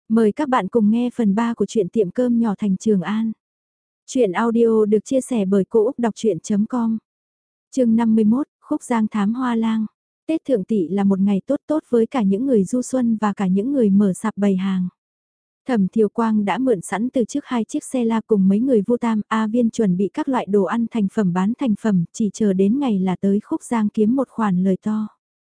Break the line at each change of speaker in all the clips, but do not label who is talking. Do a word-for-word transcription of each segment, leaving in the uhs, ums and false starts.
Mời các bạn cùng nghe phần ba của truyện tiệm cơm nhỏ thành Trường An. Chuyện audio được chia sẻ bởi Cô Úc Đọc Chuyện.com. Chương năm mươi mốt, Khúc Giang Thám Hoa Lang. Tết Thượng Tỵ là một ngày tốt tốt với cả những người du xuân và cả những người mở sạp bày hàng. Thẩm Thiều Quang đã mượn sẵn từ trước hai chiếc xe la cùng mấy người Vu Tam, A Viên chuẩn bị các loại đồ ăn thành phẩm bán thành phẩm, chỉ chờ đến ngày là tới Khúc Giang kiếm một khoản lời to.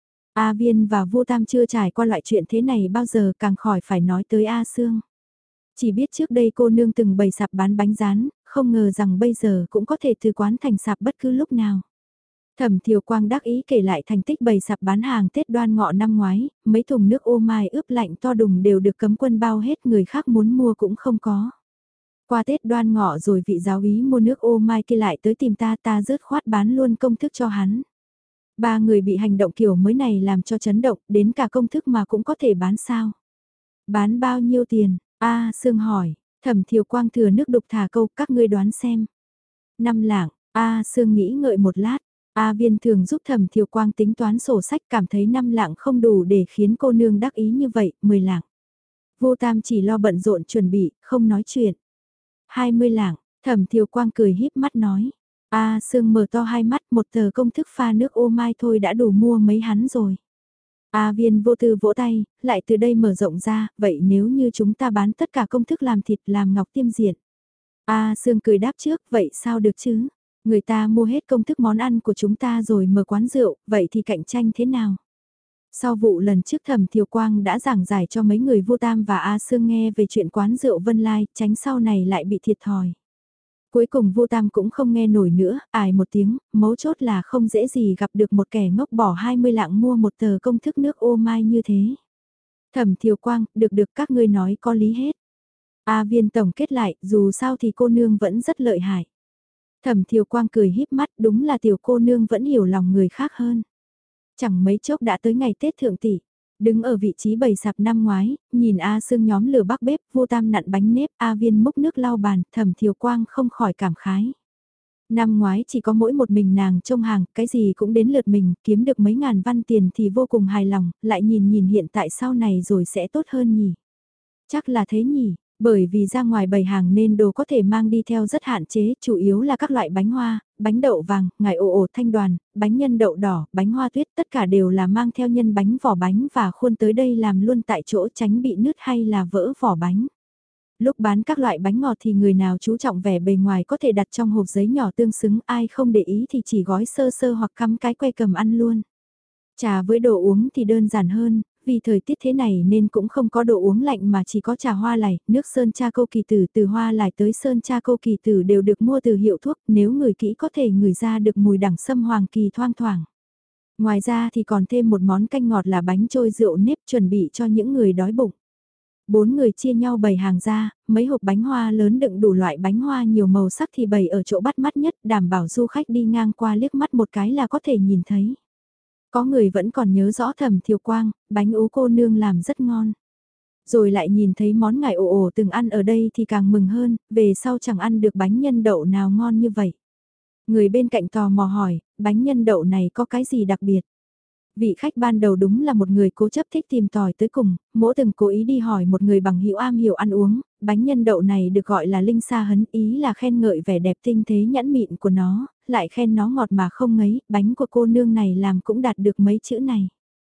A Viên và Vu Tam chưa trải qua loại chuyện thế này bao giờ, càng khỏi phải nói tới A Sương. Chỉ biết trước đây cô nương từng bày sạp bán bánh rán, không ngờ rằng bây giờ cũng có thể từ quán thành sạp bất cứ lúc nào. Thẩm Thiều Quang đắc ý kể lại thành tích bày sạp bán hàng Tết Đoan Ngọ năm ngoái, mấy thùng nước ô mai ướp lạnh to đùng đều được cấm quân bao hết, người khác muốn mua cũng không có. Qua Tết Đoan Ngọ rồi vị giáo úy mua nước ô mai kia lại tới tìm ta, ta rớt khoát bán luôn công thức cho hắn. Ba người bị hành động kiểu mới này làm cho chấn động, đến cả công thức mà cũng có thể bán sao. Bán bao nhiêu tiền? A Sương hỏi. Thẩm Thiều Quang thừa nước đục thả câu, các ngươi đoán xem. Năm lạng. A Sương nghĩ ngợi một lát. A Viên thường giúp Thẩm Thiều Quang tính toán sổ sách, cảm thấy năm lạng không đủ để khiến cô nương đắc ý như vậy, mười lạng. Vô Tam chỉ lo bận rộn chuẩn bị, không nói chuyện. Hai mươi lạng. Thẩm Thiều Quang cười híp mắt nói. A Sương mở to hai mắt, một tờ công thức pha nước ô mai thôi đã đủ mua mấy hắn rồi. A Viên vô tư vỗ tay, lại từ đây mở rộng ra, vậy nếu như chúng ta bán tất cả công thức làm thịt làm ngọc tiêm diện. A Sương cười đáp trước, vậy sao được chứ? Người ta mua hết công thức món ăn của chúng ta rồi mở quán rượu, vậy thì cạnh tranh thế nào? Sau vụ lần trước Thẩm Thiều Quang đã giảng giải cho mấy người Vu Tam và A Sương nghe về chuyện quán rượu Vân Lai, tránh sau này lại bị thiệt thòi. Cuối cùng Vu Tam cũng không nghe nổi nữa, ải một tiếng, mấu chốt là không dễ gì gặp được một kẻ ngốc bỏ hai mươi lạng mua một tờ công thức nước ô mai như thế. Thẩm Thiều Quang, được được các ngươi nói có lý hết. A Viên tổng kết lại, dù sao thì cô nương vẫn rất lợi hại. Thẩm Thiều Quang cười híp mắt, đúng là tiểu cô nương vẫn hiểu lòng người khác hơn. Chẳng mấy chốc đã tới ngày Tết Thượng Tỵ. Đứng ở vị trí bày sạp năm ngoái, nhìn A Sương nhóm lửa bắc bếp, Vu Tam nặn bánh nếp, A Viên múc nước lau bàn, Thẩm Thiều Quang không khỏi cảm khái. Năm ngoái chỉ có mỗi một mình nàng trông hàng, cái gì cũng đến lượt mình, kiếm được mấy ngàn văn tiền thì vô cùng hài lòng, lại nhìn nhìn hiện tại sau này rồi sẽ tốt hơn nhỉ. Chắc là thế nhỉ, bởi vì ra ngoài bày hàng nên đồ có thể mang đi theo rất hạn chế, chủ yếu là các loại bánh hoa, bánh đậu vàng, ngải ồ ồ thanh đoàn, bánh nhân đậu đỏ, bánh hoa tuyết, tất cả đều là mang theo nhân bánh vỏ bánh và khuôn tới đây làm luôn tại chỗ tránh bị nứt hay là vỡ vỏ bánh. Lúc bán các loại bánh ngọt thì người nào chú trọng vẻ bề ngoài có thể đặt trong hộp giấy nhỏ tương xứng, ai không để ý thì chỉ gói sơ sơ hoặc cắm cái que cầm ăn luôn. Trà với đồ uống thì đơn giản hơn, vì thời tiết thế này nên cũng không có đồ uống lạnh mà chỉ có trà hoa lải, nước sơn cha câu kỳ tử, từ hoa lải tới sơn cha câu kỳ tử đều được mua từ hiệu thuốc, nếu người kỹ có thể ngửi ra được mùi đẳng sâm hoàng kỳ thoang thoảng. Ngoài ra thì còn thêm một món canh ngọt là bánh trôi rượu nếp chuẩn bị cho những người đói bụng. Bốn người chia nhau bày hàng ra, mấy hộp bánh hoa lớn đựng đủ loại bánh hoa nhiều màu sắc thì bày ở chỗ bắt mắt nhất, đảm bảo du khách đi ngang qua liếc mắt một cái là có thể nhìn thấy. Có người vẫn còn nhớ rõ Thẩm Thiều Quang, bánh ú cô nương làm rất ngon. Rồi lại nhìn thấy món ngải ồ ồ từng ăn ở đây thì càng mừng hơn, về sau chẳng ăn được bánh nhân đậu nào ngon như vậy. Người bên cạnh tò mò hỏi, bánh nhân đậu này có cái gì đặc biệt? Vị khách ban đầu đúng là một người cố chấp thích tìm tòi tới cùng, mỗi từng cố ý đi hỏi một người bằng hữu am hiểu ăn uống, bánh nhân đậu này được gọi là linh sa hấn, ý là khen ngợi vẻ đẹp tinh tế nhẵn mịn của nó, lại khen nó ngọt mà không ngấy, bánh của cô nương này làm cũng đạt được mấy chữ này.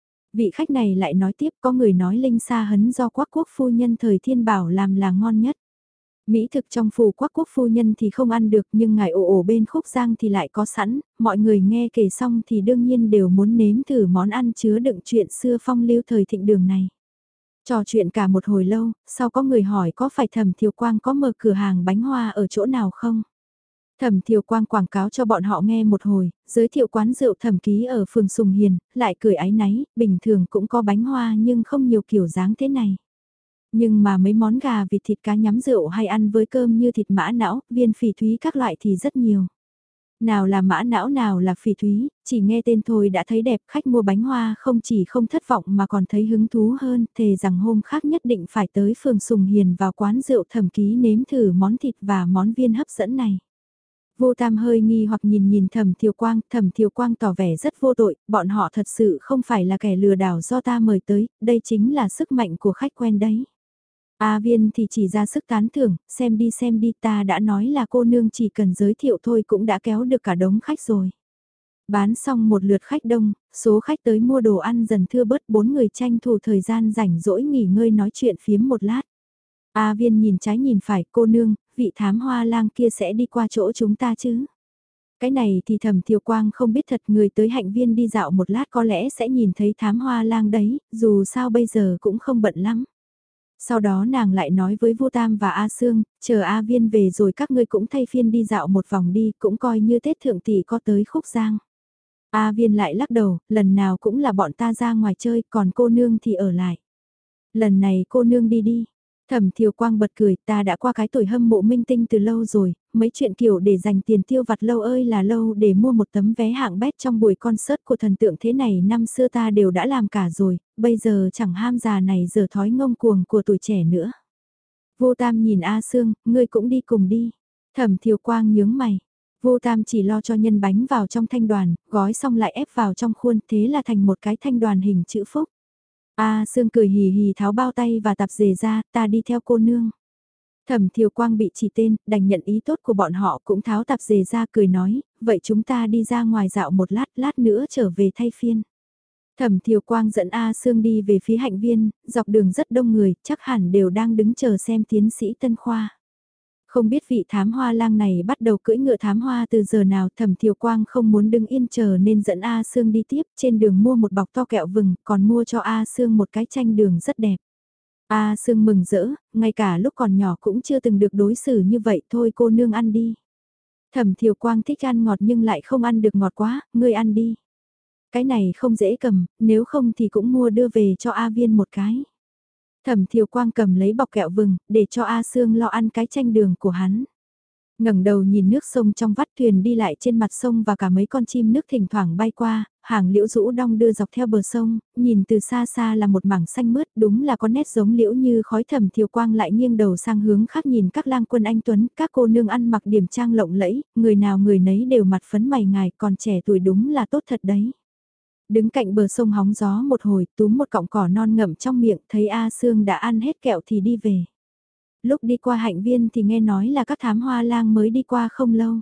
Vị khách này lại nói tiếp, có người nói linh sa hấn do Quắc Quốc phu nhân thời Thiên Bảo làm là ngon nhất. Mỹ thực trong phủ Quắc Quốc phu nhân thì không ăn được, nhưng ngải ồ ồ bên Khúc Giang thì lại có sẵn, mọi người nghe kể xong thì đương nhiên đều muốn nếm thử món ăn chứa đựng chuyện xưa phong lưu thời thịnh đường này. Trò chuyện cả một hồi lâu, sau có người hỏi có phải Thẩm Thiều Quang có mở cửa hàng bánh hoa ở chỗ nào không? Thẩm Thiều Quang quảng cáo cho bọn họ nghe một hồi, giới thiệu quán rượu Thẩm Ký ở phường Sùng Hiền, lại cười áy náy, bình thường cũng có bánh hoa nhưng không nhiều kiểu dáng thế này. Nhưng mà mấy món gà vịt thịt cá nhắm rượu hay ăn với cơm như thịt mã não, viên phỉ thúy các loại thì rất nhiều. Nào là mã não nào là phỉ thúy, chỉ nghe tên thôi đã thấy đẹp, khách mua bánh hoa không chỉ không thất vọng mà còn thấy hứng thú hơn, thề rằng hôm khác nhất định phải tới phường Sùng Hiền vào quán rượu Thẩm Ký nếm thử món thịt và món viên hấp dẫn này. Vô Tam hơi nghi hoặc nhìn nhìn Thẩm Thiều Quang, Thẩm Thiều Quang tỏ vẻ rất vô tội, bọn họ thật sự không phải là kẻ lừa đảo do ta mời tới, đây chính là sức mạnh của khách quen đấy. A Viên thì chỉ ra sức tán thưởng, xem đi xem đi, ta đã nói là cô nương chỉ cần giới thiệu thôi cũng đã kéo được cả đống khách rồi. Bán xong một lượt khách đông, số khách tới mua đồ ăn dần thưa bớt, bốn người tranh thủ thời gian rảnh rỗi nghỉ ngơi nói chuyện phiếm một lát. A Viên nhìn trái nhìn phải, cô nương, vị thám hoa lang kia sẽ đi qua chỗ chúng ta chứ? Cái này thì Thẩm Thiều Quang không biết thật, người tới Hạnh Viên đi dạo một lát có lẽ sẽ nhìn thấy thám hoa lang đấy, dù sao bây giờ cũng không bận lắm. Sau đó nàng lại nói với Vu Tam và A Sương, chờ A Viên về rồi các ngươi cũng thay phiên đi dạo một vòng đi, cũng coi như Tết Thượng Tỷ có tới Khúc Giang. A Viên lại lắc đầu, lần nào cũng là bọn ta ra ngoài chơi, còn cô nương thì ở lại. Lần này cô nương đi đi. Thẩm Thiều Quang bật cười, ta đã qua cái tuổi hâm mộ minh tinh từ lâu rồi, mấy chuyện kiểu để dành tiền tiêu vặt lâu ơi là lâu để mua một tấm vé hạng bét trong buổi concert của thần tượng thế này năm xưa ta đều đã làm cả rồi, bây giờ chẳng ham già này giờ thói ngông cuồng của tuổi trẻ nữa. Vô Tam nhìn A Sương, ngươi cũng đi cùng đi. Thẩm Thiều Quang nhướng mày. Vô Tam chỉ lo cho nhân bánh vào trong thanh đoàn, gói xong lại ép vào trong khuôn, thế là thành một cái thanh đoàn hình chữ phúc. A Sương cười hì hì tháo bao tay và tạp dề ra, ta đi theo cô nương. Thẩm Thiều Quang bị chỉ tên, đành nhận ý tốt của bọn họ cũng tháo tạp dề ra cười nói, vậy chúng ta đi ra ngoài dạo một lát, lát nữa trở về thay phiên. Thẩm Thiều Quang dẫn A Sương đi về phía Hạnh Viên, dọc đường rất đông người, chắc hẳn đều đang đứng chờ xem tiến sĩ Tân Khoa. Không biết vị thám hoa lang này bắt đầu cưỡi ngựa thám hoa từ giờ nào, Thẩm Thiều Quang không muốn đứng yên chờ nên dẫn A Sương đi tiếp, trên đường mua một bọc to kẹo vừng, còn mua cho A Sương một cái tranh đường rất đẹp. A Sương mừng rỡ, ngay cả lúc còn nhỏ cũng chưa từng được đối xử như vậy, thôi cô nương ăn đi. Thẩm Thiều Quang thích ăn ngọt nhưng lại không ăn được ngọt quá, ngươi ăn đi. Cái này không dễ cầm, nếu không thì cũng mua đưa về cho A Viên một cái. Thẩm Thiều Quang cầm lấy bọc kẹo vừng, để cho A Sương lo ăn cái chanh đường của hắn. Ngẩng đầu nhìn nước sông trong vắt thuyền đi lại trên mặt sông và cả mấy con chim nước thỉnh thoảng bay qua, hàng liễu rũ đong đưa dọc theo bờ sông, nhìn từ xa xa là một mảng xanh mướt, đúng là có nét giống liễu như khói. Thẩm Thiều Quang lại nghiêng đầu sang hướng khác nhìn các lang quân anh tuấn, các cô nương ăn mặc điểm trang lộng lẫy, người nào người nấy đều mặt phấn mày ngài, còn trẻ tuổi đúng là tốt thật đấy. Đứng cạnh bờ sông hóng gió một hồi, túm một cọng cỏ non ngậm trong miệng, thấy A Sương đã ăn hết kẹo thì đi về. Lúc đi qua Hạnh Viên thì nghe nói là các thám hoa lang mới đi qua không lâu.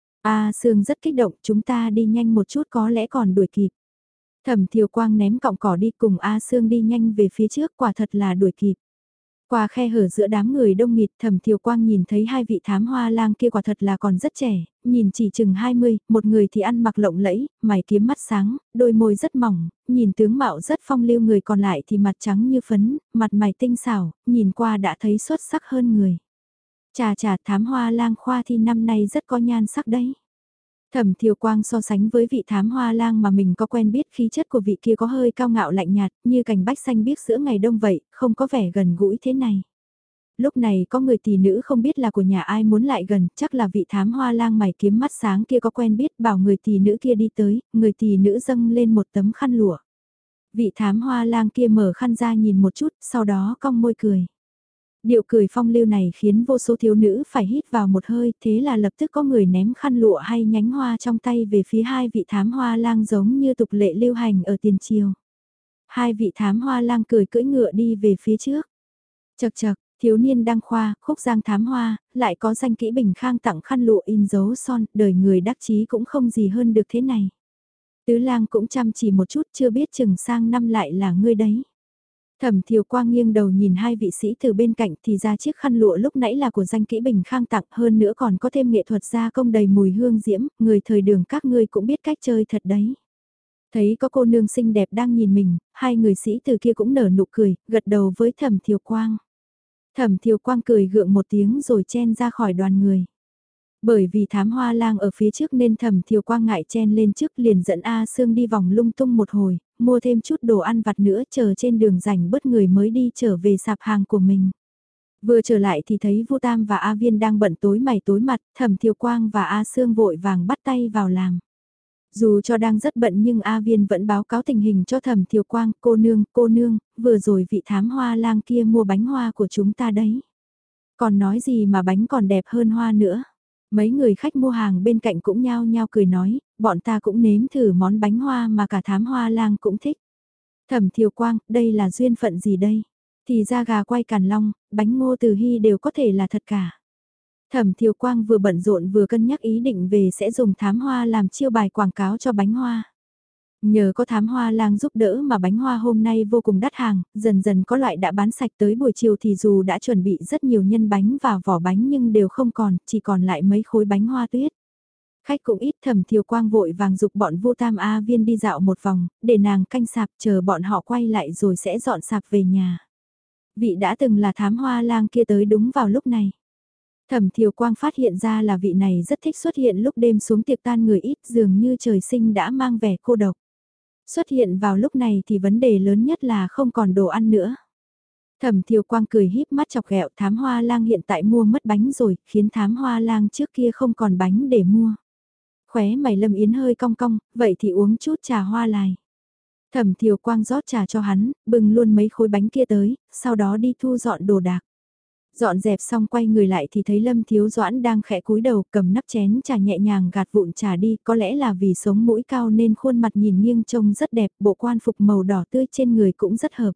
A Sương rất kích động, chúng ta đi nhanh một chút có lẽ còn đuổi kịp. Thẩm Thiều Quang ném cọng cỏ đi cùng A Sương đi nhanh về phía trước, quả thật là đuổi kịp. Qua khe hở giữa đám người đông nghịt, Thẩm Thiều Quang nhìn thấy hai vị thám hoa lang kia quả thật là còn rất trẻ, nhìn chỉ chừng hai mươi, một người thì ăn mặc lộng lẫy, mày kiếm mắt sáng, đôi môi rất mỏng, nhìn tướng mạo rất phong lưu, người còn lại thì mặt trắng như phấn, mặt mày tinh xảo, nhìn qua đã thấy xuất sắc hơn người. Chà chà, thám hoa lang Khoa Thi năm nay rất có nhan sắc đấy. Thẩm Thiều Quang so sánh với vị thám hoa lang mà mình có quen biết, khí chất của vị kia có hơi cao ngạo lạnh nhạt, như cành bách xanh biếc giữa ngày đông vậy, không có vẻ gần gũi thế này. Lúc này có người tỷ nữ không biết là của nhà ai muốn lại gần, chắc là vị thám hoa lang mày kiếm mắt sáng kia có quen biết, bảo người tỷ nữ kia đi tới, người tỷ nữ dâng lên một tấm khăn lụa. Vị thám hoa lang kia mở khăn ra nhìn một chút, sau đó cong môi cười. Điệu cười phong lưu này khiến vô số thiếu nữ phải hít vào một hơi, thế là lập tức có người ném khăn lụa hay nhánh hoa trong tay về phía hai vị thám hoa lang giống như tục lệ lưu hành ở tiền triều. Hai vị thám hoa lang cười cưỡi ngựa đi về phía trước. Chật chật, thiếu niên đăng khoa, Khúc Giang thám hoa, lại có danh kỹ Bình Khang tặng khăn lụa in dấu son, đời người đắc chí cũng không gì hơn được thế này. Tứ lang cũng chăm chỉ một chút, chưa biết chừng sang năm lại là ngươi đấy. Thẩm Thiều Quang nghiêng đầu nhìn hai vị sĩ từ bên cạnh thì ra chiếc khăn lụa lúc nãy là của danh kỹ Bình Khang tặng, hơn nữa còn có thêm nghệ thuật gia công đầy mùi hương diễm, người thời đường các ngươi cũng biết cách chơi thật đấy. Thấy có cô nương xinh đẹp đang nhìn mình, hai người sĩ từ kia cũng nở nụ cười, gật đầu với Thẩm Thiều Quang. Thẩm Thiều Quang cười gượng một tiếng rồi chen ra khỏi đoàn người. Bởi vì thám hoa lang ở phía trước nên Thẩm Thiều Quang ngại chen lên trước, liền dẫn A Sương đi vòng lung tung một hồi, mua thêm chút đồ ăn vặt nữa, chờ trên đường rảnh bớt người mới đi trở về sạp hàng của mình. Vừa trở lại thì thấy Vu Tam và A Viên đang bận tối mày tối mặt, Thẩm Thiều Quang và A Sương vội vàng bắt tay vào làm. Dù cho đang rất bận nhưng A Viên vẫn báo cáo tình hình cho Thẩm Thiều Quang, cô nương, cô nương, vừa rồi vị thám hoa lang kia mua bánh hoa của chúng ta đấy. Còn nói gì mà bánh còn đẹp hơn hoa nữa. Mấy người khách mua hàng bên cạnh cũng nhao nhao cười nói, bọn ta cũng nếm thử món bánh hoa mà cả thám hoa lang cũng thích. Thẩm Thiều Quang, đây là duyên phận gì đây? Thì ra gà quay Càn Long, bánh ngô từ Hy đều có thể là thật cả. Thẩm Thiều Quang vừa bận rộn vừa cân nhắc ý định về sẽ dùng thám hoa làm chiêu bài quảng cáo cho bánh hoa. Nhờ có thám hoa lang giúp đỡ mà bánh hoa hôm nay vô cùng đắt hàng, dần dần có loại đã bán sạch tới buổi chiều thì dù đã chuẩn bị rất nhiều nhân bánh và vỏ bánh nhưng đều không còn, chỉ còn lại mấy khối bánh hoa tuyết. Khách cũng ít. Thẩm Thiều Quang vội vàng dục bọn Vu Tam A Viên đi dạo một vòng, để nàng canh sạp chờ bọn họ quay lại rồi sẽ dọn sạp về nhà. Vị đã từng là thám hoa lang kia tới đúng vào lúc này. Thẩm Thiều Quang phát hiện ra là vị này rất thích xuất hiện lúc đêm xuống tiệc tan người ít, dường như trời sinh đã mang vẻ cô độc. Xuất hiện vào lúc này thì vấn đề lớn nhất là không còn đồ ăn nữa. Thẩm Thiều Quang cười híp mắt chọc ghẹo, thám hoa lang hiện tại mua mất bánh rồi, khiến thám hoa lang trước kia không còn bánh để mua. Khóe mày Lâm Yến hơi cong cong, vậy thì uống chút trà hoa lại. Thẩm Thiều Quang rót trà cho hắn, bưng luôn mấy khối bánh kia tới, sau đó đi thu dọn đồ đạc. Dọn dẹp xong quay người lại thì thấy Lâm Thiếu Doãn đang khẽ cúi đầu cầm nắp chén trà nhẹ nhàng gạt vụn trà đi, có lẽ là vì sống mũi cao nên khuôn mặt nhìn nghiêng trông rất đẹp, bộ quan phục màu đỏ tươi trên người cũng rất hợp.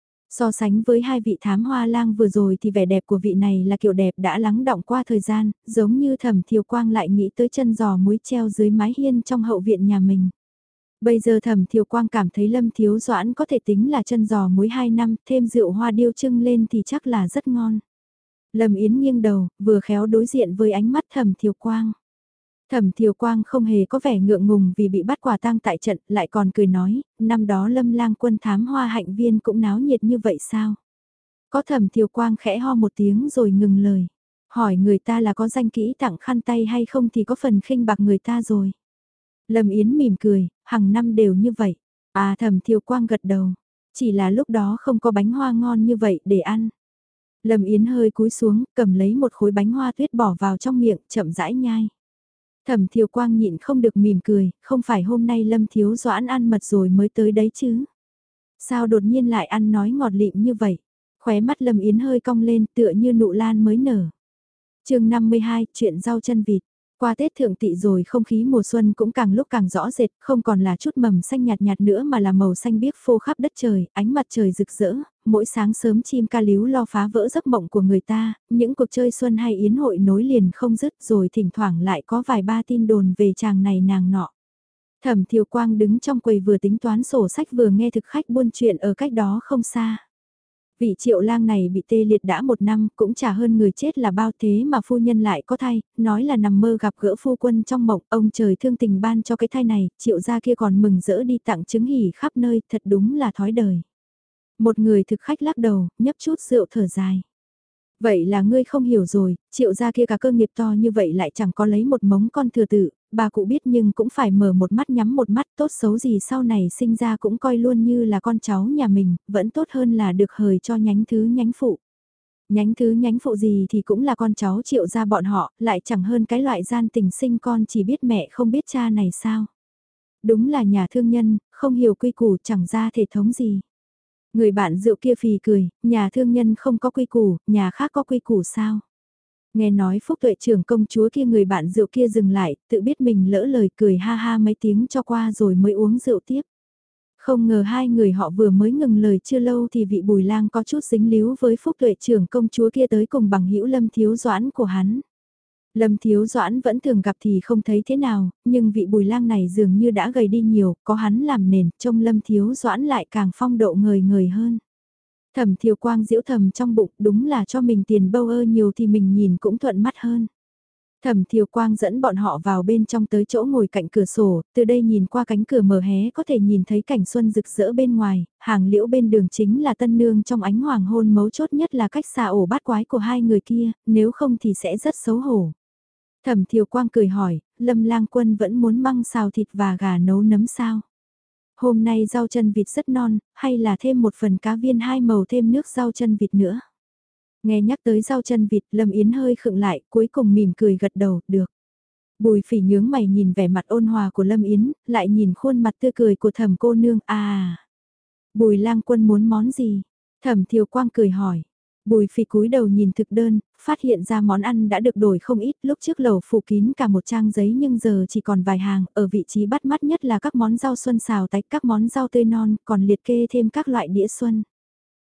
So sánh với hai vị thám hoa lang vừa rồi thì vẻ đẹp của vị này là kiểu đẹp đã lắng đọng qua thời gian, giống như Thẩm Thiều Quang lại nghĩ tới chân giò muối treo dưới mái hiên trong hậu viện nhà mình. Bây giờ Thẩm Thiều Quang cảm thấy Lâm Thiếu Doãn có thể tính là chân giò muối hai năm, thêm rượu hoa điêu trưng lên thì chắc là rất ngon. Lâm Yến nghiêng đầu, vừa khéo đối diện với ánh mắt Thẩm Thiều Quang. Thẩm Thiều Quang không hề có vẻ ngượng ngùng vì bị bắt quả tang tại trận, lại còn cười nói, năm đó Lâm Lang quân thám hoa hạnh viên cũng náo nhiệt như vậy sao? Có Thẩm Thiều Quang khẽ ho một tiếng rồi ngừng lời. Hỏi người ta là có danh kỹ tặng khăn tay hay không thì có phần khinh bạc người ta rồi. Lâm Yến mỉm cười, hàng năm đều như vậy. À Thẩm Thiều Quang gật đầu, chỉ là lúc đó không có bánh hoa ngon như vậy để ăn. Lâm Yến hơi cúi xuống, cầm lấy một khối bánh hoa tuyết bỏ vào trong miệng, chậm rãi nhai. Thẩm Thiều Quang nhịn không được mỉm cười, không phải hôm nay Lâm Thiếu Doãn ăn mật rồi mới tới đấy chứ. Sao đột nhiên lại ăn nói ngọt lịm như vậy? Khóe mắt Lâm Yến hơi cong lên tựa như nụ lan mới nở. chương năm mươi hai, chuyện rau chân vịt. Qua Tết Thượng Tỵ rồi không khí mùa xuân cũng càng lúc càng rõ rệt, không còn là chút mầm xanh nhạt nhạt nữa mà là màu xanh biếc phô khắp đất trời, ánh mặt trời rực rỡ, mỗi sáng sớm chim ca líu lo phá vỡ giấc mộng của người ta, những cuộc chơi xuân hay yến hội nối liền không dứt rồi thỉnh thoảng lại có vài ba tin đồn về chàng này nàng nọ. Thẩm Thiều Quang đứng trong quầy vừa tính toán sổ sách vừa nghe thực khách buôn chuyện ở cách đó không xa. Vị Triệu Lang này bị tê liệt đã một năm, cũng chả hơn người chết là bao thế mà phu nhân lại có thai, nói là nằm mơ gặp gỡ phu quân trong mộng, ông trời thương tình ban cho cái thai này, Triệu gia kia còn mừng rỡ đi tặng trứng hỉ khắp nơi, thật đúng là thói đời. Một người thực khách lắc đầu, nhấp chút rượu thở dài. Vậy là ngươi không hiểu rồi, Triệu gia kia cả cơ nghiệp to như vậy lại chẳng có lấy một mống con thừa tự, bà cụ biết nhưng cũng phải mở một mắt nhắm một mắt, tốt xấu gì sau này sinh ra cũng coi luôn như là con cháu nhà mình, vẫn tốt hơn là được hời cho nhánh thứ nhánh phụ. Nhánh thứ nhánh phụ gì thì cũng là con cháu Triệu gia bọn họ, lại chẳng hơn cái loại gian tình sinh con chỉ biết mẹ không biết cha này sao. Đúng là nhà thương nhân, không hiểu quy củ chẳng ra thể thống gì. Người bạn rượu kia phì cười, nhà thương nhân không có quy củ, nhà khác có quy củ sao? Nghe nói Phúc Tuệ trưởng công chúa kia người bạn rượu kia dừng lại, tự biết mình lỡ lời cười ha ha mấy tiếng cho qua rồi mới uống rượu tiếp. Không ngờ hai người họ vừa mới ngừng lời chưa lâu thì vị Bùi Lang có chút dính líu với Phúc Tuệ trưởng công chúa kia tới cùng bằng hữu Lâm Thiếu Doãn của hắn. Lâm Thiếu Doãn vẫn thường gặp thì không thấy thế nào, nhưng vị Bùi Lang này dường như đã gầy đi nhiều, có hắn làm nền, trông Lâm Thiếu Doãn lại càng phong độ ngời ngời hơn. Thẩm Thiều Quang giễu thầm trong bụng, đúng là cho mình tiền bâu ơ nhiều thì mình nhìn cũng thuận mắt hơn. Thẩm Thiều Quang dẫn bọn họ vào bên trong tới chỗ ngồi cạnh cửa sổ, từ đây nhìn qua cánh cửa mở hé có thể nhìn thấy cảnh xuân rực rỡ bên ngoài, hàng liễu bên đường chính là tân nương trong ánh hoàng hôn, mấu chốt nhất là cách xa ổ bát quái của hai người kia, nếu không thì sẽ rất xấu hổ. Thẩm Thiều Quang cười hỏi, Lâm Lang quân vẫn muốn măng xào thịt và gà nấu nấm sao? Hôm nay rau chân vịt rất non, hay là thêm một phần cá viên hai màu thêm nước rau chân vịt nữa? Nghe nhắc tới rau chân vịt, Lâm Yến hơi khựng lại, cuối cùng mỉm cười gật đầu, được. Bùi Phỉ nhướng mày nhìn vẻ mặt ôn hòa của Lâm Yến, lại nhìn khuôn mặt tươi cười của Thẩm cô nương, à. Bùi Lang quân muốn món gì? Thẩm Thiều Quang cười hỏi. Bùi Phỉ cúi đầu nhìn thực đơn, phát hiện ra món ăn đã được đổi không ít, lúc trước lẩu phủ kín cả một trang giấy nhưng giờ chỉ còn vài hàng, ở vị trí bắt mắt nhất là các món rau xuân xào tách, các món rau tươi non, còn liệt kê thêm các loại đĩa xuân.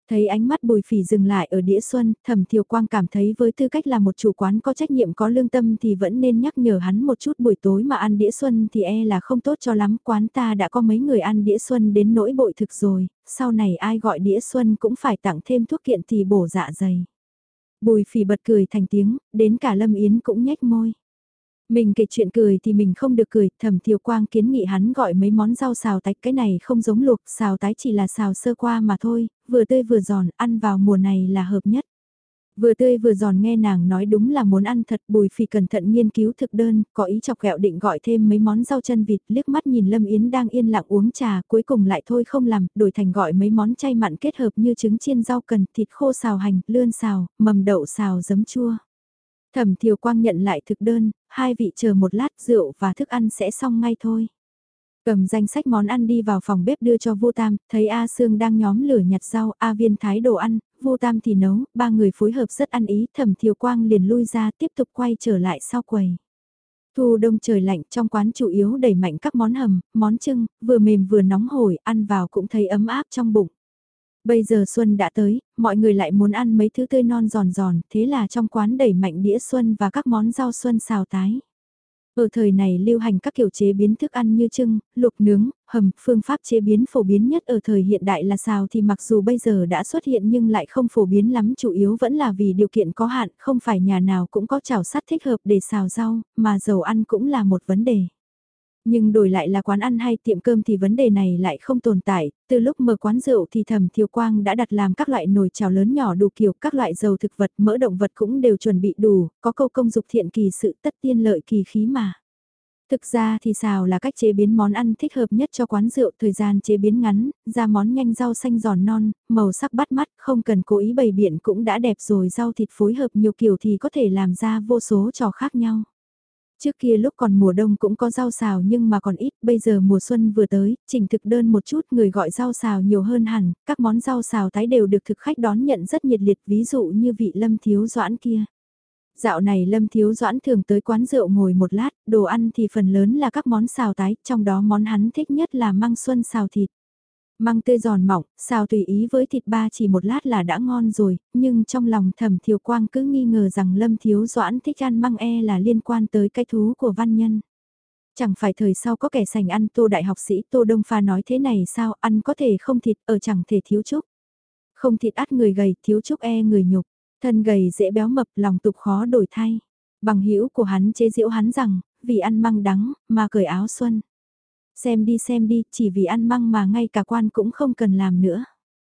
Thấy ánh mắt Bùi Phỉ dừng lại ở đĩa xuân, Thẩm Thiều Quang cảm thấy với tư cách là một chủ quán có trách nhiệm có lương tâm thì vẫn nên nhắc nhở hắn một chút, buổi tối mà ăn đĩa xuân thì e là không tốt cho lắm, quán ta đã có mấy người ăn đĩa xuân đến nỗi bội thực rồi, sau này ai gọi đĩa xuân cũng phải tặng thêm thuốc kiện thì bổ dạ dày. Bùi Phỉ bật cười thành tiếng, đến cả Lâm Yến cũng nhếch môi. Mình kể chuyện cười thì mình không được cười, Thẩm Thiều Quang kiến nghị hắn gọi mấy món rau xào tái, cái này không giống luộc, xào tái chỉ là xào sơ qua mà thôi, vừa tươi vừa giòn, ăn vào mùa này là hợp nhất. Vừa tươi vừa giòn, nghe nàng nói đúng là muốn ăn thật. Bùi Phỉ cẩn thận nghiên cứu thực đơn, có ý chọc ghẹo định gọi thêm mấy món rau chân vịt, liếc mắt nhìn Lâm Yến đang yên lặng uống trà, cuối cùng lại thôi không làm, đổi thành gọi mấy món chay mặn kết hợp như trứng chiên rau cần, thịt khô xào hành, lươn xào, mầm đậu xào giấm chua. Thẩm Thiều Quang nhận lại thực đơn, hai vị chờ một lát, rượu và thức ăn sẽ xong ngay thôi. Cầm danh sách món ăn đi vào phòng bếp đưa cho Vô Tam, thấy A Sương đang nhóm lửa nhặt rau, A Viên thái đồ ăn, Vô Tam thì nấu, ba người phối hợp rất ăn ý, Thẩm Thiều Quang liền lui ra tiếp tục quay trở lại sau quầy. Thu đông trời lạnh, trong quán chủ yếu đẩy mạnh các món hầm, món trưng, vừa mềm vừa nóng hổi, ăn vào cũng thấy ấm áp trong bụng. Bây giờ xuân đã tới, mọi người lại muốn ăn mấy thứ tươi non giòn giòn, thế là trong quán đẩy mạnh đĩa xuân và các món rau xuân xào tái. Ở thời này lưu hành các kiểu chế biến thức ăn như trưng, luộc nướng, hầm, phương pháp chế biến phổ biến nhất ở thời hiện đại là xào thì mặc dù bây giờ đã xuất hiện nhưng lại không phổ biến lắm, chủ yếu vẫn là vì điều kiện có hạn, không phải nhà nào cũng có chảo sắt thích hợp để xào rau, mà dầu ăn cũng là một vấn đề. Nhưng đổi lại là quán ăn hay tiệm cơm thì vấn đề này lại không tồn tại, từ lúc mở quán rượu thì Thẩm Thiều Quang đã đặt làm các loại nồi chảo lớn nhỏ đủ kiểu, các loại dầu thực vật, mỡ động vật cũng đều chuẩn bị đủ, có câu công dục thiện kỳ sự tất tiên lợi kỳ khí mà. Thực ra thì xào là cách chế biến món ăn thích hợp nhất cho quán rượu, thời gian chế biến ngắn, ra món nhanh, rau xanh giòn non, màu sắc bắt mắt, không cần cố ý bày biện cũng đã đẹp rồi, rau thịt phối hợp nhiều kiểu thì có thể làm ra vô số trò khác nhau. Trước kia lúc còn mùa đông cũng có rau xào nhưng mà còn ít, bây giờ mùa xuân vừa tới, chỉnh thực đơn một chút, người gọi rau xào nhiều hơn hẳn, các món rau xào tái đều được thực khách đón nhận rất nhiệt liệt, ví dụ như vị Lâm Thiếu Doãn kia. Dạo này Lâm Thiếu Doãn thường tới quán rượu ngồi một lát, đồ ăn thì phần lớn là các món xào tái, trong đó món hắn thích nhất là măng xuân xào thịt. Măng tươi giòn mỏng, xào tùy ý với thịt ba chỉ một lát là đã ngon rồi, nhưng trong lòng Thẩm Thiều Quang cứ nghi ngờ rằng Lâm Thiếu Doãn thích ăn măng e là liên quan tới cái thú của văn nhân. Chẳng phải thời sau có kẻ sành ăn, Tô đại học sĩ Tô Đông Pha nói thế này sao, ăn có thể không thịt, ở chẳng thể thiếu chúc. Không thịt ắt người gầy, thiếu chúc e người nhục, thân gầy dễ béo mập, lòng tục khó đổi thay. Bằng hữu của hắn chế giễu hắn rằng, vì ăn măng đắng, mà cởi áo xuân. Xem đi xem đi, chỉ vì ăn măng mà ngay cả quan cũng không cần làm nữa.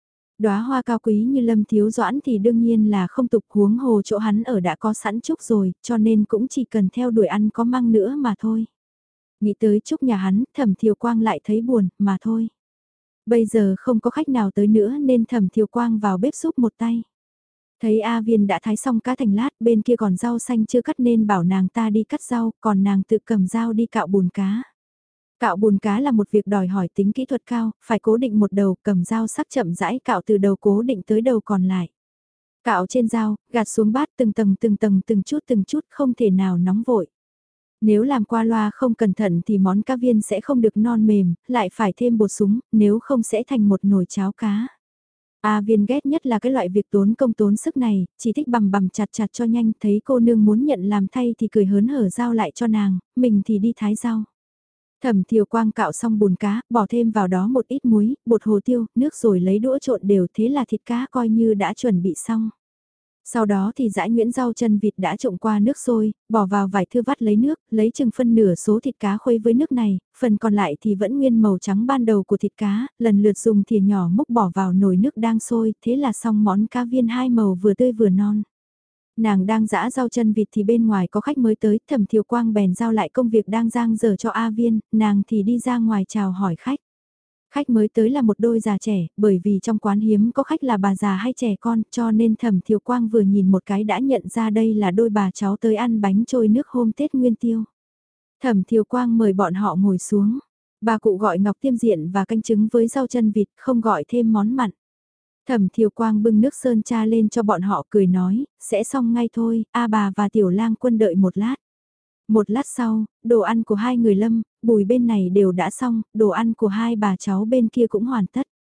Đóa hoa cao quý như Lâm Thiếu Doãn thì đương nhiên là không tục, huống hồ chỗ hắn ở đã có sẵn trúc rồi, cho nên cũng chỉ cần theo đuổi ăn có măng nữa mà thôi. Nghĩ tới trúc nhà hắn, Thẩm Thiều Quang lại thấy buồn, mà thôi. Bây giờ không có khách nào tới nữa nên Thẩm Thiều Quang vào bếp giúp một tay. Thấy A Viên đã thái xong cá thành lát, bên kia còn rau xanh chưa cắt nên bảo nàng ta đi cắt rau, còn nàng tự cầm dao đi cạo bùn cá. Cạo bùn cá là một việc đòi hỏi tính kỹ thuật cao, phải cố định một đầu, cầm dao sắc chậm rãi cạo từ đầu cố định tới đầu còn lại. Cạo trên dao, gạt xuống bát từng tầng từng tầng từng chút từng chút, không thể nào nóng vội. Nếu làm qua loa không cẩn thận thì món cá viên sẽ không được non mềm, lại phải thêm bột súng, nếu không sẽ thành một nồi cháo cá. A Viên ghét nhất là cái loại việc tốn công tốn sức này, chỉ thích bằm bằm chặt chặt cho nhanh, thấy cô nương muốn nhận làm thay thì cười hớn hở giao lại cho nàng, mình thì đi thái rau. Thẩm Thiều Quang cạo xong bùn cá, bỏ thêm vào đó một ít muối, bột hồ tiêu, nước rồi lấy đũa trộn đều, thế là thịt cá coi như đã chuẩn bị xong. Sau đó thì giã nhuyễn rau chân vịt đã trộn qua nước sôi, bỏ vào vải thư vắt lấy nước, lấy chừng phân nửa số thịt cá khuấy với nước này, phần còn lại thì vẫn nguyên màu trắng ban đầu của thịt cá, lần lượt dùng thìa nhỏ múc bỏ vào nồi nước đang sôi, thế là xong món cá viên hai màu vừa tươi vừa non. Nàng đang giã rau chân vịt thì bên ngoài có khách mới tới, Thẩm Thiều Quang bèn giao lại công việc đang dang dở cho A Viên, nàng thì đi ra ngoài chào hỏi khách. Khách mới tới là một đôi già trẻ, bởi vì trong quán hiếm có khách là bà già hay trẻ con, cho nên Thẩm Thiều Quang vừa nhìn một cái đã nhận ra đây là đôi bà cháu tới ăn bánh trôi nước hôm Tết Nguyên Tiêu. Thẩm Thiều Quang mời bọn họ ngồi xuống. Bà cụ gọi ngọc tiêm diện và canh trứng với rau chân vịt, không gọi thêm món mặn. Thẩm Thiều Quang bưng nước sơn cha lên cho bọn họ cười nói, sẽ xong ngay thôi, A bà và Tiểu Lang Quân đợi một lát. Một lát sau, đồ ăn của hai người Lâm, Bùi bên này đều đã xong, đồ ăn của hai bà cháu bên kia cũng hoàn tất.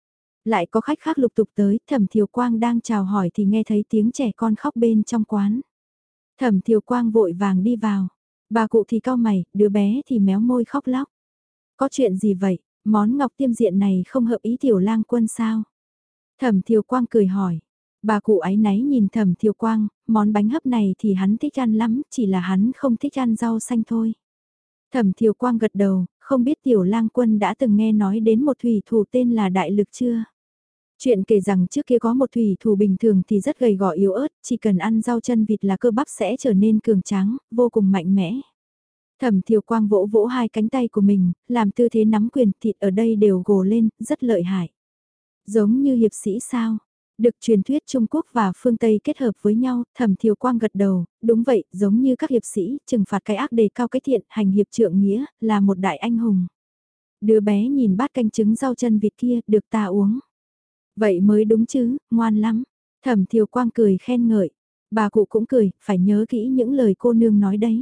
Lại có khách khác lục tục tới, Thẩm Thiều Quang đang chào hỏi thì nghe thấy tiếng trẻ con khóc bên trong quán. Thẩm Thiều Quang vội vàng đi vào. Bà cụ thì cau mày, đứa bé thì méo môi khóc lóc. Có chuyện gì vậy, món ngọc tiêm diện này không hợp ý Tiểu Lang Quân sao? Thẩm Thiều Quang cười hỏi. Bà cụ áy náy nhìn Thẩm Thiều Quang, món bánh hấp này thì hắn thích ăn lắm, chỉ là hắn không thích ăn rau xanh thôi. Thẩm Thiều Quang gật đầu, không biết Tiểu Lang Quân đã từng nghe nói đến một thủy thủ tên là Đại Lực chưa? Chuyện kể rằng trước kia có một thủy thủ bình thường thì rất gầy gò yếu ớt, chỉ cần ăn rau chân vịt là cơ bắp sẽ trở nên cường tráng, vô cùng mạnh mẽ. Thẩm Thiều Quang vỗ vỗ hai cánh tay của mình, làm tư thế nắm quyền, thịt ở đây đều gồ lên, rất lợi hại. Giống như hiệp sĩ sao? Được truyền thuyết Trung Quốc và phương Tây kết hợp với nhau, Thẩm Thiều Quang gật đầu, đúng vậy, giống như các hiệp sĩ, trừng phạt cái ác đề cao cái thiện, hành hiệp trượng nghĩa, là một đại anh hùng. Đứa bé nhìn bát canh trứng rau chân vịt kia, được ta uống. Vậy mới đúng chứ, ngoan lắm. Thẩm Thiều Quang cười khen ngợi. Bà cụ cũng cười, phải nhớ kỹ những lời cô nương nói đấy.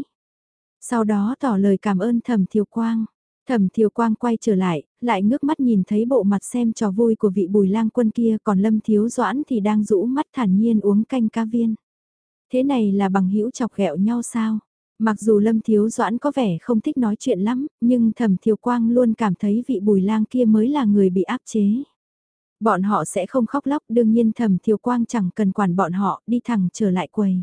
Sau đó tỏ lời cảm ơn Thẩm Thiều Quang. Thẩm Thiều Quang quay trở lại, lại ngước mắt nhìn thấy bộ mặt xem trò vui của vị Bùi Lang Quân kia, còn Lâm Thiếu Doãn thì đang rũ mắt thản nhiên uống canh cá viên. Thế này là bằng hữu chọc ghẹo nhau sao? Mặc dù Lâm Thiếu Doãn có vẻ không thích nói chuyện lắm, nhưng Thẩm Thiều Quang luôn cảm thấy vị Bùi Lang kia mới là người bị áp chế. Bọn họ sẽ không khóc lóc, đương nhiên Thẩm Thiều Quang chẳng cần quản bọn họ, đi thẳng trở lại quầy.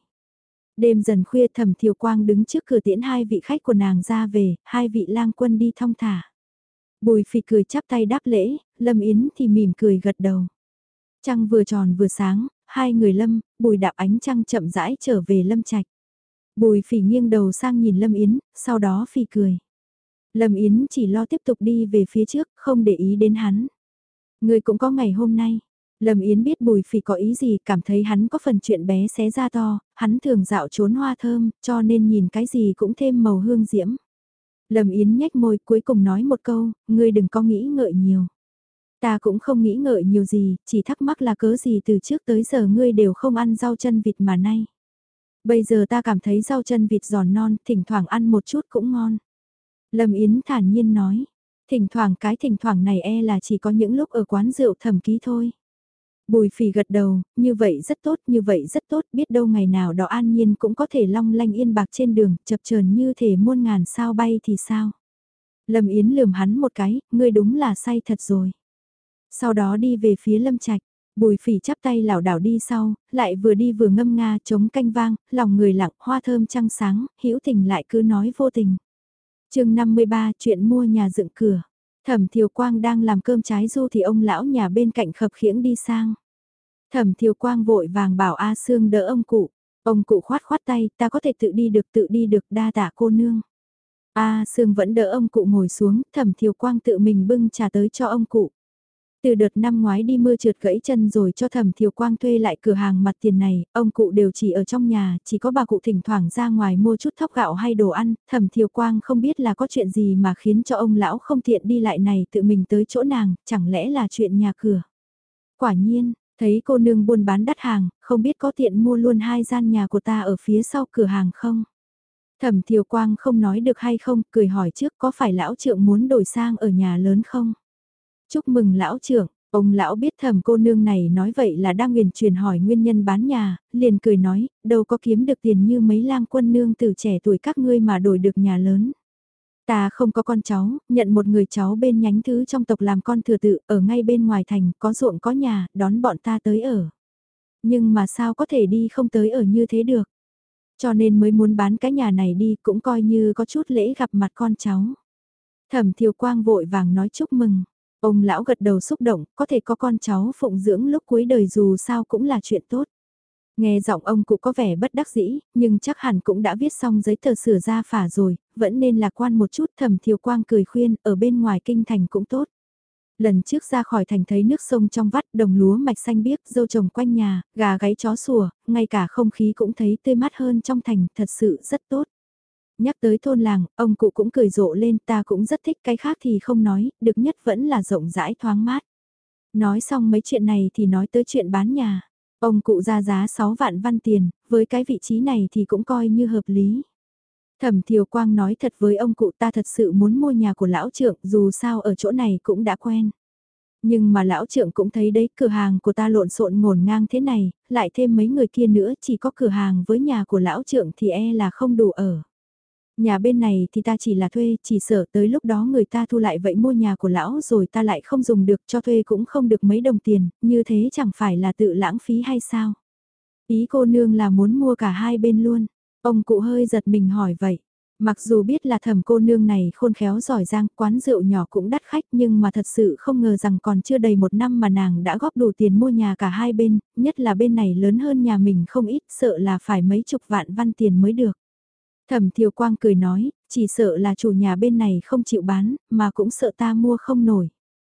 Đêm dần khuya Thẩm Thiều Quang đứng trước cửa tiễn hai vị khách của nàng ra về, hai vị lang quân đi thong thả. Bùi Phỉ cười chắp tay đáp lễ, Lâm Yến thì mỉm cười gật đầu. Trăng vừa tròn vừa sáng, hai người Lâm, Bùi đạp ánh trăng chậm rãi trở về Lâm Trạch. Bùi Phỉ nghiêng đầu sang nhìn Lâm Yến, sau đó Phỉ cười. Lâm Yến chỉ lo tiếp tục đi về phía trước, không để ý đến hắn. Người cũng có ngày hôm nay. Lâm Yến biết Bùi Phỉ có ý gì, cảm thấy hắn có phần chuyện bé xé ra to, hắn thường dạo trốn hoa thơm, cho nên nhìn cái gì cũng thêm màu hương diễm. Lâm Yến nhếch môi cuối cùng nói một câu, ngươi đừng có nghĩ ngợi nhiều. Ta cũng không nghĩ ngợi nhiều gì, chỉ thắc mắc là cớ gì từ trước tới giờ ngươi đều không ăn rau chân vịt mà nay. Bây giờ ta cảm thấy rau chân vịt giòn non, thỉnh thoảng ăn một chút cũng ngon. Lâm Yến thản nhiên nói, thỉnh thoảng cái thỉnh thoảng này e là chỉ có những lúc ở quán rượu Thẩm Ký thôi. Bùi Phỉ gật đầu, như vậy rất tốt, như vậy rất tốt, biết đâu ngày nào đó an nhiên cũng có thể long lanh yên bạc trên đường, chập chờn như thể muôn ngàn sao bay thì sao. Lâm Yến lườm hắn một cái, ngươi đúng là say thật rồi. Sau đó đi về phía Lâm Trạch, Bùi Phỉ chắp tay lảo đảo đi sau, lại vừa đi vừa ngâm nga chống canh vang, lòng người lặng, hoa thơm trăng sáng, hữu tình lại cứ nói vô tình. Chương năm mươi ba, chuyện mua nhà dựng cửa. Thẩm Thiều Quang đang làm cơm trái ru thì ông lão nhà bên cạnh khập khiễng đi sang. Thẩm Thiều Quang vội vàng bảo A Sương đỡ ông cụ. Ông cụ khoát khoát tay, ta có thể tự đi được tự đi được, đa tạ cô nương. A Sương vẫn đỡ ông cụ ngồi xuống, Thẩm Thiều Quang tự mình bưng trà tới cho ông cụ. Từ đợt năm ngoái đi mưa trượt gãy chân rồi cho Thẩm Thiều Quang thuê lại cửa hàng mặt tiền này, ông cụ đều chỉ ở trong nhà, chỉ có bà cụ thỉnh thoảng ra ngoài mua chút thóc gạo hay đồ ăn, Thẩm Thiều Quang không biết là có chuyện gì mà khiến cho ông lão không tiện đi lại này tự mình tới chỗ nàng, chẳng lẽ là chuyện nhà cửa. Quả nhiên, thấy cô nương buôn bán đắt hàng, không biết có tiện mua luôn hai gian nhà của ta ở phía sau cửa hàng không? Thẩm Thiều Quang không nói được hay không, cười hỏi trước có phải lão trượng muốn đổi sang ở nhà lớn không? Chúc mừng lão trưởng, ông lão biết Thẩm cô nương này nói vậy là đang huyền truyền hỏi nguyên nhân bán nhà, liền cười nói, đâu có kiếm được tiền như mấy lang quân nương từ trẻ tuổi các ngươi mà đổi được nhà lớn. Ta không có con cháu, nhận một người cháu bên nhánh thứ trong tộc làm con thừa tự, ở ngay bên ngoài thành, có ruộng có nhà, đón bọn ta tới ở. Nhưng mà sao có thể đi không tới ở như thế được. Cho nên mới muốn bán cái nhà này đi, cũng coi như có chút lễ gặp mặt con cháu. Thẩm Thiều Quang vội vàng nói chúc mừng. Ông lão gật đầu xúc động, có thể có con cháu phụng dưỡng lúc cuối đời dù sao cũng là chuyện tốt. Nghe giọng ông cụ có vẻ bất đắc dĩ, nhưng chắc hẳn cũng đã viết xong giấy tờ sửa ra phả rồi, vẫn nên lạc quan một chút. Thẩm Thiều Quang cười khuyên, ở bên ngoài kinh thành cũng tốt. Lần trước ra khỏi thành thấy nước sông trong vắt, đồng lúa mạch xanh biếc, dâu trồng quanh nhà, gà gáy chó sủa, ngay cả không khí cũng thấy tươi mát hơn trong thành, thật sự rất tốt. Nhắc tới thôn làng, ông cụ cũng cười rộ lên, ta cũng rất thích, cái khác thì không nói, được nhất vẫn là rộng rãi thoáng mát. Nói xong mấy chuyện này thì nói tới chuyện bán nhà. Ông cụ ra giá sáu vạn văn tiền, với cái vị trí này thì cũng coi như hợp lý. Thẩm Thiều Quang nói thật với ông cụ, ta thật sự muốn mua nhà của lão trượng, dù sao ở chỗ này cũng đã quen. Nhưng mà lão trượng cũng thấy đấy, cửa hàng của ta lộn xộn ngổn ngang thế này, lại thêm mấy người kia nữa, chỉ có cửa hàng với nhà của lão trượng thì e là không đủ ở. Nhà bên này thì ta chỉ là thuê, chỉ sợ tới lúc đó người ta thu lại vậy mua nhà của lão rồi ta lại không dùng được, cho thuê cũng không được mấy đồng tiền, như thế chẳng phải là tự lãng phí hay sao? Ý cô nương là muốn mua cả hai bên luôn. Ông cụ hơi giật mình hỏi vậy. Mặc dù biết là thẩm cô nương này khôn khéo giỏi giang, quán rượu nhỏ cũng đắt khách nhưng mà thật sự không ngờ rằng còn chưa đầy một năm mà nàng đã góp đủ tiền mua nhà cả hai bên, nhất là bên này lớn hơn nhà mình không ít, sợ là phải mấy chục vạn văn tiền mới được. Thẩm Thiều Quang cười nói, chỉ sợ là chủ nhà bên này không chịu bán, mà cũng sợ ta mua không nổi.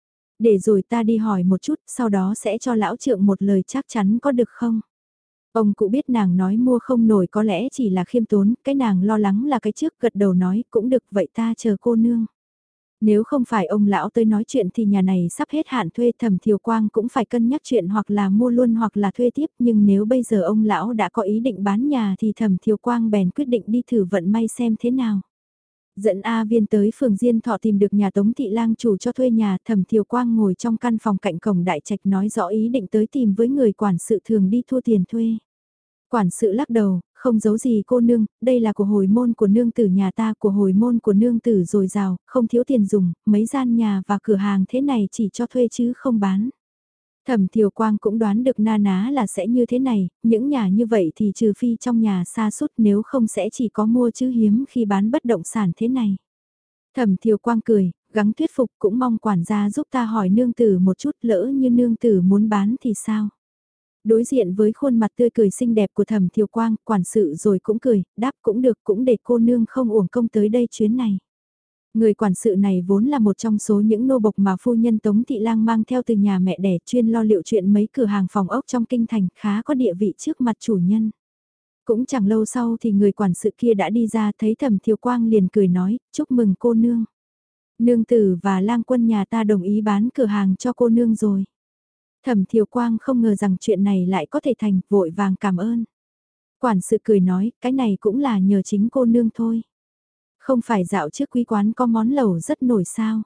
Để rồi ta đi hỏi một chút, sau đó sẽ cho lão trượng một lời chắc chắn có được không? Ông cụ biết nàng nói mua không nổi có lẽ chỉ là khiêm tốn, cái nàng lo lắng là cái trước gật đầu nói cũng được vậy ta chờ cô nương. Nếu không phải ông lão tới nói chuyện thì nhà này sắp hết hạn thuê Thẩm Thiều Quang cũng phải cân nhắc chuyện hoặc là mua luôn hoặc là thuê tiếp nhưng nếu bây giờ ông lão đã có ý định bán nhà thì Thẩm Thiều Quang bèn quyết định đi thử vận may xem thế nào. Dẫn A Viên tới phường Diên Thọ tìm được nhà Tống Thị Lang chủ cho thuê nhà, Thẩm Thiều Quang ngồi trong căn phòng cạnh cổng đại trạch nói rõ ý định tới tìm với người quản sự thường đi thua tiền thuê. Quản sự lắc đầu, không giấu gì cô nương, đây là của hồi môn của nương tử nhà ta, của hồi môn của nương tử dồi dào, không thiếu tiền dùng, mấy gian nhà và cửa hàng thế này chỉ cho thuê chứ không bán. Thẩm Thiều Quang cũng đoán được na ná là sẽ như thế này, những nhà như vậy thì trừ phi trong nhà xa sút nếu không sẽ chỉ có mua chứ hiếm khi bán bất động sản thế này. Thẩm Thiều Quang cười, gắng thuyết phục cũng mong quản gia giúp ta hỏi nương tử một chút lỡ như nương tử muốn bán thì sao. Đối diện với khuôn mặt tươi cười xinh đẹp của Thẩm Thiều Quang, quản sự rồi cũng cười, đáp cũng được cũng để cô nương không uổng công tới đây chuyến này. Người quản sự này vốn là một trong số những nô bộc mà phu nhân Tống Thị Lang mang theo từ nhà mẹ đẻ chuyên lo liệu chuyện mấy cửa hàng phòng ốc trong kinh thành khá có địa vị trước mặt chủ nhân. Cũng chẳng lâu sau thì người quản sự kia đã đi ra thấy Thẩm Thiều Quang liền cười nói, chúc mừng cô nương. Nương tử và lang quân nhà ta đồng ý bán cửa hàng cho cô nương rồi. Thẩm Thiều Quang không ngờ rằng chuyện này lại có thể thành, vội vàng cảm ơn. Quản sự cười nói, cái này cũng là nhờ chính cô nương thôi. Không phải dạo trước quý quán có món lẩu rất nổi sao.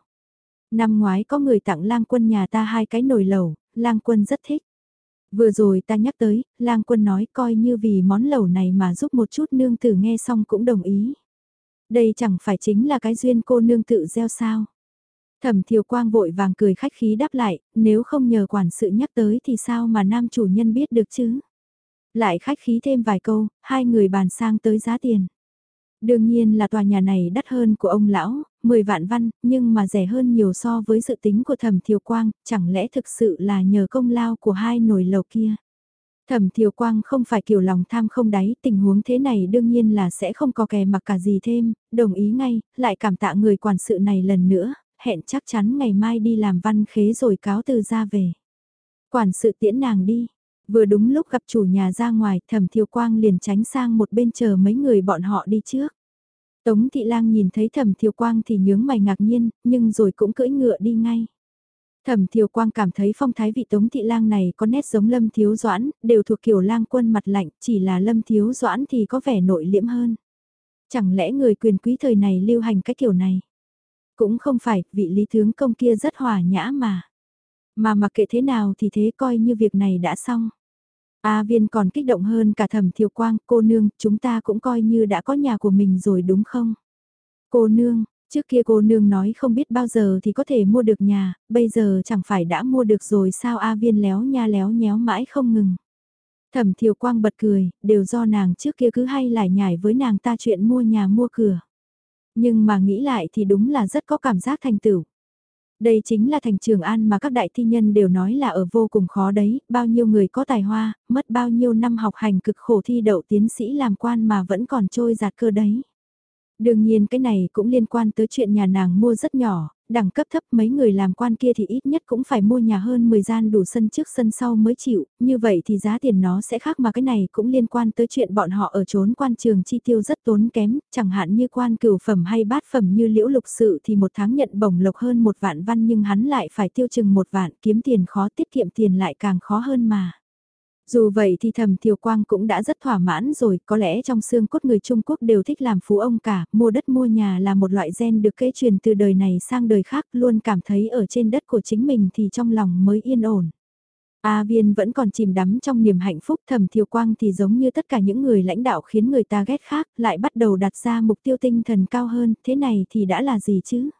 Năm ngoái có người tặng lang quân nhà ta hai cái nồi lẩu, lang quân rất thích. Vừa rồi ta nhắc tới, lang quân nói coi như vì món lẩu này mà giúp một chút nương tử nghe xong cũng đồng ý. Đây chẳng phải chính là cái duyên cô nương tự gieo sao. Thẩm Thiều Quang vội vàng cười khách khí đáp lại, nếu không nhờ quản sự nhắc tới thì sao mà nam chủ nhân biết được chứ. Lại khách khí thêm vài câu, hai người bàn sang tới giá tiền. Đương nhiên là tòa nhà này đắt hơn của ông lão, mười vạn văn, nhưng mà rẻ hơn nhiều so với dự tính của Thẩm Thiều Quang, chẳng lẽ thực sự là nhờ công lao của hai nồi lầu kia. Thẩm Thiều Quang không phải kiểu lòng tham không đáy, tình huống thế này đương nhiên là sẽ không có kè mặc cả gì thêm, đồng ý ngay, lại cảm tạ người quản sự này lần nữa, hẹn chắc chắn ngày mai đi làm văn khế rồi cáo từ ra về. Quản sự tiễn nàng đi, vừa đúng lúc gặp chủ nhà ra ngoài, Thẩm Thiều Quang liền tránh sang một bên chờ mấy người bọn họ đi trước. Tống Thị Lang nhìn thấy Thẩm Thiều Quang thì nhướng mày ngạc nhiên, nhưng rồi cũng cưỡi ngựa đi ngay. Thẩm Thiều Quang cảm thấy phong thái vị Tống Thị Lang này có nét giống Lâm Thiếu Doãn, đều thuộc kiểu lang quân mặt lạnh, chỉ là Lâm Thiếu Doãn thì có vẻ nội liễm hơn. Chẳng lẽ người quyền quý thời này lưu hành cái kiểu này? Cũng không phải, vị lý tướng công kia rất hòa nhã mà. Mà mặc kệ thế nào thì thế coi như việc này đã xong. A Viên còn kích động hơn cả Thẩm Thiều Quang, cô nương, chúng ta cũng coi như đã có nhà của mình rồi đúng không? Cô nương, trước kia cô nương nói không biết bao giờ thì có thể mua được nhà, bây giờ chẳng phải đã mua được rồi sao A Viên léo nha léo nhéo mãi không ngừng. Thẩm Thiều Quang bật cười, đều do nàng trước kia cứ hay lải nhải với nàng ta chuyện mua nhà mua cửa. Nhưng mà nghĩ lại thì đúng là rất có cảm giác thành tựu. Đây chính là thành Trường An mà các đại thi nhân đều nói là ở vô cùng khó đấy, bao nhiêu người có tài hoa, mất bao nhiêu năm học hành cực khổ thi đậu tiến sĩ làm quan mà vẫn còn trôi giạt cơ đấy. Đương nhiên cái này cũng liên quan tới chuyện nhà nàng mua rất nhỏ, đẳng cấp thấp mấy người làm quan kia thì ít nhất cũng phải mua nhà hơn mười gian đủ sân trước sân sau mới chịu, như vậy thì giá tiền nó sẽ khác mà cái này cũng liên quan tới chuyện bọn họ ở trốn quan trường chi tiêu rất tốn kém, chẳng hạn như quan cửu phẩm hay bát phẩm như liễu lục sự thì một tháng nhận bổng lộc hơn một vạn văn nhưng hắn lại phải tiêu chừng một vạn kiếm tiền khó tiết kiệm tiền lại càng khó hơn mà. Dù vậy thì Thẩm Thiều Quang cũng đã rất thỏa mãn rồi, có lẽ trong xương cốt người Trung Quốc đều thích làm phú ông cả, mua đất mua nhà là một loại gen được kế truyền từ đời này sang đời khác, luôn cảm thấy ở trên đất của chính mình thì trong lòng mới yên ổn. A Viên vẫn còn chìm đắm trong niềm hạnh phúc, Thẩm Thiều Quang thì giống như tất cả những người lãnh đạo khiến người ta ghét khác, lại bắt đầu đặt ra mục tiêu tinh thần cao hơn, thế này thì đã là gì chứ?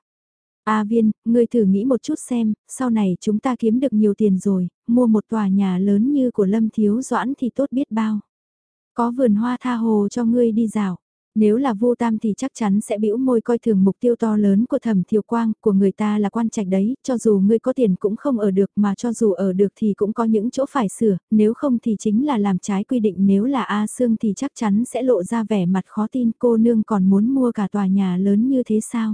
A Viên, ngươi thử nghĩ một chút xem, sau này chúng ta kiếm được nhiều tiền rồi, mua một tòa nhà lớn như của Lâm Thiếu Doãn thì tốt biết bao. Có vườn hoa tha hồ cho ngươi đi dạo. Nếu là vô tam thì chắc chắn sẽ bĩu môi coi thường mục tiêu to lớn của Thẩm Thiều Quang, của người ta là quan trạch đấy, cho dù ngươi có tiền cũng không ở được mà cho dù ở được thì cũng có những chỗ phải sửa, nếu không thì chính là làm trái quy định, nếu là A Sương thì chắc chắn sẽ lộ ra vẻ mặt khó tin, cô nương còn muốn mua cả tòa nhà lớn như thế sao?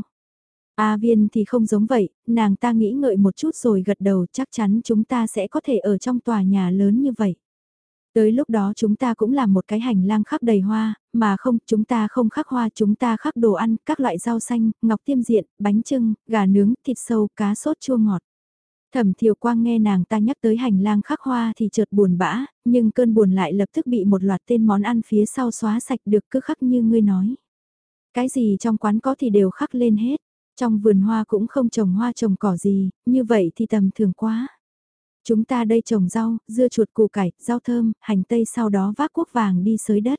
A Viên thì không giống vậy, nàng ta nghĩ ngợi một chút rồi gật đầu, chắc chắn chúng ta sẽ có thể ở trong tòa nhà lớn như vậy. Tới lúc đó chúng ta cũng làm một cái hành lang khắc đầy hoa, mà không, chúng ta không khắc hoa, chúng ta khắc đồ ăn, các loại rau xanh, ngọc tiêm diện, bánh trưng, gà nướng, thịt sâu, cá sốt chua ngọt. Thẩm Thiều Quang nghe nàng ta nhắc tới hành lang khắc hoa thì chợt buồn bã, nhưng cơn buồn lại lập tức bị một loạt tên món ăn phía sau xóa sạch được, cứ khắc như ngươi nói. Cái gì trong quán có thì đều khắc lên hết, trong vườn hoa cũng không trồng hoa trồng cỏ gì, như vậy thì tầm thường quá. Chúng ta đây trồng rau, dưa chuột, củ cải, rau thơm, hành tây, sau đó vác cuốc vàng đi xới đất.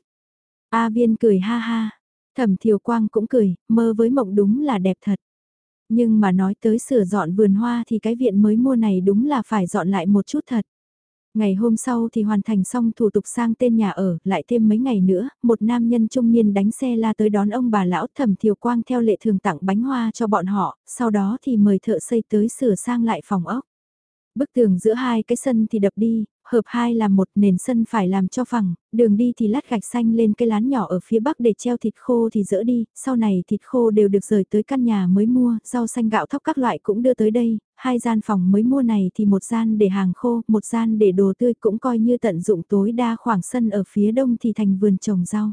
A Viên cười ha ha, Thẩm Thiều Quang cũng cười, mơ với mộng đúng là đẹp thật. Nhưng mà nói tới sửa dọn vườn hoa thì cái viện mới mua này đúng là phải dọn lại một chút thật. Ngày hôm sau thì hoàn thành xong thủ tục sang tên nhà ở, lại thêm mấy ngày nữa, một nam nhân trung niên đánh xe la tới đón ông bà lão. Thẩm Thiều Quang theo lệ thường tặng bánh hoa cho bọn họ, sau đó thì mời thợ xây tới sửa sang lại phòng ốc. Bức tường giữa hai cái sân thì đập đi, hợp hai làm một, nền sân phải làm cho phẳng, đường đi thì lát gạch xanh lên cái lán nhỏ ở phía bắc để treo thịt khô thì dỡ đi, sau này thịt khô đều được rời tới căn nhà mới mua, rau xanh gạo thóc các loại cũng đưa tới đây, hai gian phòng mới mua này thì một gian để hàng khô, một gian để đồ tươi, cũng coi như tận dụng tối đa khoảng sân ở phía đông thì thành vườn trồng rau.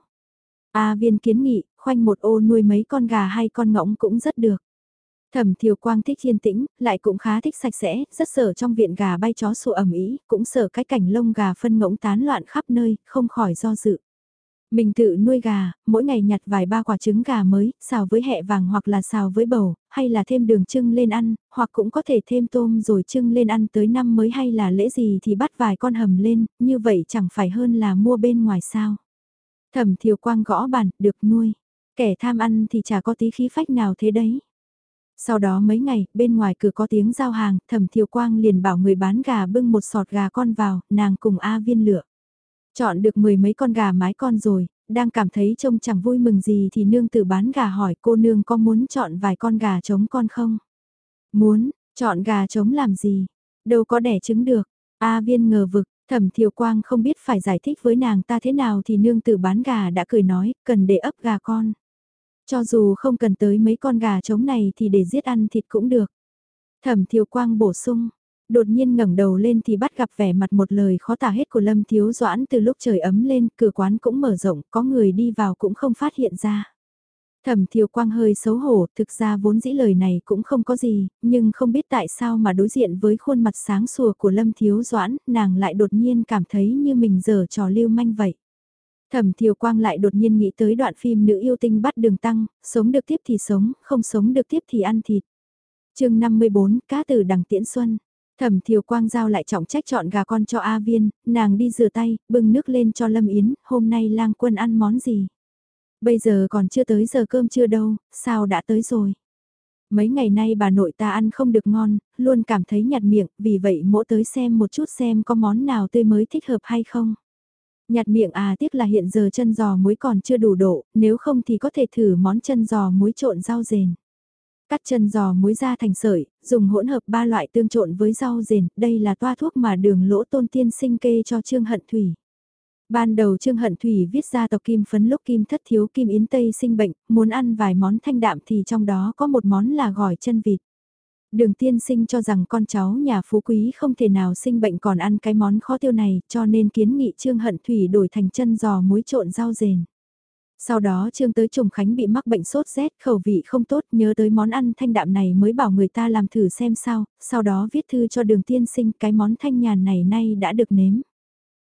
A Viên kiến nghị, khoanh một ô nuôi mấy con gà hay con ngỗng cũng rất được. Thẩm Thiều Quang thích yên tĩnh, lại cũng khá thích sạch sẽ, rất sợ trong viện gà bay chó sủa ầm ĩ, cũng sợ cái cảnh lông gà phân ngỗng tán loạn khắp nơi, không khỏi do dự. Mình tự nuôi gà, mỗi ngày nhặt vài ba quả trứng gà mới, xào với hẹ vàng hoặc là xào với bầu, hay là thêm đường trưng lên ăn, hoặc cũng có thể thêm tôm rồi trưng lên ăn tới năm mới hay là lễ gì thì bắt vài con hầm lên, như vậy chẳng phải hơn là mua bên ngoài sao. Thẩm Thiều Quang gõ bàn, được nuôi. Kẻ tham ăn thì chả có tí khí phách nào thế đấy. Sau đó mấy ngày, bên ngoài cửa có tiếng giao hàng, Thẩm Thiều Quang liền bảo người bán gà bưng một sọt gà con vào, nàng cùng A Viên lựa. Chọn được mười mấy con gà mái con rồi, đang cảm thấy trông chẳng vui mừng gì thì nương tử bán gà hỏi cô nương có muốn chọn vài con gà trống con không? Muốn, chọn gà trống làm gì? Đâu có đẻ trứng được. A Viên ngờ vực, Thẩm Thiều Quang không biết phải giải thích với nàng ta thế nào thì nương tử bán gà đã cười nói, cần để ấp gà con. Cho dù không cần tới mấy con gà trống này thì để giết ăn thịt cũng được. Thẩm Thiều Quang bổ sung, đột nhiên ngẩng đầu lên thì bắt gặp vẻ mặt một lời khó tả hết của Lâm Thiếu Doãn. Từ lúc trời ấm lên, cửa quán cũng mở rộng, có người đi vào cũng không phát hiện ra. Thẩm Thiều Quang hơi xấu hổ, thực ra vốn dĩ lời này cũng không có gì, nhưng không biết tại sao mà đối diện với khuôn mặt sáng sủa của Lâm Thiếu Doãn, nàng lại đột nhiên cảm thấy như mình giở trò lưu manh vậy. Thẩm Thiều Quang lại đột nhiên nghĩ tới đoạn phim nữ yêu tinh bắt đường tăng, sống được tiếp thì sống, không sống được tiếp thì ăn thịt. chương năm mươi bốn, cá từ đằng tiễn xuân. Thẩm Thiều Quang giao lại trọng trách chọn gà con cho A Viên, nàng đi rửa tay, bưng nước lên cho Lâm Yến, hôm nay lang quân ăn món gì? Bây giờ còn chưa tới giờ cơm trưa đâu, sao đã tới rồi? Mấy ngày nay bà nội ta ăn không được ngon, luôn cảm thấy nhạt miệng, vì vậy mỗi tới xem một chút xem có món nào tươi mới thích hợp hay không. Nhạt miệng à, tiếc là hiện giờ chân giò muối còn chưa đủ độ, nếu không thì có thể thử món chân giò muối trộn rau dền. Cắt chân giò muối ra thành sợi, dùng hỗn hợp ba loại tương trộn với rau dền, đây là toa thuốc mà Đường Lỗ Tôn tiên sinh kê cho Trương Hận Thủy. Ban đầu Trương Hận Thủy viết ra tộc Kim Phấn lúc Kim Thất thiếu Kim Yến Tây sinh bệnh, muốn ăn vài món thanh đạm thì trong đó có một món là gỏi chân vịt. Đường tiên sinh cho rằng con cháu nhà phú quý không thể nào sinh bệnh còn ăn cái món khó tiêu này, cho nên kiến nghị Trương Hận Thủy đổi thành chân giò muối trộn rau dền. Sau đó Trương tới Trùng Khánh bị mắc bệnh sốt rét, khẩu vị không tốt, nhớ tới món ăn thanh đạm này mới bảo người ta làm thử xem sao, sau đó viết thư cho đường tiên sinh cái món thanh nhàn này nay đã được nếm.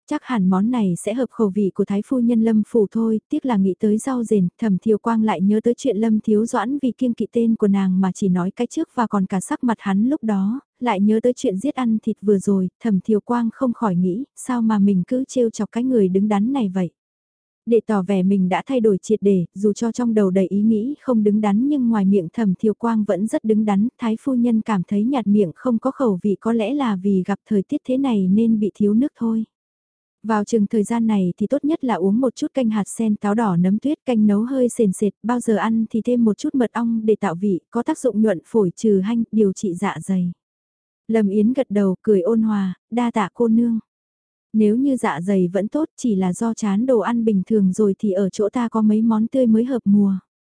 Chắc hẳn món này sẽ hợp khẩu vị của thái phu nhân Lâm Phủ thôi, tiếc là nghĩ tới rau rền, Thẩm Thiều Quang lại nhớ tới chuyện Lâm Thiếu Doãn vì kiêng kỵ tên của nàng mà chỉ nói cái trước và còn cả sắc mặt hắn lúc đó, lại nhớ tới chuyện giết ăn thịt vừa rồi, Thẩm Thiều Quang không khỏi nghĩ, sao mà mình cứ trêu chọc cái người đứng đắn này vậy. Để tỏ vẻ mình đã thay đổi triệt để, dù cho trong đầu đầy ý nghĩ không đứng đắn nhưng ngoài miệng Thẩm Thiều Quang vẫn rất đứng đắn, thái phu nhân cảm thấy nhạt miệng không có khẩu vị có lẽ là vì gặp thời tiết thế này nên bị thiếu nước thôi. Vào chừng thời gian này thì tốt nhất là uống một chút canh hạt sen táo đỏ nấm tuyết, canh nấu hơi sền sệt, bao giờ ăn thì thêm một chút mật ong để tạo vị, có tác dụng nhuận phổi trừ hanh, điều trị dạ dày. Lâm Yến gật đầu cười ôn hòa, đa tạ cô nương. Nếu như dạ dày vẫn tốt chỉ là do chán đồ ăn bình thường rồi thì ở chỗ ta có mấy món tươi mới hợp mùa.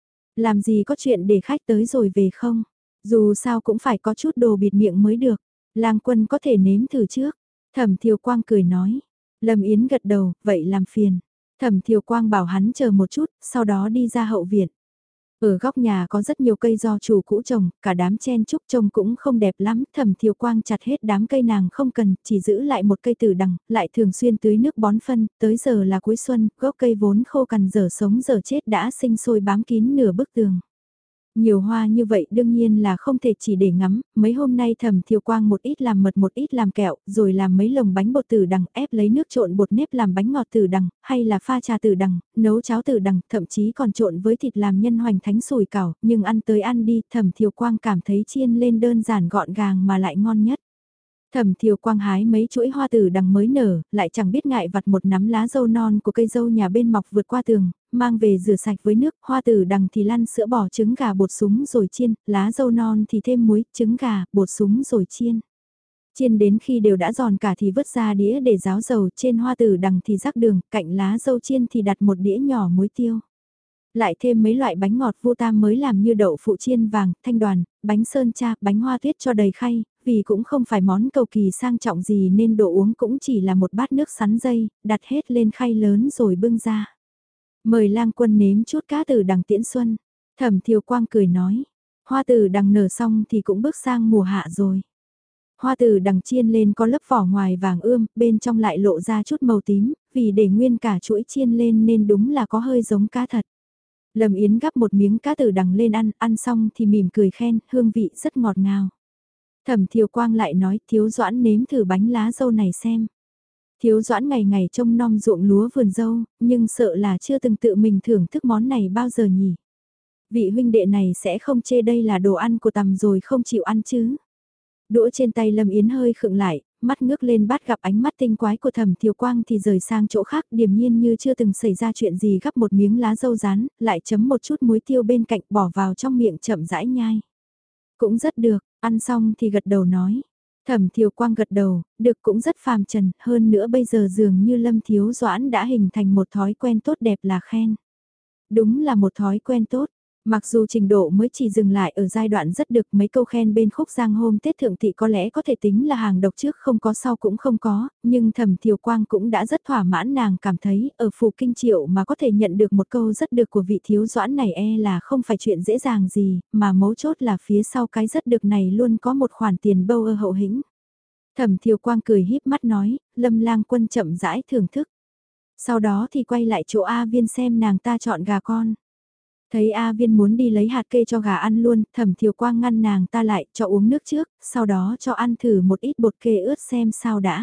Làm gì có chuyện để khách tới rồi về không? Dù sao cũng phải có chút đồ bịt miệng mới được. Lang Quân có thể nếm thử trước. Thẩm Thiều Quang cười nói. Lâm Yến gật đầu, vậy làm phiền. Thẩm Thiều Quang bảo hắn chờ một chút, sau đó đi ra hậu viện. Ở góc nhà có rất nhiều cây do chủ cũ trồng, cả đám chen chúc trông cũng không đẹp lắm, Thẩm Thiều Quang chặt hết đám cây nàng không cần, chỉ giữ lại một cây tử đằng, lại thường xuyên tưới nước bón phân, tới giờ là cuối xuân, gốc cây vốn khô cằn dở sống dở chết đã sinh sôi bám kín nửa bức tường. Nhiều hoa như vậy đương nhiên là không thể chỉ để ngắm, mấy hôm nay Thẩm Thiều Quang một ít làm mật một ít làm kẹo, rồi làm mấy lồng bánh bột tử đằng, ép lấy nước trộn bột nếp làm bánh ngọt tử đằng, hay là pha trà tử đằng, nấu cháo tử đằng, thậm chí còn trộn với thịt làm nhân hoành thánh sủi cảo, nhưng ăn tới ăn đi, Thẩm Thiều Quang cảm thấy chiên lên đơn giản gọn gàng mà lại ngon nhất. Thẩm Thiều Quang hái mấy chuỗi hoa tử đằng mới nở, lại chẳng biết ngại vặt một nắm lá dâu non của cây dâu nhà bên mọc vượt qua tường, mang về rửa sạch với nước, hoa tử đằng thì lăn sữa bò trứng gà bột súng rồi chiên, lá dâu non thì thêm muối, trứng gà, bột súng rồi chiên. Chiên đến khi đều đã giòn cả thì vứt ra đĩa để ráo dầu, trên hoa tử đằng thì rắc đường, cạnh lá dâu chiên thì đặt một đĩa nhỏ muối tiêu. Lại thêm mấy loại bánh ngọt vô tam mới làm như đậu phụ chiên vàng, thanh đoàn, bánh sơn cha, bánh hoa tuyết cho đầy khay, vì cũng không phải món cầu kỳ sang trọng gì nên đồ uống cũng chỉ là một bát nước sắn dây, đặt hết lên khay lớn rồi bưng ra. Mời Lang Quân nếm chút cá tử đằng tiễn xuân. Thẩm Thiều Quang cười nói, hoa tử đằng nở xong thì cũng bước sang mùa hạ rồi. Hoa tử đằng chiên lên có lớp vỏ ngoài vàng ươm, bên trong lại lộ ra chút màu tím, vì để nguyên cả chuỗi chiên lên nên đúng là có hơi giống cá thật. Lâm Yến gắp một miếng cá tử đằng lên ăn, ăn xong thì mỉm cười khen, hương vị rất ngọt ngào. Thẩm Thiều Quang lại nói, Thiếu Doãn nếm thử bánh lá dâu này xem. Thiếu Doãn ngày ngày trông nom ruộng lúa vườn dâu, nhưng sợ là chưa từng tự mình thưởng thức món này bao giờ nhỉ. Vị huynh đệ này sẽ không chê đây là đồ ăn của tầm rồi không chịu ăn chứ. Đũa trên tay Lâm Yến hơi khựng lại, mắt ngước lên bát gặp ánh mắt tinh quái của Thẩm Thiều Quang thì rời sang chỗ khác, điềm nhiên như chưa từng xảy ra chuyện gì, gắp một miếng lá dâu rán, lại chấm một chút muối tiêu bên cạnh bỏ vào trong miệng chậm rãi nhai. Cũng rất được, ăn xong thì gật đầu nói. Thẩm Thiều Quang gật đầu, được cũng rất phàm trần, hơn nữa bây giờ dường như Lâm Thiếu Doãn đã hình thành một thói quen tốt đẹp là khen. Đúng là một thói quen tốt. Mặc dù trình độ mới chỉ dừng lại ở giai đoạn rất được, mấy câu khen bên khúc giang hôm Tết Thượng Thị có lẽ có thể tính là hàng độc trước không có sau cũng không có, nhưng Thẩm Thiều Quang cũng đã rất thỏa mãn, nàng cảm thấy ở Phủ Kinh Triệu mà có thể nhận được một câu rất được của vị thiếu doãn này e là không phải chuyện dễ dàng gì, mà mấu chốt là phía sau cái rất được này luôn có một khoản tiền bâu ơ hậu hĩnh. Thẩm Thiều Quang cười híp mắt nói, Lâm Lang Quân chậm rãi thưởng thức. Sau đó thì quay lại chỗ A Viên xem nàng ta chọn gà con. Thấy A Viên muốn đi lấy hạt kê cho gà ăn luôn, Thẩm Thiều Quang ngăn nàng ta lại, cho uống nước trước, sau đó cho ăn thử một ít bột kê ướt xem sao đã.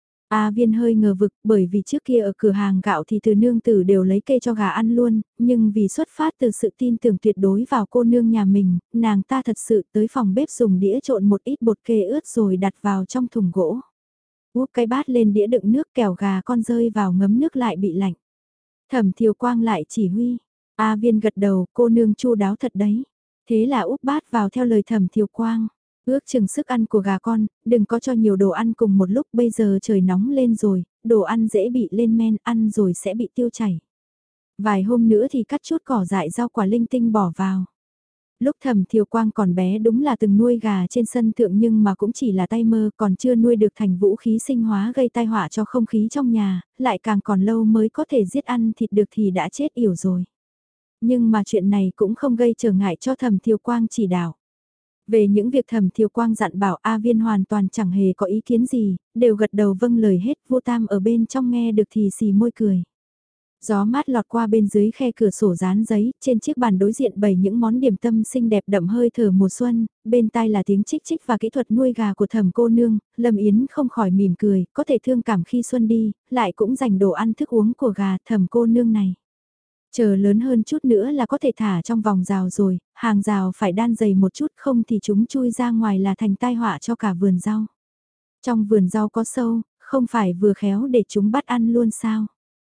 A Viên hơi ngờ vực, bởi vì trước kia ở cửa hàng gạo thì từ nương tử đều lấy kê cho gà ăn luôn, nhưng vì xuất phát từ sự tin tưởng tuyệt đối vào cô nương nhà mình, nàng ta thật sự tới phòng bếp dùng đĩa trộn một ít bột kê ướt rồi đặt vào trong thùng gỗ. Úp cái bát lên đĩa đựng nước, kẻo gà con rơi vào ngấm nước lại bị lạnh. Thẩm Thiều Quang lại chỉ huy. A Viên gật đầu, cô nương chu đáo thật đấy. Thế là úp bát vào theo lời Thẩm Thiều Quang. Ước chừng sức ăn của gà con, đừng có cho nhiều đồ ăn cùng một lúc, bây giờ trời nóng lên rồi, đồ ăn dễ bị lên men, ăn rồi sẽ bị tiêu chảy. Vài hôm nữa thì cắt chút cỏ dại rau quả linh tinh bỏ vào. Lúc Thẩm Thiều Quang còn bé đúng là từng nuôi gà trên sân thượng, nhưng mà cũng chỉ là tay mơ, còn chưa nuôi được thành vũ khí sinh hóa gây tai họa cho không khí trong nhà, lại càng còn lâu mới có thể giết ăn thịt được thì đã chết yểu rồi. Nhưng mà chuyện này cũng không gây trở ngại cho Thẩm Thiều Quang chỉ đạo. Về những việc Thẩm Thiều Quang dặn bảo A Viên hoàn toàn chẳng hề có ý kiến gì, đều gật đầu vâng lời hết, Vô Tam ở bên trong nghe được thì xì môi cười. Gió mát lọt qua bên dưới khe cửa sổ dán giấy, trên chiếc bàn đối diện bày những món điểm tâm xinh đẹp đậm hơi thở mùa xuân, bên tai là tiếng chích chích và kỹ thuật nuôi gà của Thẩm cô nương, Lâm Yến không khỏi mỉm cười, có thể thương cảm khi xuân đi, lại cũng dành đồ ăn thức uống của gà Thẩm cô nương này. Chờ lớn hơn chút nữa là có thể thả trong vòng rào rồi, hàng rào phải đan dày một chút không thì chúng chui ra ngoài là thành tai họa cho cả vườn rau. Trong vườn rau có sâu, không phải vừa khéo để chúng bắt ăn luôn sao?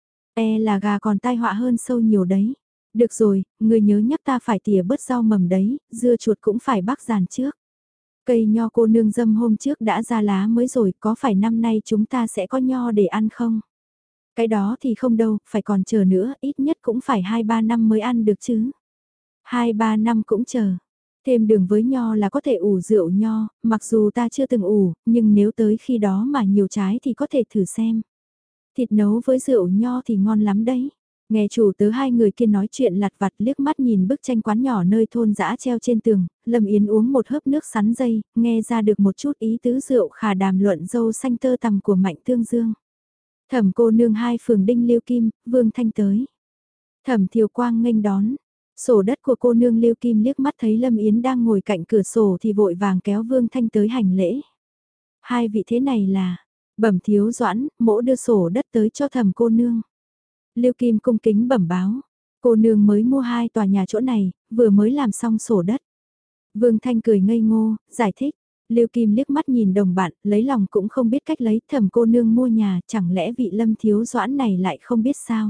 E là gà còn tai họa hơn sâu nhiều đấy. Được rồi, người nhớ nhắc ta phải tỉa bớt rau mầm đấy, dưa chuột cũng phải bắc giàn trước. Cây nho cô nương dâm hôm trước đã ra lá mới rồi, có phải năm nay chúng ta sẽ có nho để ăn không? Cái đó thì không đâu, phải còn chờ nữa, ít nhất cũng phải hai ba năm mới ăn được chứ. hai ba năm cũng chờ. Thêm đường với nho là có thể ủ rượu nho, mặc dù ta chưa từng ủ, nhưng nếu tới khi đó mà nhiều trái thì có thể thử xem. Thịt nấu với rượu nho thì ngon lắm đấy. Nghe chủ tớ hai người kia nói chuyện lặt vặt liếc mắt nhìn bức tranh quán nhỏ nơi thôn dã treo trên tường, Lâm Yến uống một hớp nước sắn dây, nghe ra được một chút ý tứ rượu khả đàm luận dâu xanh tơ tằm của Mạnh Tương Dương. Thẩm cô nương hai phường Đinh Liêu Kim, Vương Thanh tới. Thẩm Thiều Quang nghênh đón. Sổ đất của cô nương Liêu Kim liếc mắt thấy Lâm Yến đang ngồi cạnh cửa sổ thì vội vàng kéo Vương Thanh tới hành lễ. Hai vị thế này là, bẩm thiếu doãn, mỗ đưa sổ đất tới cho thẩm cô nương. Liêu Kim cung kính bẩm báo, cô nương mới mua hai tòa nhà chỗ này, vừa mới làm xong sổ đất. Vương Thanh cười ngây ngô, giải thích. Liêu Kim liếc mắt nhìn đồng bạn, lấy lòng cũng không biết cách lấy, thẩm cô nương mua nhà, chẳng lẽ vị Lâm thiếu doãn này lại không biết sao?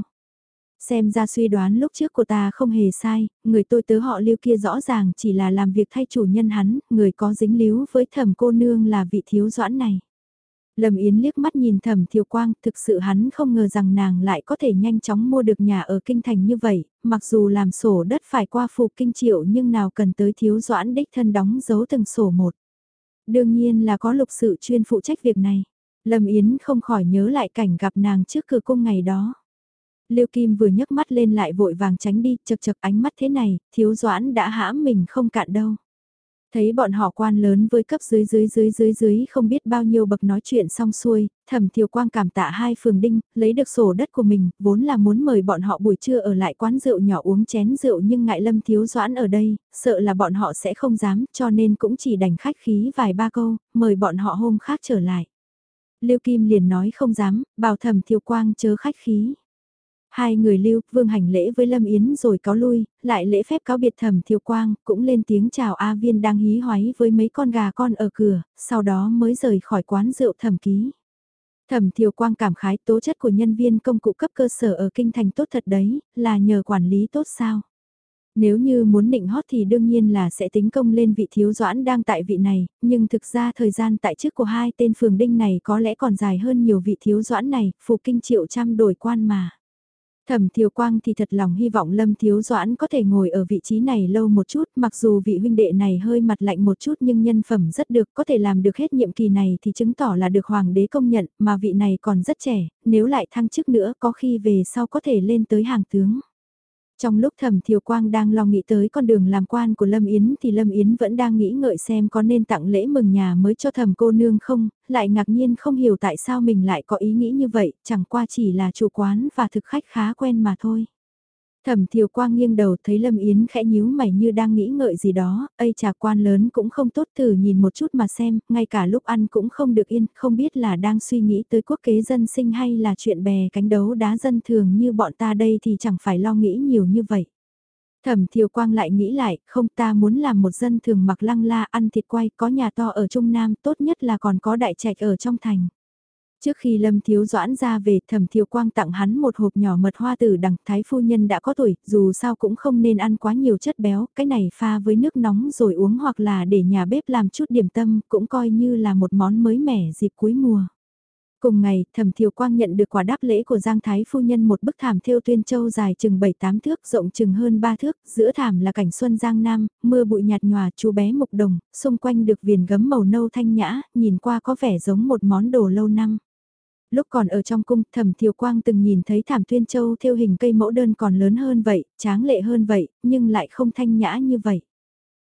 Xem ra suy đoán lúc trước của ta không hề sai, người tôi tớ họ Liêu kia rõ ràng chỉ là làm việc thay chủ nhân hắn, người có dính líu với thẩm cô nương là vị thiếu doãn này. Lâm Yến liếc mắt nhìn Thẩm Thiều Quang, thực sự hắn không ngờ rằng nàng lại có thể nhanh chóng mua được nhà ở kinh thành như vậy, mặc dù làm sổ đất phải qua phục kinh triệu nhưng nào cần tới thiếu doãn đích thân đóng dấu từng sổ một. Đương nhiên là có lục sự chuyên phụ trách việc này. Lâm Yến không khỏi nhớ lại cảnh gặp nàng trước cửa cung ngày đó. Liêu Kim vừa nhấc mắt lên lại vội vàng tránh đi, chật chật ánh mắt thế này, thiếu doãn đã hãm mình không cạn đâu. Thấy bọn họ quan lớn với cấp dưới dưới dưới dưới dưới không biết bao nhiêu bậc nói chuyện xong xuôi, Thẩm Thiều Quang cảm tạ hai phường Đinh, lấy được sổ đất của mình, vốn là muốn mời bọn họ buổi trưa ở lại quán rượu nhỏ uống chén rượu nhưng ngại Lâm thiếu doãn ở đây, sợ là bọn họ sẽ không dám, cho nên cũng chỉ đành khách khí vài ba câu, mời bọn họ hôm khác trở lại. Liêu Kim liền nói không dám, bảo Thẩm Thiều Quang chớ khách khí. Hai người Lưu, Vương hành lễ với Lâm Yến rồi cáo lui, lại lễ phép cáo biệt Thẩm Thiều Quang, cũng lên tiếng chào A Viên đang hí hoáy với mấy con gà con ở cửa, sau đó mới rời khỏi quán rượu Thẩm Ký. Thẩm Thiều Quang cảm khái tố chất của nhân viên công cụ cấp cơ sở ở kinh thành tốt thật đấy, là nhờ quản lý tốt sao. Nếu như muốn nịnh hót thì đương nhiên là sẽ tính công lên vị thiếu doãn đang tại vị này, nhưng thực ra thời gian tại chức của hai tên phường Đinh này có lẽ còn dài hơn nhiều vị thiếu doãn này, phục kinh triệu trăm đổi quan mà. Thẩm Thiều Quang thì thật lòng hy vọng Lâm Thiếu Doãn có thể ngồi ở vị trí này lâu một chút, mặc dù vị huynh đệ này hơi mặt lạnh một chút nhưng nhân phẩm rất được, có thể làm được hết nhiệm kỳ này thì chứng tỏ là được hoàng đế công nhận, mà vị này còn rất trẻ, nếu lại thăng chức nữa có khi về sau có thể lên tới hàng tướng. Trong lúc Thẩm Thiều Quang đang lo nghĩ tới con đường làm quan của Lâm Yến thì Lâm Yến vẫn đang nghĩ ngợi xem có nên tặng lễ mừng nhà mới cho Thẩm cô nương không, lại ngạc nhiên không hiểu tại sao mình lại có ý nghĩ như vậy, chẳng qua chỉ là chủ quán và thực khách khá quen mà thôi. Thẩm Thiều Quang nghiêng đầu thấy Lâm Yến khẽ nhíu mày như đang nghĩ ngợi gì đó, ây trà quan lớn cũng không tốt thử nhìn một chút mà xem, ngay cả lúc ăn cũng không được yên, không biết là đang suy nghĩ tới quốc kế dân sinh hay là chuyện bè cánh đấu đá dân thường như bọn ta đây thì chẳng phải lo nghĩ nhiều như vậy. Thẩm Thiều Quang lại nghĩ lại, không ta muốn làm một dân thường mặc lăng la ăn thịt quay có nhà to ở Trung Nam, tốt nhất là còn có đại trạch ở trong thành. Trước khi Lâm Thiếu Doãn ra về, Thẩm Thiều Quang tặng hắn một hộp nhỏ mật hoa tử đằng, thái phu nhân đã có tuổi, dù sao cũng không nên ăn quá nhiều chất béo, cái này pha với nước nóng rồi uống hoặc là để nhà bếp làm chút điểm tâm, cũng coi như là một món mới mẻ dịp cuối mùa. Cùng ngày, Thẩm Thiều Quang nhận được quà đáp lễ của Giang Thái phu nhân một bức thảm thêu tuyên châu dài chừng bảy tám thước, rộng chừng hơn ba thước, giữa thảm là cảnh xuân Giang Nam, mưa bụi nhạt nhòa, chú bé mục đồng, xung quanh được viền gấm màu nâu thanh nhã, nhìn qua có vẻ giống một món đồ lâu năm. Lúc còn ở trong cung, Thẩm Thiều Quang từng nhìn thấy thảm tuyên châu thêu hình cây mẫu đơn còn lớn hơn vậy, tráng lệ hơn vậy, nhưng lại không thanh nhã như vậy.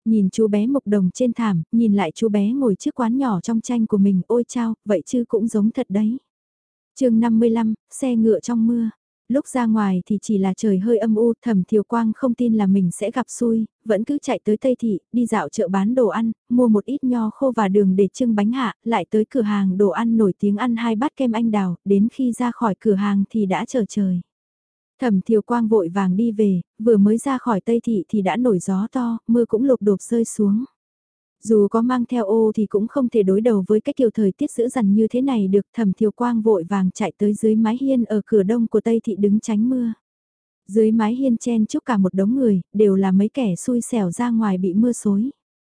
Nhìn chú bé mộc đồng trên thảm, nhìn lại chú bé ngồi trước quán nhỏ trong tranh của mình, ôi chao, vậy chứ cũng giống thật đấy. chương năm mươi lăm, xe ngựa trong mưa. Lúc ra ngoài thì chỉ là trời hơi âm u, Thẩm Thiều Quang không tin là mình sẽ gặp xui, vẫn cứ chạy tới Tây Thị, đi dạo chợ bán đồ ăn, mua một ít nho khô và đường để trưng bánh hạ, lại tới cửa hàng đồ ăn nổi tiếng ăn hai bát kem anh đào, đến khi ra khỏi cửa hàng thì đã trở trời. Thẩm Thiều Quang vội vàng đi về, vừa mới ra khỏi Tây Thị thì đã nổi gió to, mưa cũng lục đột rơi xuống. Dù có mang theo ô thì cũng không thể đối đầu với cái kiểu thời tiết dữ dằn như thế này được. Thẩm Thiều Quang vội vàng chạy tới dưới mái hiên ở cửa đông của Tây Thị đứng tránh mưa. Dưới mái hiên chen chúc cả một đống người, đều là mấy kẻ xui xẻo ra ngoài bị mưa xối.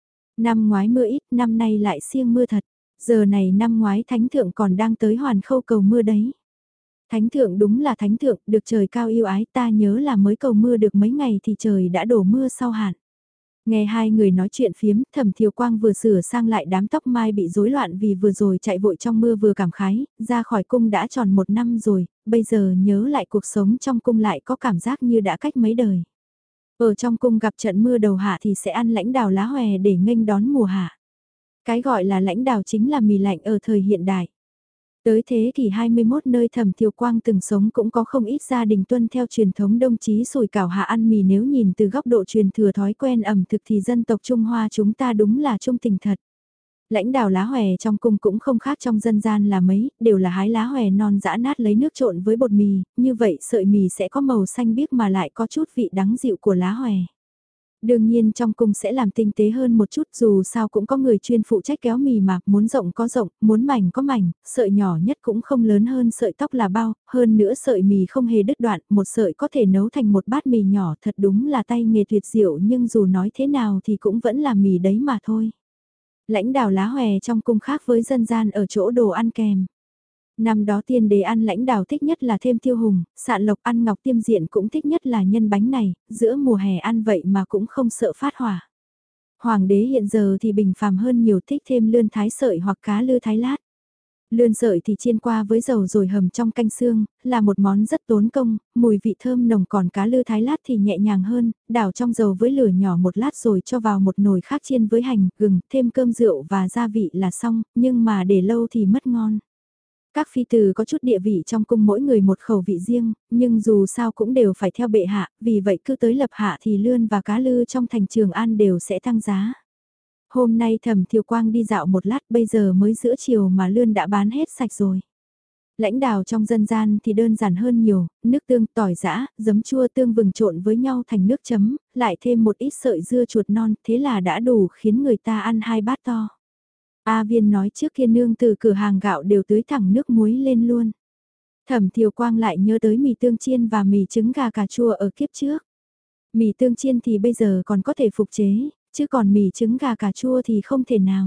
Năm ngoái mưa ít, năm nay lại siêng mưa thật. Giờ này năm ngoái thánh thượng còn đang tới hoàn khâu cầu mưa đấy. Thánh thượng đúng là thánh thượng, được trời cao yêu ái, ta nhớ là mới cầu mưa được mấy ngày thì trời đã đổ mưa sau hạn. Nghe hai người nói chuyện phiếm, Thẩm Thiều Quang vừa sửa sang lại đám tóc mai bị rối loạn vì vừa rồi chạy vội trong mưa vừa cảm khái, ra khỏi cung đã tròn một năm rồi, bây giờ nhớ lại cuộc sống trong cung lại có cảm giác như đã cách mấy đời. Ở trong cung gặp trận mưa đầu hạ thì sẽ ăn lãnh đào lá hòe để nghênh đón mùa hạ. Cái gọi là lãnh đào chính là mì lạnh ở thời hiện đại. Tới thế kỷ hai mươi mốt nơi Thẩm Thiều Quang từng sống cũng có không ít gia đình tuân theo truyền thống đồng chí sủi cảo hạ ăn mì, nếu nhìn từ góc độ truyền thừa thói quen ẩm thực thì dân tộc Trung Hoa chúng ta đúng là trung tình thật. Lãnh đào lá hòe trong cung cũng không khác trong dân gian là mấy, đều là hái lá hòe non giã nát lấy nước trộn với bột mì, như vậy sợi mì sẽ có màu xanh biếc mà lại có chút vị đắng dịu của lá hòe. Đương nhiên trong cung sẽ làm tinh tế hơn một chút, dù sao cũng có người chuyên phụ trách kéo mì mà, muốn rộng có rộng, muốn mảnh có mảnh, sợi nhỏ nhất cũng không lớn hơn sợi tóc là bao, hơn nữa sợi mì không hề đứt đoạn, một sợi có thể nấu thành một bát mì nhỏ, thật đúng là tay nghề tuyệt diệu, nhưng dù nói thế nào thì cũng vẫn là mì đấy mà thôi. Lãnh đào lá hòe trong cung khác với dân gian ở chỗ đồ ăn kèm. Năm đó tiên đế ăn lãnh đào thích nhất là thêm tiêu hùng, sạn lộc ăn ngọc tiêm diện cũng thích nhất là nhân bánh này, giữa mùa hè ăn vậy mà cũng không sợ phát hỏa. Hoàng đế hiện giờ thì bình phàm hơn nhiều, thích thêm lươn thái sợi hoặc cá lư thái lát. Lươn sợi thì chiên qua với dầu rồi hầm trong canh xương, là một món rất tốn công, mùi vị thơm nồng, còn cá lư thái lát thì nhẹ nhàng hơn, đảo trong dầu với lửa nhỏ một lát rồi cho vào một nồi khác chiên với hành, gừng, thêm cơm rượu và gia vị là xong, nhưng mà để lâu thì mất ngon. Các phi tử có chút địa vị trong cung mỗi người một khẩu vị riêng, nhưng dù sao cũng đều phải theo bệ hạ, vì vậy cứ tới lập hạ thì lươn và cá lư trong thành Trường An đều sẽ tăng giá. Hôm nay Thẩm Thiều Quang đi dạo một lát, bây giờ mới giữa chiều mà lươn đã bán hết sạch rồi. Lãnh đào trong dân gian thì đơn giản hơn nhiều, nước tương, tỏi giã, giấm chua tương vừng trộn với nhau thành nước chấm, lại thêm một ít sợi dưa chuột non, thế là đã đủ khiến người ta ăn hai bát to. A Viên nói trước kia nương từ cửa hàng gạo đều tưới thẳng nước muối lên luôn. Thẩm Thiều Quang lại nhớ tới mì tương chiên và mì trứng gà cà chua ở kiếp trước. Mì tương chiên thì bây giờ còn có thể phục chế, chứ còn mì trứng gà cà chua thì không thể nào.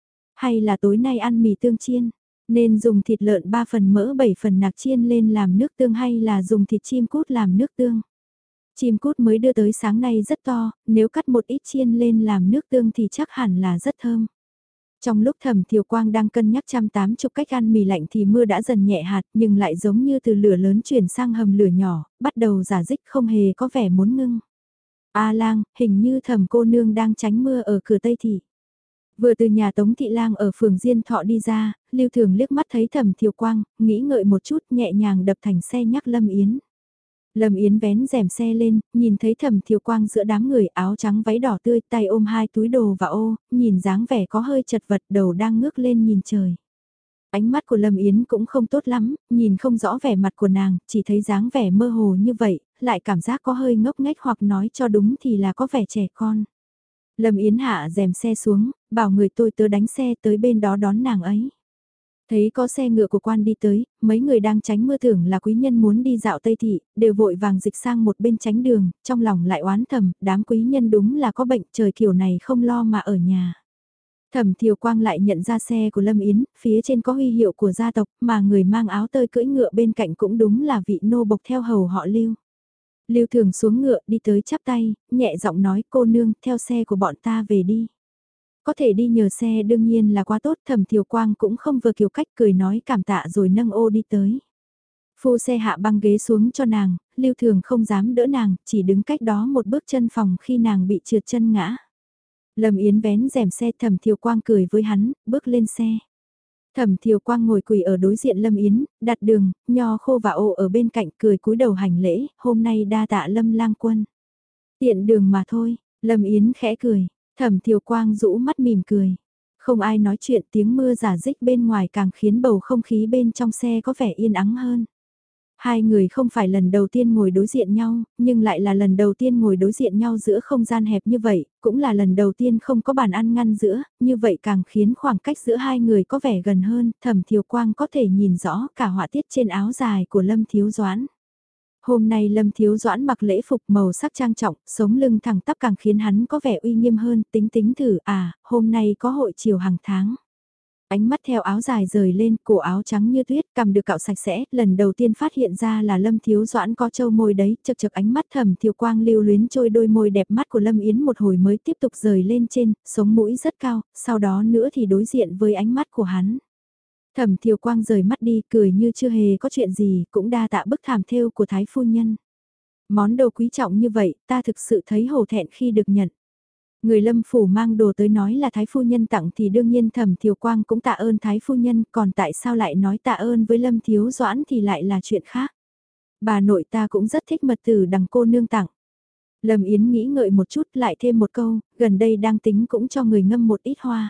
Hay là tối nay ăn mì tương chiên, nên dùng thịt lợn ba phần mỡ bảy phần nạc chiên lên làm nước tương hay là dùng thịt chim cút làm nước tương. Chim cút mới đưa tới sáng nay rất to, nếu cắt một ít chiên lên làm nước tương thì chắc hẳn là rất thơm. Trong lúc Thẩm Thiều Quang đang cân nhắc trăm tám chục cách ăn mì lạnh thì mưa đã dần nhẹ hạt, nhưng lại giống như từ lửa lớn chuyển sang hầm lửa nhỏ, bắt đầu giả dích không hề có vẻ muốn ngưng. A Lang, hình như Thẩm cô nương đang tránh mưa ở cửa Tây Thị. Vừa từ nhà Tống Thị Lang ở phường Diên Thọ đi ra, Lưu Thường liếc mắt thấy Thẩm Thiều Quang, nghĩ ngợi một chút nhẹ nhàng đập thành xe nhắc Lâm Yến. Lâm Yến vén rèm xe lên, nhìn thấy Thẩm Thiều Quang giữa đám người áo trắng váy đỏ tươi, tay ôm hai túi đồ và ô, nhìn dáng vẻ có hơi chật vật, đầu đang ngước lên nhìn trời. Ánh mắt của Lâm Yến cũng không tốt lắm, nhìn không rõ vẻ mặt của nàng, chỉ thấy dáng vẻ mơ hồ như vậy, lại cảm giác có hơi ngốc nghếch hoặc nói cho đúng thì là có vẻ trẻ con. Lâm Yến hạ rèm xe xuống, bảo người tôi tớ đánh xe tới bên đó đón nàng ấy. Thấy có xe ngựa của quan đi tới, mấy người đang tránh mưa tưởng là quý nhân muốn đi dạo Tây Thị, đều vội vàng dịch sang một bên tránh đường, trong lòng lại oán thầm, đám quý nhân đúng là có bệnh, trời kiểu này không lo mà ở nhà. Thẩm Thiều Quang lại nhận ra xe của Lâm Yến, phía trên có huy hiệu của gia tộc, mà người mang áo tơi cưỡi ngựa bên cạnh cũng đúng là vị nô bộc theo hầu họ Lưu. Lưu Thường xuống ngựa đi tới chắp tay, nhẹ giọng nói cô nương theo xe của bọn ta về đi. Có thể đi nhờ xe đương nhiên là quá tốt, Thẩm Thiều Quang cũng không vừa kiều cách cười nói cảm tạ rồi nâng ô đi tới. Phu xe hạ băng ghế xuống cho nàng, Lưu Thường không dám đỡ nàng, chỉ đứng cách đó một bước chân phòng khi nàng bị trượt chân ngã. Lâm Yến vén rèm xe, Thẩm Thiều Quang cười với hắn, bước lên xe. Thẩm Thiều Quang ngồi quỳ ở đối diện Lâm Yến, đặt đường, nho khô và ô ở bên cạnh cười cúi đầu hành lễ, hôm nay đa tạ Lâm lang quân. Tiện đường mà thôi, Lâm Yến khẽ cười, Thẩm Thiều Quang rũ mắt mỉm cười. Không ai nói chuyện, tiếng mưa rả rích bên ngoài càng khiến bầu không khí bên trong xe có vẻ yên ắng hơn. Hai người không phải lần đầu tiên ngồi đối diện nhau, nhưng lại là lần đầu tiên ngồi đối diện nhau giữa không gian hẹp như vậy, cũng là lần đầu tiên không có bàn ăn ngăn giữa, như vậy càng khiến khoảng cách giữa hai người có vẻ gần hơn, Thẩm Thiều Quang có thể nhìn rõ cả họa tiết trên áo dài của Lâm Thiếu Doãn. Hôm nay Lâm Thiếu Doãn mặc lễ phục màu sắc trang trọng, sống lưng thẳng tắp càng khiến hắn có vẻ uy nghiêm hơn, tính tính thử à, hôm nay có hội chiều hàng tháng. Ánh mắt theo áo dài rời lên, cổ áo trắng như tuyết, cằm được cạo sạch sẽ, lần đầu tiên phát hiện ra là Lâm Thiếu Doãn có châu môi đấy, chật chật ánh mắt Thẩm Thiều Quang lưu luyến trôi đôi môi đẹp mắt của Lâm Yến một hồi mới tiếp tục rời lên trên, sống mũi rất cao, sau đó nữa thì đối diện với ánh mắt của hắn. Thẩm Thiều Quang rời mắt đi, cười như chưa hề có chuyện gì, cũng đa tạ bức thảm thêu của Thái Phu Nhân. Món đồ quý trọng như vậy, ta thực sự thấy hổ thẹn khi được nhận. Người Lâm Phủ mang đồ tới nói là Thái Phu Nhân tặng thì đương nhiên Thẩm Thiều Quang cũng tạ ơn Thái Phu Nhân, còn tại sao lại nói tạ ơn với Lâm Thiếu Doãn thì lại là chuyện khác. Bà nội ta cũng rất thích mật tử đằng cô nương tặng. Lâm Yến nghĩ ngợi một chút lại thêm một câu, gần đây đang tính cũng cho người ngâm một ít hoa.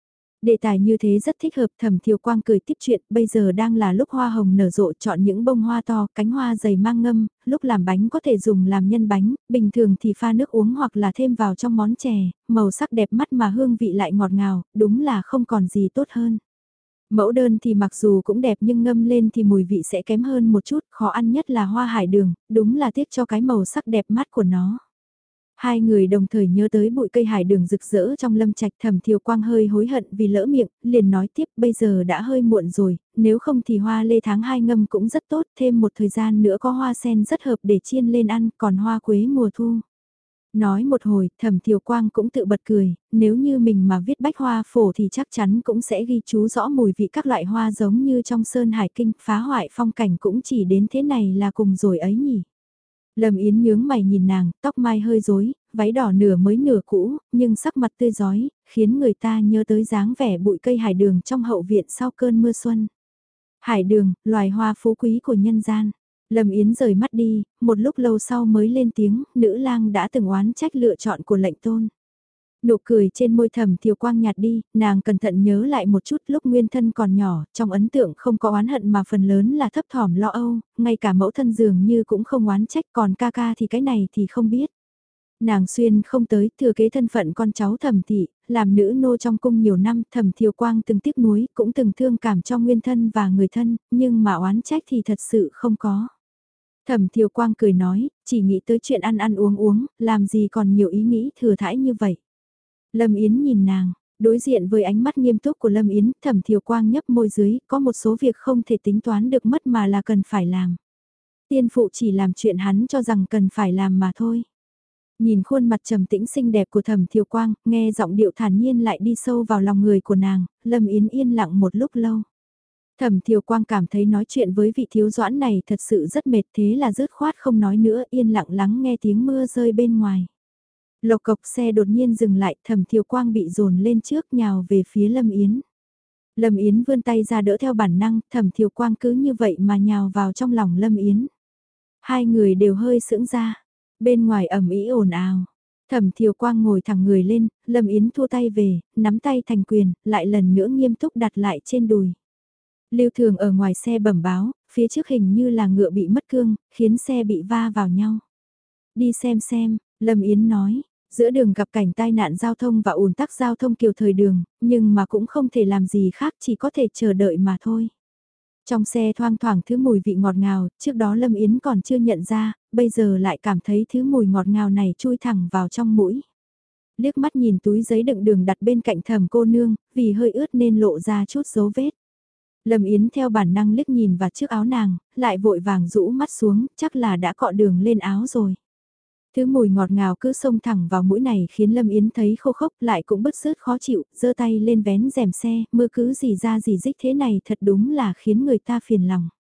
Đề tài như thế rất thích hợp. Thẩm Thiều Quang cười tiếp chuyện, bây giờ đang là lúc hoa hồng nở rộ, chọn những bông hoa to, cánh hoa dày mang ngâm, lúc làm bánh có thể dùng làm nhân bánh, bình thường thì pha nước uống hoặc là thêm vào trong món chè, màu sắc đẹp mắt mà hương vị lại ngọt ngào, đúng là không còn gì tốt hơn. Mẫu đơn thì mặc dù cũng đẹp nhưng ngâm lên thì mùi vị sẽ kém hơn một chút, khó ăn nhất là hoa hải đường, đúng là tiếc cho cái màu sắc đẹp mắt của nó. Hai người đồng thời nhớ tới bụi cây hải đường rực rỡ trong lâm trạch. Thẩm Thiều Quang hơi hối hận vì lỡ miệng, liền nói tiếp bây giờ đã hơi muộn rồi, nếu không thì hoa lê tháng hai ngâm cũng rất tốt, thêm một thời gian nữa có hoa sen rất hợp để chiên lên ăn, còn hoa quế mùa thu. Nói một hồi, Thẩm Thiều Quang cũng tự bật cười, nếu như mình mà viết bách hoa phổ thì chắc chắn cũng sẽ ghi chú rõ mùi vị các loại hoa giống như trong Sơn Hải Kinh, phá hoại phong cảnh cũng chỉ đến thế này là cùng rồi ấy nhỉ. Lâm Yến nhướng mày nhìn nàng, tóc mai hơi rối, váy đỏ nửa mới nửa cũ, nhưng sắc mặt tươi giói, khiến người ta nhớ tới dáng vẻ bụi cây hải đường trong hậu viện sau cơn mưa xuân. Hải đường, loài hoa phú quý của nhân gian. Lâm Yến rời mắt đi, một lúc lâu sau mới lên tiếng, nữ lang đã từng oán trách lựa chọn của lệnh tôn. Nụ cười trên môi Thẩm Thiều Quang nhạt đi, nàng cẩn thận nhớ lại một chút lúc nguyên thân còn nhỏ, trong ấn tượng không có oán hận mà phần lớn là thấp thỏm lo âu, ngay cả mẫu thân dường như cũng không oán trách, còn ca ca thì cái này thì không biết. Nàng xuyên không tới, thừa kế thân phận con cháu Thẩm thị, làm nữ nô trong cung nhiều năm, Thẩm Thiều Quang từng tiếc nuối, cũng từng thương cảm cho nguyên thân và người thân, nhưng mà oán trách thì thật sự không có. Thẩm Thiều Quang cười nói, chỉ nghĩ tới chuyện ăn ăn uống uống, làm gì còn nhiều ý nghĩ thừa thãi như vậy. Lâm Yến nhìn nàng, đối diện với ánh mắt nghiêm túc của Lâm Yến, Thẩm Thiều Quang nhấp môi dưới, có một số việc không thể tính toán được mất mà là cần phải làm. Tiên phụ chỉ làm chuyện hắn cho rằng cần phải làm mà thôi. Nhìn khuôn mặt trầm tĩnh xinh đẹp của Thẩm Thiều Quang, nghe giọng điệu thản nhiên lại đi sâu vào lòng người của nàng, Lâm Yến yên lặng một lúc lâu. Thẩm Thiều Quang cảm thấy nói chuyện với vị thiếu doãn này thật sự rất mệt, thế là dứt khoát không nói nữa, yên lặng lắng nghe tiếng mưa rơi bên ngoài. Lộc cộc xe đột nhiên dừng lại, Thẩm Thiều Quang bị dồn lên trước nhào về phía Lâm Yến. Lâm Yến vươn tay ra đỡ theo bản năng, Thẩm Thiều Quang cứ như vậy mà nhào vào trong lòng Lâm Yến. Hai người đều hơi sững ra, bên ngoài ầm ĩ ồn ào. Thẩm Thiều Quang ngồi thẳng người lên, Lâm Yến thua tay về, nắm tay thành quyền, lại lần nữa nghiêm túc đặt lại trên đùi. Lưu Thường ở ngoài xe bẩm báo, phía trước hình như là ngựa bị mất cương, khiến xe bị va vào nhau. Đi xem xem, Lâm Yến nói, giữa đường gặp cảnh tai nạn giao thông và ùn tắc giao thông kiểu thời đường, nhưng mà cũng không thể làm gì khác, chỉ có thể chờ đợi mà thôi. Trong xe thoang thoảng thứ mùi vị ngọt ngào, trước đó Lâm Yến còn chưa nhận ra, bây giờ lại cảm thấy thứ mùi ngọt ngào này chui thẳng vào trong mũi. Liếc mắt nhìn túi giấy đựng đường đặt bên cạnh Thẩm cô nương, vì hơi ướt nên lộ ra chút dấu vết. Lâm Yến theo bản năng liếc nhìn vào chiếc áo nàng, lại vội vàng rũ mắt xuống, chắc là đã cọ đường lên áo rồi. Thứ mùi ngọt ngào cứ xông thẳng vào mũi này khiến Lâm Yến thấy khô khốc, lại cũng bứt rứt khó chịu, giơ tay lên vén rèm xe, mưa cứ rỉ ra rỉ rích thế này thật đúng là khiến người ta phiền lòng.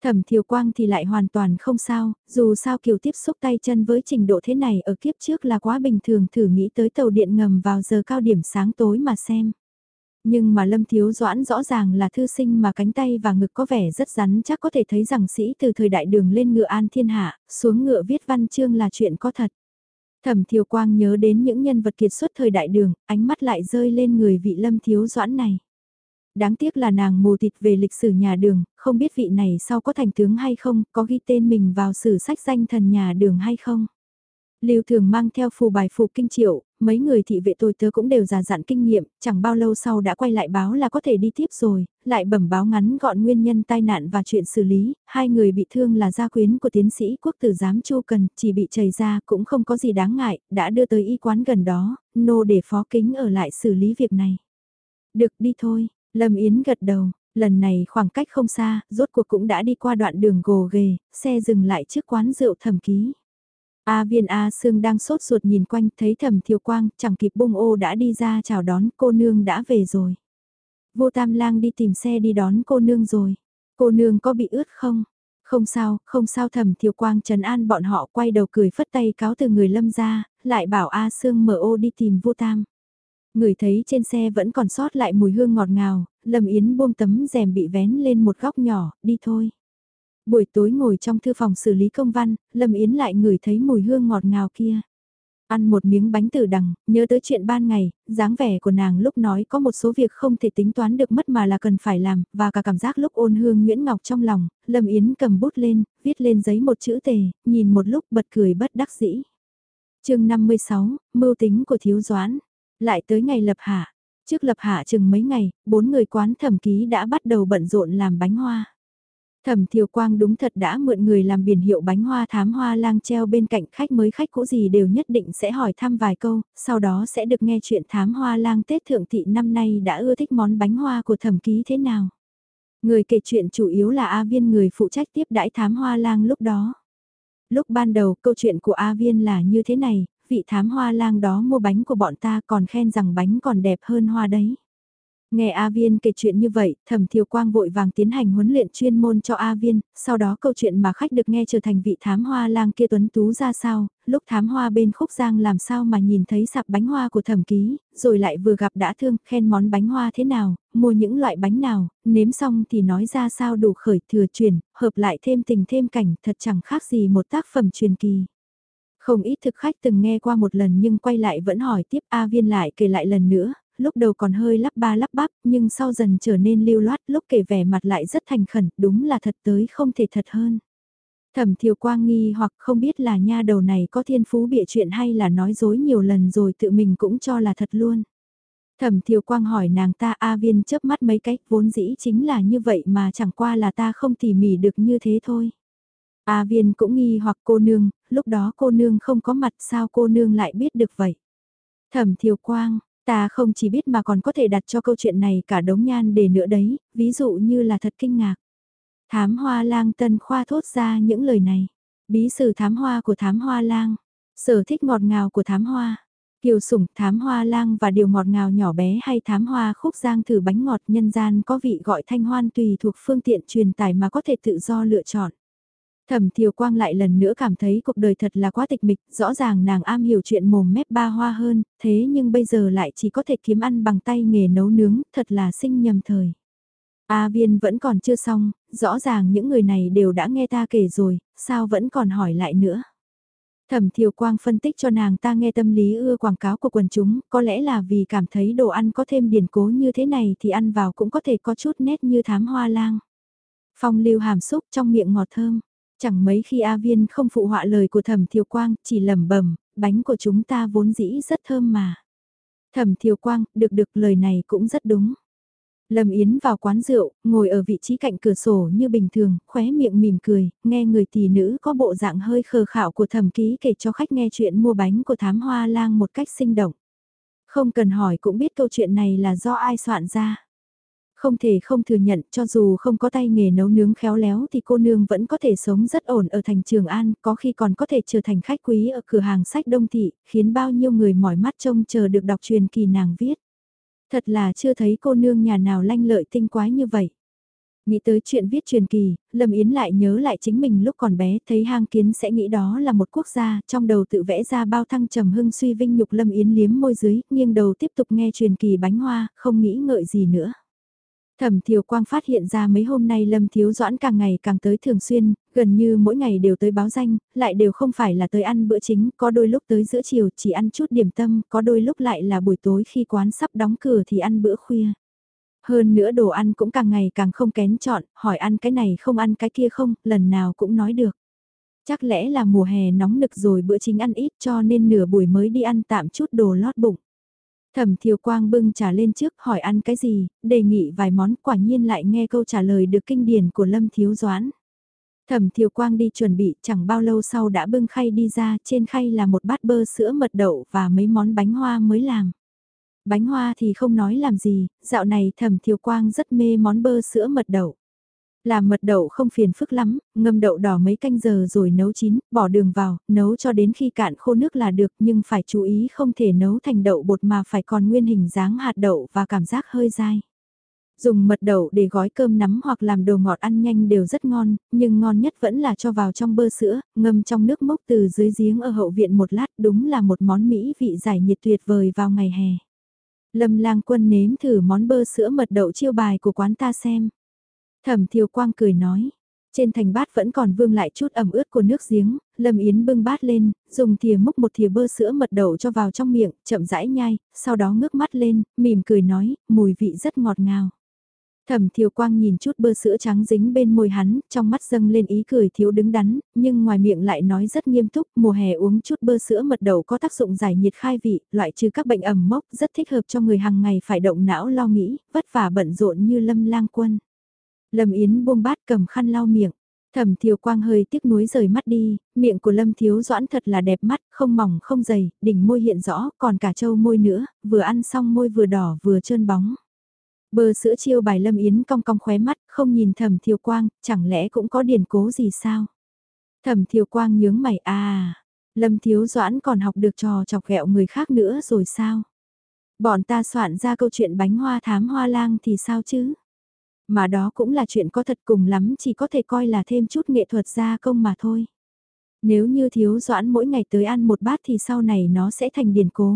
Thẩm Thiều Quang thì lại hoàn toàn không sao, dù sao kiểu tiếp xúc tay chân với trình độ thế này ở kiếp trước là quá bình thường, thử nghĩ tới tàu điện ngầm vào giờ cao điểm sáng tối mà xem. Nhưng mà Lâm Thiếu Doãn rõ ràng là thư sinh mà cánh tay và ngực có vẻ rất rắn chắc, có thể thấy rằng sĩ từ thời đại Đường lên ngựa an thiên hạ, xuống ngựa viết văn chương là chuyện có thật. Thẩm Thiều Quang nhớ đến những nhân vật kiệt xuất thời đại Đường, ánh mắt lại rơi lên người vị Lâm Thiếu Doãn này. Đáng tiếc là nàng mù tịt về lịch sử nhà Đường, không biết vị này sau có thành tướng hay không, có ghi tên mình vào sử sách danh thần nhà Đường hay không. Lưu Thường mang theo phù bài phù kinh triệu, mấy người thị vệ tôi tớ cũng đều già dặn kinh nghiệm, chẳng bao lâu sau đã quay lại báo là có thể đi tiếp rồi, lại bẩm báo ngắn gọn nguyên nhân tai nạn và chuyện xử lý, hai người bị thương là gia quyến của tiến sĩ quốc tử giám Chu Cần, chỉ bị chảy ra cũng không có gì đáng ngại, đã đưa tới y quán gần đó, nô để phó kính ở lại xử lý việc này. Được đi thôi, Lâm Yến gật đầu. Lần này khoảng cách không xa, rốt cuộc cũng đã đi qua đoạn đường gồ ghề, xe dừng lại trước quán rượu Thẩm Ký. A Viên A Sương đang sốt ruột nhìn quanh, thấy Thẩm Thiều Quang, chẳng kịp bung ô đã đi ra chào đón, cô nương đã về rồi. Vô Tam Lang đi tìm xe đi đón cô nương rồi. Cô nương có bị ướt không? Không sao, không sao. Thẩm Thiều Quang trấn an bọn họ, quay đầu cười phất tay cáo từ người Lâm ra, lại bảo A Sương mở ô đi tìm Vô Tam. Người thấy trên xe vẫn còn sót lại mùi hương ngọt ngào, Lâm Yến buông tấm rèm bị vén lên một góc nhỏ, đi thôi. Buổi tối ngồi trong thư phòng xử lý công văn, Lâm Yến lại ngửi thấy mùi hương ngọt ngào kia. Ăn một miếng bánh tử đằng, nhớ tới chuyện ban ngày, dáng vẻ của nàng lúc nói có một số việc không thể tính toán được mất mà là cần phải làm, và cả cảm giác lúc ôn hương Nguyễn Ngọc trong lòng, Lâm Yến cầm bút lên, viết lên giấy một chữ tề, nhìn một lúc bật cười bất đắc dĩ. chương năm mươi sáu, mưu tính của Thiếu Doãn. Lại tới ngày lập hạ. Trước lập hạ chừng mấy ngày, bốn người quán Thẩm Ký đã bắt đầu bận rộn làm bánh hoa. Thẩm Thiều Quang đúng thật đã mượn người làm biển hiệu bánh hoa thám hoa lang treo bên cạnh, khách mới khách cũ gì đều nhất định sẽ hỏi thăm vài câu, sau đó sẽ được nghe chuyện thám hoa lang Tết Thượng Thị năm nay đã ưa thích món bánh hoa của Thẩm Ký thế nào. Người kể chuyện chủ yếu là A Viên, người phụ trách tiếp đãi thám hoa lang lúc đó. Lúc ban đầu câu chuyện của A Viên là như thế này, vị thám hoa lang đó mua bánh của bọn ta còn khen rằng bánh còn đẹp hơn hoa đấy. Nghe A Viên kể chuyện như vậy, Thẩm Thiều Quang vội vàng tiến hành huấn luyện chuyên môn cho A Viên, sau đó câu chuyện mà khách được nghe trở thành vị thám hoa lang kia tuấn tú ra sao, lúc thám hoa bên Khúc Giang làm sao mà nhìn thấy sạp bánh hoa của Thẩm Ký, rồi lại vừa gặp đã thương, khen món bánh hoa thế nào, mua những loại bánh nào, nếm xong thì nói ra sao đủ khởi thừa truyền, hợp lại thêm tình thêm cảnh, thật chẳng khác gì một tác phẩm truyền kỳ. Không ít thực khách từng nghe qua một lần nhưng quay lại vẫn hỏi tiếp. A Viên lại kể lại lần nữa, lúc đầu còn hơi lắp ba lắp bắp nhưng sau dần trở nên lưu loát, lúc kể vẻ mặt lại rất thành khẩn, đúng là thật tới không thể thật hơn. Thẩm Thiều Quang nghi hoặc không biết là nha đầu này có thiên phú bịa chuyện hay là nói dối nhiều lần rồi tự mình cũng cho là thật luôn. Thẩm Thiều Quang hỏi nàng ta. A Viên chớp mắt mấy cái, vốn dĩ chính là như vậy mà chẳng qua là ta không tỉ mỉ được như thế thôi. A Viên cũng nghi hoặc cô nương, lúc đó cô nương không có mặt sao cô nương lại biết được vậy. Thẩm Thiều Quang, ta không chỉ biết mà còn có thể đặt cho câu chuyện này cả đống nhan đề nữa đấy, ví dụ như là thật kinh ngạc. Thám hoa lang Tân Khoa thốt ra những lời này. Bí sử thám hoa của thám hoa lang, sở thích ngọt ngào của thám hoa, kiều sủng thám hoa lang và điều ngọt ngào nhỏ bé hay thám hoa Khúc Giang thử bánh ngọt nhân gian có vị gọi thanh hoan tùy thuộc phương tiện truyền tải mà có thể tự do lựa chọn. Thẩm Thiều Quang lại lần nữa cảm thấy cuộc đời thật là quá tịch mịch, rõ ràng nàng am hiểu chuyện mồm mép ba hoa hơn, thế nhưng bây giờ lại chỉ có thể kiếm ăn bằng tay nghề nấu nướng, thật là sinh nhầm thời. A Viên vẫn còn chưa xong, rõ ràng những người này đều đã nghe ta kể rồi, sao vẫn còn hỏi lại nữa. Thẩm Thiều Quang phân tích cho nàng ta nghe tâm lý ưa quảng cáo của quần chúng, có lẽ là vì cảm thấy đồ ăn có thêm điển cố như thế này thì ăn vào cũng có thể có chút nét như thám hoa lang. Phong lưu hàm xúc trong miệng ngọt thơm. Chẳng mấy khi A Viên không phụ họa lời của Thẩm Thiều Quang, chỉ lẩm bẩm, bánh của chúng ta vốn dĩ rất thơm mà. Thẩm Thiều Quang, được được, lời này cũng rất đúng. Lâm Yến vào quán rượu, ngồi ở vị trí cạnh cửa sổ như bình thường, khóe miệng mỉm cười, nghe người tỷ nữ có bộ dạng hơi khờ khạo của Thẩm Ký kể cho khách nghe chuyện mua bánh của thám hoa lang một cách sinh động. Không cần hỏi cũng biết câu chuyện này là do ai soạn ra. Không thể không thừa nhận, cho dù không có tay nghề nấu nướng khéo léo thì cô nương vẫn có thể sống rất ổn ở thành Trường An, có khi còn có thể trở thành khách quý ở cửa hàng sách Đông Thị, khiến bao nhiêu người mỏi mắt trông chờ được đọc truyền kỳ nàng viết. Thật là chưa thấy cô nương nhà nào lanh lợi tinh quái như vậy. Nghĩ tới chuyện viết truyền kỳ, Lâm Yến lại nhớ lại chính mình lúc còn bé, thấy hang kiến sẽ nghĩ đó là một quốc gia, trong đầu tự vẽ ra bao thăng trầm hưng suy vinh nhục. Lâm Yến liếm môi dưới, nghiêng đầu tiếp tục nghe truyền kỳ bánh hoa, không nghĩ ngợi gì nữa. Thẩm Thiều Quang phát hiện ra mấy hôm nay Lâm Thiếu Doãn càng ngày càng tới thường xuyên, gần như mỗi ngày đều tới báo danh, lại đều không phải là tới ăn bữa chính, có đôi lúc tới giữa chiều chỉ ăn chút điểm tâm, có đôi lúc lại là buổi tối khi quán sắp đóng cửa thì ăn bữa khuya. Hơn nữa đồ ăn cũng càng ngày càng không kén chọn, hỏi ăn cái này không ăn cái kia không, lần nào cũng nói được. Chắc lẽ là mùa hè nóng nực rồi bữa chính ăn ít cho nên nửa buổi mới đi ăn tạm chút đồ lót bụng. Thẩm Thiều Quang bưng trà lên trước hỏi ăn cái gì, đề nghị vài món, quả nhiên lại nghe câu trả lời được kinh điển của Lâm Thiếu Doãn. Thẩm Thiều Quang đi chuẩn bị chẳng bao lâu sau đã bưng khay đi ra, trên khay là một bát bơ sữa mật đậu và mấy món bánh hoa mới làm. Bánh hoa thì không nói làm gì, dạo này Thẩm Thiều Quang rất mê món bơ sữa mật đậu. Làm mật đậu không phiền phức lắm, ngâm đậu đỏ mấy canh giờ rồi nấu chín, bỏ đường vào, nấu cho đến khi cạn khô nước là được, nhưng phải chú ý không thể nấu thành đậu bột mà phải còn nguyên hình dáng hạt đậu và cảm giác hơi dai. Dùng mật đậu để gói cơm nắm hoặc làm đồ ngọt ăn nhanh đều rất ngon, nhưng ngon nhất vẫn là cho vào trong bơ sữa, ngâm trong nước mốc từ dưới giếng ở hậu viện một lát, đúng là một món mỹ vị giải nhiệt tuyệt vời vào ngày hè. Lâm Lang Quân nếm thử món bơ sữa mật đậu chiêu bài của quán ta xem. Thẩm Thiều Quang cười nói, trên thành bát vẫn còn vương lại chút ẩm ướt của nước giếng, Lâm Yến bưng bát lên, dùng thìa múc một thìa bơ sữa mật đậu cho vào trong miệng, chậm rãi nhai, sau đó ngước mắt lên, mỉm cười nói, mùi vị rất ngọt ngào. Thẩm Thiều Quang nhìn chút bơ sữa trắng dính bên môi hắn, trong mắt dâng lên ý cười thiếu đứng đắn, nhưng ngoài miệng lại nói rất nghiêm túc, mùa hè uống chút bơ sữa mật đậu có tác dụng giải nhiệt khai vị, loại trừ các bệnh ẩm mốc, rất thích hợp cho người hàng ngày phải động não lo nghĩ, vất vả bận rộn như Lâm Lang Quân. Lâm Yến buông bát cầm khăn lau miệng. Thẩm Thiều Quang hơi tiếc nuối rời mắt đi, miệng của Lâm Thiếu Doãn thật là đẹp mắt, không mỏng không dày, đỉnh môi hiện rõ, còn cả trâu môi nữa, vừa ăn xong môi vừa đỏ vừa trơn bóng. Bơ sữa chiêu bài Lâm Yến cong cong khóe mắt, không nhìn Thẩm Thiều Quang, chẳng lẽ cũng có điển cố gì sao? Thẩm Thiều Quang nhướng mày, à, Lâm Thiếu Doãn còn học được trò chọc ghẹo người khác nữa rồi sao? Bọn ta soạn ra câu chuyện bánh hoa thám hoa lang thì sao chứ? Mà đó cũng là chuyện có thật, cùng lắm chỉ có thể coi là thêm chút nghệ thuật gia công mà thôi. Nếu như Thiếu Doãn mỗi ngày tới ăn một bát thì sau này nó sẽ thành điển cố.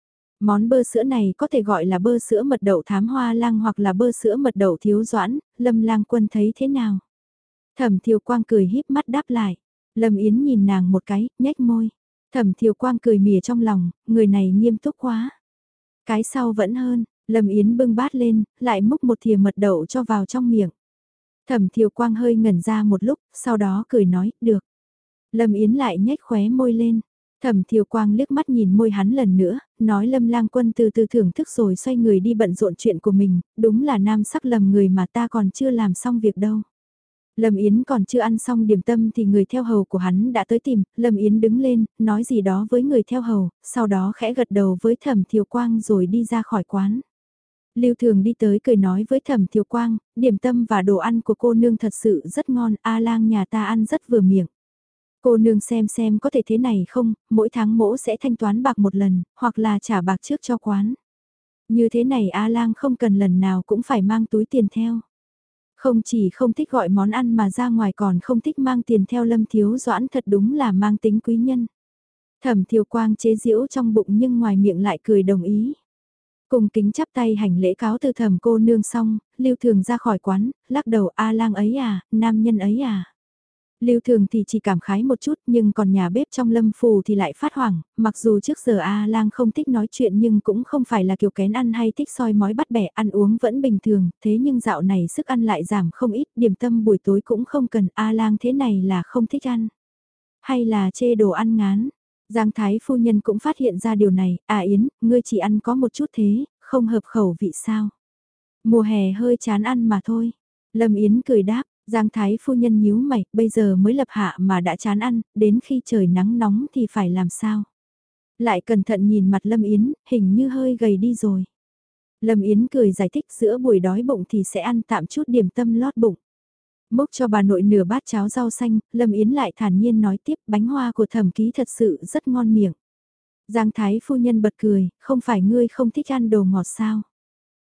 Món bơ sữa này có thể gọi là bơ sữa mật đậu thám hoa lang hoặc là bơ sữa mật đậu Thiếu Doãn, Lâm Lang Quân thấy thế nào? Thẩm Thiều Quang cười híp mắt đáp lại. Lâm Yến nhìn nàng một cái, nhếch môi. Thẩm Thiều Quang cười mỉa trong lòng, người này nghiêm túc quá. Cái sau vẫn hơn, Lâm Yến bưng bát lên, lại múc một thìa mật đậu cho vào trong miệng. Thẩm Thiều Quang hơi ngẩn ra một lúc, sau đó cười nói, được. Lâm Yến lại nhếch khóe môi lên. Thẩm Thiều Quang liếc mắt nhìn môi hắn lần nữa, nói Lâm Lang Quân từ từ thưởng thức rồi xoay người đi bận rộn chuyện của mình, đúng là nam sắc lầm người mà ta còn chưa làm xong việc đâu. Lâm Yến còn chưa ăn xong điểm tâm thì người theo hầu của hắn đã tới tìm, Lâm Yến đứng lên, nói gì đó với người theo hầu, sau đó khẽ gật đầu với Thẩm Thiều Quang rồi đi ra khỏi quán. Lưu Thường đi tới cười nói với Thẩm Thiều Quang, điểm tâm và đồ ăn của cô nương thật sự rất ngon, A Lang nhà ta ăn rất vừa miệng. Cô nương xem xem có thể thế này không, mỗi tháng mỗ sẽ thanh toán bạc một lần, hoặc là trả bạc trước cho quán. Như thế này A Lang không cần lần nào cũng phải mang túi tiền theo. Không chỉ không thích gọi món ăn mà ra ngoài còn không thích mang tiền theo. Lâm Thiếu Doãn thật đúng là mang tính quý nhân. Thẩm Thiều Quang chế giễu trong bụng nhưng ngoài miệng lại cười đồng ý. Cùng kính chắp tay hành lễ cáo từ Thẩm cô nương xong, Lưu Thường ra khỏi quán, lắc đầu, A Lang ấy à, nam nhân ấy à. Lưu Thường thì chỉ cảm khái một chút, nhưng còn nhà bếp trong Lâm Phủ thì lại phát hoảng, mặc dù trước giờ A Lang không thích nói chuyện nhưng cũng không phải là kiểu kén ăn hay thích soi mói bắt bẻ, ăn uống vẫn bình thường, thế nhưng dạo này sức ăn lại giảm không ít, điểm tâm buổi tối cũng không cần, A Lang thế này là không thích ăn. Hay là chê đồ ăn ngán. Giang Thái phu nhân cũng phát hiện ra điều này, à Yến, ngươi chỉ ăn có một chút thế, không hợp khẩu vị sao. Mùa hè hơi chán ăn mà thôi. Lâm Yến cười đáp. Giang Thái phu nhân nhíu mày, bây giờ mới lập hạ mà đã chán ăn, đến khi trời nắng nóng thì phải làm sao? Lại cẩn thận nhìn mặt Lâm Yến, hình như hơi gầy đi rồi. Lâm Yến cười giải thích giữa buổi đói bụng thì sẽ ăn tạm chút điểm tâm lót bụng. Múc cho bà nội nửa bát cháo rau xanh, Lâm Yến lại thản nhiên nói tiếp bánh hoa của Thẩm Ký thật sự rất ngon miệng. Giang Thái phu nhân bật cười, không phải ngươi không thích ăn đồ ngọt sao?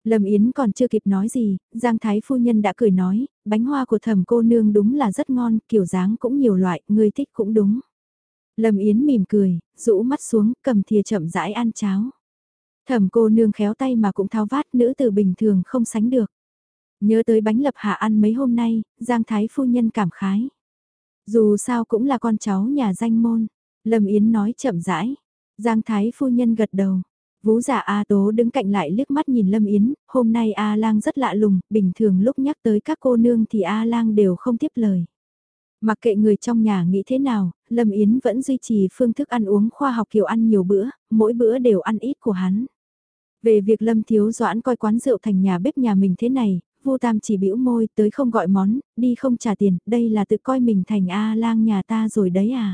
Lâm Yến còn chưa kịp nói gì, Giang Thái phu nhân đã cười nói, bánh hoa của Thẩm cô nương đúng là rất ngon, kiểu dáng cũng nhiều loại, người thích cũng đúng. Lâm Yến mỉm cười, rũ mắt xuống, cầm thìa chậm rãi ăn cháo. Thẩm cô nương khéo tay mà cũng tháo vát, nữ tử bình thường không sánh được. Nhớ tới bánh lập hạ ăn mấy hôm nay, Giang Thái phu nhân cảm khái. Dù sao cũng là con cháu nhà danh môn, Lâm Yến nói chậm rãi. Giang Thái phu nhân gật đầu. Vú giả A Tố đứng cạnh lại liếc mắt nhìn Lâm Yến, hôm nay A Lang rất lạ lùng, bình thường lúc nhắc tới các cô nương thì A Lang đều không tiếp lời. Mặc kệ người trong nhà nghĩ thế nào, Lâm Yến vẫn duy trì phương thức ăn uống khoa học kiểu ăn nhiều bữa, mỗi bữa đều ăn ít của hắn. Về việc Lâm Thiếu Doãn coi quán rượu thành nhà bếp nhà mình thế này, Vu Tam chỉ bĩu môi, tới không gọi món, đi không trả tiền, đây là tự coi mình thành A Lang nhà ta rồi đấy à.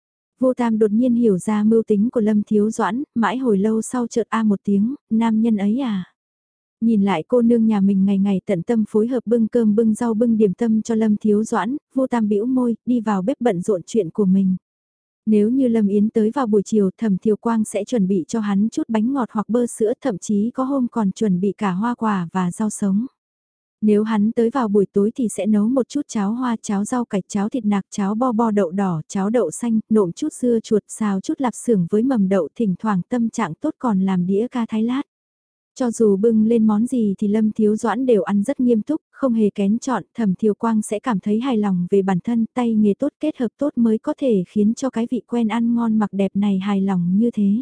Vu Tam đột nhiên hiểu ra mưu tính của Lâm Thiếu Doãn, mãi hồi lâu sau chợt a một tiếng, nam nhân ấy à. Nhìn lại cô nương nhà mình ngày ngày tận tâm phối hợp bưng cơm bưng rau bưng điểm tâm cho Lâm Thiếu Doãn, Vu Tam bĩu môi, đi vào bếp bận rộn chuyện của mình. Nếu như Lâm Yến tới vào buổi chiều, Thẩm Thiều Quang sẽ chuẩn bị cho hắn chút bánh ngọt hoặc bơ sữa, thậm chí có hôm còn chuẩn bị cả hoa quả và rau sống. Nếu hắn tới vào buổi tối thì sẽ nấu một chút cháo hoa, cháo rau cải, cháo thịt nạc, cháo bo bo đậu đỏ, cháo đậu xanh, nộm chút dưa chuột, xào chút lạp xưởng với mầm đậu, thỉnh thoảng tâm trạng tốt còn làm đĩa ca thái lát. Cho dù bưng lên món gì thì Lâm Thiếu Doãn đều ăn rất nghiêm túc, không hề kén chọn, Thẩm Thiều Quang sẽ cảm thấy hài lòng về bản thân, tay nghề tốt kết hợp tốt mới có thể khiến cho cái vị quen ăn ngon mặc đẹp này hài lòng như thế.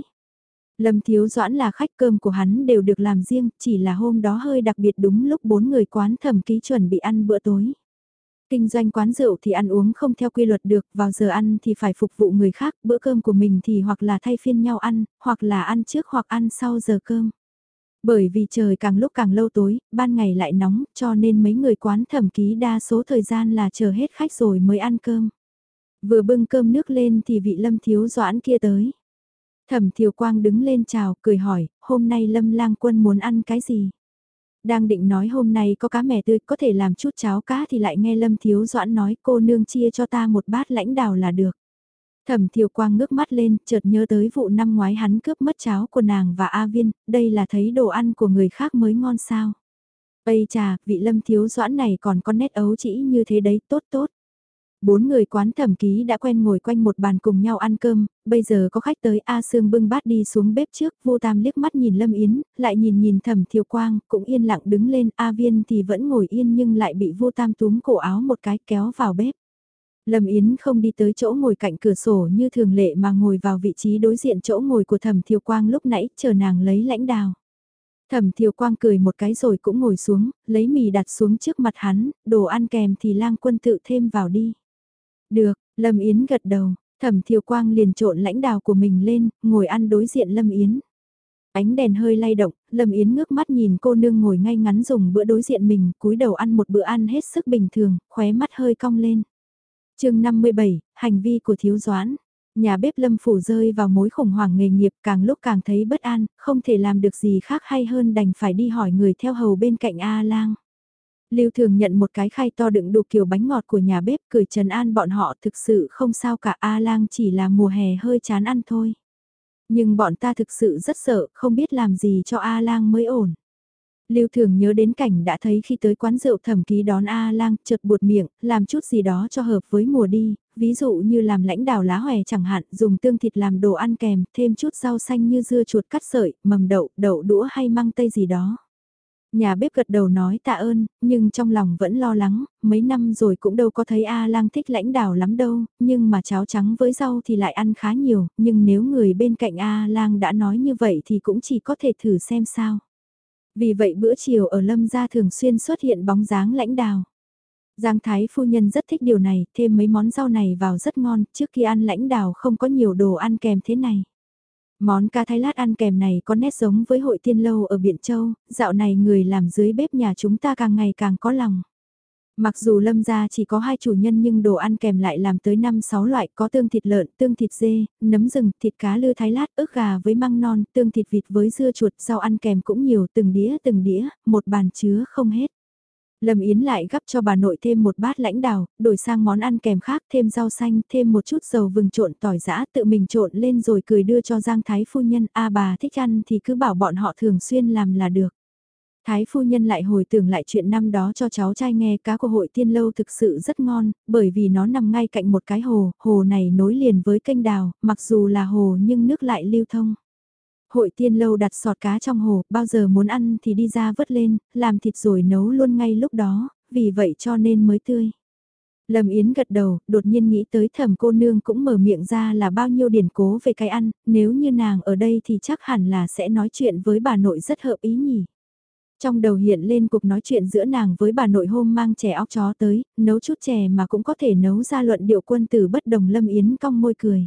Lâm Thiếu Doãn là khách, cơm của hắn đều được làm riêng, chỉ là hôm đó hơi đặc biệt đúng lúc bốn người quán Thẩm Ký chuẩn bị ăn bữa tối. Kinh doanh quán rượu thì ăn uống không theo quy luật được, vào giờ ăn thì phải phục vụ người khác, bữa cơm của mình thì hoặc là thay phiên nhau ăn, hoặc là ăn trước hoặc ăn sau giờ cơm. Bởi vì trời càng lúc càng lâu tối, ban ngày lại nóng, cho nên mấy người quán Thẩm Ký đa số thời gian là chờ hết khách rồi mới ăn cơm. Vừa bưng cơm nước lên thì vị Lâm Thiếu Doãn kia tới. Thẩm Thiều Quang đứng lên chào, cười hỏi, hôm nay Lâm Lang Quân muốn ăn cái gì? Đang định nói hôm nay có cá mè tươi, có thể làm chút cháo cá thì lại nghe Lâm Thiếu Doãn nói cô nương chia cho ta một bát lãnh đào là được. Thẩm Thiều Quang ngước mắt lên, chợt nhớ tới vụ năm ngoái hắn cướp mất cháo của nàng và A Viên, đây là thấy đồ ăn của người khác mới ngon sao. Ây chà, vị Lâm Thiếu Doãn này còn có nét ấu trĩ như thế đấy, tốt tốt. Bốn người quán Thẩm Ký đã quen ngồi quanh một bàn cùng nhau ăn cơm, bây giờ có khách tới A Sương bưng bát đi xuống bếp trước, Vu Tam liếc mắt nhìn Lâm Yến, lại nhìn nhìn Thẩm Thiều Quang, cũng yên lặng đứng lên, A Viên thì vẫn ngồi yên nhưng lại bị Vu Tam túm cổ áo một cái kéo vào bếp. Lâm Yến không đi tới chỗ ngồi cạnh cửa sổ như thường lệ mà ngồi vào vị trí đối diện chỗ ngồi của Thẩm Thiều Quang lúc nãy, chờ nàng lấy lãnh đào. Thẩm Thiều Quang cười một cái rồi cũng ngồi xuống, lấy mì đặt xuống trước mặt hắn, đồ ăn kèm thì Lang Quân tự thêm vào đi. Được, Lâm Yến gật đầu, Thẩm Thiều Quang liền trộn lãnh đào của mình lên, ngồi ăn đối diện Lâm Yến. Ánh đèn hơi lay động, Lâm Yến ngước mắt nhìn cô nương ngồi ngay ngắn dùng bữa đối diện mình, cúi đầu ăn một bữa ăn hết sức bình thường, khóe mắt hơi cong lên. Chương năm mươi bảy, hành vi của Thiếu Doãn. Nhà bếp Lâm phủ rơi vào mối khủng hoảng nghề nghiệp, càng lúc càng thấy bất an, không thể làm được gì khác hay hơn đành phải đi hỏi người theo hầu bên cạnh A Lang. Lưu Thường nhận một cái khay to đựng đủ kiểu bánh ngọt của nhà bếp, cười trấn an bọn họ, thực sự không sao cả, A Lang chỉ là mùa hè hơi chán ăn thôi. Nhưng bọn ta thực sự rất sợ, không biết làm gì cho A Lang mới ổn. Lưu Thường nhớ đến cảnh đã thấy khi tới quán rượu Thẩm Ký đón A Lang, chợt buột miệng, làm chút gì đó cho hợp với mùa đi, ví dụ như làm lãnh đào lá hòe chẳng hạn, dùng tương thịt làm đồ ăn kèm, thêm chút rau xanh như dưa chuột cắt sợi, mầm đậu, đậu đũa hay măng tây gì đó. Nhà bếp gật đầu nói tạ ơn, nhưng trong lòng vẫn lo lắng, mấy năm rồi cũng đâu có thấy A Lang thích lãnh đào lắm đâu, nhưng mà cháo trắng với rau thì lại ăn khá nhiều, nhưng nếu người bên cạnh A Lang đã nói như vậy thì cũng chỉ có thể thử xem sao. Vì vậy bữa chiều ở Lâm gia thường xuyên xuất hiện bóng dáng lãnh đào. Giang Thái phu nhân rất thích điều này, thêm mấy món rau này vào rất ngon, trước khi ăn lãnh đào không có nhiều đồ ăn kèm thế này. Món cá thái lát ăn kèm này có nét giống với hội tiên lâu ở Biện Châu, dạo này người làm dưới bếp nhà chúng ta càng ngày càng có lòng. Mặc dù Lâm gia chỉ có hai chủ nhân nhưng đồ ăn kèm lại làm tới năm sáu loại, có tương thịt lợn, tương thịt dê, nấm rừng, thịt cá lư thái lát, ức gà với măng non, tương thịt vịt với dưa chuột, rau ăn kèm cũng nhiều, từng đĩa từng đĩa, một bàn chứa không hết. Lâm Yến lại gắp cho bà nội thêm một bát lãnh đào, đổi sang món ăn kèm khác, thêm rau xanh, thêm một chút dầu vừng trộn tỏi giã, tự mình trộn lên rồi cười đưa cho Giang Thái phu nhân, a bà thích ăn thì cứ bảo bọn họ thường xuyên làm là được. Thái phu nhân lại hồi tưởng lại chuyện năm đó cho cháu trai nghe, cá của hội tiên lâu thực sự rất ngon, bởi vì nó nằm ngay cạnh một cái hồ, hồ này nối liền với kênh đào, mặc dù là hồ nhưng nước lại lưu thông. Hội tiên lâu đặt sọt cá trong hồ, bao giờ muốn ăn thì đi ra vớt lên, làm thịt rồi nấu luôn ngay lúc đó, vì vậy cho nên mới tươi. Lâm Yến gật đầu, đột nhiên nghĩ tới Thẩm cô nương cũng mở miệng ra là bao nhiêu điển cố về cái ăn, nếu như nàng ở đây thì chắc hẳn là sẽ nói chuyện với bà nội rất hợp ý nhỉ. Trong đầu hiện lên cuộc nói chuyện giữa nàng với bà nội hôm mang chè óc chó tới, nấu chút chè mà cũng có thể nấu ra luận điệu quân tử bất đồng. Lâm Yến cong môi cười.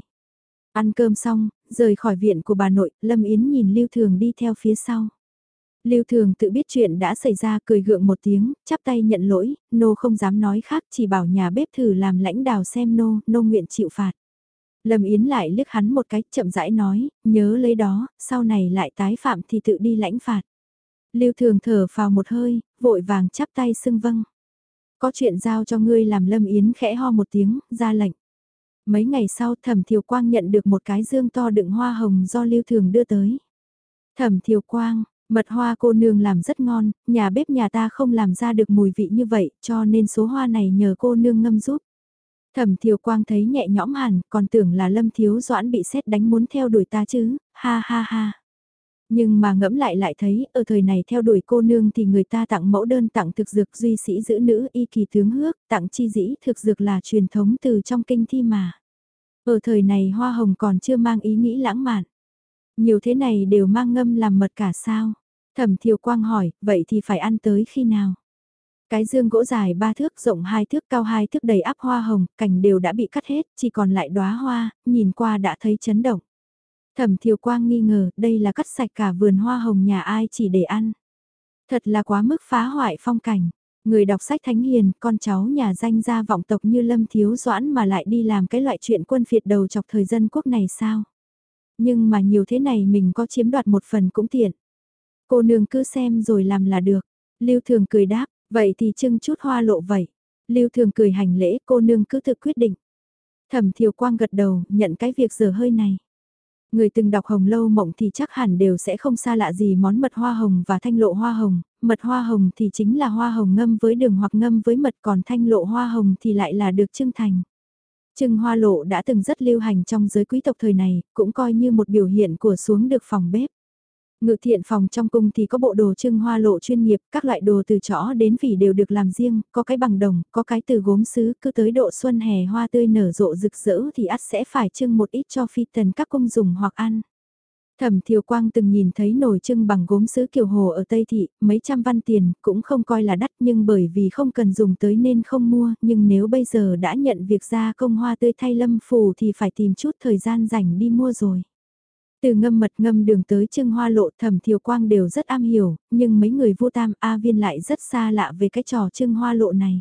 Ăn cơm xong, rời khỏi viện của bà nội, Lâm Yến nhìn Lưu Thường đi theo phía sau. Lưu Thường tự biết chuyện đã xảy ra, cười gượng một tiếng, chắp tay nhận lỗi, nô không dám nói khác, chỉ bảo nhà bếp thử làm lãnh đào xem nô, nô nguyện chịu phạt. Lâm Yến lại liếc hắn một cái, chậm rãi nói, nhớ lấy đó, sau này lại tái phạm thì tự đi lãnh phạt. Lưu Thường thở phào một hơi, vội vàng chắp tay xưng vâng. Có chuyện giao cho ngươi làm. Lâm Yến khẽ ho một tiếng, ra lệnh. Mấy ngày sau Thẩm Thiều Quang nhận được một cái dương to đựng hoa hồng do Lưu Thường đưa tới. Thẩm Thiều Quang, mật hoa cô nương làm rất ngon, nhà bếp nhà ta không làm ra được mùi vị như vậy, cho nên số hoa này nhờ cô nương ngâm giúp. Thẩm Thiều Quang thấy nhẹ nhõm hẳn, còn tưởng là Lâm Thiếu Doãn bị sét đánh muốn theo đuổi ta chứ, ha ha ha. Nhưng mà ngẫm lại lại thấy, ở thời này theo đuổi cô nương thì người ta tặng mẫu đơn, tặng thực dược duy sĩ giữ nữ y kỳ tướng hước, tặng chi dĩ thực dược là truyền thống từ trong kinh thi mà. Ở thời này hoa hồng còn chưa mang ý nghĩ lãng mạn. Nhiều thế này đều mang ngâm làm mật cả sao? Thẩm Thiều Quang hỏi, vậy thì phải ăn tới khi nào? Cái dương gỗ dài ba thước, rộng hai thước, cao hai thước đầy ắp hoa hồng, cành đều đã bị cắt hết, chỉ còn lại đóa hoa, nhìn qua đã thấy chấn động. Thẩm Thiều Quang nghi ngờ, đây là cắt sạch cả vườn hoa hồng nhà ai chỉ để ăn. Thật là quá mức phá hoại phong cảnh. Người đọc sách thánh hiền, con cháu nhà danh gia vọng tộc như Lâm Thiếu Doãn mà lại đi làm cái loại chuyện quân phiệt đầu chọc thời dân quốc này sao? Nhưng mà nhiều thế này mình có chiếm đoạt một phần cũng tiện. Cô nương cứ xem rồi làm là được. Lưu Thường cười đáp, vậy thì trưng chút hoa lộ vậy. Lưu Thường cười hành lễ, cô nương cứ tự quyết định. Thẩm Thiều Quang gật đầu, nhận cái việc dở hơi này. Người từng đọc Hồng Lâu Mộng thì chắc hẳn đều sẽ không xa lạ gì món mật hoa hồng và thanh lộ hoa hồng. Mật hoa hồng thì chính là hoa hồng ngâm với đường hoặc ngâm với mật, còn thanh lộ hoa hồng thì lại là được trưng thành. Trưng hoa lộ đã từng rất lưu hành trong giới quý tộc thời này, cũng coi như một biểu hiện của xuống được phòng bếp. Ngự thiện phòng trong cung thì có bộ đồ trưng hoa lộ chuyên nghiệp, các loại đồ từ chõ đến vỉ đều được làm riêng, có cái bằng đồng, có cái từ gốm sứ, cứ tới độ xuân hè hoa tươi nở rộ rực rỡ thì ắt sẽ phải trưng một ít cho phi tần các cung dùng hoặc ăn. Thẩm Thiều Quang từng nhìn thấy nồi trưng bằng gốm sứ Kiều Hồ ở Tây Thị, mấy trăm văn tiền, cũng không coi là đắt nhưng bởi vì không cần dùng tới nên không mua, nhưng nếu bây giờ đã nhận việc ra công hoa tươi thay Lâm Phủ thì phải tìm chút thời gian rảnh đi mua rồi. Từ ngâm mật ngâm đường tới trưng hoa lộ Thẩm Thiều Quang đều rất am hiểu, nhưng mấy người Vu Tam A Viên lại rất xa lạ về cái trò trưng hoa lộ này.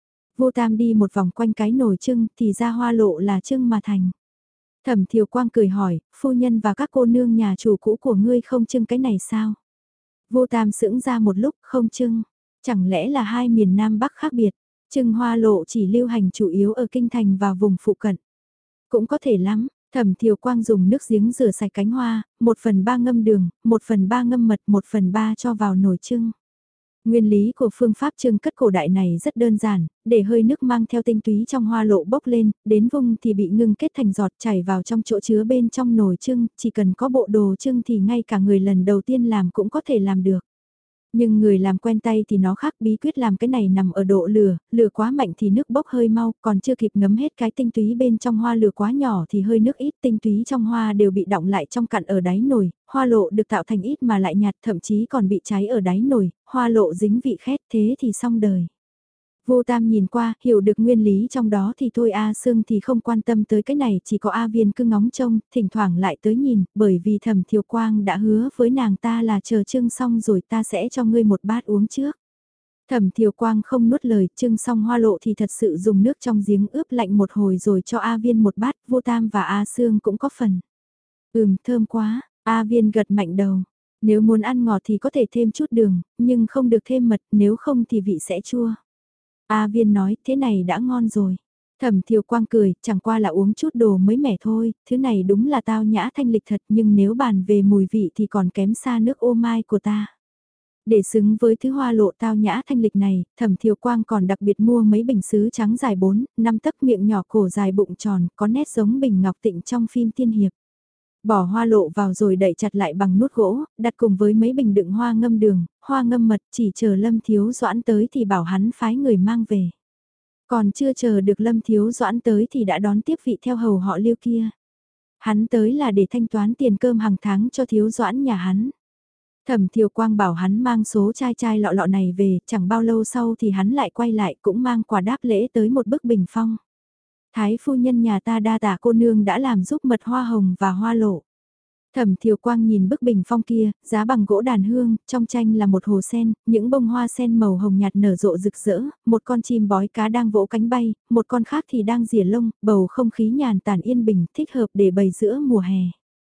Vu Tam đi một vòng quanh cái nồi trưng thì ra hoa lộ là trưng mà thành. Thẩm Thiều Quang cười hỏi, phu nhân và các cô nương nhà chủ cũ của ngươi không trưng cái này sao? Vu Tam sững ra một lúc không trưng, chẳng lẽ là hai miền Nam Bắc khác biệt, trưng hoa lộ chỉ lưu hành chủ yếu ở kinh thành và vùng phụ cận. Cũng có thể lắm. Thẩm Thiều Quang dùng nước giếng rửa sạch cánh hoa, một phần ba ngâm đường, một phần ba ngâm mật, một phần ba cho vào nồi trưng. Nguyên lý của phương pháp trưng cất cổ đại này rất đơn giản, để hơi nước mang theo tinh túy trong hoa lộ bốc lên, đến vùng thì bị ngưng kết thành giọt chảy vào trong chỗ chứa bên trong nồi trưng, chỉ cần có bộ đồ trưng thì ngay cả người lần đầu tiên làm cũng có thể làm được. Nhưng người làm quen tay thì nó khác, bí quyết làm cái này nằm ở độ lửa, lửa quá mạnh thì nước bốc hơi mau, còn chưa kịp ngấm hết cái tinh túy bên trong hoa, lửa quá nhỏ thì hơi nước ít, tinh túy trong hoa đều bị đọng lại trong cặn ở đáy nồi, hoa lộ được tạo thành ít mà lại nhạt, thậm chí còn bị cháy ở đáy nồi, hoa lộ dính vị khét, thế thì xong đời. Vô Tam nhìn qua, hiểu được nguyên lý trong đó thì thôi, A Sương thì không quan tâm tới cái này, chỉ có A Viên cứ ngóng trông, thỉnh thoảng lại tới nhìn, bởi vì Thẩm Thiều Quang đã hứa với nàng ta là chờ trưng xong rồi ta sẽ cho ngươi một bát uống trước. Thẩm Thiều Quang không nuốt lời, trưng xong hoa lộ thì thật sự dùng nước trong giếng ướp lạnh một hồi rồi cho A Viên một bát, Vô Tam và A Sương cũng có phần. Ừm, thơm quá, A Viên gật mạnh đầu. Nếu muốn ăn ngọt thì có thể thêm chút đường, nhưng không được thêm mật, nếu không thì vị sẽ chua. A Viên nói, thế này đã ngon rồi. Thẩm Thiều Quang cười, chẳng qua là uống chút đồ mới mẻ thôi, thứ này đúng là tao nhã thanh lịch thật, nhưng nếu bàn về mùi vị thì còn kém xa nước ô mai của ta. Để xứng với thứ hoa lộ tao nhã thanh lịch này, Thẩm Thiều Quang còn đặc biệt mua mấy bình sứ trắng dài bốn, năm tấc miệng nhỏ cổ dài bụng tròn, có nét giống bình ngọc tịnh trong phim tiên hiệp. Bỏ hoa lộ vào rồi đậy chặt lại bằng nút gỗ, đặt cùng với mấy bình đựng hoa ngâm đường, hoa ngâm mật, chỉ chờ Lâm Thiếu Doãn tới thì bảo hắn phái người mang về. Còn chưa chờ được Lâm Thiếu Doãn tới thì đã đón tiếp vị theo hầu họ Lưu kia. Hắn tới là để thanh toán tiền cơm hàng tháng cho Thiếu Doãn nhà hắn. Thẩm Thiều Quang bảo hắn mang số chai chai lọ lọ này về, chẳng bao lâu sau thì hắn lại quay lại cũng mang quà đáp lễ tới một bức bình phong. Thái phu nhân nhà ta đa tạ cô nương đã làm giúp mật hoa hồng và hoa lộ. Thẩm Thiều Quang nhìn bức bình phong kia, giá bằng gỗ đàn hương, trong tranh là một hồ sen, những bông hoa sen màu hồng nhạt nở rộ rực rỡ, một con chim bói cá đang vỗ cánh bay, một con khác thì đang rỉa lông, bầu không khí nhàn tản yên bình, thích hợp để bày giữa mùa hè.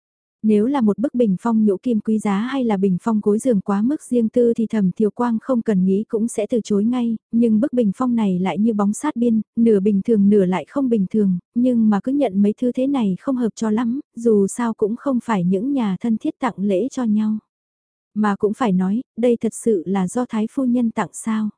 Nếu là một bức bình phong nhũ kim quý giá hay là bình phong gối giường quá mức riêng tư thì Thẩm Thiều Quang không cần nghĩ cũng sẽ từ chối ngay, nhưng bức bình phong này lại như bóng sát biên, nửa bình thường nửa lại không bình thường, nhưng mà cứ nhận mấy thứ thế này không hợp cho lắm, dù sao cũng không phải những nhà thân thiết tặng lễ cho nhau. Mà cũng phải nói, đây thật sự là do Thái phu nhân tặng sao.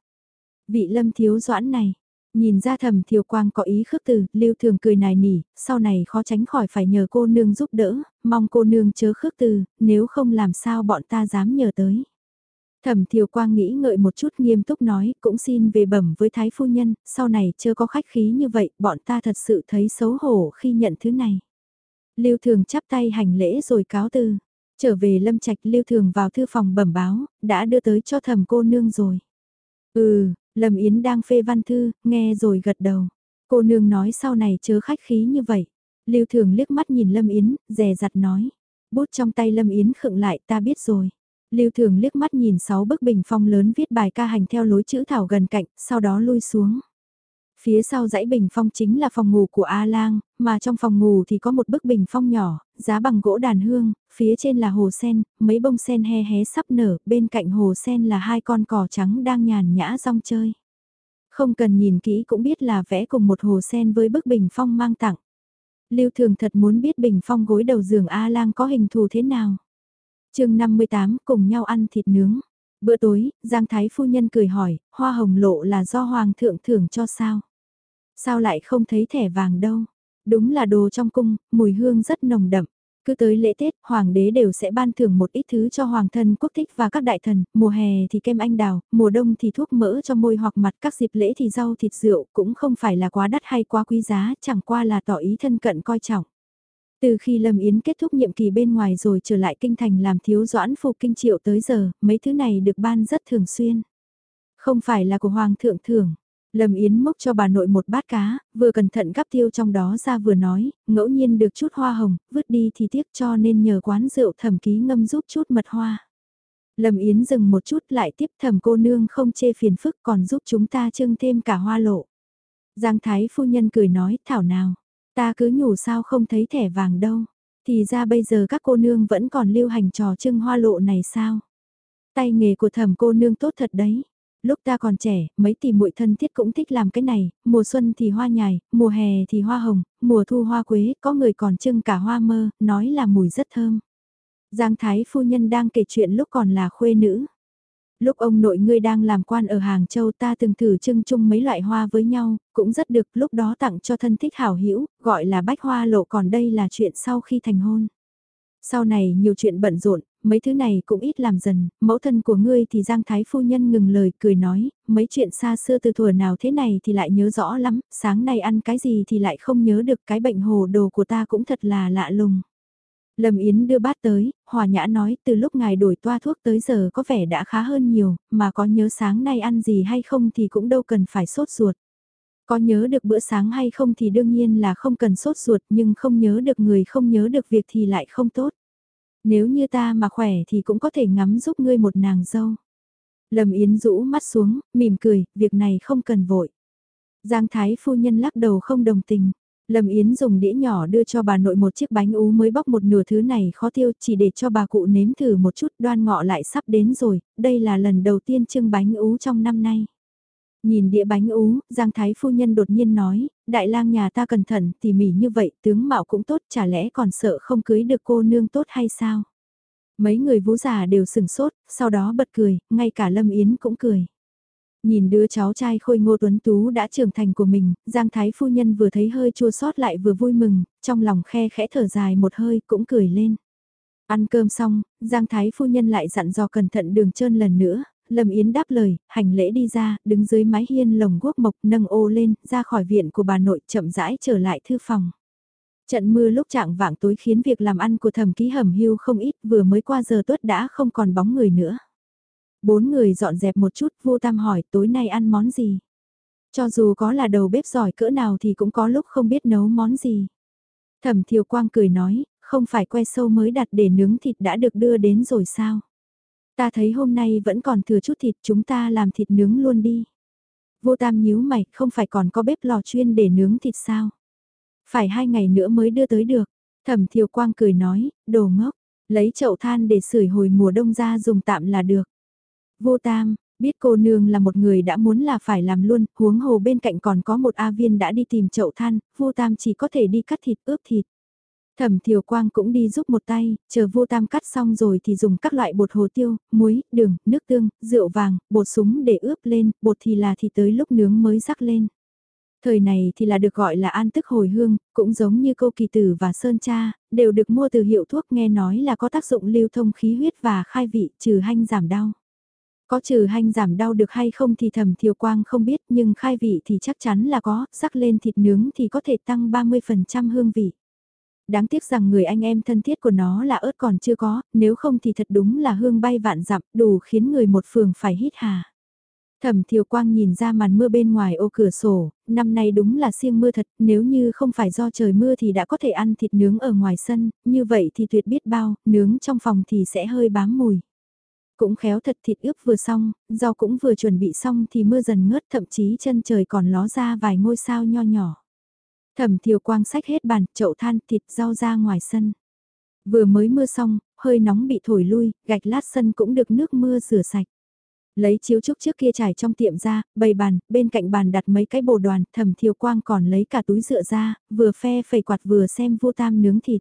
Vị Lâm Thiếu Doãn này. Nhìn ra Thẩm Thiều Quang có ý khước từ, Lưu Thường cười nài nỉ, sau này khó tránh khỏi phải nhờ cô nương giúp đỡ, mong cô nương chớ khước từ, nếu không làm sao bọn ta dám nhờ tới. Thẩm Thiều Quang nghĩ ngợi một chút nghiêm túc nói, cũng xin về bẩm với Thái phu nhân, sau này chớ có khách khí như vậy, bọn ta thật sự thấy xấu hổ khi nhận thứ này. Lưu Thường chắp tay hành lễ rồi cáo từ. Trở về Lâm Trạch, Lưu Thường vào thư phòng bẩm báo, đã đưa tới cho Thẩm cô nương rồi. Ừ, Lâm Yến đang phê văn thư, nghe rồi gật đầu. Cô nương nói sau này chớ khách khí như vậy. Lưu Thường liếc mắt nhìn Lâm Yến, dè dặt nói. Bút trong tay Lâm Yến khựng lại, ta biết rồi. Lưu Thường liếc mắt nhìn sáu bức bình phong lớn viết bài ca hành theo lối chữ thảo gần cạnh, sau đó lui xuống. Phía sau dãy bình phong chính là phòng ngủ của A Lang, mà trong phòng ngủ thì có một bức bình phong nhỏ, giá bằng gỗ đàn hương, phía trên là hồ sen, mấy bông sen he hé sắp nở, bên cạnh hồ sen là hai con cò trắng đang nhàn nhã rong chơi. Không cần nhìn kỹ cũng biết là vẽ cùng một hồ sen với bức bình phong mang tặng. Lưu Thường thật muốn biết bình phong gối đầu giường A Lang có hình thù thế nào. chương năm mươi tám cùng nhau ăn thịt nướng. Bữa tối, Giang Thái phu nhân cười hỏi, hoa hồng lộ là do Hoàng thượng thưởng cho sao? Sao lại không thấy thẻ vàng đâu? Đúng là đồ trong cung, mùi hương rất nồng đậm. Cứ tới lễ Tết, Hoàng đế đều sẽ ban thưởng một ít thứ cho Hoàng thân quốc thích và các đại thần, mùa hè thì kem anh đào, mùa đông thì thuốc mỡ cho môi hoặc mặt, các dịp lễ thì rau thịt rượu, cũng không phải là quá đắt hay quá quý giá, chẳng qua là tỏ ý thân cận coi trọng. Từ khi Lâm Yến kết thúc nhiệm kỳ bên ngoài rồi trở lại kinh thành làm thiếu doãn phục kinh triệu tới giờ, mấy thứ này được ban rất thường xuyên. Không phải là của Hoàng thượng thưởng. Lâm Yến múc cho bà nội một bát cá, vừa cẩn thận gắp tiêu trong đó ra vừa nói, ngẫu nhiên được chút hoa hồng, vứt đi thì tiếc cho nên nhờ quán rượu Thẩm ký ngâm giúp chút mật hoa. Lâm Yến dừng một chút lại tiếp Thẩm cô nương không chê phiền phức còn giúp chúng ta trưng thêm cả hoa lộ. Giang Thái phu nhân cười nói, thảo nào, ta cứ nhủ sao không thấy thẻ vàng đâu, thì ra bây giờ các cô nương vẫn còn lưu hành trò trưng hoa lộ này sao. Tay nghề của Thẩm cô nương tốt thật đấy. Lúc ta còn trẻ, mấy tỷ muội thân thiết cũng thích làm cái này, mùa xuân thì hoa nhài, mùa hè thì hoa hồng, mùa thu hoa quế, có người còn trưng cả hoa mơ, nói là mùi rất thơm. Giang Thái phu nhân đang kể chuyện lúc còn là khuê nữ. Lúc ông nội ngươi đang làm quan ở Hàng Châu ta từng thử trưng chung mấy loại hoa với nhau, cũng rất được, lúc đó tặng cho thân thích hảo hữu, gọi là bách hoa lộ còn đây là chuyện sau khi thành hôn. Sau này nhiều chuyện bận rộn, mấy thứ này cũng ít làm dần, mẫu thân của ngươi thì Giang Thái phu nhân ngừng lời cười nói, mấy chuyện xa xưa từ thuở nào thế này thì lại nhớ rõ lắm, sáng nay ăn cái gì thì lại không nhớ được, cái bệnh hồ đồ của ta cũng thật là lạ lùng. Lâm Yến đưa bát tới, Hòa Nhã nói từ lúc ngài đổi toa thuốc tới giờ có vẻ đã khá hơn nhiều, mà có nhớ sáng nay ăn gì hay không thì cũng đâu cần phải sốt ruột. Có nhớ được bữa sáng hay không thì đương nhiên là không cần sốt ruột, nhưng không nhớ được người không nhớ được việc thì lại không tốt. Nếu như ta mà khỏe thì cũng có thể ngắm giúp ngươi một nàng dâu. Lâm Yến rũ mắt xuống, mỉm cười, việc này không cần vội. Giang Thái phu nhân lắc đầu không đồng tình. Lâm Yến dùng đĩa nhỏ đưa cho bà nội một chiếc bánh ú mới bóc một nửa, thứ này khó tiêu, chỉ để cho bà cụ nếm thử một chút, đoan ngọ lại sắp đến rồi, đây là lần đầu tiên trưng bánh ú trong năm nay. Nhìn đĩa bánh ú, Giang Thái phu nhân đột nhiên nói, đại lang nhà ta cẩn thận, tỉ mỉ như vậy, tướng mạo cũng tốt, chả lẽ còn sợ không cưới được cô nương tốt hay sao? Mấy người vú già đều sừng sốt, sau đó bật cười, ngay cả Lâm Yến cũng cười. Nhìn đứa cháu trai khôi ngô tuấn tú đã trưởng thành của mình, Giang Thái phu nhân vừa thấy hơi chua xót lại vừa vui mừng, trong lòng khe khẽ thở dài một hơi cũng cười lên. Ăn cơm xong, Giang Thái phu nhân lại dặn dò cẩn thận đường trơn lần nữa, Lâm Yến đáp lời, hành lễ đi ra, đứng dưới mái hiên lồng guốc mộc nâng ô lên, ra khỏi viện của bà nội chậm rãi trở lại thư phòng. Trận mưa lúc trạng vạng tối khiến việc làm ăn của thẩm ký hầm hưu không ít, vừa mới qua giờ tuất đã không còn bóng người nữa. Bốn người dọn dẹp một chút, Vô Tam hỏi tối nay ăn món gì. Cho dù có là đầu bếp giỏi cỡ nào thì cũng có lúc không biết nấu món gì. Thẩm Thiều Quang cười nói, không phải que sâu mới đặt để nướng thịt đã được đưa đến rồi sao? Ta thấy hôm nay vẫn còn thừa chút thịt, chúng ta làm thịt nướng luôn đi. Vô Tam nhíu mày, không phải còn có bếp lò chuyên để nướng thịt sao? Phải hai ngày nữa mới đưa tới được. Thẩm Thiều Quang cười nói, đồ ngốc, lấy chậu than để sưởi hồi mùa đông ra dùng tạm là được. Vô Tam, biết cô nương là một người đã muốn là phải làm luôn, huống hồ bên cạnh còn có một A Viên đã đi tìm chậu than, Vô Tam chỉ có thể đi cắt thịt ướp thịt. Thẩm Thiều Quang cũng đi giúp một tay, chờ Vô Tam cắt xong rồi thì dùng các loại bột hồ tiêu, muối, đường, nước tương, rượu vàng, bột súng để ướp lên, bột thì là thì tới lúc nướng mới rắc lên. Thời này thì là được gọi là an tức hồi hương, cũng giống như câu kỳ tử và sơn cha, đều được mua từ hiệu thuốc nghe nói là có tác dụng lưu thông khí huyết và khai vị, trừ hanh giảm đau. Có trừ hanh giảm đau được hay không thì Thẩm Thiều Quang không biết, nhưng khai vị thì chắc chắn là có, rắc lên thịt nướng thì có thể tăng ba mươi phần trăm hương vị. Đáng tiếc rằng người anh em thân thiết của nó là ớt còn chưa có, nếu không thì thật đúng là hương bay vạn dặm, đủ khiến người một phường phải hít hà. Thẩm Thiều Quang nhìn ra màn mưa bên ngoài ô cửa sổ, năm nay đúng là siêng mưa thật, nếu như không phải do trời mưa thì đã có thể ăn thịt nướng ở ngoài sân, như vậy thì tuyệt biết bao, nướng trong phòng thì sẽ hơi bám mùi. Cũng khéo thật, thịt ướp vừa xong, rau cũng vừa chuẩn bị xong thì mưa dần ngớt, thậm chí chân trời còn ló ra vài ngôi sao nho nhỏ. Thẩm Thiều Quang xách hết bàn, chậu than, thịt, rau ra ngoài sân. Vừa mới mưa xong, hơi nóng bị thổi lui, gạch lát sân cũng được nước mưa rửa sạch. Lấy chiếu trúc trước kia trải trong tiệm ra, bày bàn, bên cạnh bàn đặt mấy cái bồ đoàn, Thẩm Thiều Quang còn lấy cả túi dựa ra, vừa phe phẩy quạt vừa xem Vô Tam nướng thịt.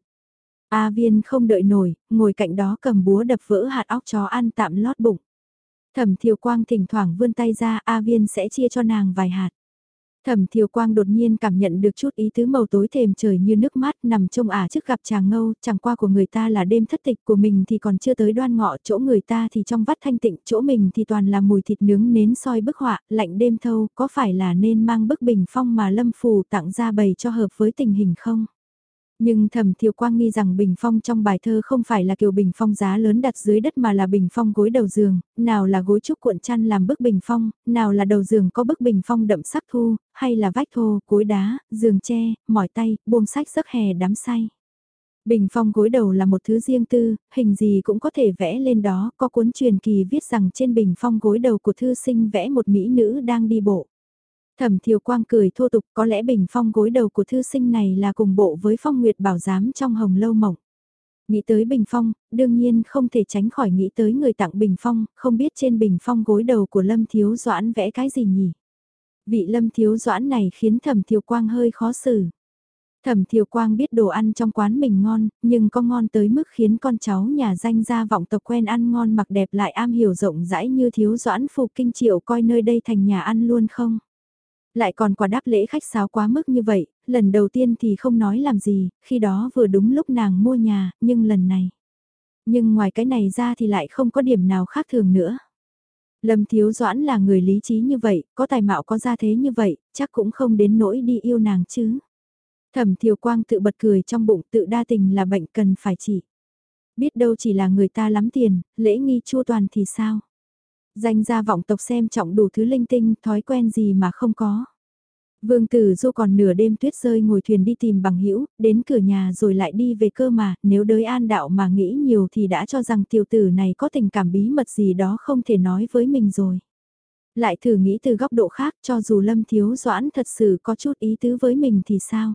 A Viên không đợi nổi, ngồi cạnh đó cầm búa đập vỡ hạt óc chó ăn tạm lót bụng. Thẩm Thiều Quang thỉnh thoảng vươn tay ra, A Viên sẽ chia cho nàng vài hạt. Thẩm Thiều Quang đột nhiên cảm nhận được chút ý tứ màu tối thềm trời như nước mắt nằm trông ả trước gặp chàng ngâu, chẳng qua của người ta là đêm thất tịch, của mình thì còn chưa tới đoan ngọ, chỗ người ta thì trong vắt thanh tịnh, chỗ mình thì toàn là mùi thịt nướng nến soi bức họa, lạnh đêm thâu, có phải là nên mang bức bình phong mà Lâm Phù tặng ra bày cho hợp với tình hình không? Nhưng Thẩm Thiều Quang nghi rằng bình phong trong bài thơ không phải là kiểu bình phong giá lớn đặt dưới đất mà là bình phong gối đầu giường, nào là gối trúc cuộn chăn làm bức bình phong, nào là đầu giường có bức bình phong đậm sắc thu, hay là vách thô, cối đá, giường tre, mỏi tay, buông sách giấc hè đắm say. Bình phong gối đầu là một thứ riêng tư, hình gì cũng có thể vẽ lên đó, có cuốn truyền kỳ viết rằng trên bình phong gối đầu của thư sinh vẽ một mỹ nữ đang đi bộ. Thẩm Thiều Quang cười thô tục, có lẽ bình phong gối đầu của thư sinh này là cùng bộ với phong nguyệt bảo giám trong hồng lâu mộng. Nghĩ tới bình phong, đương nhiên không thể tránh khỏi nghĩ tới người tặng bình phong, không biết trên bình phong gối đầu của Lâm Thiếu Doãn vẽ cái gì nhỉ? Vị Lâm Thiếu Doãn này khiến Thẩm Thiều Quang hơi khó xử. Thẩm Thiều Quang biết đồ ăn trong quán mình ngon, nhưng có ngon tới mức khiến con cháu nhà danh gia vọng tộc quen ăn ngon mặc đẹp lại am hiểu rộng rãi như Thiếu Doãn Phục Kinh Triệu coi nơi đây thành nhà ăn luôn không? Lại còn quả đáp lễ khách sáo quá mức như vậy, lần đầu tiên thì không nói làm gì, khi đó vừa đúng lúc nàng mua nhà, nhưng lần này. Nhưng ngoài cái này ra thì lại không có điểm nào khác thường nữa. Lâm Thiếu Doãn là người lý trí như vậy, có tài mạo có gia thế như vậy, chắc cũng không đến nỗi đi yêu nàng chứ. Thẩm Thiều Quang tự bật cười trong bụng, tự đa tình là bệnh cần phải trị. Biết đâu chỉ là người ta lắm tiền, lễ nghi chu toàn thì sao? Danh gia vọng tộc xem trọng đủ thứ linh tinh, thói quen gì mà không có. Vương Tử Du còn nửa đêm tuyết rơi ngồi thuyền đi tìm bằng hữu, đến cửa nhà rồi lại đi về cơ mà, nếu đới an đạo mà nghĩ nhiều thì đã cho rằng tiểu tử này có tình cảm bí mật gì đó không thể nói với mình rồi. Lại thử nghĩ từ góc độ khác, cho dù Lâm Thiếu Doãn thật sự có chút ý tứ với mình thì sao?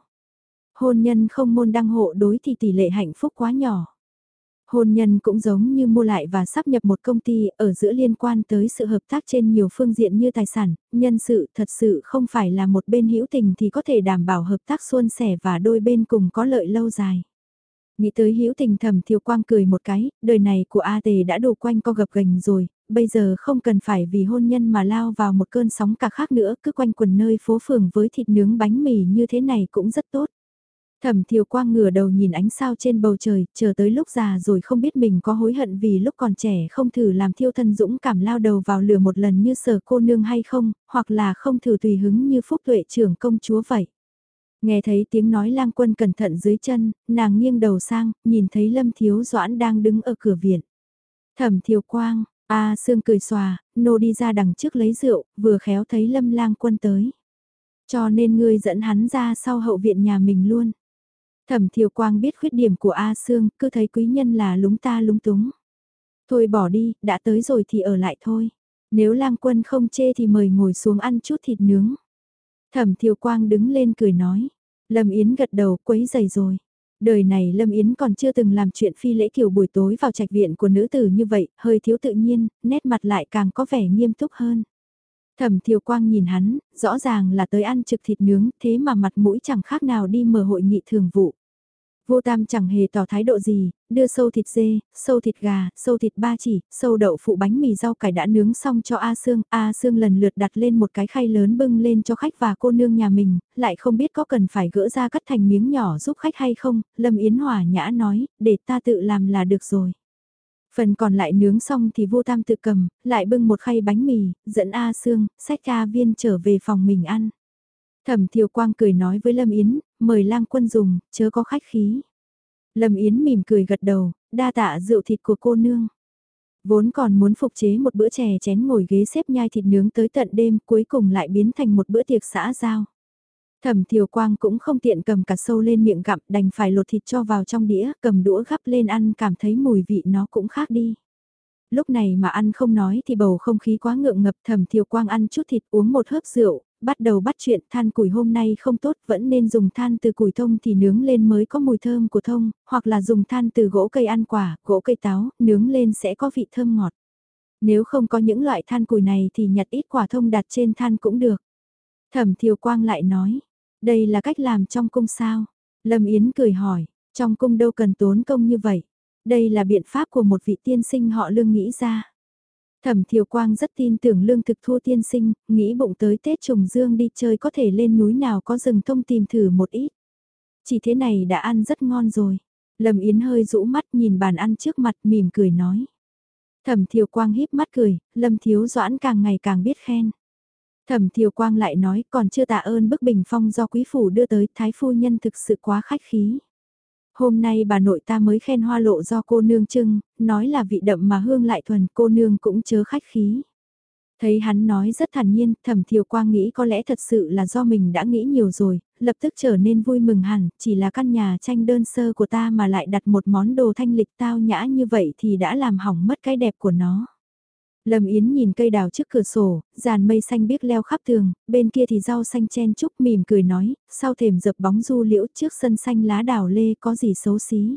Hôn nhân không môn đăng hộ đối thì tỷ lệ hạnh phúc quá nhỏ. Hôn nhân cũng giống như mua lại và sáp nhập một công ty, ở giữa liên quan tới sự hợp tác trên nhiều phương diện như tài sản, nhân sự, thật sự không phải là một bên hữu tình thì có thể đảm bảo hợp tác suôn sẻ và đôi bên cùng có lợi lâu dài. Nghĩ tới hữu tình Thẩm Thiều Quang cười một cái, đời này của A Tề đã đủ quanh co gập ghềnh rồi, bây giờ không cần phải vì hôn nhân mà lao vào một cơn sóng cả khác nữa, cứ quanh quần nơi phố phường với thịt nướng bánh mì như thế này cũng rất tốt. Thẩm Thiều Quang ngửa đầu nhìn ánh sao trên bầu trời, chờ tới lúc già rồi không biết mình có hối hận vì lúc còn trẻ không thử làm thiêu thân dũng cảm lao đầu vào lửa một lần như Sở cô nương hay không, hoặc là không thử tùy hứng như Phúc Tuệ trưởng công chúa vậy. Nghe thấy tiếng nói Lang Quân cẩn thận dưới chân, nàng nghiêng đầu sang, nhìn thấy Lâm Thiếu Doãn đang đứng ở cửa viện. Thẩm Thiều Quang, a Sương cười xòa, nô đi ra đằng trước lấy rượu, vừa khéo thấy Lâm Lang Quân tới. Cho nên ngươi dẫn hắn ra sau hậu viện nhà mình luôn. Thẩm Thiều Quang biết khuyết điểm của A Sương, cứ thấy quý nhân là lúng ta lúng túng. Thôi bỏ đi, đã tới rồi thì ở lại thôi. Nếu Lang Quân không chê thì mời ngồi xuống ăn chút thịt nướng. Thẩm Thiều Quang đứng lên cười nói. Lâm Yến gật đầu quấy giày rồi. Đời này Lâm Yến còn chưa từng làm chuyện phi lễ kiều buổi tối vào trạch viện của nữ tử như vậy, hơi thiếu tự nhiên, nét mặt lại càng có vẻ nghiêm túc hơn. Thẩm Thiều Quang nhìn hắn, rõ ràng là tới ăn trực thịt nướng, thế mà mặt mũi chẳng khác nào đi mở hội nghị thường vụ. Vô Tam chẳng hề tỏ thái độ gì, đưa sâu thịt dê, sâu thịt gà, sâu thịt ba chỉ, sâu đậu phụ bánh mì rau cải đã nướng xong cho A Sương. A Sương lần lượt đặt lên một cái khay lớn bưng lên cho khách và cô nương nhà mình, lại không biết có cần phải gỡ ra cắt thành miếng nhỏ giúp khách hay không. Lâm Yến Hòa nhã nói, để ta tự làm là được rồi. Phần còn lại nướng xong thì Vô Tam tự cầm, lại bưng một khay bánh mì, dẫn A Sương, xách A Viên trở về phòng mình ăn. Thẩm Thiều Quang cười nói với Lâm Yến, mời Lang Quân dùng, chớ có khách khí. Lâm Yến mỉm cười gật đầu, đa tạ rượu thịt của cô nương. Vốn còn muốn phục chế một bữa chè chén ngồi ghế xếp nhai thịt nướng tới tận đêm, cuối cùng lại biến thành một bữa tiệc xã giao. Thẩm Thiều Quang cũng không tiện cầm cả sâu lên miệng gặm, đành phải lột thịt cho vào trong đĩa, cầm đũa gắp lên ăn, cảm thấy mùi vị nó cũng khác đi. Lúc này mà ăn không nói thì bầu không khí quá ngượng ngập. Thẩm Thiều Quang ăn chút thịt, uống một hớp rượu, bắt đầu bắt chuyện. Than củi hôm nay không tốt, vẫn nên dùng than từ củi thông thì nướng lên mới có mùi thơm của thông, hoặc là dùng than từ gỗ cây ăn quả, gỗ cây táo, nướng lên sẽ có vị thơm ngọt. Nếu không có những loại than củi này thì nhặt ít quả thông đặt trên than cũng được. Thẩm Thiều Quang lại nói, đây là cách làm trong cung sao? Lâm Yến cười hỏi, trong cung đâu cần tốn công như vậy? Đây là biện pháp của một vị tiên sinh họ Lương nghĩ ra. Thẩm Thiều Quang rất tin tưởng Lương Thực Thu tiên sinh, nghĩ bụng tới Tết trùng dương đi chơi có thể lên núi nào có rừng thông tìm thử một ít. Chỉ thế này đã ăn rất ngon rồi. Lâm Yến hơi rũ mắt nhìn bàn ăn trước mặt mỉm cười nói. Thẩm Thiều Quang híp mắt cười, Lâm Thiếu Doãn càng ngày càng biết khen. Thẩm Thiều Quang lại nói còn chưa tạ ơn bức bình phong do quý phủ đưa tới, thái phu nhân thực sự quá khách khí. Hôm nay bà nội ta mới khen hoa lộ do cô nương trưng, nói là vị đậm mà hương lại thuần, cô nương cũng chớ khách khí. Thấy hắn nói rất thản nhiên, Thẩm Thiều Quang nghĩ có lẽ thật sự là do mình đã nghĩ nhiều rồi, lập tức trở nên vui mừng hẳn, chỉ là căn nhà tranh đơn sơ của ta mà lại đặt một món đồ thanh lịch tao nhã như vậy thì đã làm hỏng mất cái đẹp của nó. Lâm Yến nhìn cây đào trước cửa sổ, dàn mây xanh biếc leo khắp tường, bên kia thì rau xanh chen chúc mỉm cười nói, sau thềm dập bóng du liễu trước sân xanh lá đào lê có gì xấu xí.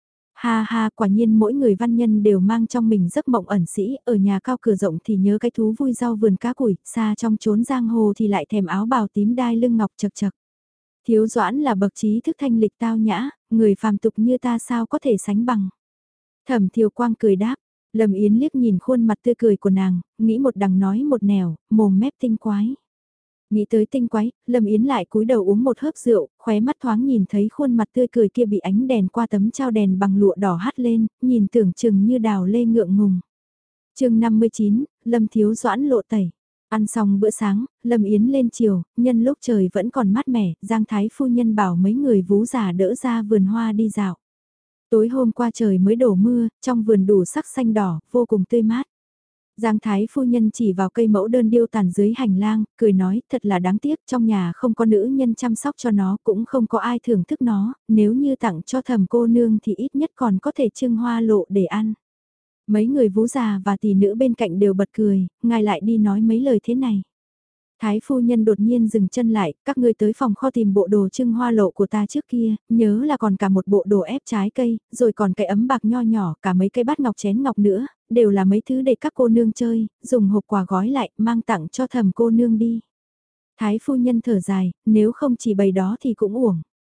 Ha ha, quả nhiên mỗi người văn nhân đều mang trong mình giấc mộng ẩn sĩ, ở nhà cao cửa rộng thì nhớ cái thú vui rau vườn cá củi, xa trong chốn giang hồ thì lại thèm áo bào tím đai lưng ngọc chật chật. Thiếu Doãn là bậc trí thức thanh lịch tao nhã, người phàm tục như ta sao có thể sánh bằng. Thẩm Thiều Quang cười đáp. Lâm Yến liếc nhìn khuôn mặt tươi cười của nàng, nghĩ một đằng nói một nẻo, mồm mép tinh quái. Nghĩ tới tinh quái, Lâm Yến lại cúi đầu uống một hớp rượu, khóe mắt thoáng nhìn thấy khuôn mặt tươi cười kia bị ánh đèn qua tấm trao đèn bằng lụa đỏ hắt lên, nhìn tưởng chừng như đào lê ngượng ngùng. chương năm mươi chín, Lâm Thiếu Doãn lộ tẩy. Ăn xong bữa sáng, Lâm Yến lên chiều, nhân lúc trời vẫn còn mát mẻ, Giang Thái phu nhân bảo mấy người vú già đỡ ra vườn hoa đi dạo. Tối hôm qua trời mới đổ mưa, trong vườn đủ sắc xanh đỏ, vô cùng tươi mát. Giang Thái phu nhân chỉ vào cây mẫu đơn điêu tàn dưới hành lang, cười nói thật là đáng tiếc trong nhà không có nữ nhân chăm sóc cho nó cũng không có ai thưởng thức nó, nếu như tặng cho thầm cô nương thì ít nhất còn có thể trưng hoa lộ để ăn. Mấy người vú già và tỷ nữ bên cạnh đều bật cười, ngài lại đi nói mấy lời thế này. Thái phu nhân đột nhiên dừng chân lại, các ngươi tới phòng kho tìm bộ đồ trưng hoa lộ của ta trước kia, nhớ là còn cả một bộ đồ ép trái cây, rồi còn cái ấm bạc nho nhỏ, cả mấy cái bát ngọc chén ngọc nữa, đều là mấy thứ để các cô nương chơi, dùng hộp quà gói lại, mang tặng cho thầm cô nương đi. Thái phu nhân thở dài, nếu không chỉ bày đó thì cũng uổng.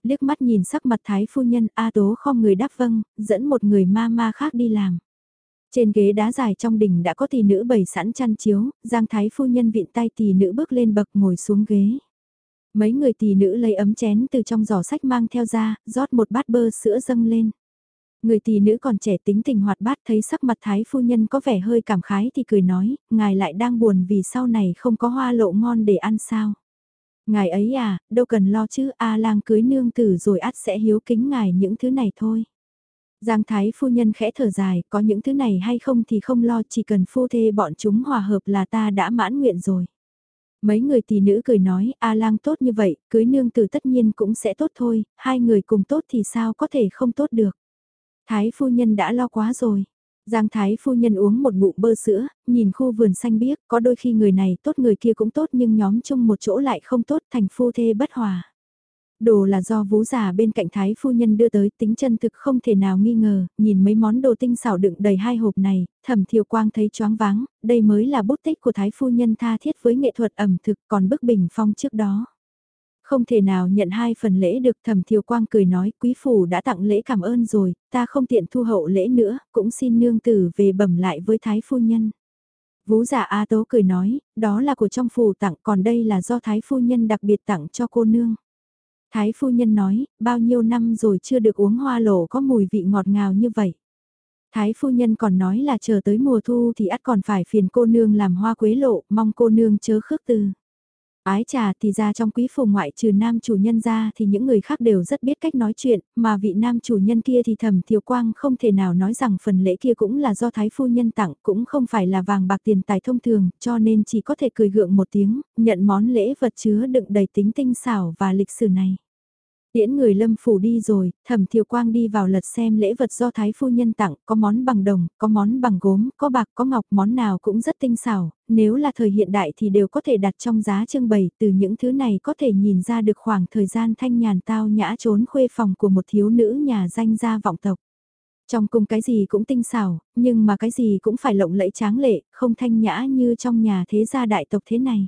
Liếc mắt nhìn sắc mặt Thái phu nhân, A Tố không người đáp vâng, dẫn một người ma ma khác đi làm. Trên ghế đá dài trong đình đã có tỷ nữ bày sẵn chăn chiếu, Giang Thái phu nhân vịn tay tỷ nữ bước lên bậc ngồi xuống ghế. Mấy người tỷ nữ lấy ấm chén từ trong giỏ sách mang theo ra, rót một bát bơ sữa dâng lên. Người tỷ nữ còn trẻ tính tình hoạt bát thấy sắc mặt Thái phu nhân có vẻ hơi cảm khái thì cười nói, ngài lại đang buồn vì sau này không có hoa lộ ngon để ăn sao. Ngài ấy à, đâu cần lo chứ, A lang cưới nương tử rồi ắt sẽ hiếu kính ngài những thứ này thôi. Giang Thái phu nhân khẽ thở dài, có những thứ này hay không thì không lo, chỉ cần phu thê bọn chúng hòa hợp là ta đã mãn nguyện rồi. Mấy người tỷ nữ cười nói, A lang tốt như vậy, cưới nương tử tất nhiên cũng sẽ tốt thôi, hai người cùng tốt thì sao có thể không tốt được. Thái phu nhân đã lo quá rồi. Giang Thái phu nhân uống một ngụm bơ sữa, nhìn khu vườn xanh biếc, có đôi khi người này tốt người kia cũng tốt nhưng nhóm chung một chỗ lại không tốt, thành phu thê bất hòa. Đồ là do vú già bên cạnh Thái phu nhân đưa tới, tính chân thực không thể nào nghi ngờ, nhìn mấy món đồ tinh xảo đựng đầy hai hộp này, Thẩm Thiều Quang thấy choáng váng, đây mới là bút tích của Thái phu nhân tha thiết với nghệ thuật ẩm thực, còn bức bình phong trước đó. Không thể nào nhận hai phần lễ được. Thẩm Thiều Quang cười nói, quý phủ đã tặng lễ cảm ơn rồi, ta không tiện thu hậu lễ nữa, cũng xin nương tử về bẩm lại với Thái phu nhân. Vú giả A Tố cười nói, đó là của trong phủ tặng, còn đây là do Thái phu nhân đặc biệt tặng cho cô nương. Thái phu nhân nói, bao nhiêu năm rồi chưa được uống hoa lổ có mùi vị ngọt ngào như vậy. Thái phu nhân còn nói là chờ tới mùa thu thì ắt còn phải phiền cô nương làm hoa quế lộ, mong cô nương chớ khước từ. Ái trà thì ra trong quý phủ ngoại trừ nam chủ nhân ra thì những người khác đều rất biết cách nói chuyện, mà vị nam chủ nhân kia thì Thẩm Thiều Quang không thể nào nói rằng phần lễ kia cũng là do Thái phu nhân tặng, cũng không phải là vàng bạc tiền tài thông thường, cho nên chỉ có thể cười gượng một tiếng, nhận món lễ vật chứa đựng đầy tính tinh xảo và lịch sử này. Tiễn người Lâm phủ đi rồi, Thẩm Thiều Quang đi vào lật xem lễ vật do Thái phu nhân tặng, có món bằng đồng, có món bằng gốm, có bạc, có ngọc, món nào cũng rất tinh xảo, nếu là thời hiện đại thì đều có thể đặt trong giá trưng bày, từ những thứ này có thể nhìn ra được khoảng thời gian thanh nhàn tao nhã trốn khuê phòng của một thiếu nữ nhà danh gia vọng tộc. Trong cung cái gì cũng tinh xảo, nhưng mà cái gì cũng phải lộng lẫy tráng lệ, không thanh nhã như trong nhà thế gia đại tộc thế này.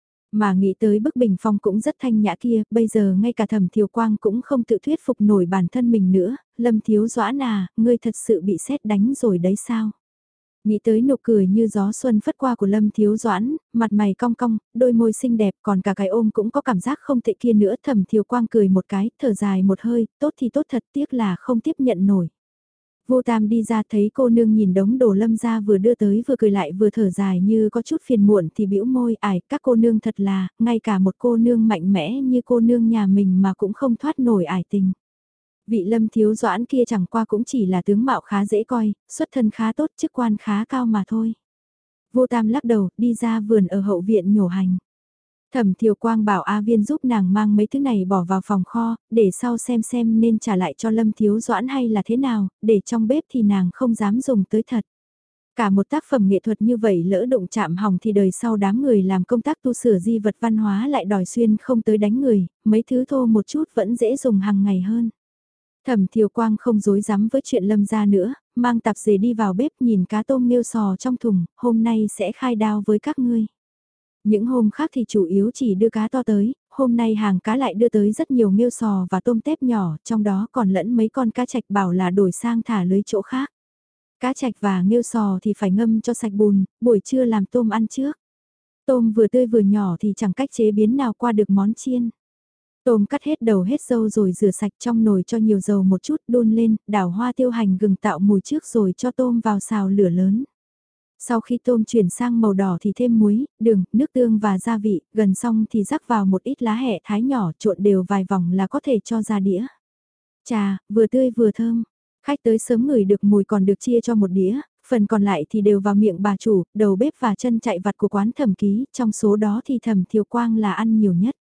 Mà nghĩ tới bức bình phong cũng rất thanh nhã kia, bây giờ ngay cả Thẩm Thiều Quang cũng không tự thuyết phục nổi bản thân mình nữa, Lâm Thiếu Doãn à, ngươi thật sự bị sét đánh rồi đấy sao? Nghĩ tới nụ cười như gió xuân phất qua của Lâm Thiếu Doãn, mặt mày cong cong, đôi môi xinh đẹp còn cả cái ôm cũng có cảm giác không tệ kia nữa. Thẩm Thiều Quang cười một cái, thở dài một hơi, tốt thì tốt thật tiếc là không tiếp nhận nổi. Vô Tam đi ra thấy cô nương nhìn đống đồ Lâm ra vừa đưa tới vừa cười lại vừa thở dài như có chút phiền muộn thì bĩu môi ải các cô nương thật là, ngay cả một cô nương mạnh mẽ như cô nương nhà mình mà cũng không thoát nổi ải tình. Vị Lâm Thiếu Doãn kia chẳng qua cũng chỉ là tướng mạo khá dễ coi, xuất thân khá tốt, chức quan khá cao mà thôi. Vô Tam lắc đầu, đi ra vườn ở hậu viện nhổ hành. Thẩm Thiều Quang bảo A Viên giúp nàng mang mấy thứ này bỏ vào phòng kho, để sau xem xem nên trả lại cho Lâm Thiếu Doãn hay là thế nào, để trong bếp thì nàng không dám dùng tới thật. Cả một tác phẩm nghệ thuật như vậy lỡ đụng chạm hỏng thì đời sau đám người làm công tác tu sửa di vật văn hóa lại đòi xuyên không tới đánh người, mấy thứ thô một chút vẫn dễ dùng hàng ngày hơn. Thẩm Thiều Quang không dối rắm với chuyện Lâm gia nữa, mang tạp dề đi vào bếp nhìn cá tôm nghêu sò trong thùng, hôm nay sẽ khai đao với các ngươi. Những hôm khác thì chủ yếu chỉ đưa cá to tới, hôm nay hàng cá lại đưa tới rất nhiều nghêu sò và tôm tép nhỏ, trong đó còn lẫn mấy con cá trạch bảo là đổi sang thả lưới chỗ khác. Cá trạch và nghêu sò thì phải ngâm cho sạch bùn, buổi trưa làm tôm ăn trước. Tôm vừa tươi vừa nhỏ thì chẳng cách chế biến nào qua được món chiên. Tôm cắt hết đầu hết dâu rồi rửa sạch trong nồi cho nhiều dầu một chút đun lên, đảo hoa tiêu hành gừng tạo mùi trước rồi cho tôm vào xào lửa lớn. Sau khi tôm chuyển sang màu đỏ thì thêm muối, đường, nước tương và gia vị, gần xong thì rắc vào một ít lá hẹ thái nhỏ trộn đều vài vòng là có thể cho ra đĩa. Chà, vừa tươi vừa thơm. Khách tới sớm ngửi được mùi còn được chia cho một đĩa, phần còn lại thì đều vào miệng bà chủ, đầu bếp và chân chạy vặt của quán Thẩm Ký, trong số đó thì Thẩm Thiều Quang là ăn nhiều nhất.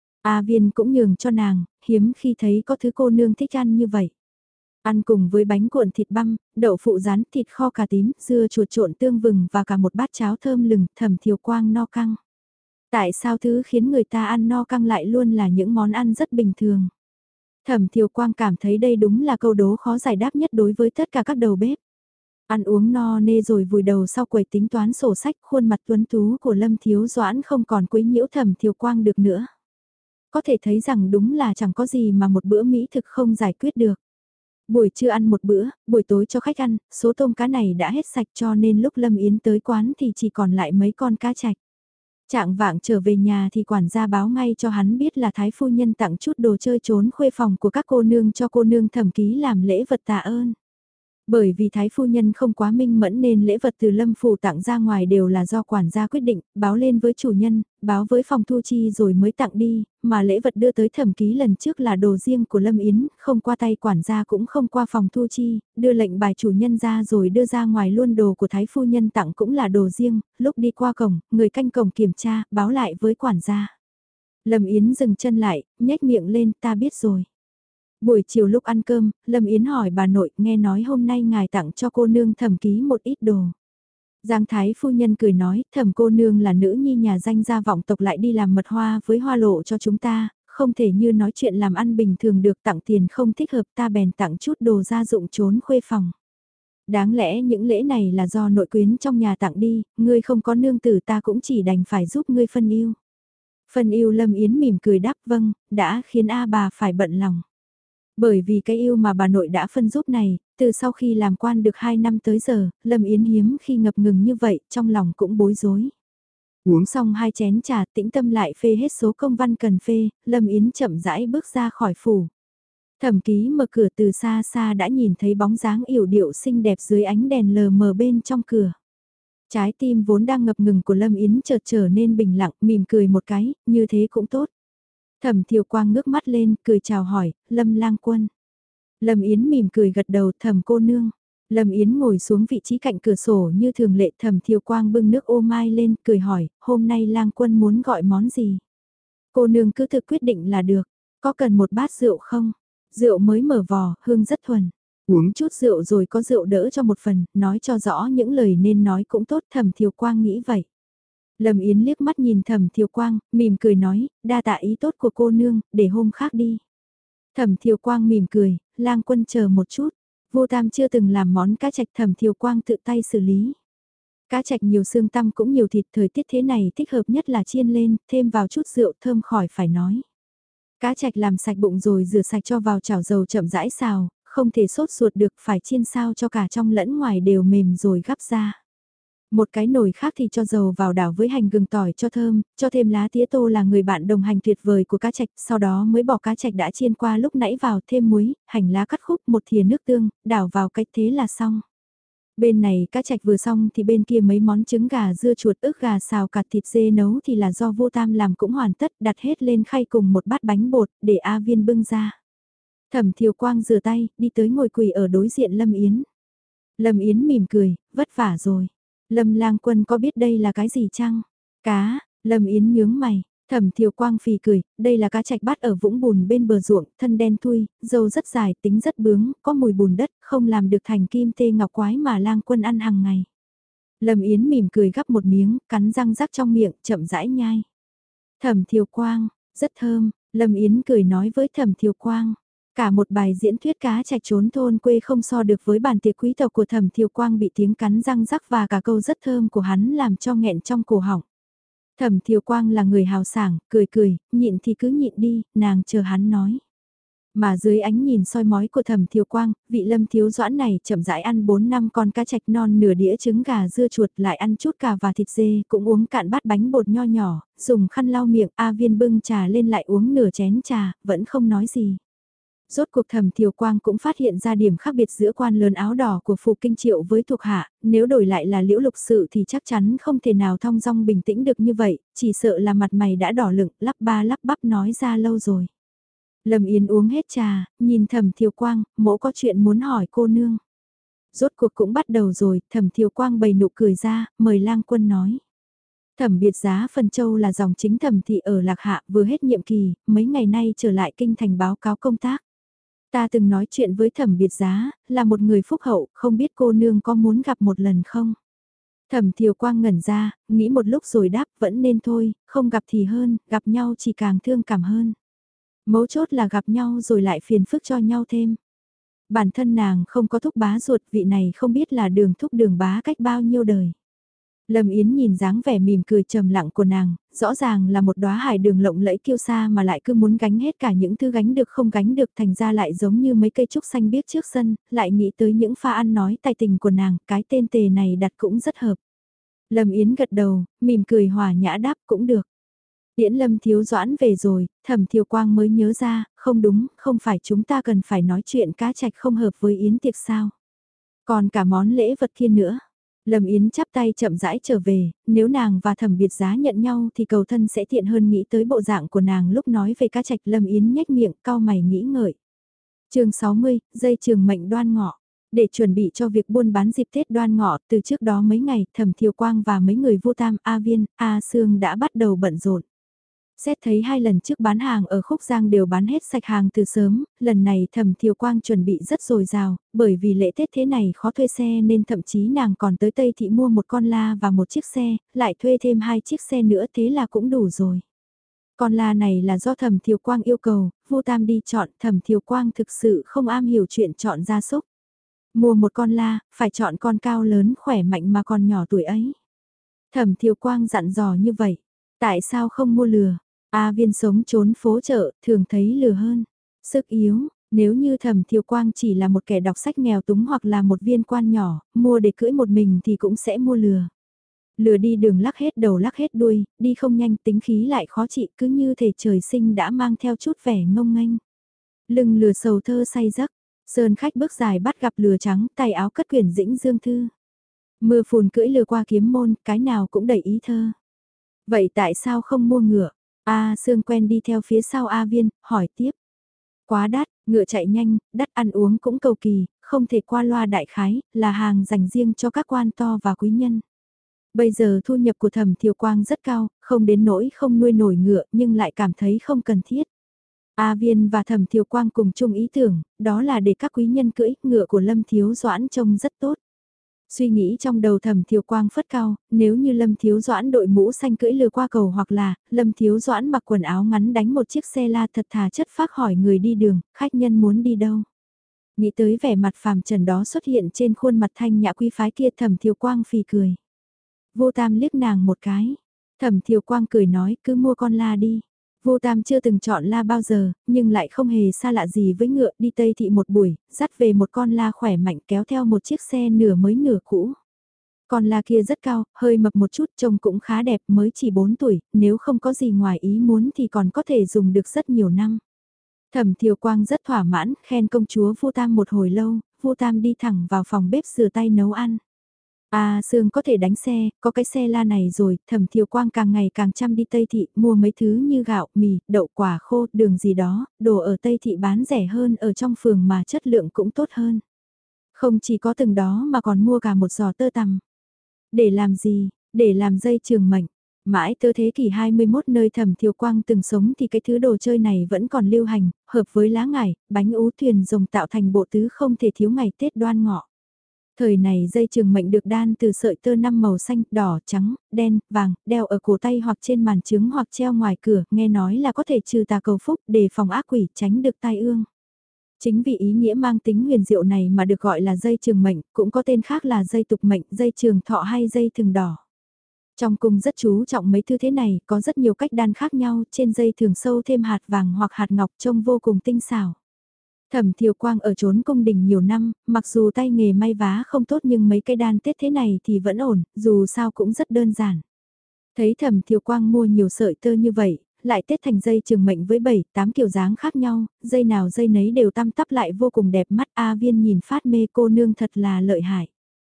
A Viên cũng nhường cho nàng, hiếm khi thấy có thứ cô nương thích ăn như vậy. Ăn cùng với bánh cuộn thịt băm, đậu phụ rán, thịt kho cà tím, dưa chuột trộn tương vừng và cả một bát cháo thơm lừng, Thẩm Thiều Quang no căng. Tại sao thứ khiến người ta ăn no căng lại luôn là những món ăn rất bình thường? Thẩm Thiều Quang cảm thấy đây đúng là câu đố khó giải đáp nhất đối với tất cả các đầu bếp. Ăn uống no nê rồi vùi đầu sau quầy tính toán sổ sách, khuôn mặt tuấn tú của Lâm Thiếu Doãn không còn quấy nhiễu Thẩm Thiều Quang được nữa. Có thể thấy rằng đúng là chẳng có gì mà một bữa mỹ thực không giải quyết được. Buổi trưa ăn một bữa, buổi tối cho khách ăn, số tôm cá này đã hết sạch cho nên lúc Lâm Yến tới quán thì chỉ còn lại mấy con cá trạch. Trạng vạng trở về nhà thì quản gia báo ngay cho hắn biết là thái phu nhân tặng chút đồ chơi trốn khuê phòng của các cô nương cho cô nương Thẩm Ký làm lễ vật tạ ơn. Bởi vì thái phu nhân không quá minh mẫn nên lễ vật từ Lâm phủ tặng ra ngoài đều là do quản gia quyết định, báo lên với chủ nhân, báo với phòng thu chi rồi mới tặng đi, mà lễ vật đưa tới Thẩm Ký lần trước là đồ riêng của Lâm Yến, không qua tay quản gia cũng không qua phòng thu chi, đưa lệnh bài chủ nhân ra rồi đưa ra ngoài luôn đồ của thái phu nhân tặng cũng là đồ riêng, lúc đi qua cổng, người canh cổng kiểm tra, báo lại với quản gia. Lâm Yến dừng chân lại, nhếch miệng lên, ta biết rồi. Buổi chiều lúc ăn cơm, Lâm Yến hỏi bà nội, nghe nói hôm nay ngài tặng cho cô nương Thẩm Ký một ít đồ. Giang Thái phu nhân cười nói, Thẩm cô nương là nữ nhi nhà danh gia vọng tộc lại đi làm mật hoa với hoa lộ cho chúng ta, không thể như nói chuyện làm ăn bình thường được, tặng tiền không thích hợp, ta bèn tặng chút đồ gia dụng trốn khuê phòng. Đáng lẽ những lễ này là do nội quyến trong nhà tặng đi, ngươi không có nương tử ta cũng chỉ đành phải giúp ngươi phân yêu. Phân yêu Lâm Yến mỉm cười đáp vâng, đã khiến A bà phải bận lòng. Bởi vì cái yêu mà bà nội đã phân giúp này, từ sau khi làm quan được hai năm tới giờ, Lâm Yến hiếm khi ngập ngừng như vậy, trong lòng cũng bối rối. Uống xong hai chén trà, tĩnh tâm lại phê hết số công văn cần phê, Lâm Yến chậm rãi bước ra khỏi phủ. Thẩm Ký mở cửa từ xa xa đã nhìn thấy bóng dáng yểu điệu xinh đẹp dưới ánh đèn lờ mờ bên trong cửa. Trái tim vốn đang ngập ngừng của Lâm Yến chợt trở nên bình lặng, mỉm cười một cái, như thế cũng tốt. Thẩm Thiều Quang ngước mắt lên, cười chào hỏi, Lâm lang quân. Lâm Yến mỉm cười gật đầu, Thẩm cô nương. Lâm Yến ngồi xuống vị trí cạnh cửa sổ như thường lệ, Thẩm Thiều Quang bưng nước ô mai lên, cười hỏi, hôm nay lang quân muốn gọi món gì? Cô nương cứ tự quyết định là được, có cần một bát rượu không? Rượu mới mở vò, hương rất thuần. Uống chút rượu rồi có rượu đỡ cho một phần, nói cho rõ những lời nên nói cũng tốt, Thẩm Thiều Quang nghĩ vậy. Lâm Yến liếc mắt nhìn Thẩm Thiều Quang, mỉm cười nói, đa tạ ý tốt của cô nương, để hôm khác đi. Thẩm Thiều Quang mỉm cười, lang quân chờ một chút. Vô Tam chưa từng làm món cá trạch, Thẩm Thiều Quang tự tay xử lý. Cá trạch nhiều xương tăm cũng nhiều thịt, thời tiết thế này thích hợp nhất là chiên lên, thêm vào chút rượu thơm khỏi phải nói. Cá trạch làm sạch bụng rồi rửa sạch cho vào chảo dầu chậm rãi xào, không thể sốt ruột được, phải chiên sao cho cả trong lẫn ngoài đều mềm rồi gắp ra. Một cái nồi khác thì cho dầu vào đảo với hành gừng tỏi cho thơm, cho thêm lá tía tô là người bạn đồng hành tuyệt vời của cá trạch, sau đó mới bỏ cá trạch đã chiên qua lúc nãy vào, thêm muối, hành lá cắt khúc, một thìa nước tương, đảo vào cách thế là xong. Bên này cá trạch vừa xong thì bên kia mấy món trứng gà dưa chuột, ức gà xào cạt thịt dê nấu thì là do Vô Tam làm cũng hoàn tất, đặt hết lên khay cùng một bát bánh bột để A Viên bưng ra. Thẩm Thiều Quang rửa tay, đi tới ngồi quỳ ở đối diện Lâm Yến. Lâm Yến mỉm cười, vất vả rồi. Lâm lang quân có biết đây là cái gì chăng? Cá, Lâm Yến nhướng mày, Thẩm Thiều Quang phì cười, đây là cá trạch bắt ở vũng bùn bên bờ ruộng, thân đen thui, dâu rất dài, tính rất bướng, có mùi bùn đất, không làm được thành kim tê ngọc quái mà lang quân ăn hàng ngày. Lâm Yến mỉm cười gắp một miếng, cắn răng rắc trong miệng, chậm rãi nhai. Thẩm Thiều Quang, rất thơm, Lâm Yến cười nói với Thẩm Thiều Quang. Cả một bài diễn thuyết cá trạch trốn thôn quê không so được với bản tiệc quý tộc của Thẩm Thiều Quang bị tiếng cắn răng rắc và cả câu rất thơm của hắn làm cho nghẹn trong cổ họng. Thẩm Thiều Quang là người hào sảng, cười cười, nhịn thì cứ nhịn đi, nàng chờ hắn nói. Mà dưới ánh nhìn soi mói của Thẩm Thiều Quang, vị Lâm thiếu doãn này chậm rãi ăn bốn năm con cá trạch non, nửa đĩa trứng gà dưa chuột, lại ăn chút cà và thịt dê, cũng uống cạn bát bánh bột nho nhỏ, dùng khăn lau miệng, A Viên bưng trà lên lại uống nửa chén trà, vẫn không nói gì. Rốt cuộc Thẩm Thiều Quang cũng phát hiện ra điểm khác biệt giữa quan lớn áo đỏ của Phù Kinh Triệu với thuộc hạ, nếu đổi lại là Liễu Lục Sự thì chắc chắn không thể nào thong dong bình tĩnh được như vậy, chỉ sợ là mặt mày đã đỏ lựng, lắp ba lắp bắp nói ra lâu rồi. Lâm Yến uống hết trà, nhìn Thẩm Thiều Quang, mỗ có chuyện muốn hỏi cô nương. Rốt cuộc cũng bắt đầu rồi, Thẩm Thiều Quang bày nụ cười ra, mời lang quân nói. Thẩm Biệt Giá Phần Châu là dòng chính Thẩm thị ở Lạc Hạ, vừa hết nhiệm kỳ, mấy ngày nay trở lại kinh thành báo cáo công tác. Ta từng nói chuyện với Thẩm Biệt Giá, là một người phúc hậu, không biết cô nương có muốn gặp một lần không? Thẩm Thiều Quang ngẩn ra, nghĩ một lúc rồi đáp vẫn nên thôi, không gặp thì hơn, gặp nhau chỉ càng thương cảm hơn. Mấu chốt là gặp nhau rồi lại phiền phức cho nhau thêm. Bản thân nàng không có thúc bá ruột, vị này không biết là đường thúc đường bá cách bao nhiêu đời. Lâm Yến nhìn dáng vẻ mỉm cười trầm lặng của nàng, rõ ràng là một đóa hải đường lộng lẫy kiêu sa mà lại cứ muốn gánh hết cả những thứ gánh được không gánh được, thành ra lại giống như mấy cây trúc xanh biếc trước sân, lại nghĩ tới những pha ăn nói tài tình của nàng, cái tên Tề này đặt cũng rất hợp. Lâm Yến gật đầu, mỉm cười hòa nhã đáp cũng được. Tiễn Lâm Thiếu Doãn về rồi, Thẩm Thiều Quang mới nhớ ra, không đúng, không phải chúng ta cần phải nói chuyện cá trạch không hợp với yến tiệc sao. Còn cả món lễ vật kia nữa. Lâm Yến chắp tay chậm rãi trở về, nếu nàng và Thẩm Biệt Giá nhận nhau thì cầu thân sẽ tiện hơn, nghĩ tới bộ dạng của nàng lúc nói về cá trạch. Lâm Yến nhếch miệng, cau mày nghĩ ngợi. Chương sáu mươi, dây trường mệnh đoan ngọ. Để chuẩn bị cho việc buôn bán dịp Tết Đoan Ngọ, từ trước đó mấy ngày, Thẩm Thiều Quang và mấy người Vu Tam, A Viên, A Sương đã bắt đầu bận rộn. Xét thấy hai lần trước bán hàng ở Khúc Giang đều bán hết sạch hàng từ sớm, lần này Thẩm Thiều Quang chuẩn bị rất dồi dào, bởi vì lễ Tết thế này khó thuê xe nên thậm chí nàng còn tới Tây Thị mua một con la và một chiếc xe, lại thuê thêm hai chiếc xe nữa, thế là cũng đủ rồi. Con la này là do Thẩm Thiều Quang yêu cầu, Vu Tam đi chọn, Thẩm Thiều Quang thực sự không am hiểu chuyện chọn gia súc. Mua một con la, phải chọn con cao lớn khỏe mạnh mà còn nhỏ tuổi ấy. Thẩm Thiều Quang dặn dò như vậy, tại sao không mua lừa? A Viên sống trốn phố chợ, thường thấy lừa hơn. Sức yếu, nếu như Thẩm Thiều Quang chỉ là một kẻ đọc sách nghèo túng hoặc là một viên quan nhỏ, mua để cưỡi một mình thì cũng sẽ mua lừa. Lừa đi đường lắc hết đầu lắc hết đuôi, đi không nhanh, tính khí lại khó trị, cứ như thể trời sinh đã mang theo chút vẻ ngông nghênh. Lưng lừa sầu thơ say giấc, Sơn khách bước dài bắt gặp lừa trắng, tay áo cất quyển Dĩnh Dương Thư. Mưa phùn cưỡi lừa qua kiếm môn, cái nào cũng đầy ý thơ. Vậy tại sao không mua ngựa? A Sương quen đi theo phía sau A Viên, hỏi tiếp. Quá đắt, ngựa chạy nhanh, đắt ăn uống cũng cầu kỳ, không thể qua loa, đại khái, là hàng dành riêng cho các quan to và quý nhân. Bây giờ thu nhập của Thẩm Thiều Quang rất cao, không đến nỗi không nuôi nổi ngựa nhưng lại cảm thấy không cần thiết. A Viên và Thẩm Thiều Quang cùng chung ý tưởng, đó là để các quý nhân cưỡi, ngựa của Lâm Thiếu Doãn trông rất tốt. Suy nghĩ trong đầu Thẩm Thiều Quang phất cao, nếu như Lâm Thiếu Doãn đội mũ xanh cưỡi lừa qua cầu, hoặc là Lâm Thiếu Doãn mặc quần áo ngắn đánh một chiếc xe la thật thà chất phác hỏi người đi đường, khách nhân muốn đi đâu. Nghĩ tới vẻ mặt phàm trần đó xuất hiện trên khuôn mặt thanh nhã quý phái kia, Thẩm Thiều Quang phì cười. Vô Tam liếc nàng một cái. Thẩm Thiều Quang cười nói, cứ mua con la đi. Vô Tam chưa từng chọn la bao giờ, nhưng lại không hề xa lạ gì với ngựa, đi Tây Thị một buổi, dắt về một con la khỏe mạnh kéo theo một chiếc xe nửa mới nửa cũ. Con la kia rất cao, hơi mập một chút, trông cũng khá đẹp, mới chỉ bốn tuổi, nếu không có gì ngoài ý muốn thì còn có thể dùng được rất nhiều năm. Thẩm Thiều Quang rất thỏa mãn, khen công chúa Vu Tam một hồi lâu, Vu Tam đi thẳng vào phòng bếp rửa tay nấu ăn. À Sương có thể đánh xe, có cái xe la này rồi, Thẩm Thiều Quang càng ngày càng chăm đi Tây Thị, mua mấy thứ như gạo, mì, đậu, quả khô, đường gì đó, đồ ở Tây Thị bán rẻ hơn ở trong phường mà chất lượng cũng tốt hơn. Không chỉ có từng đó mà còn mua cả một giò tơ tằm. Để làm gì? Để làm dây trường mệnh. Mãi tới thế kỷ hai mươi mốt nơi Thẩm Thiều Quang từng sống thì cái thứ đồ chơi này vẫn còn lưu hành, hợp với lá ngải, bánh ú thuyền rồng tạo thành bộ tứ không thể thiếu ngày Tết Đoan Ngọ. Thời này dây trường mệnh được đan từ sợi tơ năm màu xanh, đỏ, trắng, đen, vàng, đeo ở cổ tay hoặc trên màn trứng hoặc treo ngoài cửa, nghe nói là có thể trừ tà cầu phúc, đề phòng ác quỷ, tránh được tai ương. Chính vì ý nghĩa mang tính huyền diệu này mà được gọi là dây trường mệnh, cũng có tên khác là dây tục mệnh, dây trường thọ hay dây thừng đỏ. Trong cung rất chú trọng mấy thứ thế này, có rất nhiều cách đan khác nhau, trên dây thường sâu thêm hạt vàng hoặc hạt ngọc trông vô cùng tinh xảo. Thẩm Thiều Quang ở trốn cung đình nhiều năm, mặc dù tay nghề may vá không tốt nhưng mấy cái đan Tết thế này thì vẫn ổn, dù sao cũng rất đơn giản. Thấy Thẩm Thiều Quang mua nhiều sợi tơ như vậy, lại tết thành dây trường mệnh với bảy tám kiểu dáng khác nhau, dây nào dây nấy đều tăm tắp lại vô cùng đẹp mắt. A Viên nhìn phát mê, cô nương thật là lợi hại.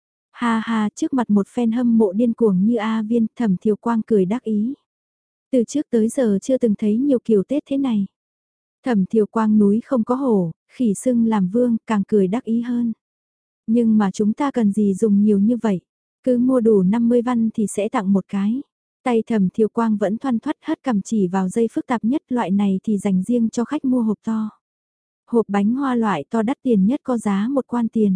Ha ha, trước mặt một fan hâm mộ điên cuồng như A Viên, Thẩm Thiều Quang cười đắc ý. Từ trước tới giờ chưa từng thấy nhiều kiểu Tết thế này. Thẩm Thiều Quang núi không có hổ, khỉ sưng làm vương, càng cười đắc ý hơn. Nhưng mà chúng ta cần gì dùng nhiều như vậy? Cứ mua đủ năm mươi văn thì sẽ tặng một cái. Tay Thẩm Thiều Quang vẫn thoăn thoắt hất cằm chỉ vào dây phức tạp nhất, loại này thì dành riêng cho khách mua hộp to. Hộp bánh hoa loại to đắt tiền nhất có giá một quan tiền.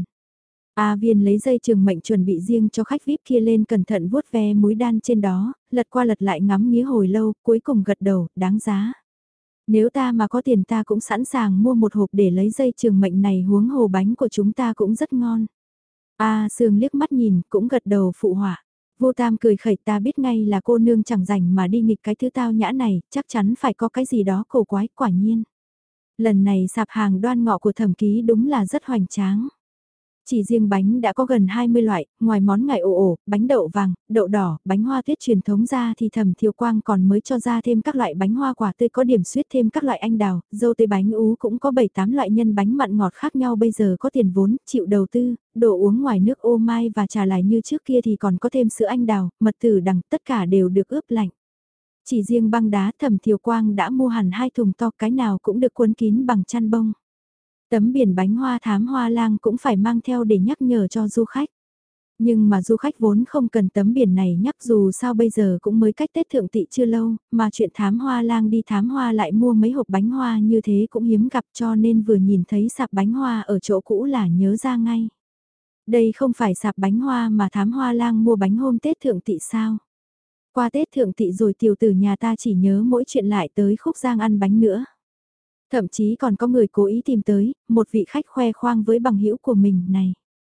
A Viên lấy dây trường mệnh chuẩn bị riêng cho khách vi ai pi kia lên, cẩn thận vuốt ve múi đan trên đó, lật qua lật lại ngắm nghía hồi lâu, cuối cùng gật đầu, đáng giá. Nếu ta mà có tiền ta cũng sẵn sàng mua một hộp để lấy dây trường mệnh này, huống hồ bánh của chúng ta cũng rất ngon. A Sương liếc mắt nhìn, cũng gật đầu phụ họa. Vô Tam cười khẩy, ta biết ngay là cô nương chẳng rảnh mà đi nghịch cái thứ tao nhã này, chắc chắn phải có cái gì đó cổ quái, quả nhiên. Lần này sạp hàng Đoan Ngọ của Thẩm Ký đúng là rất hoành tráng. Chỉ riêng bánh đã có gần hai mươi loại, ngoài món ngải ổ ổ, bánh đậu vàng, đậu đỏ, bánh hoa tuyết truyền thống ra thì Thẩm Thiều Quang còn mới cho ra thêm các loại bánh hoa quả tươi có điểm suyết thêm các loại anh đào, dâu tây bánh ú cũng có bảy tám loại nhân bánh mặn ngọt khác nhau, bây giờ có tiền vốn, chịu đầu tư, đồ uống ngoài nước ô mai và trà lại như trước kia thì còn có thêm sữa anh đào, mật tử đằng, tất cả đều được ướp lạnh. Chỉ riêng băng đá Thẩm Thiều Quang đã mua hẳn hai thùng to, cái nào cũng được cuốn kín bằng chăn bông. Tấm biển bánh hoa thám hoa lang cũng phải mang theo để nhắc nhở cho du khách. Nhưng mà du khách vốn không cần tấm biển này nhắc, dù sao bây giờ cũng mới cách Tết Thượng Tỵ chưa lâu, mà chuyện thám hoa lang đi thám hoa lại mua mấy hộp bánh hoa như thế cũng hiếm gặp, cho nên vừa nhìn thấy sạp bánh hoa ở chỗ cũ là nhớ ra ngay. Đây không phải sạp bánh hoa mà thám hoa lang mua bánh hôm Tết Thượng Tỵ sao? Qua Tết Thượng Tỵ rồi tiểu tử nhà ta chỉ nhớ mỗi chuyện lại tới Khúc Giang ăn bánh nữa. Thậm chí còn có người cố ý tìm tới, một vị khách khoe khoang với bằng hữu của mình này.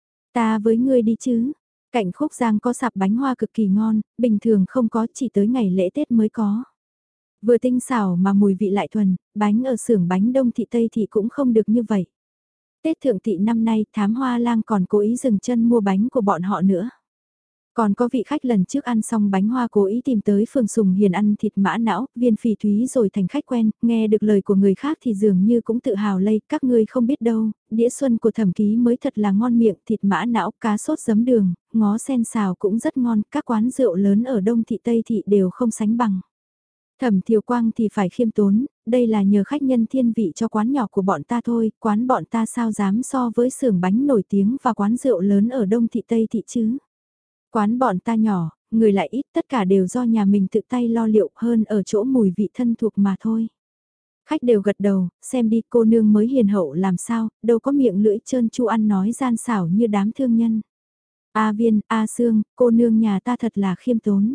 Ta với ngươi đi chứ, cạnh Khúc Giang có sạp bánh hoa cực kỳ ngon, bình thường không có, chỉ tới ngày lễ Tết mới có. Vừa tinh xảo mà mùi vị lại thuần, bánh ở xưởng bánh Đông Thị Tây Thị cũng không được như vậy. Tết Thượng Tỵ năm nay thám hoa lang còn cố ý dừng chân mua bánh của bọn họ nữa. Còn có vị khách lần trước ăn xong bánh hoa cố ý tìm tới phường Sùng Hiền ăn thịt mã não, viên phỉ thúy rồi thành khách quen, nghe được lời của người khác thì dường như cũng tự hào lây, các ngươi không biết đâu, đĩa xuân của Thẩm Ký mới thật là ngon miệng, thịt mã não, cá sốt giấm đường, ngó sen xào cũng rất ngon, các quán rượu lớn ở Đông Thị Tây Thị đều không sánh bằng. Thẩm Thiều Quang thì phải khiêm tốn, đây là nhờ khách nhân thiên vị cho quán nhỏ của bọn ta thôi, quán bọn ta sao dám so với xưởng bánh nổi tiếng và quán rượu lớn ở Đông Thị Tây Thị chứ. Quán bọn ta nhỏ, người lại ít, tất cả đều do nhà mình tự tay lo liệu hơn ở chỗ mùi vị thân thuộc mà thôi. Khách đều gật đầu, xem đi cô nương mới hiền hậu làm sao, đâu có miệng lưỡi trơn chu ăn nói gian xảo như đám thương nhân. A Viên, A Sương, cô nương nhà ta thật là khiêm tốn.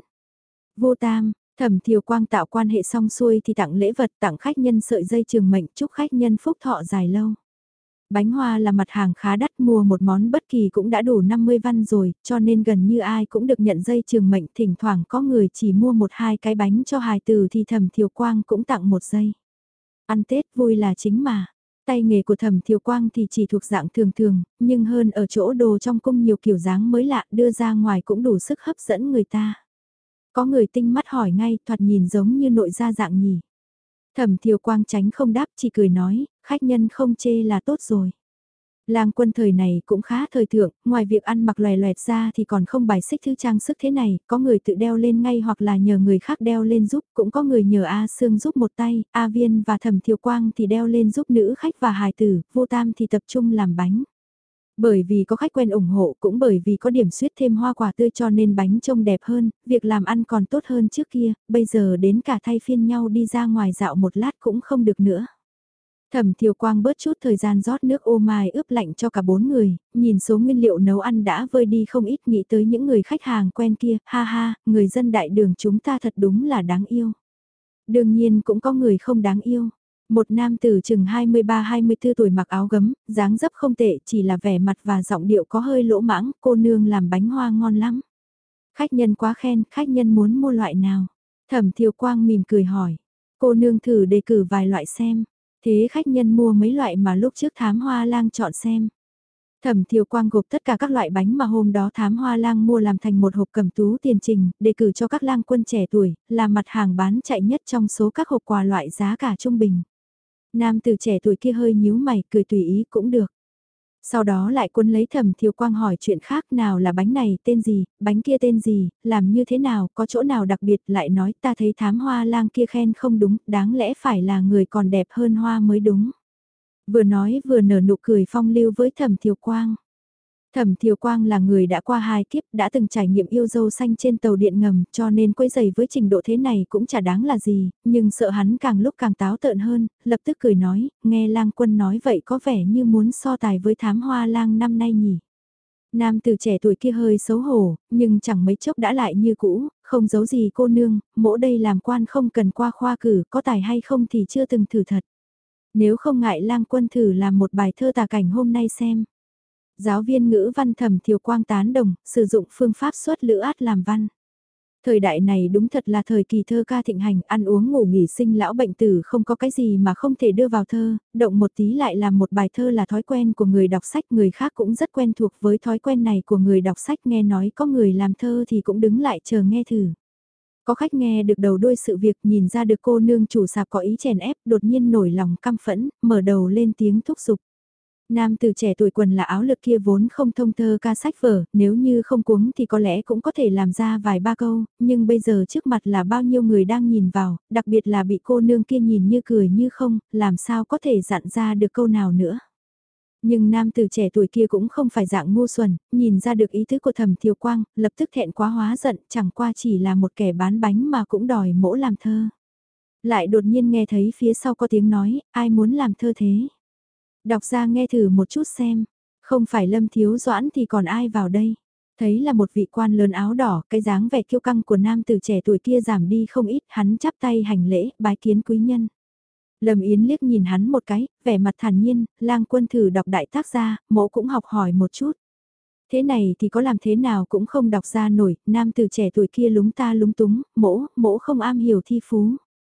Vô Tam, Thẩm Thiều Quang tạo quan hệ xong xuôi thì tặng lễ vật, tặng khách nhân sợi dây trường mệnh, chúc khách nhân phúc thọ dài lâu. Bánh hoa là mặt hàng khá đắt, mua một món bất kỳ cũng đã đủ năm mươi văn rồi, cho nên gần như ai cũng được nhận dây trường mệnh, thỉnh thoảng có người chỉ mua một hai cái bánh cho hài tử thì Thẩm Thiều Quang cũng tặng một dây. Ăn Tết vui là chính mà. Tay nghề của Thẩm Thiều Quang thì chỉ thuộc dạng thường thường, nhưng hơn ở chỗ đồ trong cung nhiều kiểu dáng mới lạ đưa ra ngoài cũng đủ sức hấp dẫn người ta. Có người tinh mắt hỏi ngay, thoạt nhìn giống như nội gia dạng nhỉ. Thẩm Thiều Quang tránh không đáp, chỉ cười nói, khách nhân không chê là tốt rồi. Lang Quân thời này cũng khá thời thượng, ngoài việc ăn mặc loè loẹt ra thì còn không bài xích thứ trang sức thế này, có người tự đeo lên ngay hoặc là nhờ người khác đeo lên giúp, cũng có người nhờ A Sương giúp một tay, A Viên và Thẩm Thiều Quang thì đeo lên giúp nữ khách và hài tử, Vô Tam thì tập trung làm bánh. Bởi vì có khách quen ủng hộ, cũng bởi vì có điểm suyết thêm hoa quả tươi cho nên bánh trông đẹp hơn, việc làm ăn còn tốt hơn trước kia, bây giờ đến cả thay phiên nhau đi ra ngoài dạo một lát cũng không được nữa. Thẩm Thiều Quang bớt chút thời gian rót nước ô mai ướp lạnh cho cả bốn người, nhìn số nguyên liệu nấu ăn đã vơi đi không ít, nghĩ tới những người khách hàng quen kia, ha ha, người dân đại đường chúng ta thật đúng là đáng yêu. Đương nhiên cũng có người không đáng yêu. Một nam tử chừng hai mươi ba hai mươi tư tuổi mặc áo gấm, dáng dấp không tệ, chỉ là vẻ mặt và giọng điệu có hơi lỗ mãng, cô nương làm bánh hoa ngon lắm. Khách nhân quá khen, khách nhân muốn mua loại nào? Thẩm Thiều Quang mỉm cười hỏi. Cô nương thử đề cử vài loại xem. Thế khách nhân mua mấy loại mà lúc trước thám hoa lang chọn xem. Thẩm Thiều Quang gộp tất cả các loại bánh mà hôm đó thám hoa lang mua làm thành một hộp cẩm tú tiền trình, đề cử cho các lang quân trẻ tuổi, là mặt hàng bán chạy nhất trong số các hộp quà loại giá cả trung bình. Nam từ trẻ tuổi kia hơi nhíu mày, cười tùy ý cũng được. Sau đó lại quân lấy Thẩm Thiều Quang hỏi chuyện khác, nào là bánh này tên gì, bánh kia tên gì, làm như thế nào, có chỗ nào đặc biệt, lại nói ta thấy thám hoa lang kia khen không đúng, đáng lẽ phải là người còn đẹp hơn hoa mới đúng. Vừa nói vừa nở nụ cười phong lưu với Thẩm Thiều Quang. Thẩm Thiều Quang là người đã qua hai kiếp, đã từng trải nghiệm yêu dâu xanh trên tàu điện ngầm, cho nên quấy giày với trình độ thế này cũng chả đáng là gì, nhưng sợ hắn càng lúc càng táo tợn hơn, lập tức cười nói, nghe lang quân nói vậy có vẻ như muốn so tài với thám hoa lang năm nay nhỉ. Nam từ trẻ tuổi kia hơi xấu hổ, nhưng chẳng mấy chốc đã lại như cũ, không giấu gì cô nương, mỗi đây làm quan không cần qua khoa cử, có tài hay không thì chưa từng thử thật. Nếu không ngại lang quân thử làm một bài thơ tả cảnh hôm nay xem. Giáo viên ngữ văn Thẩm Thiều Quang tán đồng, sử dụng phương pháp xuất lữ át làm văn. Thời đại này đúng thật là thời kỳ thơ ca thịnh hành, ăn uống ngủ nghỉ sinh lão bệnh tử không có cái gì mà không thể đưa vào thơ, động một tí lại làm một bài thơ là thói quen của người đọc sách, người khác cũng rất quen thuộc với thói quen này của người đọc sách, nghe nói có người làm thơ thì cũng đứng lại chờ nghe thử. Có khách nghe được đầu đuôi sự việc, nhìn ra được cô nương chủ sạp có ý chèn ép, đột nhiên nổi lòng căm phẫn, mở đầu lên tiếng thúc giục. Nam từ trẻ tuổi quần là áo lược kia vốn không thông thơ ca sách vở, nếu như không cuống thì có lẽ cũng có thể làm ra vài ba câu, nhưng bây giờ trước mặt là bao nhiêu người đang nhìn vào, đặc biệt là bị cô nương kia nhìn như cười như không, làm sao có thể dặn ra được câu nào nữa. Nhưng nam từ trẻ tuổi kia cũng không phải dạng ngu xuẩn, nhìn ra được ý tứ của Thẩm Thiều Quang, lập tức thẹn quá hóa giận, chẳng qua chỉ là một kẻ bán bánh mà cũng đòi mỗ làm thơ. Lại đột nhiên nghe thấy phía sau có tiếng nói, ai muốn làm thơ thế? Đọc ra nghe thử một chút xem, không phải Lâm Thiếu Doãn thì còn ai vào đây. Thấy là một vị quan lớn áo đỏ, cái dáng vẻ kiêu căng của nam từ trẻ tuổi kia giảm đi không ít, hắn chắp tay hành lễ, bái kiến quý nhân. Lâm Yến liếc nhìn hắn một cái, vẻ mặt thản nhiên, lang quân thử đọc đại tác gia, mỗ cũng học hỏi một chút. Thế này thì có làm thế nào cũng không đọc ra nổi, nam từ trẻ tuổi kia lúng ta lúng túng, mỗ, mỗ không am hiểu thi phú.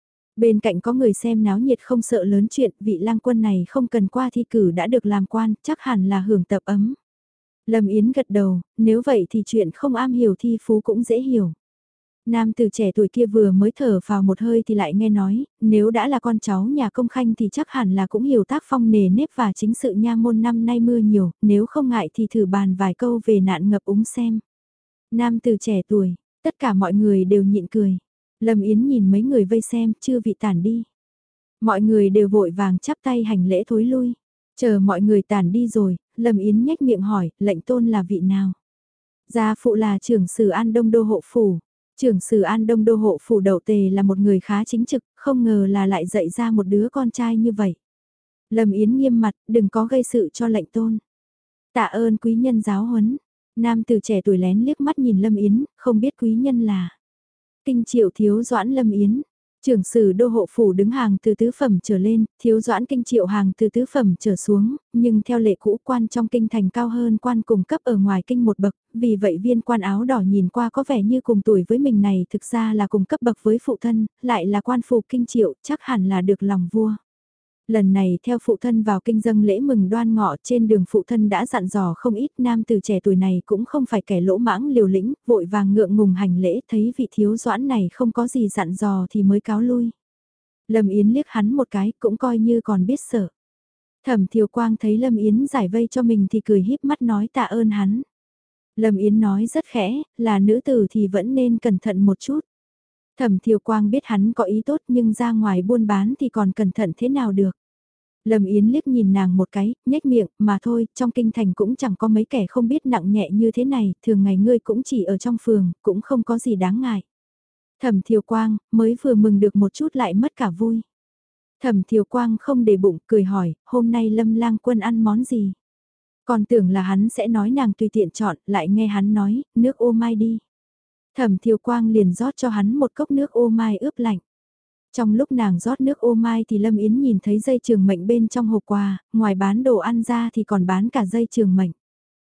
Bên cạnh có người xem náo nhiệt không sợ lớn chuyện, vị lang quân này không cần qua thi cử đã được làm quan, chắc hẳn là hưởng tập ấm. Lâm Yến gật đầu, nếu vậy thì chuyện không am hiểu thi phú cũng dễ hiểu. Nam từ trẻ tuổi kia vừa mới thở vào một hơi thì lại nghe nói, nếu đã là con cháu nhà công khanh thì chắc hẳn là cũng hiểu tác phong nề nếp và chính sự nha môn năm nay mưa nhiều, nếu không ngại thì thử bàn vài câu về nạn ngập úng xem. Nam từ trẻ tuổi, tất cả mọi người đều nhịn cười. Lâm Yến nhìn mấy người vây xem, chưa vị tản đi. Mọi người đều vội vàng chắp tay hành lễ thối lui. Chờ mọi người tản đi rồi, Lâm Yến nhếch miệng hỏi, lệnh tôn là vị nào? Gia phụ là trưởng sử An Đông Đô hộ phủ. Trưởng sử An Đông Đô hộ phủ Đậu Tề là một người khá chính trực, không ngờ là lại dạy ra một đứa con trai như vậy. Lâm Yến nghiêm mặt, đừng có gây sự cho lệnh tôn. Tạ ơn quý nhân giáo huấn. Nam từ trẻ tuổi lén liếc mắt nhìn Lâm Yến, không biết quý nhân là. Kinh Triệu Thiếu Doãn Lâm Yến. Trưởng sử đô hộ phủ đứng hàng từ tứ phẩm trở lên, Thiếu Doãn Kinh Triệu hàng từ tứ phẩm trở xuống, nhưng theo lệ cũ quan trong kinh thành cao hơn quan cùng cấp ở ngoài kinh một bậc, vì vậy viên quan áo đỏ nhìn qua có vẻ như cùng tuổi với mình này thực ra là cùng cấp bậc với phụ thân, lại là quan phụ Kinh Triệu, chắc hẳn là được lòng vua. Lần này theo phụ thân vào kinh dâng lễ mừng đoan ngọ trên đường phụ thân đã dặn dò không ít, nam từ trẻ tuổi này cũng không phải kẻ lỗ mãng liều lĩnh, vội vàng ngượng ngùng hành lễ, thấy vị thiếu doãn này không có gì dặn dò thì mới cáo lui. Lâm Yến liếc hắn một cái cũng coi như còn biết sợ. Thẩm Thiều Quang thấy Lâm Yến giải vây cho mình thì cười híp mắt nói tạ ơn hắn. Lâm Yến nói rất khẽ, là nữ tử thì vẫn nên cẩn thận một chút. Thẩm Thiều Quang biết hắn có ý tốt nhưng ra ngoài buôn bán thì còn cẩn thận thế nào được. Lâm Yến liếc nhìn nàng một cái, nhếch miệng, mà thôi, trong kinh thành cũng chẳng có mấy kẻ không biết nặng nhẹ như thế này, thường ngày ngươi cũng chỉ ở trong phường, cũng không có gì đáng ngại. Thẩm Thiều Quang, mới vừa mừng được một chút lại mất cả vui. Thẩm Thiều Quang không để bụng, cười hỏi, hôm nay Lâm lang quân ăn món gì? Còn tưởng là hắn sẽ nói nàng tùy tiện chọn, lại nghe hắn nói, nước ô mai đi. Thẩm Thiều Quang liền rót cho hắn một cốc nước ô mai ướp lạnh. Trong lúc nàng rót nước ô mai thì Lâm Yến nhìn thấy dây trường mệnh bên trong hộp quà, ngoài bán đồ ăn ra thì còn bán cả dây trường mệnh.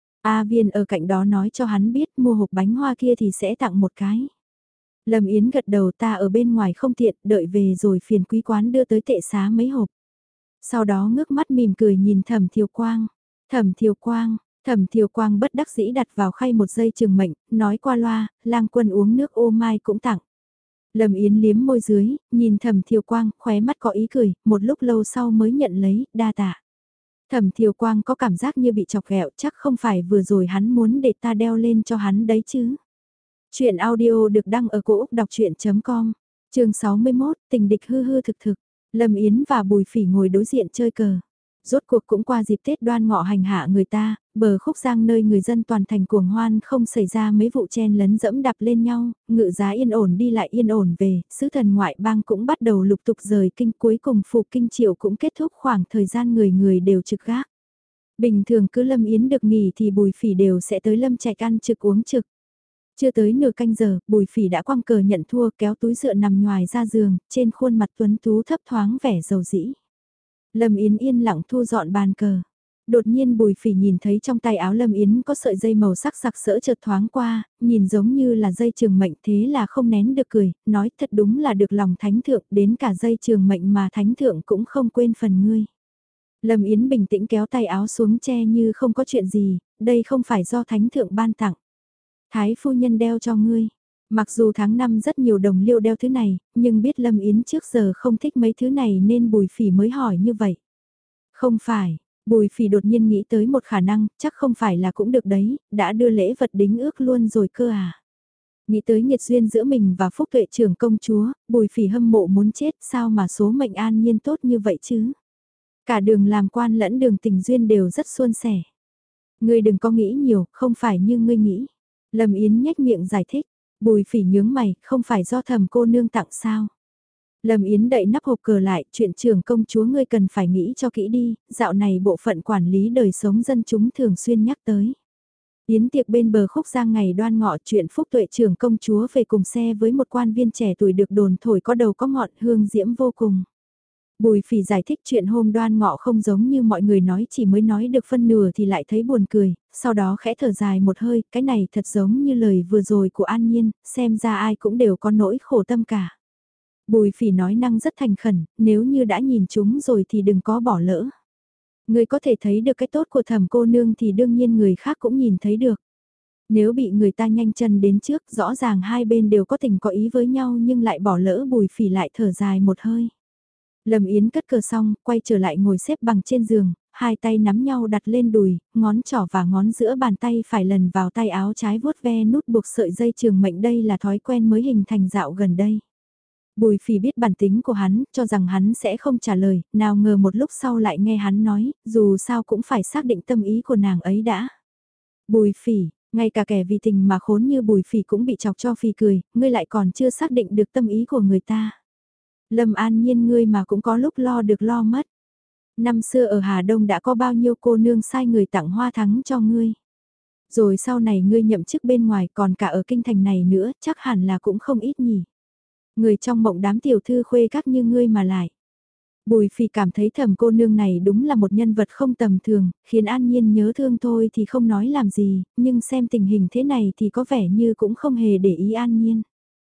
A Viên ở cạnh đó nói cho hắn biết mua hộp bánh hoa kia thì sẽ tặng một cái. Lâm Yến gật đầu, ta ở bên ngoài không tiện, đợi về rồi phiền quý quán đưa tới tệ xá mấy hộp. Sau đó ngước mắt mỉm cười nhìn Thẩm Thiều Quang. Thẩm Thiều Quang, Thẩm Thiều Quang bất đắc dĩ đặt vào khay một dây trường mệnh, nói qua loa, lang quân uống nước ô mai cũng tặng. Lâm Yến liếm môi dưới, nhìn Thẩm Thiều Quang, khóe mắt có ý cười, một lúc lâu sau mới nhận lấy, đa tạ. Thẩm Thiều Quang có cảm giác như bị chọc ghẹo, chắc không phải vừa rồi hắn muốn để ta đeo lên cho hắn đấy chứ. Chuyện audio được đăng ở cổ Úc đọc chuyện.com, chương sáu mươi mốt, tình địch hư hư thực thực. Lâm Yến và Bùi Phỉ ngồi đối diện chơi cờ. Rốt cuộc cũng qua dịp Tết Đoan Ngọ hành hạ người ta, bờ khúc giang nơi người dân toàn thành cuồng hoan không xảy ra mấy vụ chen lấn dẫm đạp lên nhau, ngự giá yên ổn đi lại yên ổn về, sứ thần ngoại bang cũng bắt đầu lục tục rời kinh, cuối cùng Phục Kinh Triệu cũng kết thúc khoảng thời gian người người đều trực gác. Bình thường cứ Lâm Yến được nghỉ thì Bùi Phỉ đều sẽ tới Lâm Trạch ăn trực uống trực. Chưa tới nửa canh giờ, Bùi Phỉ đã quăng cờ nhận thua, kéo túi dựa nằm ngoài ra giường, trên khuôn mặt tuấn tú thấp thoáng vẻ dầu dĩ. Lâm Yến yên lặng thu dọn bàn cờ. Đột nhiên Bùi Phỉ nhìn thấy trong tay áo Lâm Yến có sợi dây màu sắc sặc sỡ chợt thoáng qua, nhìn giống như là dây trường mệnh, thế là không nén được cười, nói thật đúng là được lòng thánh thượng, đến cả dây trường mệnh mà thánh thượng cũng không quên phần ngươi. Lâm Yến bình tĩnh kéo tay áo xuống che như không có chuyện gì, đây không phải do thánh thượng ban tặng. Thái phu nhân đeo cho ngươi. Mặc dù tháng năm rất nhiều đồng liêu đeo thứ này, nhưng biết Lâm Yến trước giờ không thích mấy thứ này nên Bùi Phỉ mới hỏi như vậy. Không phải, Bùi Phỉ đột nhiên nghĩ tới một khả năng, chắc không phải là cũng được đấy, đã đưa lễ vật đính ước luôn rồi cơ à. Nghĩ tới nhiệt duyên giữa mình và Phúc Tuệ trưởng công chúa, Bùi Phỉ hâm mộ muốn chết, sao mà số mệnh an nhiên tốt như vậy chứ. Cả đường làm quan lẫn đường tình duyên đều rất suôn sẻ. Ngươi đừng có nghĩ nhiều, không phải như ngươi nghĩ. Lâm Yến nhếch miệng giải thích, Bùi Phỉ nhướng mày, không phải do thầm cô nương tặng sao. Lâm Yến đậy nắp hộp cờ lại, chuyện trưởng công chúa ngươi cần phải nghĩ cho kỹ đi, dạo này bộ phận quản lý đời sống dân chúng thường xuyên nhắc tới. Yến tiệc bên bờ Khúc Giang ngày đoan ngọ, chuyện Phúc Tuệ trưởng công chúa về cùng xe với một quan viên trẻ tuổi được đồn thổi có đầu có ngọn, hương diễm vô cùng. Bùi Phỉ giải thích chuyện hôm đoan ngọ không giống như mọi người nói, chỉ mới nói được phân nửa thì lại thấy buồn cười, sau đó khẽ thở dài một hơi, cái này thật giống như lời vừa rồi của An Nhiên, xem ra ai cũng đều có nỗi khổ tâm cả. Bùi Phỉ nói năng rất thành khẩn, nếu như đã nhìn chúng rồi thì đừng có bỏ lỡ. Người có thể thấy được cái tốt của thẩm cô nương thì đương nhiên người khác cũng nhìn thấy được. Nếu bị người ta nhanh chân đến trước, rõ ràng hai bên đều có tình có ý với nhau nhưng lại bỏ lỡ. Bùi Phỉ lại thở dài một hơi. Lâm Yến cất cờ xong, quay trở lại ngồi xếp bằng trên giường, hai tay nắm nhau đặt lên đùi, ngón trỏ và ngón giữa bàn tay phải lần vào tay áo trái vuốt ve nút buộc sợi dây trường mệnh, đây là thói quen mới hình thành dạo gần đây. Bùi Phỉ biết bản tính của hắn, cho rằng hắn sẽ không trả lời, nào ngờ một lúc sau lại nghe hắn nói, dù sao cũng phải xác định tâm ý của nàng ấy đã. Bùi Phỉ, ngay cả kẻ vì tình mà khốn như Bùi Phỉ cũng bị chọc cho phì cười, ngươi lại còn chưa xác định được tâm ý của người ta. Lâm An Nhiên ngươi mà cũng có lúc lo được lo mất. Năm xưa ở Hà Đông đã có bao nhiêu cô nương sai người tặng hoa thắng cho ngươi. Rồi sau này ngươi nhậm chức bên ngoài, còn cả ở kinh thành này nữa, chắc hẳn là cũng không ít nhỉ. Người trong mộng đám tiểu thư khuê các như ngươi mà lại. Bùi Phỉ cảm thấy thẩm cô nương này đúng là một nhân vật không tầm thường, khiến An Nhiên nhớ thương thôi thì không nói làm gì, nhưng xem tình hình thế này thì có vẻ như cũng không hề để ý An Nhiên.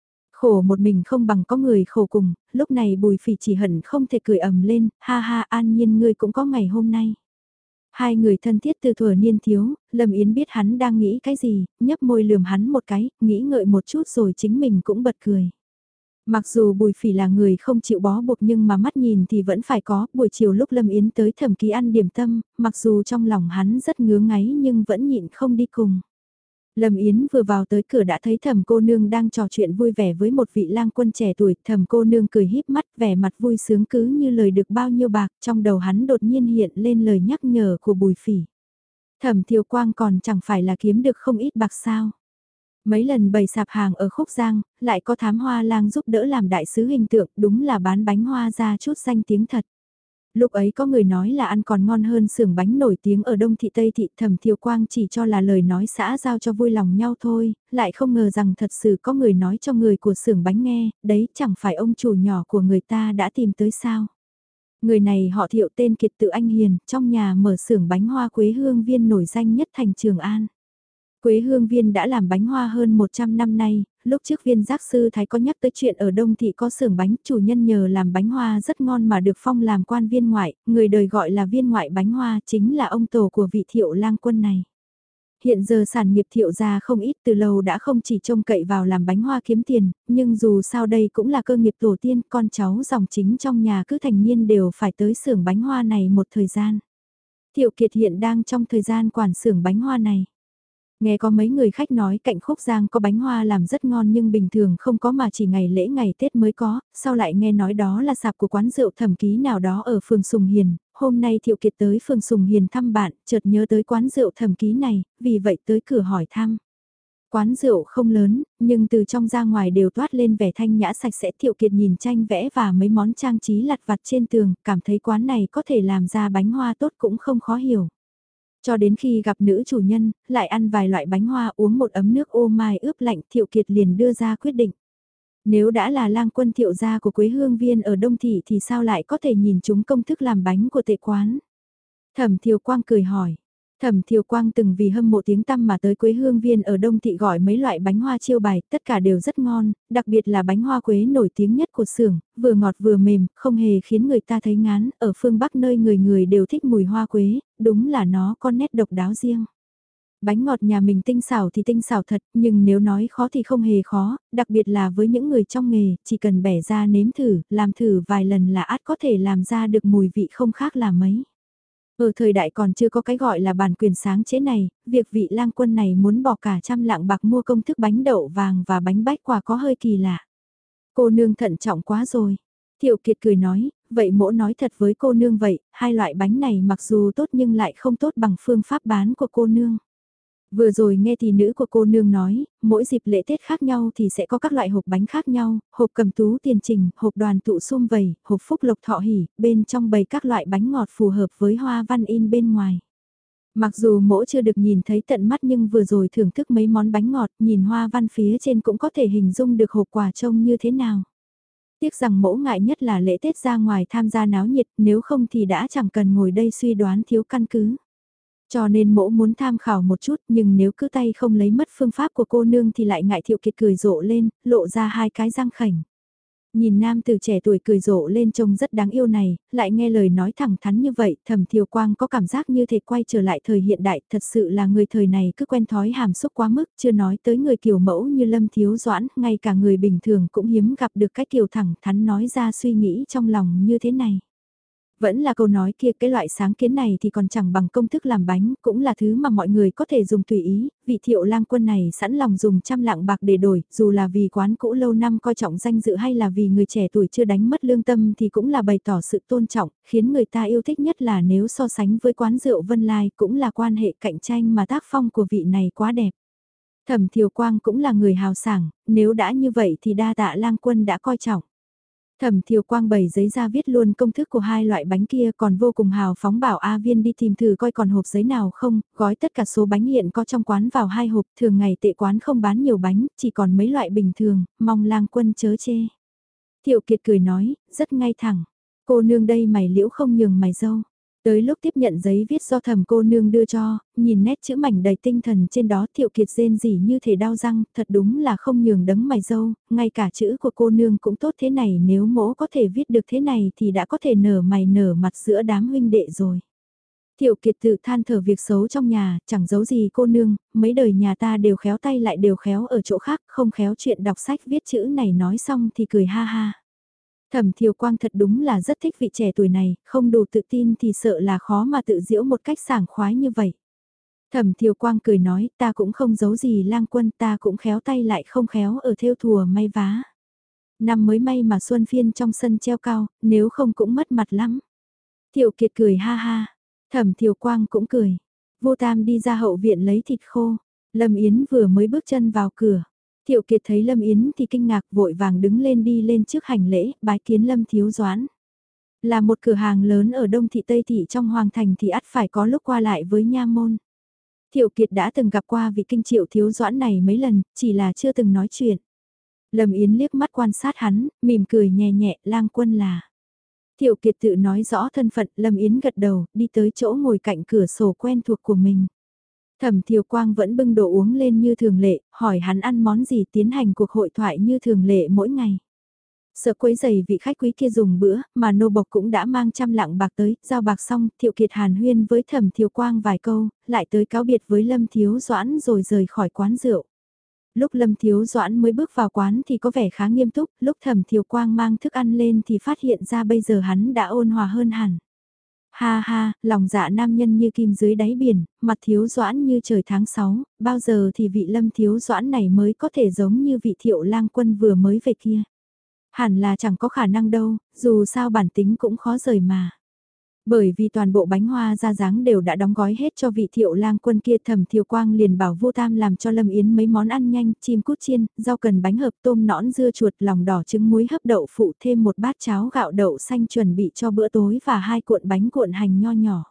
Khổ một mình không bằng có người khổ cùng, lúc này Bùi Phỉ chỉ hận không thể cười ầm lên, ha ha An Nhiên ngươi cũng có ngày hôm nay. Hai người thân thiết từ thuở niên thiếu, Lâm Yến biết hắn đang nghĩ cái gì, nhấp môi lườm hắn một cái, nghĩ ngợi một chút rồi chính mình cũng bật cười. Mặc dù Bùi Phỉ là người không chịu bó buộc nhưng mà mắt nhìn thì vẫn phải có, buổi chiều lúc Lâm Yến tới thẩm ký ăn điểm tâm, mặc dù trong lòng hắn rất ngứa ngáy nhưng vẫn nhịn không đi cùng. Lâm Yến vừa vào tới cửa đã thấy thẩm cô nương đang trò chuyện vui vẻ với một vị lang quân trẻ tuổi, thẩm cô nương cười híp mắt vẻ mặt vui sướng cứ như lời được bao nhiêu bạc, trong đầu hắn đột nhiên hiện lên lời nhắc nhở của Bùi Phỉ. Thẩm Thiều Quang còn chẳng phải là kiếm được không ít bạc sao. Mấy lần bày sạp hàng ở Khúc Giang, lại có thám hoa lang giúp đỡ làm đại sứ hình tượng, đúng là bán bánh hoa ra chút danh tiếng thật. Lúc ấy có người nói là ăn còn ngon hơn xưởng bánh nổi tiếng ở Đông Thị Tây Thị, Thẩm Thiều Quang chỉ cho là lời nói xã giao cho vui lòng nhau thôi, lại không ngờ rằng thật sự có người nói cho người của xưởng bánh nghe, đấy chẳng phải ông chủ nhỏ của người ta đã tìm tới sao. Người này họ Thiệu tên Kiệt tự anh hiền, trong nhà mở xưởng bánh hoa Quế Hương Viên nổi danh nhất thành Trường An. Quế Hương Viên đã làm bánh hoa hơn một trăm năm nay, lúc trước Viên giác sư thái có nhắc tới chuyện ở Đông Thị có xưởng bánh, chủ nhân nhờ làm bánh hoa rất ngon mà được phong làm quan viên ngoại, người đời gọi là viên ngoại bánh hoa chính là ông tổ của vị Thiệu lang quân này. Hiện giờ sản nghiệp Thiệu gia không ít, từ lâu đã không chỉ trông cậy vào làm bánh hoa kiếm tiền, nhưng dù sao đây cũng là cơ nghiệp tổ tiên, con cháu dòng chính trong nhà cứ thành niên đều phải tới xưởng bánh hoa này một thời gian. Thiệu Kiệt hiện đang trong thời gian quản xưởng bánh hoa này. Nghe có mấy người khách nói cạnh Khúc Giang có bánh hoa làm rất ngon nhưng bình thường không có mà chỉ ngày lễ ngày Tết mới có, sau lại nghe nói đó là sạp của quán rượu Thẩm Ký nào đó ở phường Sùng Hiền, hôm nay Thiệu Kiệt tới phường Sùng Hiền thăm bạn, chợt nhớ tới quán rượu Thẩm Ký này, vì vậy tới cửa hỏi thăm. Quán rượu không lớn, nhưng từ trong ra ngoài đều toát lên vẻ thanh nhã sạch sẽ. Thiệu Kiệt nhìn tranh vẽ và mấy món trang trí lặt vặt trên tường, cảm thấy quán này có thể làm ra bánh hoa tốt cũng không khó hiểu. Cho đến khi gặp nữ chủ nhân, lại ăn vài loại bánh hoa uống một ấm nước ô mai ướp lạnh Thiệu Kiệt liền đưa ra quyết định. Nếu đã là lang quân Thiệu gia của Quế Hương Viên ở Đông Thị thì sao lại có thể nhìn chúng công thức làm bánh của tệ quán. Thẩm Thiều Quang cười hỏi. Thẩm Thiều Quang từng vì hâm mộ tiếng tăm mà tới Quế Hương Viên ở Đông Thị gọi mấy loại bánh hoa chiêu bài, tất cả đều rất ngon, đặc biệt là bánh hoa quế nổi tiếng nhất của xưởng, vừa ngọt vừa mềm, không hề khiến người ta thấy ngán, ở phương Bắc nơi người người đều thích mùi hoa quế, đúng là nó có nét độc đáo riêng. Bánh ngọt nhà mình tinh xảo thì tinh xảo thật, nhưng nếu nói khó thì không hề khó, đặc biệt là với những người trong nghề, chỉ cần bẻ ra nếm thử, làm thử vài lần là át có thể làm ra được mùi vị không khác là mấy. Ở thời đại còn chưa có cái gọi là bản quyền sáng chế này, việc vị lang quân này muốn bỏ cả trăm lạng bạc mua công thức bánh đậu vàng và bánh bách quả có hơi kỳ lạ. Cô nương thận trọng quá rồi. Thiệu Kiệt cười nói, vậy mỗ nói thật với cô nương vậy, hai loại bánh này mặc dù tốt nhưng lại không tốt bằng phương pháp bán của cô nương. Vừa rồi nghe thì nữ của cô nương nói, mỗi dịp lễ Tết khác nhau thì sẽ có các loại hộp bánh khác nhau, hộp cầm tú tiền trình, hộp đoàn tụ sum vầy, hộp phúc lộc thọ hỷ, bên trong bày các loại bánh ngọt phù hợp với hoa văn in bên ngoài. Mặc dù mỗ chưa được nhìn thấy tận mắt nhưng vừa rồi thưởng thức mấy món bánh ngọt, nhìn hoa văn phía trên cũng có thể hình dung được hộp quà trông như thế nào. Tiếc rằng mỗ ngại nhất là lễ Tết ra ngoài tham gia náo nhiệt, nếu không thì đã chẳng cần ngồi đây suy đoán thiếu căn cứ. Cho nên mỗ muốn tham khảo một chút nhưng nếu cứ tay không lấy mất phương pháp của cô nương thì lại ngại Thiệu Kiệt cười rộ lên, lộ ra hai cái răng khểnh. Nhìn nam từ trẻ tuổi cười rộ lên trông rất đáng yêu này, lại nghe lời nói thẳng thắn như vậy, Thẩm Thiều Quang có cảm giác như thể quay trở lại thời hiện đại, thật sự là người thời này cứ quen thói hàm xúc quá mức, chưa nói tới người kiểu mẫu như Lâm Thiếu Doãn, ngay cả người bình thường cũng hiếm gặp được cái kiểu thẳng thắn nói ra suy nghĩ trong lòng như thế này. Vẫn là câu nói kia, cái loại sáng kiến này thì còn chẳng bằng công thức làm bánh, cũng là thứ mà mọi người có thể dùng tùy ý, vị Thiệu lang quân này sẵn lòng dùng trăm lạng bạc để đổi, dù là vì quán cũ lâu năm coi trọng danh dự hay là vì người trẻ tuổi chưa đánh mất lương tâm thì cũng là bày tỏ sự tôn trọng, khiến người ta yêu thích nhất là nếu so sánh với quán rượu Vân Lai cũng là quan hệ cạnh tranh mà tác phong của vị này quá đẹp. Thẩm Thiều Quang cũng là người hào sảng, nếu đã như vậy thì đa tạ lang quân đã coi trọng. Thẩm Thiều Quang bày giấy ra viết luôn công thức của hai loại bánh kia còn vô cùng hào phóng bảo A Viên đi tìm thử coi còn hộp giấy nào không, gói tất cả số bánh hiện có trong quán vào hai hộp, thường ngày tệ quán không bán nhiều bánh, chỉ còn mấy loại bình thường, mong lang quân chớ chê. Thiệu Kiệt cười nói, rất ngay thẳng, cô nương đây mày liễu không nhường mày dâu. Tới lúc tiếp nhận giấy viết do thẩm cô nương đưa cho, nhìn nét chữ mảnh đầy tinh thần trên đó Thiệu Kiệt rên rỉ như thể đau răng, thật đúng là không nhường đấng mày dâu, ngay cả chữ của cô nương cũng tốt thế này, nếu mỗ có thể viết được thế này thì đã có thể nở mày nở mặt giữa đám huynh đệ rồi. Thiệu Kiệt tự than thở việc xấu trong nhà, chẳng giấu gì cô nương, mấy đời nhà ta đều khéo tay lại đều khéo ở chỗ khác, không khéo chuyện đọc sách viết chữ này nói xong thì cười ha ha. Thẩm Thiều Quang thật đúng là rất thích vị trẻ tuổi này, không đủ tự tin thì sợ là khó mà tự giễu một cách sảng khoái như vậy. Thẩm Thiều Quang cười nói, ta cũng không giấu gì lang quân, ta cũng khéo tay lại không khéo ở thêu thùa may vá. Năm mới may mà xuân phiên trong sân treo cao, nếu không cũng mất mặt lắm. Thiệu Kiệt cười ha ha, Thẩm Thiều Quang cũng cười. Vô Tam đi ra hậu viện lấy thịt khô, Lâm Yến vừa mới bước chân vào cửa. Thiệu Kiệt thấy Lâm Yến thì kinh ngạc vội vàng đứng lên đi lên trước hành lễ, bái kiến Lâm Thiếu Doãn. Là một cửa hàng lớn ở Đông Thị Tây Thị trong Hoàng Thành thì ắt phải có lúc qua lại với nha môn. Thiệu Kiệt đã từng gặp qua vị kinh Triệu Thiếu Doãn này mấy lần, chỉ là chưa từng nói chuyện. Lâm Yến liếc mắt quan sát hắn, mỉm cười nhẹ nhẹ, lang quân là. Thiệu Kiệt tự nói rõ thân phận, Lâm Yến gật đầu, đi tới chỗ ngồi cạnh cửa sổ quen thuộc của mình. Thẩm Thiều Quang vẫn bưng đồ uống lên như thường lệ, hỏi hắn ăn món gì tiến hành cuộc hội thoại như thường lệ mỗi ngày. Sợ quấy giày vị khách quý kia dùng bữa, mà nô bộc cũng đã mang trăm lạng bạc tới, giao bạc xong, Thiệu Kiệt hàn huyên với Thẩm Thiều Quang vài câu, lại tới cáo biệt với Lâm Thiếu Doãn rồi rời khỏi quán rượu. Lúc Lâm Thiếu Doãn mới bước vào quán thì có vẻ khá nghiêm túc, lúc Thẩm Thiều Quang mang thức ăn lên thì phát hiện ra bây giờ hắn đã ôn hòa hơn hẳn. Ha ha, lòng dạ nam nhân như kim dưới đáy biển, mặt Thiếu Doãn như trời tháng sáu, bao giờ thì vị Lâm Thiếu Doãn này mới có thể giống như vị Thiệu lang quân vừa mới về kia. Hẳn là chẳng có khả năng đâu, dù sao bản tính cũng khó rời mà. Bởi vì toàn bộ bánh hoa ra dáng đều đã đóng gói hết cho vị Thiệu lang quân kia, Thẩm Thiều Quang liền bảo Vô Tam làm cho Lâm Yến mấy món ăn nhanh, chim cút chiên, rau cần bánh hợp, tôm nõn dưa chuột, lòng đỏ trứng muối hấp đậu phụ, thêm một bát cháo gạo đậu xanh chuẩn bị cho bữa tối và hai cuộn bánh cuộn hành nho nhỏ.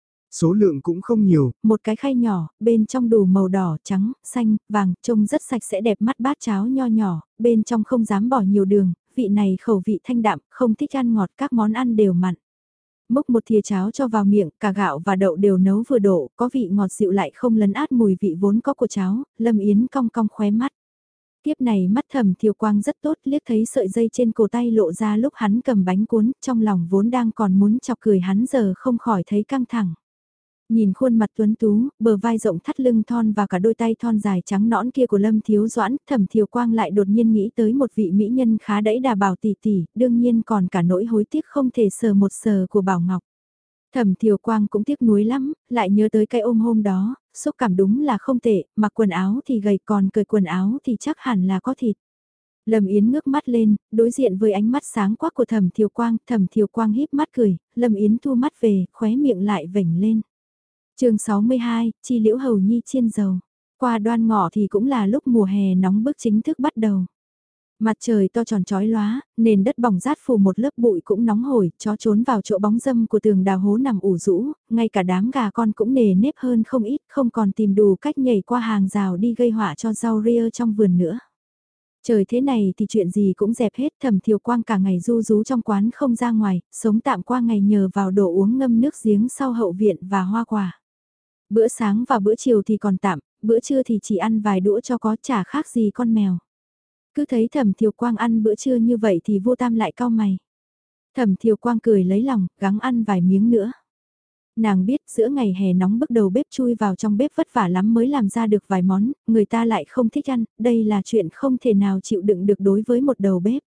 Số lượng cũng không nhiều.
Một cái khay nhỏ, bên trong đủ màu đỏ, trắng, xanh, vàng, trông rất sạch sẽ đẹp mắt, bát cháo nho nhỏ, bên trong không dám bỏ nhiều đường, vị này khẩu vị thanh đạm, không thích ăn ngọt, các món ăn đều mặn. Múc một thìa cháo cho vào miệng, cả gạo và đậu đều nấu vừa độ, có vị ngọt dịu lại không lấn át mùi vị vốn có của cháo, Lâm Yến cong cong khóe mắt. Tiếp này mắt Thẩm Thiều Quang rất tốt, liếc thấy sợi dây trên cổ tay lộ ra lúc hắn cầm bánh cuốn, trong lòng vốn đang còn muốn chọc cười hắn giờ không khỏi thấy căng thẳng. Nhìn khuôn mặt tuấn tú, bờ vai rộng thắt lưng thon và cả đôi tay thon dài trắng nõn kia của Lâm Thiếu Doãn, Thẩm Thiều Quang lại đột nhiên nghĩ tới một vị mỹ nhân khá đẫy đà Bảo tỷ tỷ, đương nhiên còn cả nỗi hối tiếc không thể sờ một sờ của Bảo Ngọc. Thẩm Thiều Quang cũng tiếc nuối lắm, lại nhớ tới cái ôm hôm đó, xúc cảm đúng là không tệ, mặc quần áo thì gầy còn cởi quần áo thì chắc hẳn là có thịt. Lâm Yến ngước mắt lên, đối diện với ánh mắt sáng quắc của Thẩm Thiều Quang, Thẩm Thiều Quang híp mắt cười, Lâm Yến thu mắt về, khóe miệng lại vểnh lên. Chương sáu mươi hai, Chi Liễu Hầu Nhi chiên dầu. Qua đoan ngọ thì cũng là lúc mùa hè nóng bức chính thức bắt đầu. Mặt trời to tròn chói lóa, nền đất bỏng rát phủ một lớp bụi cũng nóng hổi, chó trốn vào chỗ bóng râm của tường đào hố nằm ủ rũ, ngay cả đám gà con cũng nề nếp hơn không ít, không còn tìm đủ cách nhảy qua hàng rào đi gây họa cho rau ria trong vườn nữa. Trời thế này thì chuyện gì cũng dẹp hết, Thẩm Thiều Quang cả ngày ru rú trong quán không ra ngoài, sống tạm qua ngày nhờ vào đồ uống ngâm nước giếng sau hậu viện và hoa quả. Bữa sáng và bữa chiều thì còn tạm, bữa trưa thì chỉ ăn vài đũa cho có, chả khác gì con mèo. Cứ thấy Thẩm Thiều Quang ăn bữa trưa như vậy thì Vô Tam lại cau mày. Thẩm Thiều Quang cười lấy lòng, gắng ăn vài miếng nữa. Nàng biết giữa ngày hè nóng bức đầu bếp chui vào trong bếp vất vả lắm mới làm ra được vài món, người ta lại không thích ăn, đây là chuyện không thể nào chịu đựng được đối với một đầu bếp.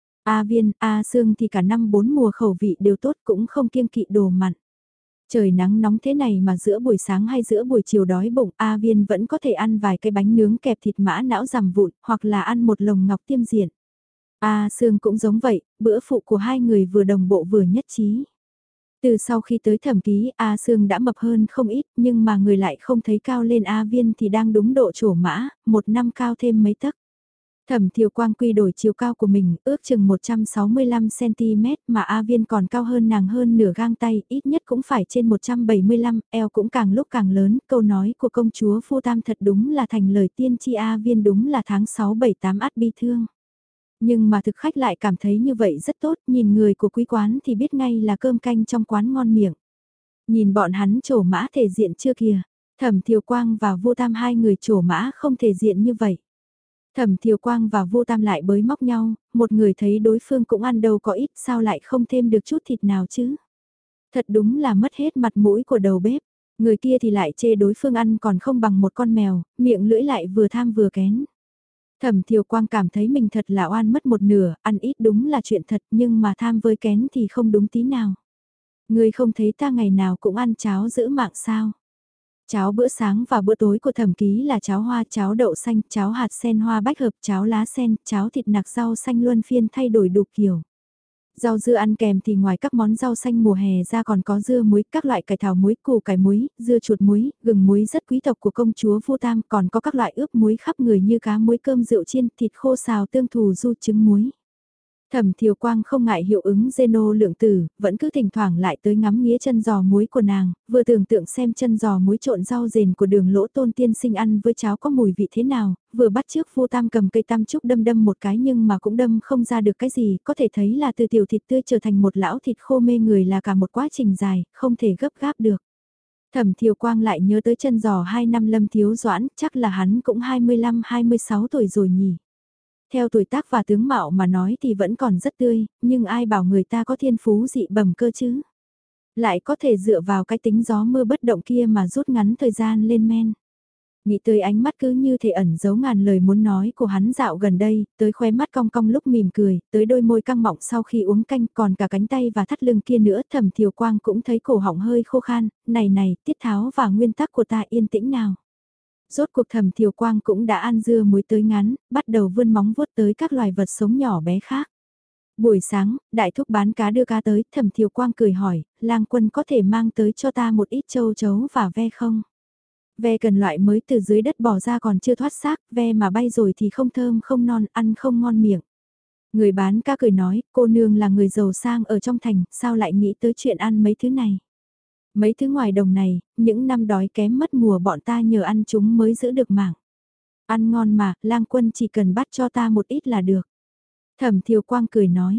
A Viên, A Sương thì cả năm bốn mùa khẩu vị đều tốt, cũng không kiêng kỵ đồ mặn. Trời nắng nóng thế này mà giữa buổi sáng hay giữa buổi chiều đói bụng, A Viên vẫn có thể ăn vài cái bánh nướng kẹp thịt mã não rằm vụn, hoặc là ăn một lồng ngọc tiêm diện. A Sương cũng giống vậy, bữa phụ của hai người vừa đồng bộ vừa nhất trí. Từ sau khi tới thẩm ký, A Sương đã mập hơn không ít, nhưng mà người lại không thấy cao lên. A Viên thì đang đúng độ trổ mã, một năm cao thêm mấy tấc. Thẩm Thiều Quang quy đổi chiều cao của mình, ước chừng một trăm sáu mươi lăm xăng ti mét, mà A Viên còn cao hơn nàng hơn nửa gang tay, ít nhất cũng phải trên một trăm bảy mươi lăm, eo cũng càng lúc càng lớn. Câu nói của công chúa Phu Tam thật đúng là thành lời tiên tri. A Viên đúng là tháng sáu bảy tám át bi thương. Nhưng mà thực khách lại cảm thấy như vậy rất tốt, nhìn người của quý quán thì biết ngay là cơm canh trong quán ngon miệng. Nhìn bọn hắn trổ mã thể diện chưa kìa, Thẩm Thiều Quang và Vô Tam hai người trổ mã không thể diện như vậy. Thẩm Thiều Quang và Vô Tam lại bới móc nhau, một người thấy đối phương cũng ăn đâu có ít, sao lại không thêm được chút thịt nào chứ. Thật đúng là mất hết mặt mũi của đầu bếp, người kia thì lại chê đối phương ăn còn không bằng một con mèo, miệng lưỡi lại vừa tham vừa kén. Thẩm Thiều Quang cảm thấy mình thật là oan mất một nửa, ăn ít đúng là chuyện thật nhưng mà tham với kén thì không đúng tí nào. Ngươi không thấy ta ngày nào cũng ăn cháo giữ mạng sao? Cháo bữa sáng và bữa tối của thẩm ký là cháo hoa, cháo đậu xanh, cháo hạt sen hoa bách hợp, cháo lá sen, cháo thịt nạc rau xanh luân phiên thay đổi đủ kiểu. Rau dưa ăn kèm thì ngoài các món rau xanh mùa hè ra còn có dưa muối, các loại cải thảo muối, củ cải muối, dưa chuột muối, gừng muối rất quý tộc của công chúa Vu Tam, còn có các loại ướp muối khắp người như cá muối, cơm rượu chiên, thịt khô xào tương thù du trứng muối. Thẩm Thiều Quang không ngại hiệu ứng Zeno lượng tử, vẫn cứ thỉnh thoảng lại tới ngắm nghía chân giò muối của nàng, vừa tưởng tượng xem chân giò muối trộn rau rền của đường Lỗ Tôn tiên sinh ăn với cháo có mùi vị thế nào, vừa bắt trước Vu Tam cầm cây tam trúc đâm đâm một cái nhưng mà cũng đâm không ra được cái gì, có thể thấy là từ tiểu thịt tươi trở thành một lão thịt khô mê người là cả một quá trình dài, không thể gấp gáp được. Thẩm Thiều Quang lại nhớ tới chân giò hai năm Lâm Thiếu Doãn, chắc là hắn cũng hai mươi lăm hai mươi sáu tuổi rồi nhỉ. Theo tuổi tác và tướng mạo mà nói thì vẫn còn rất tươi, nhưng ai bảo người ta có thiên phú dị bẩm cơ chứ. Lại có thể dựa vào cái tính gió mưa bất động kia mà rút ngắn thời gian lên men. Nghĩ tới ánh mắt cứ như thể ẩn giấu ngàn lời muốn nói của hắn dạo gần đây, tới khóe mắt cong cong lúc mỉm cười, tới đôi môi căng mọng sau khi uống canh, còn cả cánh tay và thắt lưng kia nữa. Thẩm Thiều Quang cũng thấy cổ họng hơi khô khan, này này, tiết tháo và nguyên tắc của ta yên tĩnh nào. Rốt cuộc Thẩm Thiều Quang cũng đã ăn dưa muối tới ngắn, bắt đầu vươn móng vuốt tới các loài vật sống nhỏ bé khác. Buổi sáng, đại thúc bán cá đưa cá tới, Thẩm Thiều Quang cười hỏi, lang quân có thể mang tới cho ta một ít châu chấu và ve không? Ve cần loại mới từ dưới đất bỏ ra còn chưa thoát xác, ve mà bay rồi thì không thơm không non, ăn không ngon miệng. Người bán cá cười nói, cô nương là người giàu sang ở trong thành, sao lại nghĩ tới chuyện ăn mấy thứ này? Mấy thứ ngoài đồng này, những năm đói kém mất mùa bọn ta nhờ ăn chúng mới giữ được mạng. Ăn ngon mà, lang quân chỉ cần bắt cho ta một ít là được. Thẩm Thiều Quang cười nói,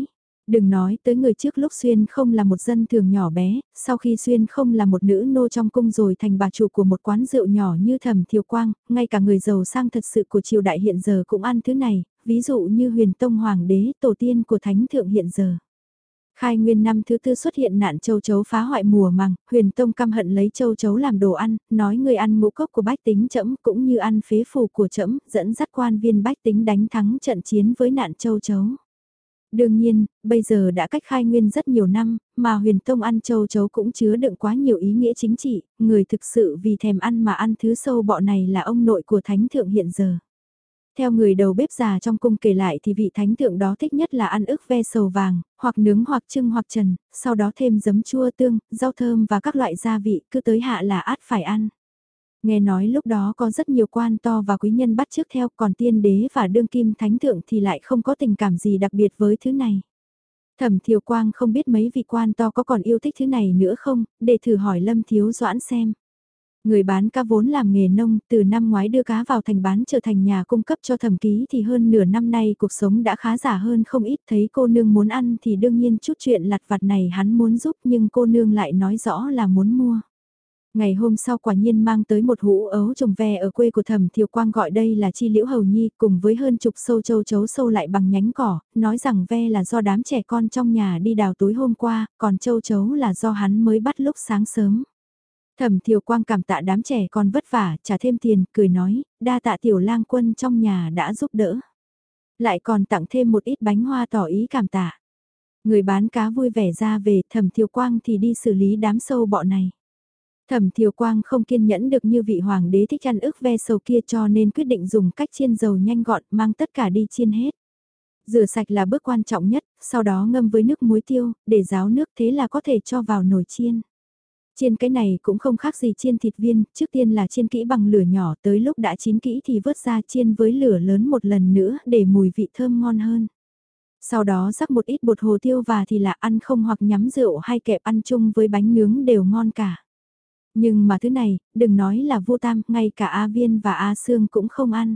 Đừng nói tới người trước lúc Xuyên không là một dân thường nhỏ bé, sau khi Xuyên không là một nữ nô trong cung rồi thành bà chủ của một quán rượu nhỏ như Thẩm Thiều Quang, ngay cả người giàu sang thật sự của triều đại hiện giờ cũng ăn thứ này, ví dụ như Huyền Tông Hoàng đế, tổ tiên của Thánh Thượng hiện giờ. Khai nguyên năm thứ tư xuất hiện nạn châu chấu phá hoại mùa màng, Huyền Tông căm hận lấy châu chấu làm đồ ăn, nói người ăn ngũ cốc của bách tính trẫm cũng như ăn phế phù của trẫm, dẫn dắt quan viên bách tính đánh thắng trận chiến với nạn châu chấu. Đương nhiên, bây giờ đã cách khai nguyên rất nhiều năm, mà Huyền Tông ăn châu chấu cũng chứa đựng quá nhiều ý nghĩa chính trị, người thực sự vì thèm ăn mà ăn thứ sâu bọ này là ông nội của Thánh Thượng hiện giờ. Theo người đầu bếp già trong cung kể lại thì vị thánh thượng đó thích nhất là ăn ức ve sầu vàng, hoặc nướng hoặc trưng hoặc trần, sau đó thêm giấm chua tương, rau thơm và các loại gia vị, cứ tới hạ là át phải ăn. Nghe nói lúc đó có rất nhiều quan to và quý nhân bắt chước theo, còn tiên đế và đương kim thánh thượng thì lại không có tình cảm gì đặc biệt với thứ này. Thẩm Thiều Quang không biết mấy vị quan to có còn yêu thích thứ này nữa không, để thử hỏi Lâm Thiếu Doãn xem. Người bán cá vốn làm nghề nông, từ năm ngoái đưa cá vào thành bán trở thành nhà cung cấp cho Thẩm Ký thì hơn nửa năm nay cuộc sống đã khá giả hơn không ít, thấy cô nương muốn ăn thì đương nhiên chút chuyện lặt vặt này hắn muốn giúp nhưng cô nương lại nói rõ là muốn mua. Ngày hôm sau quả nhiên mang tới một hũ ấu trồng ve ở quê của Thẩm Thiều Quang, gọi đây là chi liễu hầu nhi, cùng với hơn chục sâu châu chấu sâu lại bằng nhánh cỏ, nói rằng ve là do đám trẻ con trong nhà đi đào tối hôm qua, còn châu chấu là do hắn mới bắt lúc sáng sớm. Thẩm Thiều Quang cảm tạ đám trẻ con vất vả, trả thêm tiền, cười nói, đa tạ tiểu lang quân trong nhà đã giúp đỡ. Lại còn tặng thêm một ít bánh hoa tỏ ý cảm tạ. Người bán cá vui vẻ ra về, Thẩm Thiều Quang thì đi xử lý đám sâu bọ này. Thẩm Thiều Quang không kiên nhẫn được như vị hoàng đế thích ăn ức ve sầu kia, cho nên quyết định dùng cách chiên dầu nhanh gọn, mang tất cả đi chiên hết. Rửa sạch là bước quan trọng nhất, sau đó ngâm với nước muối tiêu, để ráo nước, thế là có thể cho vào nồi chiên. Chiên cái này cũng không khác gì chiên thịt viên, trước tiên là chiên kỹ bằng lửa nhỏ, tới lúc đã chín kỹ thì vớt ra chiên với lửa lớn một lần nữa để mùi vị thơm ngon hơn. Sau đó rắc một ít bột hồ tiêu và thì là ăn không hoặc nhắm rượu hay kẹp ăn chung với bánh nướng đều ngon cả. Nhưng mà thứ này, đừng nói là Vu Tam, ngay cả A Viên và A Sương cũng không ăn.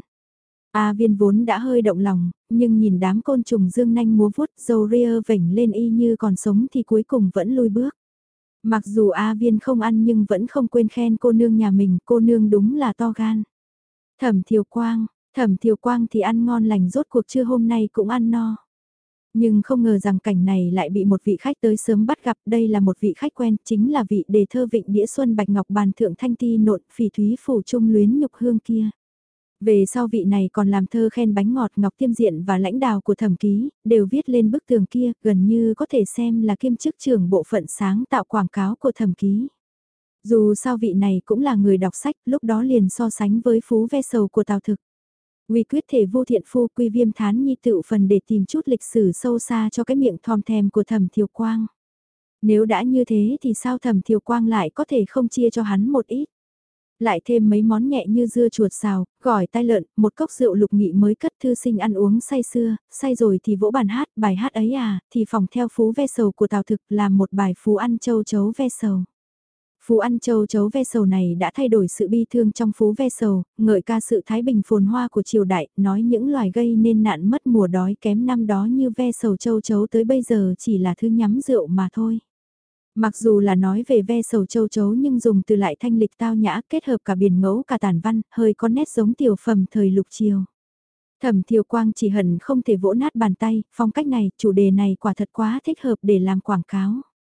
A Viên vốn đã hơi động lòng, nhưng nhìn đám côn trùng dương nanh múa vuốt, dầu ria vểnh lên y như còn sống thì cuối cùng vẫn lùi bước. Mặc dù A Viên không ăn nhưng vẫn không quên khen cô nương nhà mình, cô nương đúng là to gan. Thẩm Thiều Quang, Thẩm Thiều Quang thì ăn ngon lành, rốt cuộc trưa hôm nay cũng ăn no. Nhưng không ngờ rằng cảnh này lại bị một vị khách tới sớm bắt gặp, đây là một vị khách quen, chính là vị đề thơ Vịnh Đĩa Xuân Bạch Ngọc Bàn Thượng Thanh Ti Nộn Phỉ Thúy Phủ Trung Luyến Nhục Hương kia. Về sau vị này còn làm thơ khen bánh ngọt Ngọc Tiêm Diện và lãnh đào của Thẩm Ký, đều viết lên bức tường kia, gần như có thể xem là kiêm chức trưởng bộ phận sáng tạo quảng cáo của Thẩm Ký. Dù sao vị này cũng là người đọc sách, lúc đó liền so sánh với Phú Ve Sầu của Tào Thực. Quy quyết thể vô thiện phu, quy viêm thán nhi tự phần để tìm chút lịch sử sâu xa cho cái miệng thòm thèm của Thẩm Thiều Quang. Nếu đã như thế thì sao Thẩm Thiều Quang lại có thể không chia cho hắn một ít. Lại thêm mấy món nhẹ như dưa chuột xào, gỏi tai lợn, một cốc rượu lục nghị mới cất, thư sinh ăn uống say sưa, say rồi thì vỗ bàn hát, bài hát ấy à, thì phòng theo Phú Ve Sầu của Tào Thực làm một bài Phú ăn châu chấu ve sầu. Phú ăn châu chấu ve sầu này đã thay đổi sự bi thương trong Phú Ve Sầu, ngợi ca sự thái bình phồn hoa của triều đại, nói những loài gây nên nạn mất mùa đói kém năm đó như ve sầu châu chấu tới bây giờ chỉ là thứ nhắm rượu mà thôi. Mặc dù là nói về ve sầu châu chấu nhưng dùng từ lại thanh lịch tao nhã, kết hợp cả biển ngẫu cả tản văn, hơi có nét giống tiểu phẩm thời lục triều. Thẩm Thiều Quang chỉ hận không thể vỗ nát bàn tay, phong cách này, chủ đề này quả thật quá thích hợp để làm quảng cáo.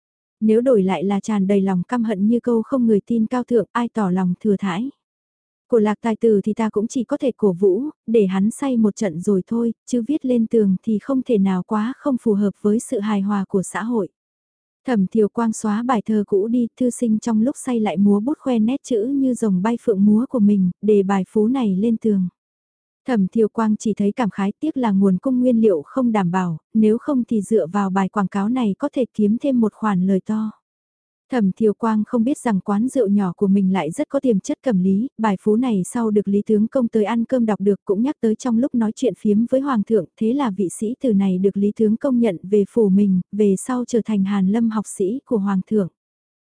Nếu đổi lại là tràn đầy lòng căm hận như câu không người tin cao thượng, ai tỏ lòng thừa thãi. Của Lạc tài tử thì ta cũng chỉ có thể cổ vũ, để hắn say một trận rồi thôi, chứ viết lên tường thì không thể nào quá không phù hợp với sự hài hòa của xã hội. Thẩm Thiều Quang xóa bài thơ cũ đi, thư sinh trong lúc say lại múa bút khoe nét chữ như rồng bay phượng múa của mình, để bài phú này lên tường. Thẩm Thiều Quang chỉ thấy cảm khái, tiếc là nguồn cung nguyên liệu không đảm bảo, nếu không thì dựa vào bài quảng cáo này có thể kiếm thêm một khoản lời to. Thẩm Thiều Quang không biết rằng quán rượu nhỏ của mình lại rất có tiềm chất cẩm lý, bài phú này sau được Lý Tướng Công tới ăn cơm đọc được cũng nhắc tới trong lúc nói chuyện phiếm với Hoàng thượng, thế là vị sĩ từ này được Lý Tướng Công nhận về phủ mình, về sau trở thành Hàn Lâm học sĩ của Hoàng thượng.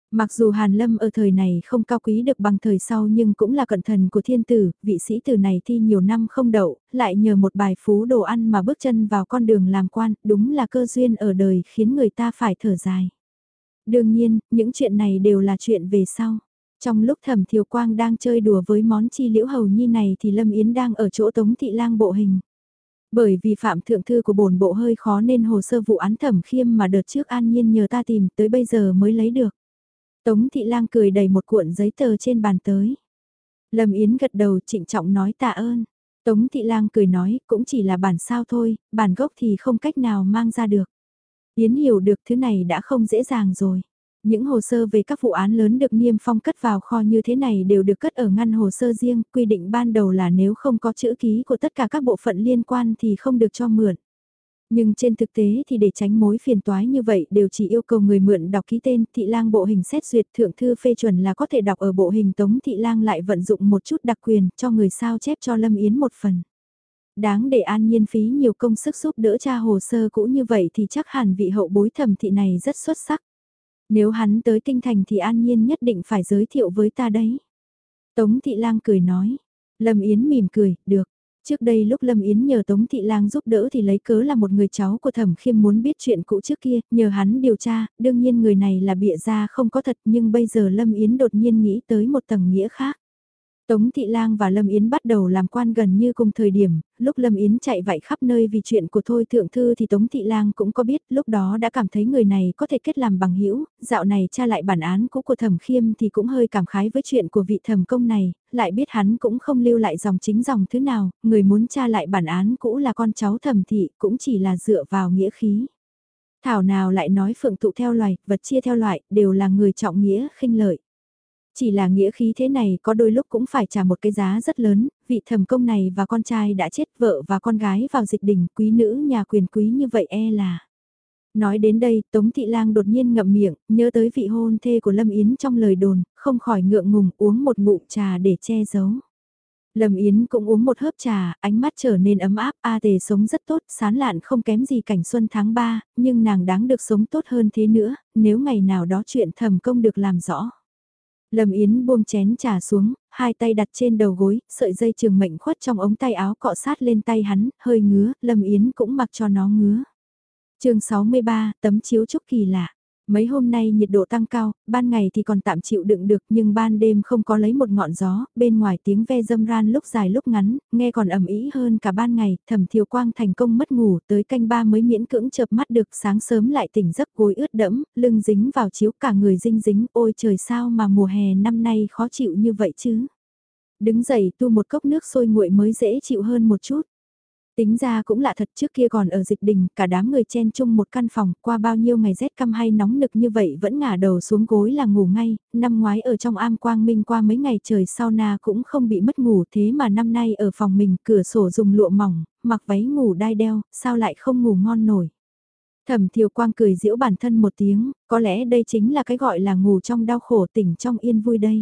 Mặc dù Hàn Lâm ở thời này không cao quý được bằng thời sau nhưng cũng là cận thần của thiên tử, vị sĩ tử này thi nhiều năm không đậu, lại nhờ một bài phú đồ ăn mà bước chân vào con đường làm quan, đúng là cơ duyên ở đời khiến người ta phải thở dài. Đương nhiên, những chuyện này đều là chuyện về sau. Trong lúc Thẩm Thiều Quang đang chơi đùa với món chi liễu hầu nhi này thì Lâm Yến đang ở chỗ Tống Thị Lang bộ hình. Bởi vì phạm thượng thư của bổn bộ hơi khó nên hồ sơ vụ án Thẩm Khiêm mà đợt trước An Nhiên nhờ ta tìm tới bây giờ mới lấy được. Tống Thị Lang cười đầy một cuộn giấy tờ trên bàn tới. Lâm Yến gật đầu trịnh trọng nói tạ ơn. Tống Thị Lang cười nói cũng chỉ là bản sao thôi, bản gốc thì không cách nào mang ra được. Yến hiểu được thứ này đã không dễ dàng rồi. Những hồ sơ về các vụ án lớn được niêm phong cất vào kho như thế này đều được cất ở ngăn hồ sơ riêng, quy định ban đầu là nếu không có chữ ký của tất cả các bộ phận liên quan thì không được cho mượn. Nhưng trên thực tế thì để tránh mối phiền toái như vậy đều chỉ yêu cầu người mượn đọc ký tên, Thị Lang bộ hình xét duyệt thượng thư phê chuẩn là có thể đọc ở bộ hình. Tống Thị Lang lại vận dụng một chút đặc quyền cho người sao chép cho Lâm Yến một phần. Đáng để An Nhiên phí nhiều công sức giúp đỡ cha hồ sơ cũ như vậy thì chắc hẳn vị hậu bối Thẩm Thị này rất xuất sắc. Nếu hắn tới kinh thành thì An Nhiên nhất định phải giới thiệu với ta đấy. Tống Thị Lang cười nói. Lâm Yến mỉm cười, được. Trước đây lúc Lâm Yến nhờ Tống Thị Lang giúp đỡ thì lấy cớ là một người cháu của Thẩm Khiêm muốn biết chuyện cũ trước kia, nhờ hắn điều tra, đương nhiên người này là bịa ra không có thật nhưng bây giờ Lâm Yến đột nhiên nghĩ tới một tầng nghĩa khác. Tống Thị Lang và Lâm Yến bắt đầu làm quan gần như cùng thời điểm, lúc Lâm Yến chạy vạy khắp nơi vì chuyện của Thôi Thượng Thư thì Tống Thị Lang cũng có biết, lúc đó đã cảm thấy người này có thể kết làm bằng hữu. Dạo này tra lại bản án cũ của Thẩm Khiêm thì cũng hơi cảm khái với chuyện của vị thẩm công này, lại biết hắn cũng không lưu lại dòng chính dòng thứ nào, người muốn tra lại bản án cũ là con cháu Thẩm Thị cũng chỉ là dựa vào nghĩa khí. Thảo nào lại nói phượng tụ theo loài, vật chia theo loại, đều là người trọng nghĩa khinh lợi. Chỉ là nghĩa khí thế này có đôi lúc cũng phải trả một cái giá rất lớn, vị thẩm công này và con trai đã chết, vợ và con gái vào dịch đình, quý nữ nhà quyền quý như vậy e là. Nói đến đây, Tống Thị Lang đột nhiên ngậm miệng, nhớ tới vị hôn thê của Lâm Yến trong lời đồn, không khỏi ngượng ngùng uống một ngụm trà để che giấu. Lâm Yến cũng uống một hớp trà, ánh mắt trở nên ấm áp, A Tề sống rất tốt, sán lạn không kém gì cảnh xuân tháng ba, nhưng nàng đáng được sống tốt hơn thế nữa, nếu ngày nào đó chuyện thẩm công được làm rõ. Lâm Yến buông chén trà xuống, hai tay đặt trên đầu gối, sợi dây trường mệnh khuất trong ống tay áo cọ sát lên tay hắn, hơi ngứa, Lâm Yến cũng mặc cho nó ngứa. chương sáu mươi ba, tấm chiếu trúc kỳ lạ. Mấy hôm nay nhiệt độ tăng cao, ban ngày thì còn tạm chịu đựng được nhưng ban đêm không có lấy một ngọn gió, bên ngoài tiếng ve dâm ran lúc dài lúc ngắn, nghe còn ẩm ý hơn cả ban ngày. Thẩm Thiều Quang thành công mất ngủ, tới canh ba mới miễn cưỡng chợp mắt được, sáng sớm lại tỉnh giấc, gối ướt đẫm, lưng dính vào chiếu, cả người dinh dính, ôi trời sao mà mùa hè năm nay khó chịu như vậy chứ. Đứng dậy tu một cốc nước sôi nguội mới dễ chịu hơn một chút. Tính ra cũng lạ thật, trước kia còn ở dịch đình, cả đám người chen chung một căn phòng, qua bao nhiêu ngày rét căm hay nóng nực như vậy vẫn ngả đầu xuống gối là ngủ ngay. Năm ngoái ở trong am quang minh qua mấy ngày trời sauna cũng không bị mất ngủ, thế mà năm nay ở phòng mình cửa sổ dùng lụa mỏng, mặc váy ngủ đai đeo, sao lại không ngủ ngon nổi. Thẩm Thiều Quang cười giễu bản thân một tiếng, có lẽ đây chính là cái gọi là ngủ trong đau khổ, tỉnh trong yên vui đây.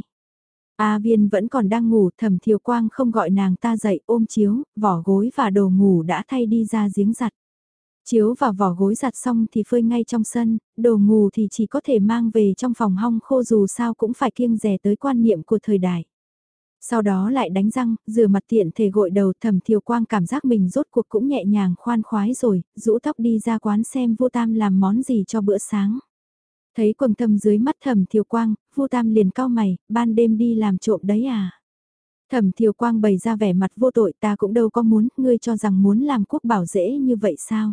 A Viên vẫn còn đang ngủ, Thẩm Thiều Quang không gọi nàng ta dậy, ôm chiếu, vỏ gối và đồ ngủ đã thay đi ra giếng giặt. Chiếu và vỏ gối giặt xong thì phơi ngay trong sân, đồ ngủ thì chỉ có thể mang về trong phòng hong khô, dù sao cũng phải kiêng dè tới quan niệm của thời đại. Sau đó lại đánh răng, rửa mặt tiện thể gội đầu. Thẩm Thiều Quang cảm giác mình rốt cuộc cũng nhẹ nhàng khoan khoái rồi, rũ tóc đi ra quán xem Vu Tam làm món gì cho bữa sáng. Thấy quầng thâm dưới mắt Thẩm Thiều Quang, Vu Tam liền cau mày, ban đêm đi làm trộm đấy à? Thẩm Thiều Quang bày ra vẻ mặt vô tội, ta cũng đâu có muốn, ngươi cho rằng muốn làm quốc bảo dễ như vậy sao?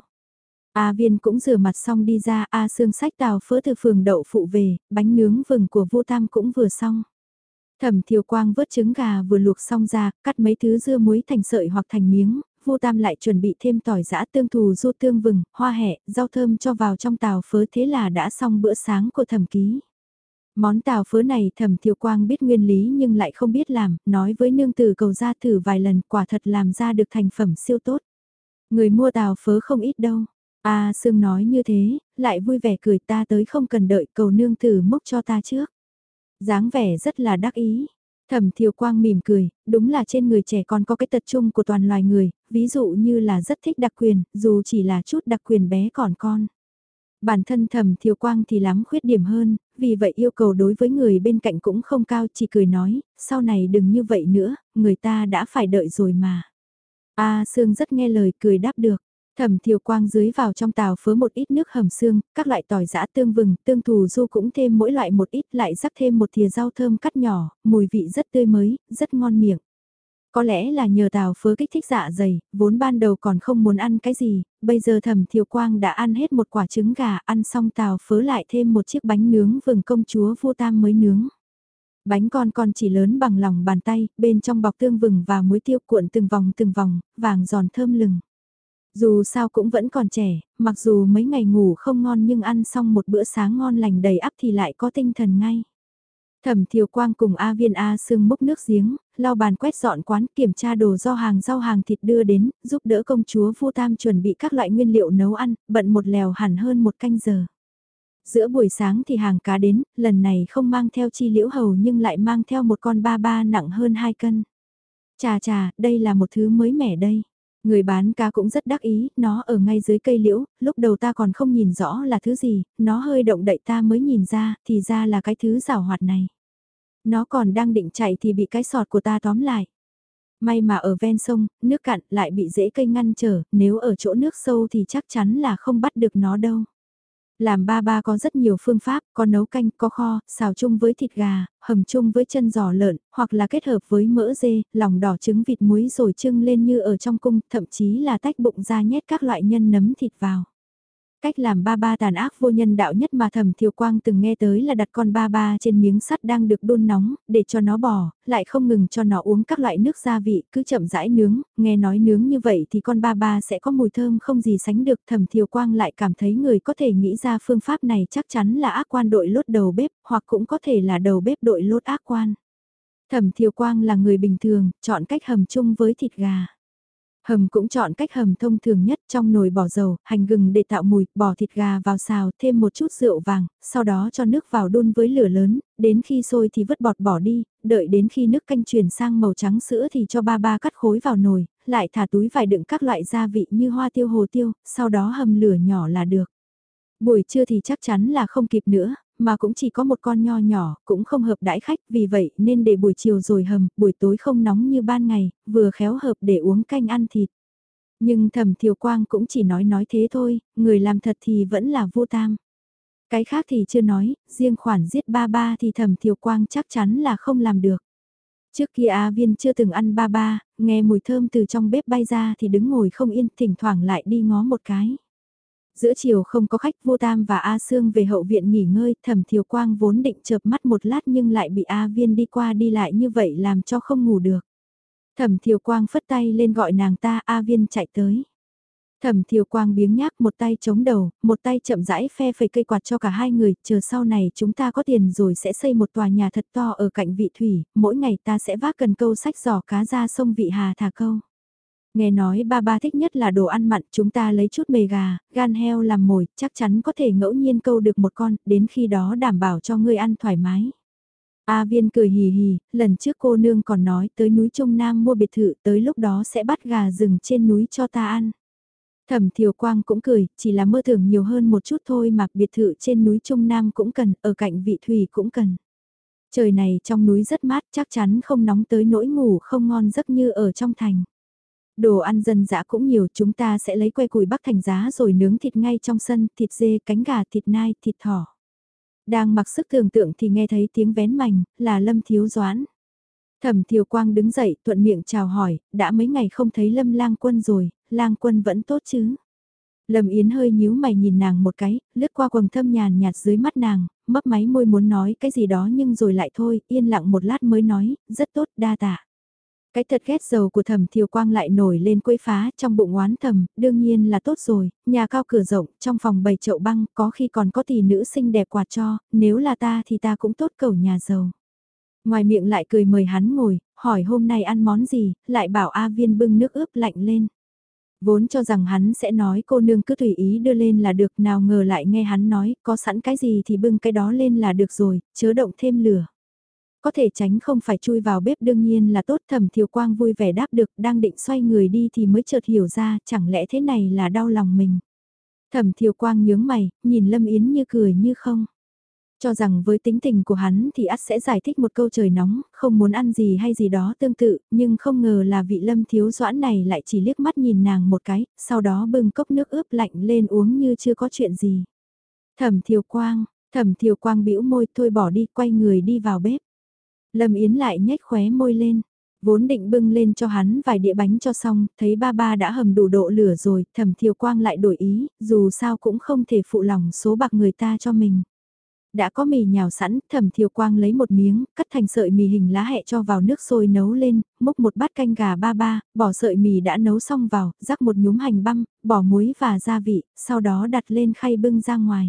A Viên cũng rửa mặt xong đi ra, A Sương xách tàu phớ từ phường đậu phụ về, bánh nướng vừng của Vu Tam cũng vừa xong. Thẩm Thiều Quang vớt trứng gà vừa luộc xong ra, cắt mấy thứ dưa muối thành sợi hoặc thành miếng. Vu Tam lại chuẩn bị thêm tỏi giã, tương thù, du tương vừng, hoa hẹ, rau thơm cho vào trong tàu phớ, thế là đã xong bữa sáng của Thẩm Ký. Món tàu phớ này Thẩm Thiều Quang biết nguyên lý nhưng lại không biết làm, nói với nương tử cầu ra thử vài lần, quả thật làm ra được thành phẩm siêu tốt. Người mua tàu phớ không ít đâu. A Sương nói như thế, lại vui vẻ cười, ta tới không cần đợi, cầu nương tử múc cho ta trước. Dáng vẻ rất là đắc ý. Thẩm Thiều Quang mỉm cười, đúng là trên người trẻ con có cái tật chung của toàn loài người, ví dụ như là rất thích đặc quyền, dù chỉ là chút đặc quyền bé còn con. Bản thân Thẩm Thiều Quang thì lắm khuyết điểm hơn, vì vậy yêu cầu đối với người bên cạnh cũng không cao, chỉ cười nói, sau này đừng như vậy nữa, người ta đã phải đợi rồi mà. A Sương rất nghe lời cười đáp được. Thẩm Thiều Quang dưới vào trong tàu phớ một ít nước hầm xương, các loại tỏi giã tương vừng, tương thù du cũng thêm mỗi loại một ít, lại rắc thêm một thìa rau thơm cắt nhỏ, mùi vị rất tươi mới, rất ngon miệng. Có lẽ là nhờ tàu phớ kích thích dạ dày, vốn ban đầu còn không muốn ăn cái gì, bây giờ Thẩm Thiều Quang đã ăn hết một quả trứng gà, ăn xong tàu phớ lại thêm một chiếc bánh nướng vừng công chúa vua tam mới nướng. Bánh con con chỉ lớn bằng lòng bàn tay, bên trong bọc tương vừng và muối tiêu cuộn từng vòng từng vòng, vàng giòn thơm lừng. Dù sao cũng vẫn còn trẻ, mặc dù mấy ngày ngủ không ngon nhưng ăn xong một bữa sáng ngon lành đầy ắp thì lại có tinh thần ngay. Thẩm Thiều Quang cùng A Viên A Sương múc nước giếng, lau bàn quét dọn quán kiểm tra đồ do hàng rau hàng thịt đưa đến, giúp đỡ công chúa Vu Tam chuẩn bị các loại nguyên liệu nấu ăn, bận một lèo hẳn hơn một canh giờ. Giữa buổi sáng thì hàng cá đến, lần này không mang theo chi liễu hầu nhưng lại mang theo một con ba ba nặng hơn hai cân. Chà chà, đây là một thứ mới mẻ đây. Người bán cá cũng rất đắc ý, nó ở ngay dưới cây liễu, lúc đầu ta còn không nhìn rõ là thứ gì, nó hơi động đậy ta mới nhìn ra, thì ra là cái thứ rào hoạt này. Nó còn đang định chạy thì bị cái sọt của ta tóm lại. May mà ở ven sông, nước cạn lại bị rễ cây ngăn trở, nếu ở chỗ nước sâu thì chắc chắn là không bắt được nó đâu. Làm ba ba có rất nhiều phương pháp, có nấu canh, có kho, xào chung với thịt gà, hầm chung với chân giò lợn, hoặc là kết hợp với mỡ dê, lòng đỏ trứng vịt muối rồi trưng lên như ở trong cung, thậm chí là tách bụng ra nhét các loại nhân nấm thịt vào. Cách làm ba ba tàn ác vô nhân đạo nhất mà Thẩm Thiều Quang từng nghe tới là đặt con ba ba trên miếng sắt đang được đun nóng, để cho nó bò, lại không ngừng cho nó uống các loại nước gia vị, cứ chậm rãi nướng, nghe nói nướng như vậy thì con ba ba sẽ có mùi thơm không gì sánh được. Thẩm Thiều Quang lại cảm thấy người có thể nghĩ ra phương pháp này chắc chắn là ác quan đội lốt đầu bếp, hoặc cũng có thể là đầu bếp đội lốt ác quan. Thẩm Thiều Quang là người bình thường, chọn cách hầm chung với thịt gà. Hầm cũng chọn cách hầm thông thường nhất trong nồi bỏ dầu, hành gừng để tạo mùi, bỏ thịt gà vào xào, thêm một chút rượu vàng, sau đó cho nước vào đun với lửa lớn, đến khi sôi thì vứt bọt bỏ đi, đợi đến khi nước canh chuyển sang màu trắng sữa thì cho ba ba cắt khối vào nồi, lại thả túi vải đựng các loại gia vị như hoa tiêu hồ tiêu, sau đó hầm lửa nhỏ là được. Buổi trưa thì chắc chắn là không kịp nữa, mà cũng chỉ có một con nho nhỏ, cũng không hợp đãi khách, vì vậy nên để buổi chiều rồi hầm, buổi tối không nóng như ban ngày, vừa khéo hợp để uống canh ăn thịt. Nhưng Thẩm Thiều Quang cũng chỉ nói nói thế thôi, người làm thật thì vẫn là Vu Tam. Cái khác thì chưa nói, riêng khoản giết ba ba thì Thẩm Thiều Quang chắc chắn là không làm được. Trước kia A Viên chưa từng ăn ba ba, nghe mùi thơm từ trong bếp bay ra thì đứng ngồi không yên, thỉnh thoảng lại đi ngó một cái. Giữa chiều không có khách, Vô Tam và A Sương về hậu viện nghỉ ngơi, Thẩm Thiều Quang vốn định chợp mắt một lát nhưng lại bị A Viên đi qua đi lại như vậy làm cho không ngủ được. Thẩm Thiều Quang phất tay lên gọi nàng ta, A Viên chạy tới. Thẩm Thiều Quang biếng nhác, một tay chống đầu, một tay chậm rãi phe phẩy cây quạt cho cả hai người, chờ sau này chúng ta có tiền rồi sẽ xây một tòa nhà thật to ở cạnh vị thủy, mỗi ngày ta sẽ vác cần câu sách giỏ cá ra sông Vị Hà thả câu. Nghe nói ba ba thích nhất là đồ ăn mặn, chúng ta lấy chút mề gà, gan heo làm mồi, chắc chắn có thể ngẫu nhiên câu được một con, đến khi đó đảm bảo cho ngươi ăn thoải mái. A Viên cười hì hì, lần trước cô nương còn nói tới núi Trung Nam mua biệt thự, tới lúc đó sẽ bắt gà rừng trên núi cho ta ăn. Thẩm Thiều Quang cũng cười, chỉ là mơ tưởng nhiều hơn một chút thôi mà biệt thự trên núi Trung Nam cũng cần, ở cạnh vị thủy cũng cần. Trời này trong núi rất mát, chắc chắn không nóng tới nỗi ngủ không ngon giấc như ở trong thành. Đồ ăn dân dã cũng nhiều, chúng ta sẽ lấy que củi bắc thành giá rồi nướng thịt ngay trong sân, thịt dê, cánh gà, thịt nai, thịt thỏ. Đang mặc sức tưởng tượng thì nghe thấy tiếng vén mành, là Lâm Thiếu Doãn. Thẩm Thiều Quang đứng dậy, thuận miệng chào hỏi, đã mấy ngày không thấy Lâm Lang Quân rồi, Lang Quân vẫn tốt chứ? Lâm Yến hơi nhíu mày nhìn nàng một cái, lướt qua quầng thâm nhàn nhạt dưới mắt nàng, mấp máy môi muốn nói cái gì đó nhưng rồi lại thôi, yên lặng một lát mới nói, rất tốt, đa tạ. Cái thật ghét dầu của Thẩm Thiều Quang lại nổi lên quấy phá trong bụng oán thầm, đương nhiên là tốt rồi, nhà cao cửa rộng, trong phòng bày chậu băng, có khi còn có tỷ nữ xinh đẹp quạt cho, nếu là ta thì ta cũng tốt cầu nhà giàu. Ngoài miệng lại cười mời hắn ngồi, hỏi hôm nay ăn món gì, lại bảo A Viên bưng nước ướp lạnh lên. Vốn cho rằng hắn sẽ nói cô nương cứ tùy ý đưa lên là được, nào ngờ lại nghe hắn nói, có sẵn cái gì thì bưng cái đó lên là được rồi, chớ động thêm lửa. Có thể tránh không phải chui vào bếp đương nhiên là tốt. Thẩm Thiều Quang vui vẻ đáp được, đang định xoay người đi thì mới chợt hiểu ra, chẳng lẽ thế này là đau lòng mình. Thẩm Thiều Quang nhướng mày, nhìn Lâm Yến như cười như không. Cho rằng với tính tình của hắn thì ắt sẽ giải thích một câu trời nóng, không muốn ăn gì hay gì đó tương tự, nhưng không ngờ là vị Lâm Thiếu Doãn này lại chỉ liếc mắt nhìn nàng một cái, sau đó bưng cốc nước ướp lạnh lên uống như chưa có chuyện gì. Thẩm Thiều Quang, Thẩm Thiều Quang bĩu môi thôi bỏ đi, quay người đi vào bếp. Lâm Yến lại nhếch khóe môi lên, vốn định bưng lên cho hắn vài đĩa bánh cho xong, thấy ba ba đã hầm đủ độ lửa rồi, Thẩm Thiều Quang lại đổi ý, dù sao cũng không thể phụ lòng số bạc người ta cho mình. Đã có mì nhào sẵn, Thẩm Thiều Quang lấy một miếng, cắt thành sợi mì hình lá hẹ cho vào nước sôi nấu lên, múc một bát canh gà ba ba, bỏ sợi mì đã nấu xong vào, rắc một nhúm hành băm, bỏ muối và gia vị, sau đó đặt lên khay bưng ra ngoài.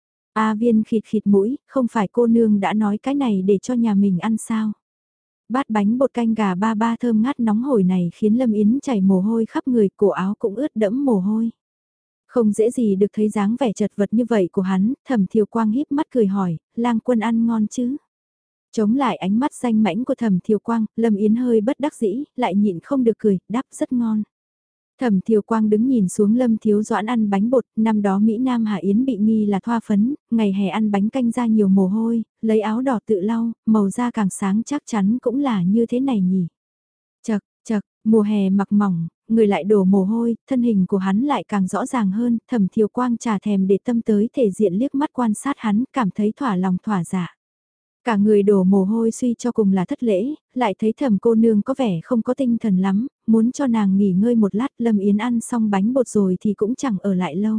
A Viên khịt khịt mũi, không phải cô nương đã nói cái này để cho nhà mình ăn sao? Bát bánh bột canh gà ba ba thơm ngát nóng hổi này khiến Lâm Yến chảy mồ hôi khắp người, cổ áo cũng ướt đẫm mồ hôi. Không dễ gì được thấy dáng vẻ chật vật như vậy của hắn, Thẩm Thiều Quang híp mắt cười hỏi, lang quân ăn ngon chứ? Chống lại ánh mắt danh mãnh của Thẩm Thiều Quang, Lâm Yến hơi bất đắc dĩ, lại nhịn không được cười, đáp rất ngon. Thẩm Thiều Quang đứng nhìn xuống Lâm Thiếu Doãn ăn bánh bột, năm đó Mỹ Nam Hà Yến bị nghi là thoa phấn, ngày hè ăn bánh canh ra nhiều mồ hôi, lấy áo đỏ tự lau, màu da càng sáng chắc chắn cũng là như thế này nhỉ. Chật, chật, mùa hè mặc mỏng, người lại đổ mồ hôi, thân hình của hắn lại càng rõ ràng hơn, Thẩm Thiều Quang chả thèm để tâm tới thể diện liếc mắt quan sát hắn, cảm thấy thỏa lòng thỏa dạ. Cả người đổ mồ hôi suy cho cùng là thất lễ, lại thấy Thẩm cô nương có vẻ không có tinh thần lắm, muốn cho nàng nghỉ ngơi một lát. Lâm Yến ăn xong bánh bột rồi thì cũng chẳng ở lại lâu.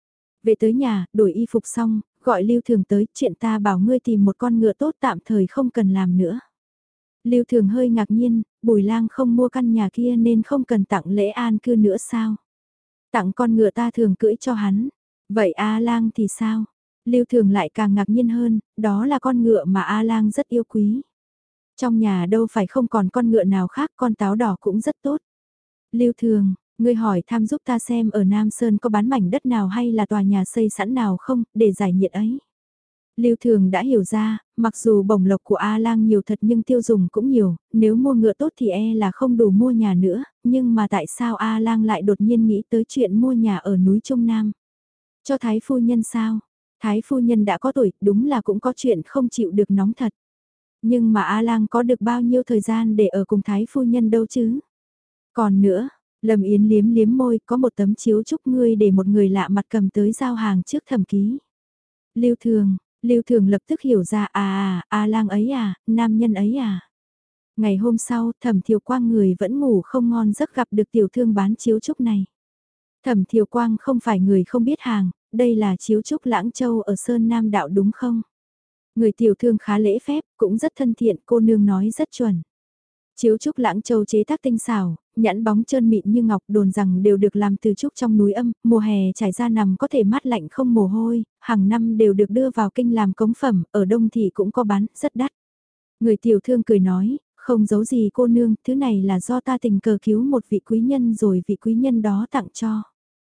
Về tới nhà, đổi y phục xong, gọi Lưu Thường tới, chuyện ta bảo ngươi tìm một con ngựa tốt tạm thời không cần làm nữa. Lưu Thường hơi ngạc nhiên, Bùi Lang không mua căn nhà kia nên không cần tặng lễ an cư nữa sao? Tặng con ngựa ta thường cưỡi cho hắn. Vậy A Lang thì sao? Lưu Thường lại càng ngạc nhiên hơn, đó là con ngựa mà A Lang rất yêu quý. Trong nhà đâu phải không còn con ngựa nào khác, con táo đỏ cũng rất tốt. Lưu Thường, ngươi hỏi thăm giúp ta xem ở Nam Sơn có bán mảnh đất nào hay là tòa nhà xây sẵn nào không, để giải nhiệt ấy. Lưu Thường đã hiểu ra, mặc dù bổng lộc của A Lang nhiều thật nhưng tiêu dùng cũng nhiều, nếu mua ngựa tốt thì e là không đủ mua nhà nữa, nhưng mà tại sao A Lang lại đột nhiên nghĩ tới chuyện mua nhà ở núi Trung Nam? Cho Thái phu nhân sao? Thái phu nhân đã có tuổi, đúng là cũng có chuyện không chịu được nóng thật. Nhưng mà A Lang có được bao nhiêu thời gian để ở cùng Thái phu nhân đâu chứ? Còn nữa, Lâm Yến liếm liếm môi, có một tấm chiếu chúc ngươi để một người lạ mặt cầm tới giao hàng trước thẩm ký. Lưu Thường, Lưu Thường lập tức hiểu ra, à à, A Lang ấy à, nam nhân ấy à. Ngày hôm sau, Thẩm Thiều Quang người vẫn ngủ không ngon giấc gặp được tiểu thương bán chiếu trúc này. Thẩm Thiều Quang không phải người không biết hàng, đây là chiếu trúc Lãng Châu ở Sơn Nam Đạo đúng không? Người tiểu thương khá lễ phép, cũng rất thân thiện, cô nương nói rất chuẩn. Chiếu trúc Lãng Châu chế tác tinh xảo, nhẵn bóng trơn mịn như ngọc, đồn rằng đều được làm từ trúc trong núi âm, mùa hè trải ra nằm có thể mát lạnh không mồ hôi, hàng năm đều được đưa vào kinh làm cống phẩm, ở đông thì cũng có bán, rất đắt. Người tiểu thương cười nói, không giấu gì cô nương, thứ này là do ta tình cờ cứu một vị quý nhân rồi vị quý nhân đó tặng cho.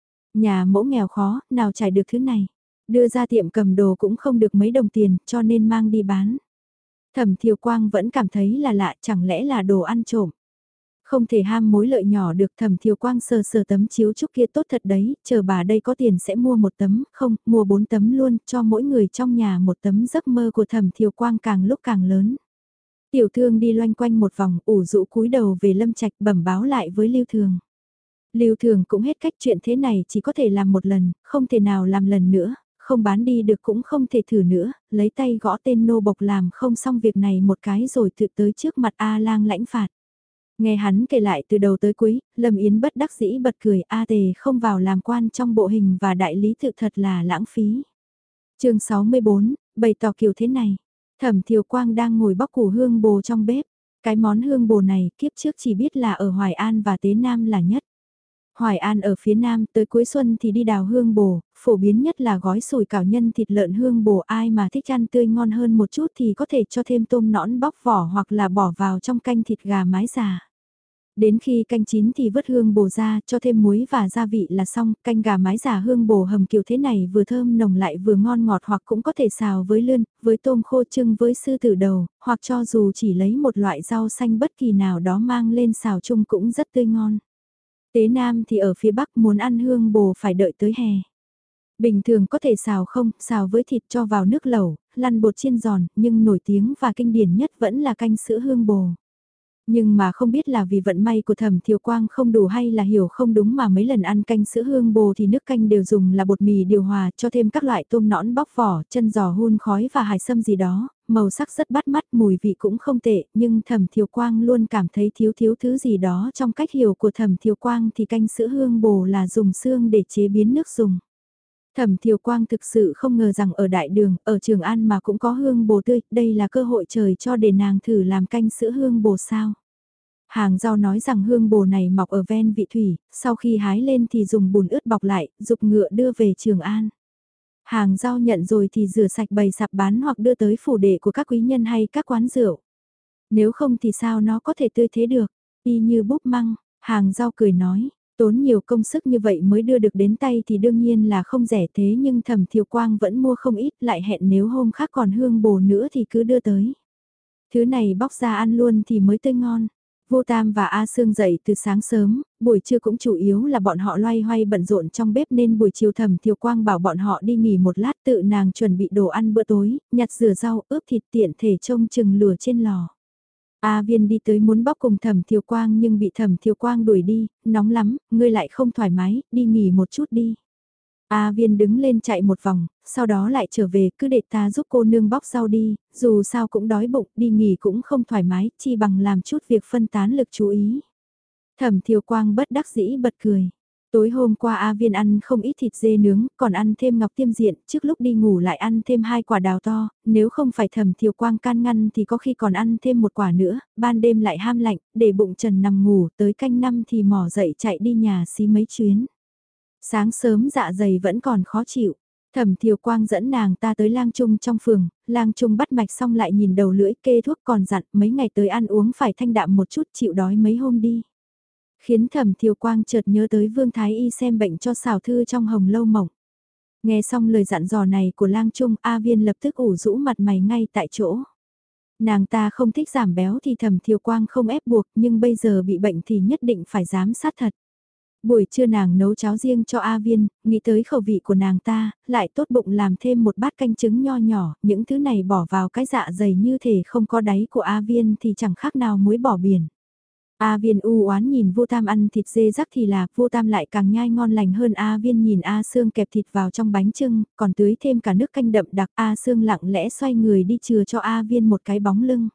Nhà mẫu nghèo khó, nào trải được thứ này. Đưa ra tiệm cầm đồ cũng không được mấy đồng tiền, cho nên mang đi bán. Thẩm Thiều Quang vẫn cảm thấy là lạ, chẳng lẽ là đồ ăn trộm. Không thể ham mối lợi nhỏ được. Thẩm Thiều Quang sờ sờ tấm chiếu trúc kia tốt thật đấy, chờ bà đây có tiền sẽ mua một tấm, không, mua bốn tấm luôn, cho mỗi người trong nhà một tấm. Giấc mơ của Thẩm Thiều Quang càng lúc càng lớn. Tiểu thương đi loanh quanh một vòng, ủ rũ cúi đầu về Lâm Trạch bẩm báo lại với Lưu Thường. Lưu Thường cũng hết cách, chuyện thế này chỉ có thể làm một lần, không thể nào làm lần nữa, không bán đi được cũng không thể thử nữa, lấy tay gõ tên nô bộc làm không xong việc này một cái rồi tự tới trước mặt A Lang lãnh phạt. Nghe hắn kể lại từ đầu tới cuối, Lâm Yến bất đắc dĩ bật cười, A Tề không vào làm quan trong bộ hình và đại lý tự thật là lãng phí. Chương sáu mươi bốn, bày tỏ kiểu thế này. Thẩm Thiều Quang đang ngồi bóc củ hương bồ trong bếp. Cái món hương bồ này kiếp trước chỉ biết là ở Hoài An và Tế Nam là nhất. Hoài An ở phía Nam, tới cuối xuân thì đi đào hương bồ, phổ biến nhất là gói sủi cảo nhân thịt lợn hương bồ, ai mà thích ăn tươi ngon hơn một chút thì có thể cho thêm tôm nõn bóc vỏ hoặc là bỏ vào trong canh thịt gà mái già. Đến khi canh chín thì vớt hương bồ ra, cho thêm muối và gia vị là xong, canh gà mái già hương bồ hầm kiểu thế này vừa thơm nồng lại vừa ngon ngọt, hoặc cũng có thể xào với lươn, với tôm khô trưng với sư tử đầu, hoặc cho dù chỉ lấy một loại rau xanh bất kỳ nào đó mang lên xào chung cũng rất tươi ngon. Tế Nam thì ở phía Bắc, muốn ăn hương bồ phải đợi tới hè. Bình thường có thể xào không, xào với thịt cho vào nước lẩu, lăn bột chiên giòn, nhưng nổi tiếng và kinh điển nhất vẫn là canh sữa hương bồ. Nhưng mà không biết là vì vận may của Thẩm Thiều Quang không đủ hay là hiểu không đúng mà mấy lần ăn canh sữa hương bồ thì nước canh đều dùng là bột mì điều hòa cho thêm các loại tôm nõn bóc vỏ, chân giò hun khói và hải sâm gì đó, màu sắc rất bắt mắt, mùi vị cũng không tệ, nhưng Thẩm Thiều Quang luôn cảm thấy thiếu thiếu thứ gì đó trong cách hiểu của Thẩm Thiều Quang thì canh sữa hương bồ là dùng xương để chế biến nước dùng. Thẩm Thiều Quang thực sự không ngờ rằng ở đại đường, ở Trường An mà cũng có hương bồ tươi, đây là cơ hội trời cho để nàng thử làm canh sữa hương bồ sao. Hàng rau nói rằng hương bồ này mọc ở ven vị thủy, sau khi hái lên thì dùng bùn ướt bọc lại, dục ngựa đưa về Trường An. Hàng rau nhận rồi thì rửa sạch bày sạp bán hoặc đưa tới phủ đệ của các quý nhân hay các quán rượu. Nếu không thì sao nó có thể tươi thế được, y như búp măng, hàng rau cười nói. Tốn nhiều công sức như vậy mới đưa được đến tay thì đương nhiên là không rẻ thế nhưng Thẩm Thiều Quang vẫn mua không ít lại hẹn nếu hôm khác còn hương bồ nữa thì cứ đưa tới. Thứ này bóc ra ăn luôn thì mới tươi ngon. Vô Tam và A Sương dậy từ sáng sớm, buổi trưa cũng chủ yếu là bọn họ loay hoay bận rộn trong bếp nên buổi chiều Thẩm Thiều Quang bảo bọn họ đi nghỉ một lát tự nàng chuẩn bị đồ ăn bữa tối, nhặt rửa rau ướp thịt tiện thể trông chừng lửa trên lò. A Viên đi tới muốn bóc cùng Thẩm Thiều Quang nhưng bị Thẩm Thiều Quang đuổi đi, nóng lắm, ngươi lại không thoải mái, đi nghỉ một chút đi. A Viên đứng lên chạy một vòng, sau đó lại trở về cứ để ta giúp cô nương bóc rau đi, dù sao cũng đói bụng, đi nghỉ cũng không thoải mái, chi bằng làm chút việc phân tán lực chú ý. Thẩm Thiều Quang bất đắc dĩ bật cười. Tối hôm qua A Viên ăn không ít thịt dê nướng, còn ăn thêm ngọc tiêm diện, trước lúc đi ngủ lại ăn thêm hai quả đào to, nếu không phải Thẩm Thiều Quang can ngăn thì có khi còn ăn thêm một quả nữa, ban đêm lại ham lạnh, để bụng trần nằm ngủ, tới canh năm thì mò dậy chạy đi nhà xí mấy chuyến. Sáng sớm dạ dày vẫn còn khó chịu. Thẩm Thiều Quang dẫn nàng ta tới lang trung trong phường, lang trung bắt mạch xong lại nhìn đầu lưỡi kê thuốc còn dặn mấy ngày tới ăn uống phải thanh đạm một chút chịu đói mấy hôm đi. Khiến Thẩm Thiều Quang chợt nhớ tới Vương Thái Y xem bệnh cho xảo thư trong hồng lâu mộng. Nghe xong lời dặn dò này của lang trung A Viên lập tức ủ rũ mặt mày ngay tại chỗ. Nàng ta không thích giảm béo thì Thẩm Thiều Quang không ép buộc nhưng bây giờ bị bệnh thì nhất định phải giám sát thật. Buổi trưa nàng nấu cháo riêng cho A Viên, nghĩ tới khẩu vị của nàng ta, lại tốt bụng làm thêm một bát canh trứng nho nhỏ, những thứ này bỏ vào cái dạ dày như thể không có đáy của A Viên thì chẳng khác nào muối bỏ biển. A Viên u oán nhìn Vô Tam ăn thịt dê rắc thì là, Vô Tam lại càng nhai ngon lành hơn A Viên nhìn A Sương kẹp thịt vào trong bánh chưng, còn tưới thêm cả nước canh đậm đặc. A Sương lặng lẽ xoay người đi chừa cho A Viên một cái bóng lưng.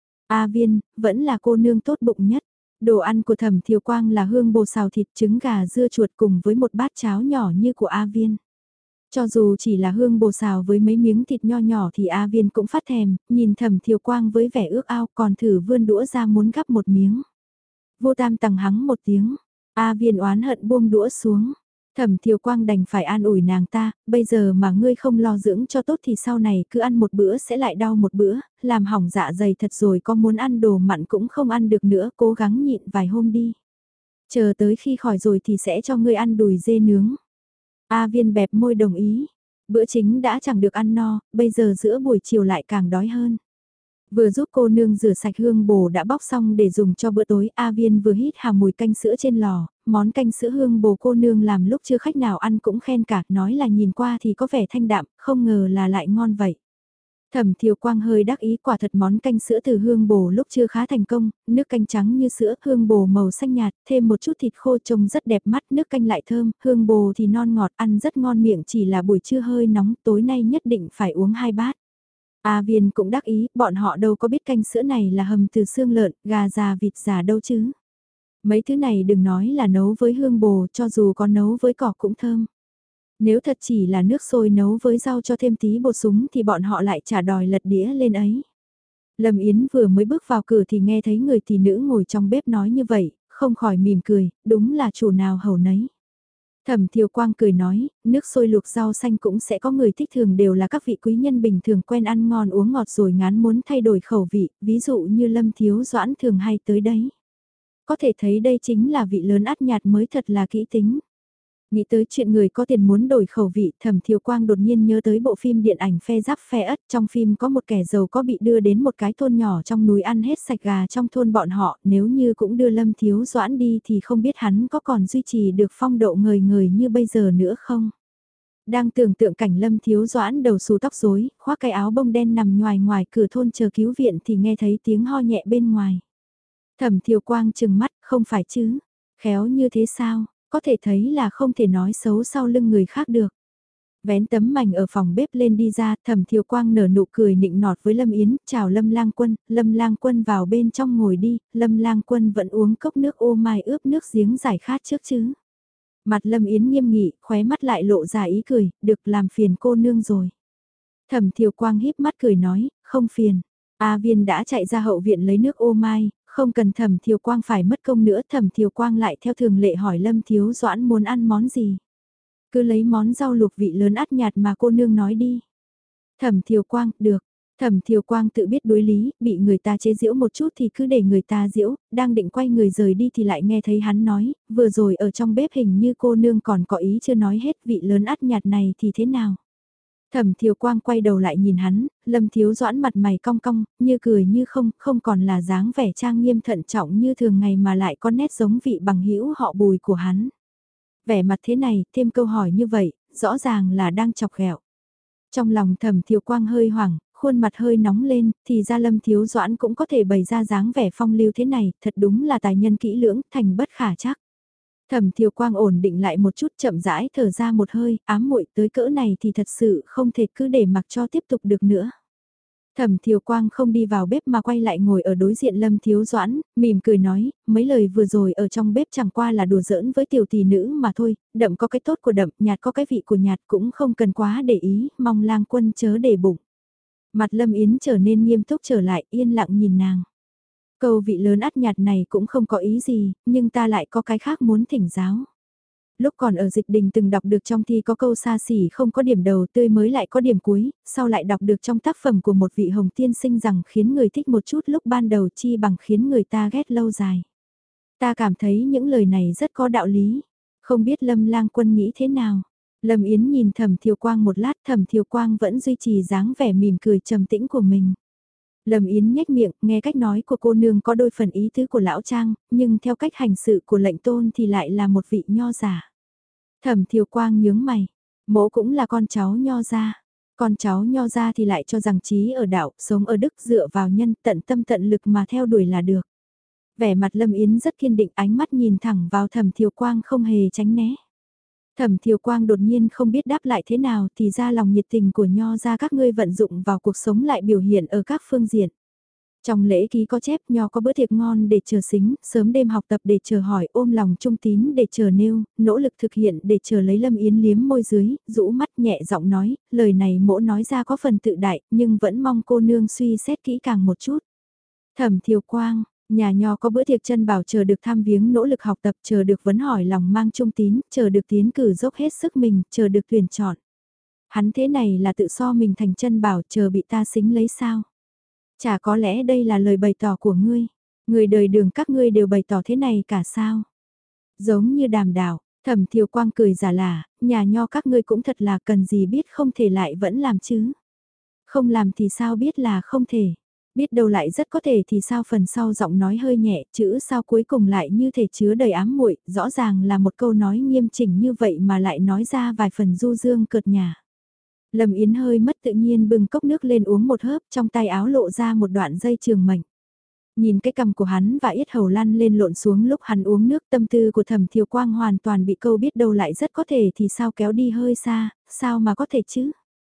A Viên, vẫn là cô nương tốt bụng nhất. Đồ ăn của Thẩm Thiều Quang là hương bồ xào thịt trứng gà dưa chuột cùng với một bát cháo nhỏ như của A Viên. Cho dù chỉ là hương bồ xào với mấy miếng thịt nho nhỏ thì A Viên cũng phát thèm, nhìn Thẩm Thiều Quang với vẻ ước ao còn thử vươn đũa ra muốn gắp một miếng. Vô Tam tằng hắng một tiếng, A Viên oán hận buông đũa xuống. Thẩm Thiều Quang đành phải an ủi nàng ta, bây giờ mà ngươi không lo dưỡng cho tốt thì sau này cứ ăn một bữa sẽ lại đau một bữa, làm hỏng dạ dày thật rồi có muốn ăn đồ mặn cũng không ăn được nữa, cố gắng nhịn vài hôm đi. Chờ tới khi khỏi rồi thì sẽ cho ngươi ăn đùi dê nướng. A Viên bẹp môi đồng ý, bữa chính đã chẳng được ăn no, bây giờ giữa buổi chiều lại càng đói hơn. Vừa giúp cô nương rửa sạch hương bồ đã bóc xong để dùng cho bữa tối, A Viên vừa hít hà mùi canh sữa trên lò, món canh sữa hương bồ cô nương làm lúc chưa khách nào ăn cũng khen cả, nói là nhìn qua thì có vẻ thanh đạm, không ngờ là lại ngon vậy. Thẩm Thiều Quang hơi đắc ý, quả thật món canh sữa từ hương bồ lúc chưa khá thành công, nước canh trắng như sữa, hương bồ màu xanh nhạt, thêm một chút thịt khô trông rất đẹp mắt, nước canh lại thơm, hương bồ thì non ngọt, ăn rất ngon miệng, chỉ là buổi trưa hơi nóng, tối nay nhất định phải uống hai bát. A Viên cũng đắc ý, bọn họ đâu có biết canh sữa này là hầm từ xương lợn, gà già vịt già đâu chứ. Mấy thứ này đừng nói là nấu với hương bồ, cho dù có nấu với cỏ cũng thơm. Nếu thật chỉ là nước sôi nấu với rau cho thêm tí bột súng thì bọn họ lại chả đòi lật đĩa lên ấy. Lâm Yến vừa mới bước vào cửa thì nghe thấy người tỷ nữ ngồi trong bếp nói như vậy, không khỏi mỉm cười, đúng là chủ nào hầu nấy. Thẩm Thiều Quang cười nói, nước sôi luộc rau xanh cũng sẽ có người thích, thường đều là các vị quý nhân bình thường quen ăn ngon uống ngọt rồi ngán muốn thay đổi khẩu vị, ví dụ như Lâm Thiếu Doãn thường hay tới đấy. Có thể thấy đây chính là vị lớn át nhạt mới thật là kỹ tính. Nghĩ tới chuyện người có tiền muốn đổi khẩu vị, Thẩm Thiều Quang đột nhiên nhớ tới bộ phim điện ảnh Phe Giáp Phe Ất, trong phim có một kẻ giàu có bị đưa đến một cái thôn nhỏ trong núi ăn hết sạch gà trong thôn bọn họ, nếu như cũng đưa Lâm Thiếu Doãn đi thì không biết hắn có còn duy trì được phong độ ngời ngời như bây giờ nữa không. Đang tưởng tượng cảnh Lâm Thiếu Doãn đầu xù tóc rối, khoác cái áo bông đen nằm ngoài ngoài cửa thôn chờ cứu viện thì nghe thấy tiếng ho nhẹ bên ngoài. Thẩm Thiều Quang chừng mắt, không phải chứ, khéo như thế sao, có thể thấy là không thể nói xấu sau lưng người khác được. Vén tấm mảnh ở phòng bếp lên đi ra, Thẩm Thiều Quang nở nụ cười nịnh nọt với Lâm Yến, chào Lâm Lang Quân, Lâm Lang Quân vào bên trong ngồi đi, Lâm Lang Quân vẫn uống cốc nước ô mai ướp nước giếng giải khát trước chứ. Mặt Lâm Yến nghiêm nghị, khóe mắt lại lộ ra ý cười, được làm phiền cô nương rồi. Thẩm Thiều Quang híp mắt cười nói, không phiền. A Viên đã chạy ra hậu viện lấy nước ô mai, không cần Thẩm Thiều Quang phải mất công nữa. Thẩm Thiều Quang lại theo thường lệ hỏi Lâm Thiếu Doãn muốn ăn món gì. Cứ lấy món rau luộc vị lớn át nhạt mà cô nương nói đi. Thẩm Thiều Quang, được. Thẩm Thiều Quang tự biết đối lý, bị người ta chế giễu một chút thì cứ để người ta giễu, đang định quay người rời đi thì lại nghe thấy hắn nói, vừa rồi ở trong bếp hình như cô nương còn có ý chưa nói hết vị lớn át nhạt này thì thế nào. Thẩm Thiều Quang quay đầu lại nhìn hắn, Lâm Thiếu Doãn mặt mày cong cong, như cười như không, không còn là dáng vẻ trang nghiêm thận trọng như thường ngày mà lại có nét giống vị bằng hữu họ Bùi của hắn. Vẻ mặt thế này, thêm câu hỏi như vậy, rõ ràng là đang chọc ghẹo. Trong lòng Thẩm Thiều Quang hơi hoảng, khuôn mặt hơi nóng lên, thì ra Lâm Thiếu Doãn cũng có thể bày ra dáng vẻ phong lưu thế này, thật đúng là tài nhân kỹ lưỡng, thành bất khả trắc. Thẩm Thiều Quang ổn định lại một chút, chậm rãi thở ra một hơi, ám muội tới cỡ này thì thật sự không thể cứ để mặc cho tiếp tục được nữa. Thẩm Thiều Quang không đi vào bếp mà quay lại ngồi ở đối diện Lâm Thiếu Doãn, mỉm cười nói, mấy lời vừa rồi ở trong bếp chẳng qua là đùa giỡn với tiểu tỷ nữ mà thôi, đậm có cái tốt của đậm, nhạt có cái vị của nhạt cũng không cần quá để ý, mong Lang Quân chớ để bụng. Mặt Lâm Yến trở nên nghiêm túc trở lại, yên lặng nhìn nàng. Câu vị lớn át nhạt này cũng không có ý gì, nhưng ta lại có cái khác muốn thỉnh giáo. Lúc còn ở dịch đình từng đọc được trong thi có câu xa xỉ không có điểm đầu tươi mới lại có điểm cuối, sau lại đọc được trong tác phẩm của một vị hồng tiên sinh rằng khiến người thích một chút lúc ban đầu chi bằng khiến người ta ghét lâu dài. Ta cảm thấy những lời này rất có đạo lý, không biết Lâm Lang Quân nghĩ thế nào. Lâm Yến nhìn Thẩm Thiều Quang một lát, Thẩm Thiều Quang vẫn duy trì dáng vẻ mỉm cười trầm tĩnh của mình. Lâm Yến nhếch miệng, nghe cách nói của cô nương có đôi phần ý tứ của lão trang, nhưng theo cách hành sự của lệnh tôn thì lại là một vị nho giả. Thẩm Thiều Quang nhướng mày, mỗ cũng là con cháu nho gia. Con cháu nho gia thì lại cho rằng trí ở đạo, sống ở đức dựa vào nhân tận tâm tận lực mà theo đuổi là được. Vẻ mặt Lâm Yến rất kiên định, ánh mắt nhìn thẳng vào Thẩm Thiều Quang không hề tránh né. Thẩm Thiều Quang đột nhiên không biết đáp lại thế nào thì ra lòng nhiệt tình của nho ra các ngươi vận dụng vào cuộc sống lại biểu hiện ở các phương diện. Trong lễ ký có chép nho có bữa tiệc ngon để chờ xính, sớm đêm học tập để chờ hỏi, ôm lòng trung tín để chờ nêu, nỗ lực thực hiện để chờ lấy Lâm Yến liếm môi dưới, rũ mắt nhẹ giọng nói, lời này mỗ nói ra có phần tự đại, nhưng vẫn mong cô nương suy xét kỹ càng một chút. Thẩm Thiều Quang, nhà nho có bữa tiệc chân bảo chờ được tham viếng nỗ lực học tập, chờ được vấn hỏi lòng mang trung tín, chờ được tiến cử dốc hết sức mình, chờ được tuyển chọn. Hắn thế này là tự so mình thành chân bảo chờ bị ta xính lấy sao? Chả có lẽ đây là lời bày tỏ của ngươi, người đời đường các ngươi đều bày tỏ thế này cả sao? Giống như đàm đảo, Thẩm Thiều Quang cười giả lả, nhà nho các ngươi cũng thật là cần gì biết không thể lại vẫn làm chứ. Không làm thì sao biết là không thể. Biết đâu lại rất có thể thì sao phần sau giọng nói hơi nhẹ, chữ sao cuối cùng lại như thể chứa đầy ám muội, rõ ràng là một câu nói nghiêm chỉnh như vậy mà lại nói ra vài phần du dương cợt nhả. Lâm Yến hơi mất tự nhiên bưng cốc nước lên uống một hớp, trong tay áo lộ ra một đoạn dây trường mệnh. Nhìn cái cằm của hắn và yết hầu lăn lên lộn xuống lúc hắn uống nước, tâm tư của Thẩm Thiều Quang hoàn toàn bị câu biết đâu lại rất có thể thì sao kéo đi hơi xa, sao mà có thể chứ?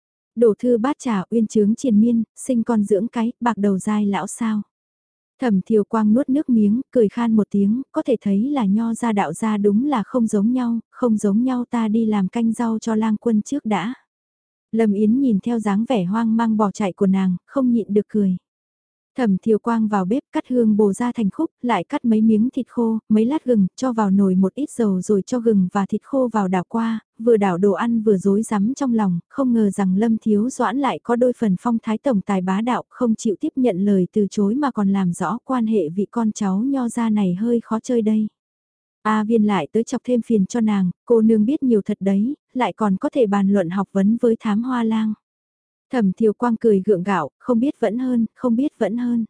Đổ thư bát trà uyên chướng triền miên, sinh con dưỡng cái, bạc đầu dai lão sao. Thẩm Thiều Quang nuốt nước miếng, cười khan một tiếng, có thể thấy là nho gia đạo gia đúng là không giống nhau, không giống nhau ta đi làm canh rau cho Lang Quân trước đã. Lâm Yến nhìn theo dáng vẻ hoang mang bỏ chạy của nàng, không nhịn được cười. Thẩm Thiều Quang vào bếp cắt hương bồ ra thành khúc, lại cắt mấy miếng thịt khô, mấy lát gừng, cho vào nồi một ít dầu rồi cho gừng và thịt khô vào đảo qua, vừa đảo đồ ăn vừa rối rắm trong lòng, không ngờ rằng Lâm Thiếu Doãn lại có đôi phần phong thái tổng tài bá đạo, không chịu tiếp nhận lời từ chối mà còn làm rõ quan hệ vị con cháu nho gia này hơi khó chơi đây. A Viên lại tới chọc thêm phiền cho nàng, cô nương biết nhiều thật đấy, lại còn có thể bàn luận học vấn với thám hoa lang. Thẩm Thiều Quang cười gượng gạo, không biết vẫn hơn, không biết vẫn hơn.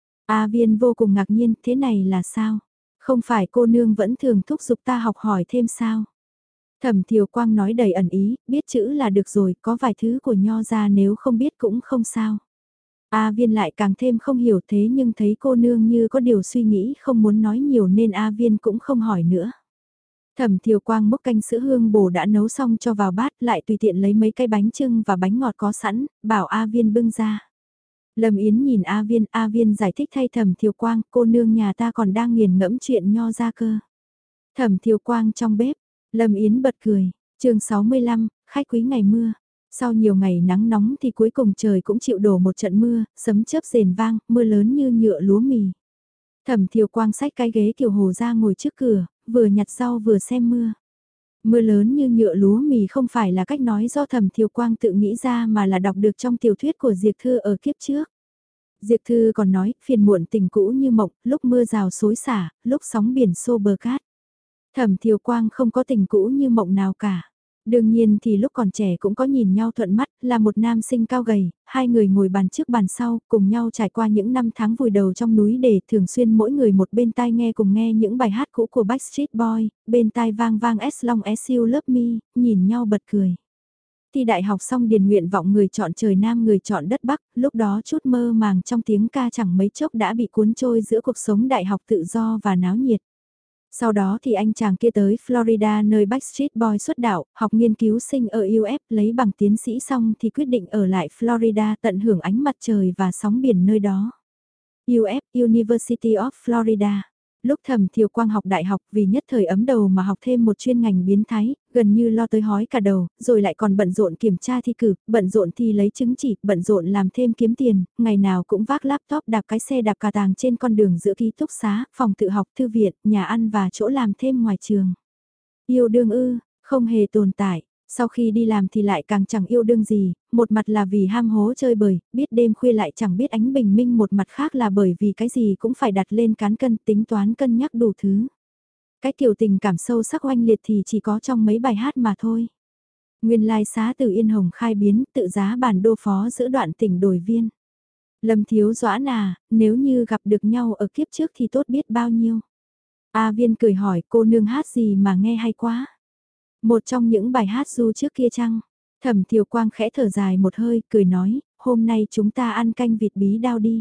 A Viên vô cùng ngạc nhiên, thế này là sao? Không phải cô nương vẫn thường thúc giục ta học hỏi thêm sao? Thẩm Thiều Quang nói đầy ẩn ý, biết chữ là được rồi, có vài thứ của nho ra nếu không biết cũng không sao. A Viên lại càng thêm không hiểu thế nhưng thấy cô nương như có điều suy nghĩ không muốn nói nhiều nên A Viên cũng không hỏi nữa. Thẩm Thiều Quang múc canh sữa hương bổ đã nấu xong cho vào bát, lại tùy tiện lấy mấy cái bánh chưng và bánh ngọt có sẵn, bảo A Viên bưng ra. Lâm Yến nhìn A Viên, A Viên giải thích thay Thẩm Thiều Quang, cô nương nhà ta còn đang nghiền ngẫm chuyện nho ra cơ. Thẩm Thiều Quang trong bếp, Lâm Yến bật cười, chương sáu mươi lăm, khách quý ngày mưa. Sau nhiều ngày nắng nóng thì cuối cùng trời cũng chịu đổ một trận mưa, sấm chớp rền vang, mưa lớn như nhựa lúa mì. Thẩm Thiều Quang xách cái ghế kiểu hồ ra ngồi trước cửa, vừa nhặt rau vừa xem mưa. Mưa lớn như nhựa lúa mì không phải là cách nói do Thẩm Thiều Quang tự nghĩ ra mà là đọc được trong tiểu thuyết của Diệp Thư ở kiếp trước. Diệp Thư còn nói, phiền muộn tình cũ như mộng, lúc mưa rào xối xả, lúc sóng biển xô bờ cát. Thẩm Thiều Quang không có tình cũ như mộng nào cả. Đương nhiên thì lúc còn trẻ cũng có nhìn nhau thuận mắt, là một nam sinh cao gầy, hai người ngồi bàn trước bàn sau, cùng nhau trải qua những năm tháng vùi đầu trong núi để thường xuyên mỗi người một bên tai nghe cùng nghe những bài hát cũ của Backstreet Boy, bên tai vang vang As Long As You Love Me, nhìn nhau bật cười. Thi đại học xong điền nguyện vọng người chọn trời Nam người chọn đất Bắc, lúc đó chút mơ màng trong tiếng ca chẳng mấy chốc đã bị cuốn trôi giữa cuộc sống đại học tự do và náo nhiệt. Sau đó thì anh chàng kia tới Florida nơi Backstreet Boy xuất đạo, học nghiên cứu sinh ở u ép, lấy bằng tiến sĩ xong thì quyết định ở lại Florida tận hưởng ánh mặt trời và sóng biển nơi đó. u ép, University of Florida. Lúc Thẩm Thiều Quang học đại học vì nhất thời ấm đầu mà học thêm một chuyên ngành biến thái, gần như lo tới hói cả đầu, rồi lại còn bận rộn kiểm tra thi cử, bận rộn thi lấy chứng chỉ, bận rộn làm thêm kiếm tiền, ngày nào cũng vác laptop đạp cái xe đạp cà tàng trên con đường giữa ký túc xá, phòng tự học, thư viện, nhà ăn và chỗ làm thêm ngoài trường. Yêu đương ư, không hề tồn tại. Sau khi đi làm thì lại càng chẳng yêu đương gì, một mặt là vì ham hố chơi bời, biết đêm khuya lại chẳng biết ánh bình minh, một mặt khác là bởi vì cái gì cũng phải đặt lên cán cân, tính toán cân nhắc đủ thứ. Cái kiểu tình cảm sâu sắc oanh liệt thì chỉ có trong mấy bài hát mà thôi. Nguyên lai xá từ Yên Hồng khai biến, tự giá bản đô phó giữa đoạn tỉnh đồi viên. Lâm Thiếu Doãn à, nếu như gặp được nhau ở kiếp trước thì tốt biết bao nhiêu. A Viên cười hỏi cô nương hát gì mà nghe hay quá. Một trong những bài hát du trước kia chăng? Thẩm Thiều Quang khẽ thở dài một hơi, cười nói, hôm nay chúng ta ăn canh vịt bí đao đi.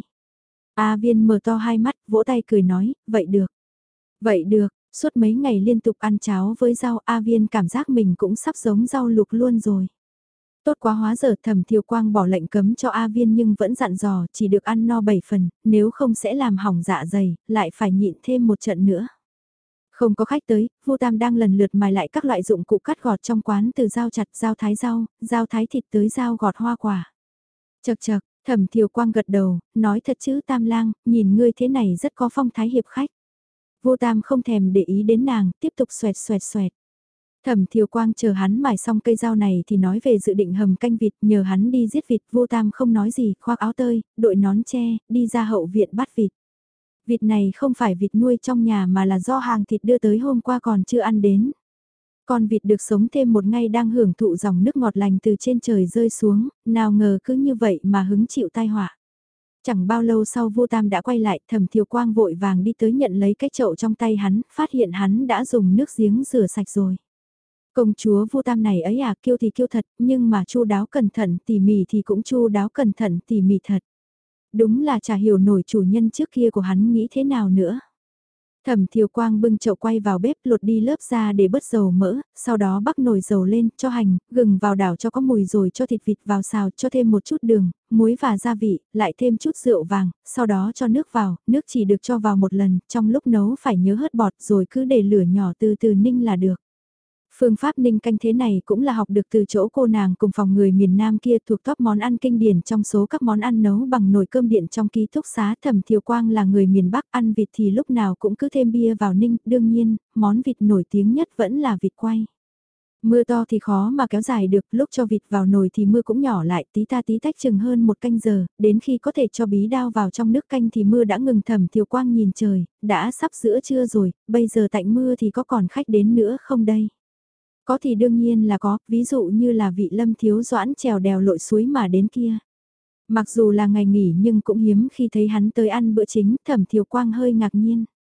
A Viên mở to hai mắt, vỗ tay cười nói, vậy được. Vậy được, suốt mấy ngày liên tục ăn cháo với rau, A Viên cảm giác mình cũng sắp giống rau lục luôn rồi. Tốt quá, hóa giờ Thẩm Thiều Quang bỏ lệnh cấm cho A Viên nhưng vẫn dặn dò chỉ được ăn no bảy phần, nếu không sẽ làm hỏng dạ dày, lại phải nhịn thêm một trận nữa. Không có khách tới, Vu Tam đang lần lượt mài lại các loại dụng cụ cắt gọt trong quán, từ dao chặt, dao thái rau, dao thái thịt tới dao gọt hoa quả. Chật chật, Thẩm Thiều Quang gật đầu, nói thật chứ Tam lang, nhìn ngươi thế này rất có phong thái hiệp khách. Vu Tam không thèm để ý đến nàng, tiếp tục xoẹt xoẹt xoẹt. Thẩm Thiều Quang chờ hắn mài xong cây dao này thì nói về dự định hầm canh vịt, nhờ hắn đi giết vịt. Vu Tam không nói gì, khoác áo tơi, đội nón che, đi ra hậu viện bắt vịt. Vịt này không phải vịt nuôi trong nhà mà là do hàng thịt đưa tới hôm qua còn chưa ăn đến. Con vịt được sống thêm một ngày đang hưởng thụ dòng nước ngọt lành từ trên trời rơi xuống, nào ngờ cứ như vậy mà hứng chịu tai họa. Chẳng bao lâu sau Vu Tam đã quay lại, Thẩm Thiều Quang vội vàng đi tới nhận lấy cái chậu trong tay hắn, phát hiện hắn đã dùng nước giếng rửa sạch rồi. Công chúa Vu Tam này ấy à, kiêu thì kiêu thật, nhưng mà chu đáo cẩn thận tỉ mỉ thì cũng chu đáo cẩn thận tỉ mỉ thật. Đúng là chả hiểu nổi chủ nhân trước kia của hắn nghĩ thế nào nữa. Thẩm Thiều Quang bưng chậu quay vào bếp, lột đi lớp da để bớt dầu mỡ, sau đó bắc nồi dầu lên, cho hành, gừng vào đảo cho có mùi rồi cho thịt vịt vào xào, cho thêm một chút đường, muối và gia vị, lại thêm chút rượu vàng, sau đó cho nước vào, nước chỉ được cho vào một lần, trong lúc nấu phải nhớ hớt bọt rồi cứ để lửa nhỏ từ từ ninh là được. Phương pháp ninh canh thế này cũng là học được từ chỗ cô nàng cùng phòng người miền Nam kia, thuộc top món ăn kinh điển trong số các món ăn nấu bằng nồi cơm điện trong ký túc xá. Thẩm Thiều Quang là người miền Bắc, ăn vịt thì lúc nào cũng cứ thêm bia vào ninh, đương nhiên, món vịt nổi tiếng nhất vẫn là vịt quay. Mưa to thì khó mà kéo dài được, lúc cho vịt vào nồi thì mưa cũng nhỏ lại, tí ta tí tách chừng hơn một canh giờ, đến khi có thể cho bí đao vào trong nước canh thì mưa đã ngừng. Thẩm Thiều Quang nhìn trời, đã sắp giữa trưa rồi, bây giờ tạnh mưa thì có còn khách đến nữa không đây? Có thì đương nhiên là có, ví dụ như là vị Lâm Thiếu Doãn trèo đèo lội suối mà đến kia. Mặc dù là ngày nghỉ nhưng cũng hiếm khi thấy hắn tới ăn bữa chính, Thẩm Thiều Quang hơi ngạc nhiên.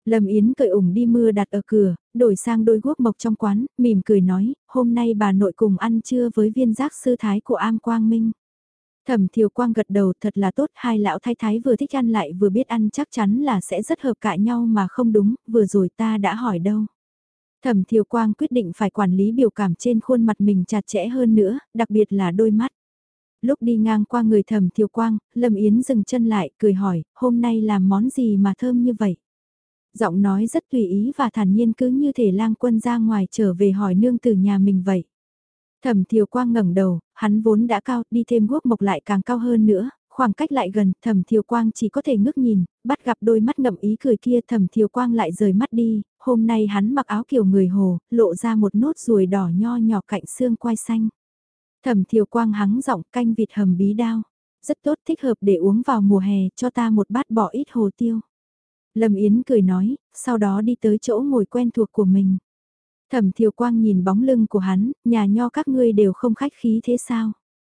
Lâm Yến cởi ủng đi mưa đặt ở cửa, đổi sang đôi guốc mộc trong quán, mỉm cười nói, hôm nay bà nội cùng ăn trưa với viên giác sư thái của Am Quang Minh. Thẩm Thiều Quang gật đầu, thật là tốt, hai lão thái thái vừa thích ăn lại vừa biết ăn, chắc chắn là sẽ rất hợp cãi nhau mà không đúng, vừa rồi ta đã hỏi đâu. Thẩm Thiều Quang quyết định phải quản lý biểu cảm trên khuôn mặt mình chặt chẽ hơn nữa, đặc biệt là đôi mắt. Lúc đi ngang qua người Thẩm Thiều Quang, Lâm Yến dừng chân lại, cười hỏi, hôm nay làm món gì mà thơm như vậy? Giọng nói rất tùy ý và thản nhiên, cứ như thể lang quân ra ngoài trở về hỏi nương từ nhà mình vậy. Thẩm Thiều Quang ngẩng đầu, hắn vốn đã cao, đi thêm guốc mộc lại càng cao hơn nữa, khoảng cách lại gần, Thẩm Thiều Quang chỉ có thể ngước nhìn, bắt gặp đôi mắt ngậm ý cười kia, Thẩm Thiều Quang lại rời mắt đi, hôm nay hắn mặc áo kiểu người Hồ, lộ ra một nốt ruồi đỏ nho nhỏ cạnh xương quai xanh. Thẩm Thiều Quang hắng giọng, canh vịt hầm bí đao, rất tốt, thích hợp để uống vào mùa hè, cho ta một bát bỏ ít hồ tiêu. Lâm Yến cười nói, sau đó đi tới chỗ ngồi quen thuộc của mình. Thẩm Thiều Quang nhìn bóng lưng của hắn, nhà nho các ngươi đều không khách khí thế sao?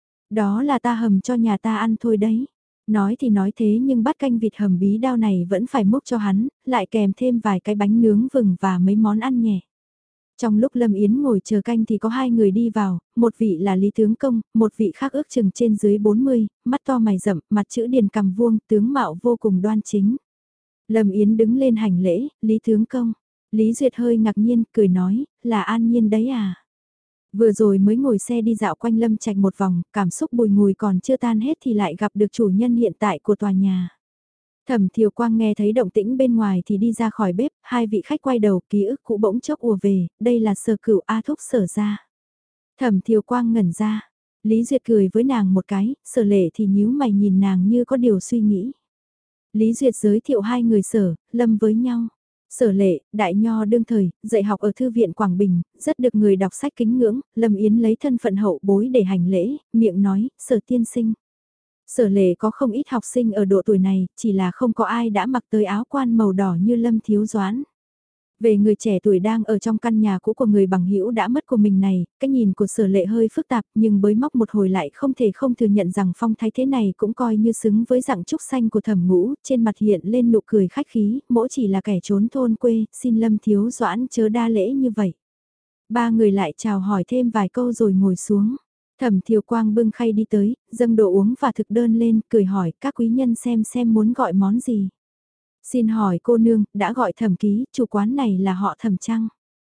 Đó là ta hầm cho nhà ta ăn thôi đấy. Nói thì nói thế nhưng bát canh vịt hầm bí đao này vẫn phải múc cho hắn, lại kèm thêm vài cái bánh nướng vừng và mấy món ăn nhẹ. Trong lúc Lâm Yến ngồi chờ canh thì có hai người đi vào, một vị là Lý Tướng Công, một vị khác ước chừng trên dưới bốn mươi, mắt to mày rậm, mặt chữ điền cằm vuông, tướng mạo vô cùng đoan chính. Lâm Yến đứng lên hành lễ, Lý Tướng Công. Lý Duyệt hơi ngạc nhiên, cười nói, là An Nhiên đấy à? Vừa rồi mới ngồi xe đi dạo quanh Lâm Trạch một vòng, cảm xúc bùi ngùi còn chưa tan hết thì lại gặp được chủ nhân hiện tại của tòa nhà. Thẩm Thiều Quang nghe thấy động tĩnh bên ngoài thì đi ra khỏi bếp, hai vị khách quay đầu, ký ức cũ bỗng chốc ùa về, đây là Sở Cửu A Thúc Sở ra. Thẩm Thiều Quang ngẩn ra, Lý Duyệt cười với nàng một cái, Sở Lệ thì nhíu mày nhìn nàng như có điều suy nghĩ. Lý Duyệt giới thiệu hai người Sở, Lâm với nhau. Sở Lệ, đại nho đương thời, dạy học ở Thư viện Quảng Bình, rất được người đọc sách kính ngưỡng, Lâm Yến lấy thân phận hậu bối để hành lễ, miệng nói, Sở tiên sinh. Sở Lệ có không ít học sinh ở độ tuổi này, chỉ là không có ai đã mặc tới áo quan màu đỏ như Lâm Thiếu Doãn. Về người trẻ tuổi đang ở trong căn nhà cũ của người bằng hữu đã mất của mình này, cái nhìn của Sở Lệ hơi phức tạp nhưng bới móc một hồi lại không thể không thừa nhận rằng phong thái thế này cũng coi như xứng với dạng trúc xanh của Thẩm Ngũ, trên mặt hiện lên nụ cười khách khí, mỗi chỉ là kẻ trốn thôn quê, xin Lâm Thiếu Doãn chớ đa lễ như vậy. Ba người lại chào hỏi thêm vài câu rồi ngồi xuống. Thẩm Thiều Quang bưng khay đi tới, dâng đồ uống và thực đơn lên, cười hỏi các quý nhân xem xem muốn gọi món gì. Xin hỏi cô nương, đã gọi Thẩm ký, chủ quán này là họ Thẩm chăng?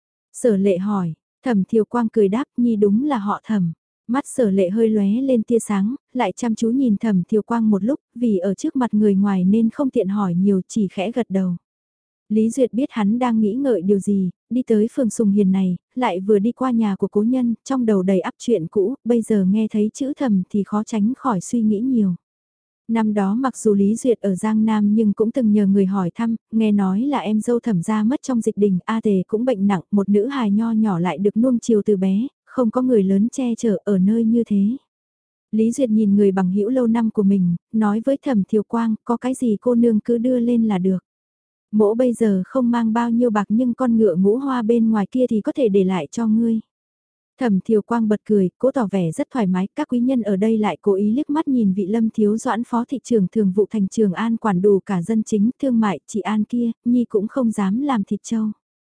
Sở Lệ hỏi, Thẩm Thiều Quang cười đáp, nhi đúng là họ Thẩm. Mắt Sở Lệ hơi lóe lên tia sáng, lại chăm chú nhìn Thẩm Thiều Quang một lúc, vì ở trước mặt người ngoài nên không tiện hỏi nhiều, chỉ khẽ gật đầu. Lý Duyệt biết hắn đang nghĩ ngợi điều gì, đi tới phường Sùng Hiền này, lại vừa đi qua nhà của cố nhân, trong đầu đầy ắp chuyện cũ, bây giờ nghe thấy chữ Thẩm thì khó tránh khỏi suy nghĩ nhiều. Năm đó mặc dù Lý Duyệt ở Giang Nam nhưng cũng từng nhờ người hỏi thăm, nghe nói là em dâu Thẩm gia mất trong dịch đình, A Tề cũng bệnh nặng, một nữ hài nho nhỏ lại được nuông chiều từ bé, không có người lớn che chở ở nơi như thế. Lý Duyệt nhìn người bằng hữu lâu năm của mình, nói với Thẩm Thiều Quang, có cái gì cô nương cứ đưa lên là được. Mỗ bây giờ không mang bao nhiêu bạc nhưng con ngựa ngũ hoa bên ngoài kia thì có thể để lại cho ngươi. Thẩm Thiều Quang bật cười, cố tỏ vẻ rất thoải mái, các quý nhân ở đây lại cố ý liếc mắt nhìn vị Lâm Thiếu Doãn phó thị trưởng thường vụ thành Trường An quản đủ cả dân chính, thương mại, chị An kia, Nhi cũng không dám làm thịt trâu.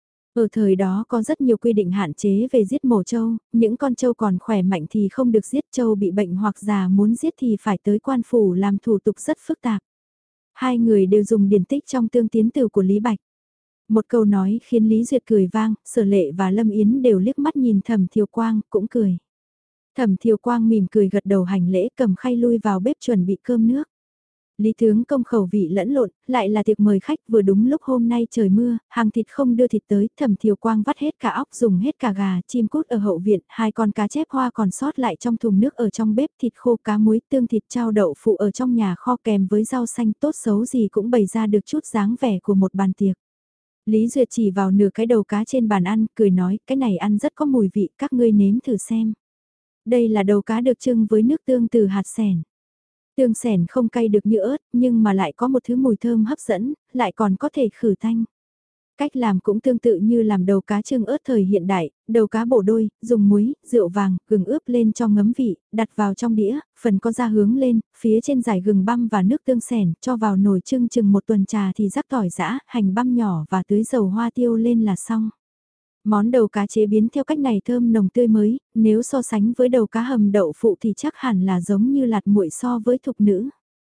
Ở thời đó có rất nhiều quy định hạn chế về giết mổ trâu, những con trâu còn khỏe mạnh thì không được giết, trâu bị bệnh hoặc già muốn giết thì phải tới quan phủ làm thủ tục rất phức tạp. Hai người đều dùng điển tích trong tương tiến từ của Lý Bạch. Một câu nói khiến Lý Duyệt cười vang, Sở Lệ và Lâm Yến đều liếc mắt nhìn Thẩm Thiều Quang, cũng cười. Thẩm Thiều Quang mỉm cười gật đầu hành lễ, cầm khay lui vào bếp chuẩn bị cơm nước. Lý Tướng Công khẩu vị lẫn lộn, lại là tiệc mời khách, vừa đúng lúc hôm nay trời mưa, hàng thịt không đưa thịt tới, Thẩm Thiều Quang vắt hết cả óc, dùng hết cả gà, chim cút ở hậu viện, hai con cá chép hoa còn sót lại trong thùng nước ở trong bếp, thịt khô cá muối, tương thịt trao đậu phụ ở trong nhà kho kèm với rau xanh, tốt xấu gì cũng bày ra được chút dáng vẻ của một bàn tiệc. Lý Duyệt chỉ vào nửa cái đầu cá trên bàn ăn, cười nói, cái này ăn rất có mùi vị, các ngươi nếm thử xem. Đây là đầu cá được trưng với nước tương từ hạt sẻn. Tương sẻn không cay được như ớt, nhưng mà lại có một thứ mùi thơm hấp dẫn, lại còn có thể khử tanh. Cách làm cũng tương tự như làm đầu cá trưng ớt thời hiện đại, đầu cá bổ đôi, dùng muối, rượu vàng, gừng ướp lên cho ngấm vị, đặt vào trong đĩa, phần có ra hướng lên, phía trên giải gừng băm và nước tương sèn, cho vào nồi trưng chừng một tuần trà thì rắc tỏi giã, hành băm nhỏ và tưới dầu hoa tiêu lên là xong. Món đầu cá chế biến theo cách này thơm nồng tươi mới, nếu so sánh với đầu cá hầm đậu phụ thì chắc hẳn là giống như lạt muội so với thục nữ.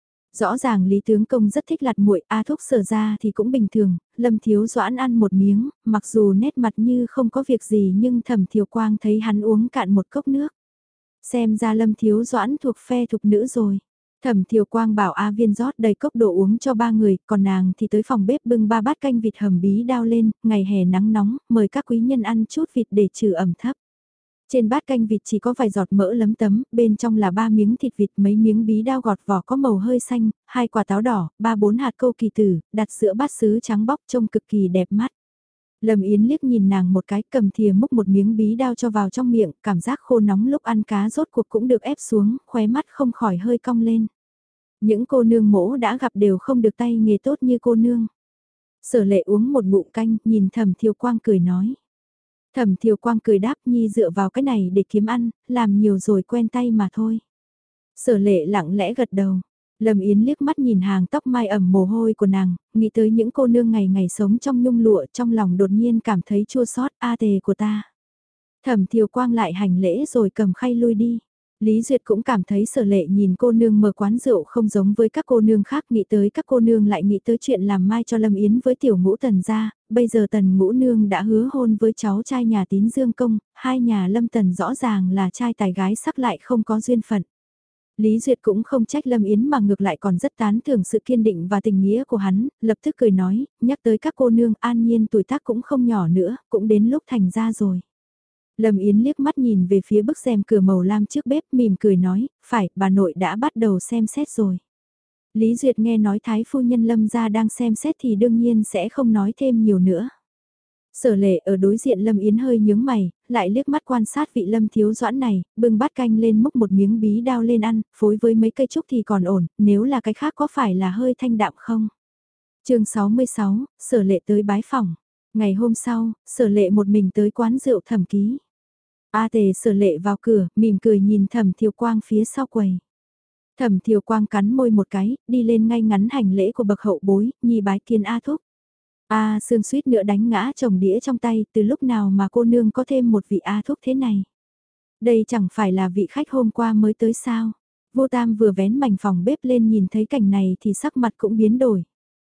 Rõ ràng Lý Tướng Công rất thích lạt muội, A Thúc Sở ra thì cũng bình thường, Lâm Thiếu Doãn ăn một miếng, mặc dù nét mặt như không có việc gì nhưng Thẩm Thiều Quang thấy hắn uống cạn một cốc nước. Xem ra Lâm Thiếu Doãn thuộc phe thục nữ rồi. Thẩm Thiều Quang bảo A Viên rót đầy cốc đồ uống cho ba người, còn nàng thì tới phòng bếp bưng ba bát canh vịt hầm bí đao lên, ngày hè nắng nóng, mời các quý nhân ăn chút vịt để trừ ẩm thấp. Trên bát canh vịt chỉ có vài giọt mỡ lấm tấm, bên trong là ba miếng thịt vịt, mấy miếng bí đao gọt vỏ có màu hơi xanh, hai quả táo đỏ, ba bốn hạt câu kỳ tử, đặt giữa bát sứ trắng bóc trông cực kỳ đẹp mắt. Lâm Yến liếc nhìn nàng một cái, cầm thìa múc một miếng bí đao cho vào trong miệng, cảm giác khô nóng lúc ăn cá rốt cuộc cũng được ép xuống, khóe mắt không khỏi hơi cong lên. Những cô nương mỗ đã gặp đều không được tay nghề tốt như cô nương. Sở Lệ uống một ngụm canh, nhìn Thẩm Thiều Quang cười nói. Thẩm Thiều Quang cười đáp, Nhi dựa vào cái này để kiếm ăn, làm nhiều rồi quen tay mà thôi. Sở Lệ lặng lẽ gật đầu. Lâm Yến liếc mắt nhìn hàng tóc mai ẩm mồ hôi của nàng, nghĩ tới những cô nương ngày ngày sống trong nhung lụa, trong lòng đột nhiên cảm thấy chua xót, a tề của ta. Thẩm Thiều Quang lại hành lễ rồi cầm khay lui đi. Lý Duyệt cũng cảm thấy Sở Lệ nhìn cô nương mở quán rượu không giống với các cô nương khác, nghĩ tới các cô nương lại nghĩ tới chuyện làm mai cho Lâm Yến với tiểu ngũ Tần gia, bây giờ Tần ngũ nương đã hứa hôn với cháu trai nhà Tín Dương Công, hai nhà Lâm Tần rõ ràng là trai tài gái sắc lại không có duyên phận. Lý Duyệt cũng không trách Lâm Yến mà ngược lại còn rất tán thưởng sự kiên định và tình nghĩa của hắn, lập tức cười nói, nhắc tới các cô nương an nhiên tuổi tác cũng không nhỏ nữa, cũng đến lúc thành ra rồi. Lâm Yến liếc mắt nhìn về phía bức rèm cửa màu lam trước bếp mỉm cười nói, phải, bà nội đã bắt đầu xem xét rồi. Lý Duyệt nghe nói Thái phu nhân Lâm gia đang xem xét thì đương nhiên sẽ không nói thêm nhiều nữa. Sở Lệ ở đối diện Lâm Yến hơi nhướng mày, lại liếc mắt quan sát vị Lâm Thiếu Doãn này, bưng bát canh lên múc một miếng bí đao lên ăn, phối với mấy cây trúc thì còn ổn, nếu là cái khác có phải là hơi thanh đạm không? Chương sáu mươi sáu, Sở Lệ tới bái phỏng. Ngày hôm sau, Sở Lệ một mình tới quán rượu Thẩm Ký. A Tề Sở Lệ vào cửa, mỉm cười nhìn Thẩm Thiều Quang phía sau quầy. Thẩm Thiều Quang cắn môi một cái, đi lên ngay ngắn hành lễ của bậc hậu bối, nhi bái kiến A Thúc. A Sương suýt nữa đánh ngã chồng đĩa trong tay, từ lúc nào mà cô nương có thêm một vị A Thúc thế này. Đây chẳng phải là vị khách hôm qua mới tới sao. Vô Tam vừa vén mảnh phòng bếp lên nhìn thấy cảnh này thì sắc mặt cũng biến đổi.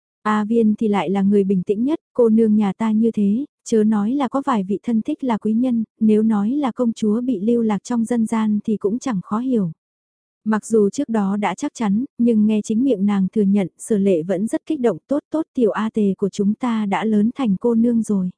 A Viên thì lại là người bình tĩnh nhất, cô nương nhà ta như thế, chớ nói là có vài vị thân thích là quý nhân, nếu nói là công chúa bị lưu lạc trong dân gian thì cũng chẳng khó hiểu. Mặc dù trước đó đã chắc chắn, nhưng nghe chính miệng nàng thừa nhận, Sở Lệ vẫn rất kích động, tốt tốt tiểu A Tề của chúng ta đã lớn thành cô nương rồi.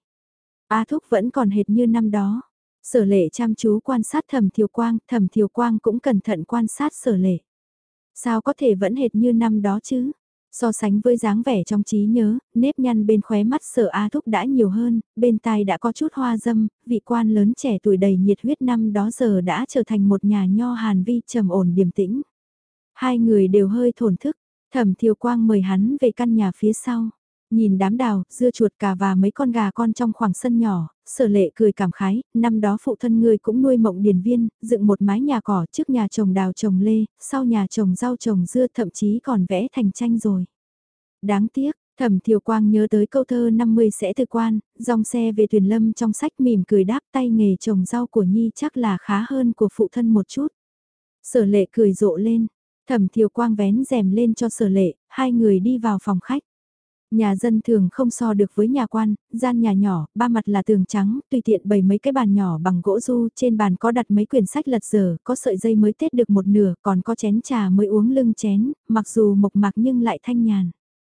A Thúc vẫn còn hệt như năm đó. Sở Lệ chăm chú quan sát Thẩm Thiều Quang, Thẩm Thiều Quang cũng cẩn thận quan sát Sở Lệ. Sao có thể vẫn hệt như năm đó chứ? So sánh với dáng vẻ trong trí nhớ, nếp nhăn bên khóe mắt Sở A Thúc đã nhiều hơn, bên tai đã có chút hoa dâm, vị quan lớn trẻ tuổi đầy nhiệt huyết năm đó giờ đã trở thành một nhà nho hàn vi trầm ổn điềm tĩnh. Hai người đều hơi thổn thức, Thẩm Thiều Quang mời hắn về căn nhà phía sau. Nhìn đám đào, dưa chuột cà và mấy con gà con trong khoảng sân nhỏ, Sở Lệ cười cảm khái, năm đó phụ thân ngươi cũng nuôi mộng điền viên, dựng một mái nhà cỏ trước nhà trồng đào trồng lê, sau nhà trồng rau trồng dưa thậm chí còn vẽ thành tranh rồi. Đáng tiếc, Thẩm Thiều Quang nhớ tới câu thơ năm mươi sẽ từ quan, dòng xe về Tuyền Lâm trong sách mỉm cười đáp tay nghề trồng rau của Nhi chắc là khá hơn của phụ thân một chút. Sở Lệ cười rộ lên, Thẩm Thiều Quang vén rèm lên cho Sở Lệ, hai người đi vào phòng khách. Nhà dân thường không so được với nhà quan, gian nhà nhỏ, ba mặt là tường trắng, tùy tiện bày mấy cái bàn nhỏ bằng gỗ du, trên bàn có đặt mấy quyển sách lật dở, có sợi dây mới tết được một nửa, còn có chén trà mới uống lưng chén, mặc dù mộc mạc nhưng lại thanh nhàn.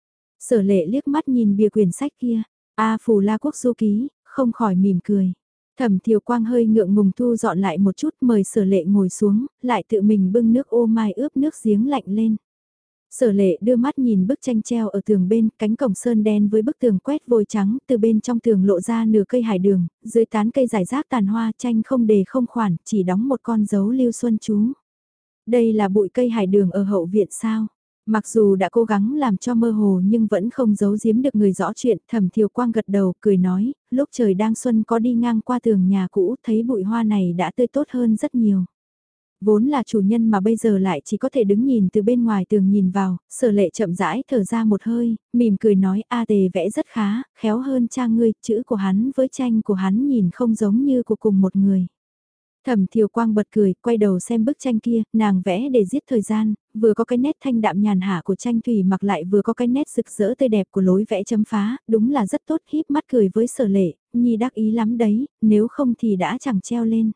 Sở Lệ liếc mắt nhìn bìa quyển sách kia, A Phù La Quốc Du Ký, không khỏi mỉm cười. Thẩm Thiều Quang hơi ngượng ngùng thu dọn lại một chút mời Sở Lệ ngồi xuống, lại tự mình bưng nước ô mai ướp nước giếng lạnh lên. Sở Lệ đưa mắt nhìn bức tranh treo ở tường bên, cánh cổng sơn đen với bức tường quét vôi trắng, từ bên trong tường lộ ra nửa cây hải đường, dưới tán cây rải rác tàn hoa, tranh không đề không khoản, chỉ đóng một con dấu Lưu Xuân chú. Đây là bụi cây hải đường ở hậu viện sao? Mặc dù đã cố gắng làm cho mơ hồ nhưng vẫn không giấu giếm được người rõ chuyện, Thẩm Thiều Quang gật đầu, cười nói, lúc trời đang xuân có đi ngang qua tường nhà cũ, thấy bụi hoa này đã tươi tốt hơn rất nhiều. Vốn là chủ nhân mà bây giờ lại chỉ có thể đứng nhìn từ bên ngoài tường nhìn vào, Sở Lệ chậm rãi thở ra một hơi, mỉm cười nói, a Tề vẽ rất khá, khéo hơn cha ngươi, chữ của hắn với tranh của hắn nhìn không giống như của cùng một người. Thẩm Thiều Quang bật cười, quay đầu xem bức tranh kia, nàng vẽ để giết thời gian, vừa có cái nét thanh đạm nhàn hạ của tranh thủy mặc lại vừa có cái nét rực rỡ tươi đẹp của lối vẽ chấm phá, đúng là rất tốt, híp mắt cười với Sở Lệ, Nhi đắc ý lắm đấy, nếu không thì đã chẳng treo lên.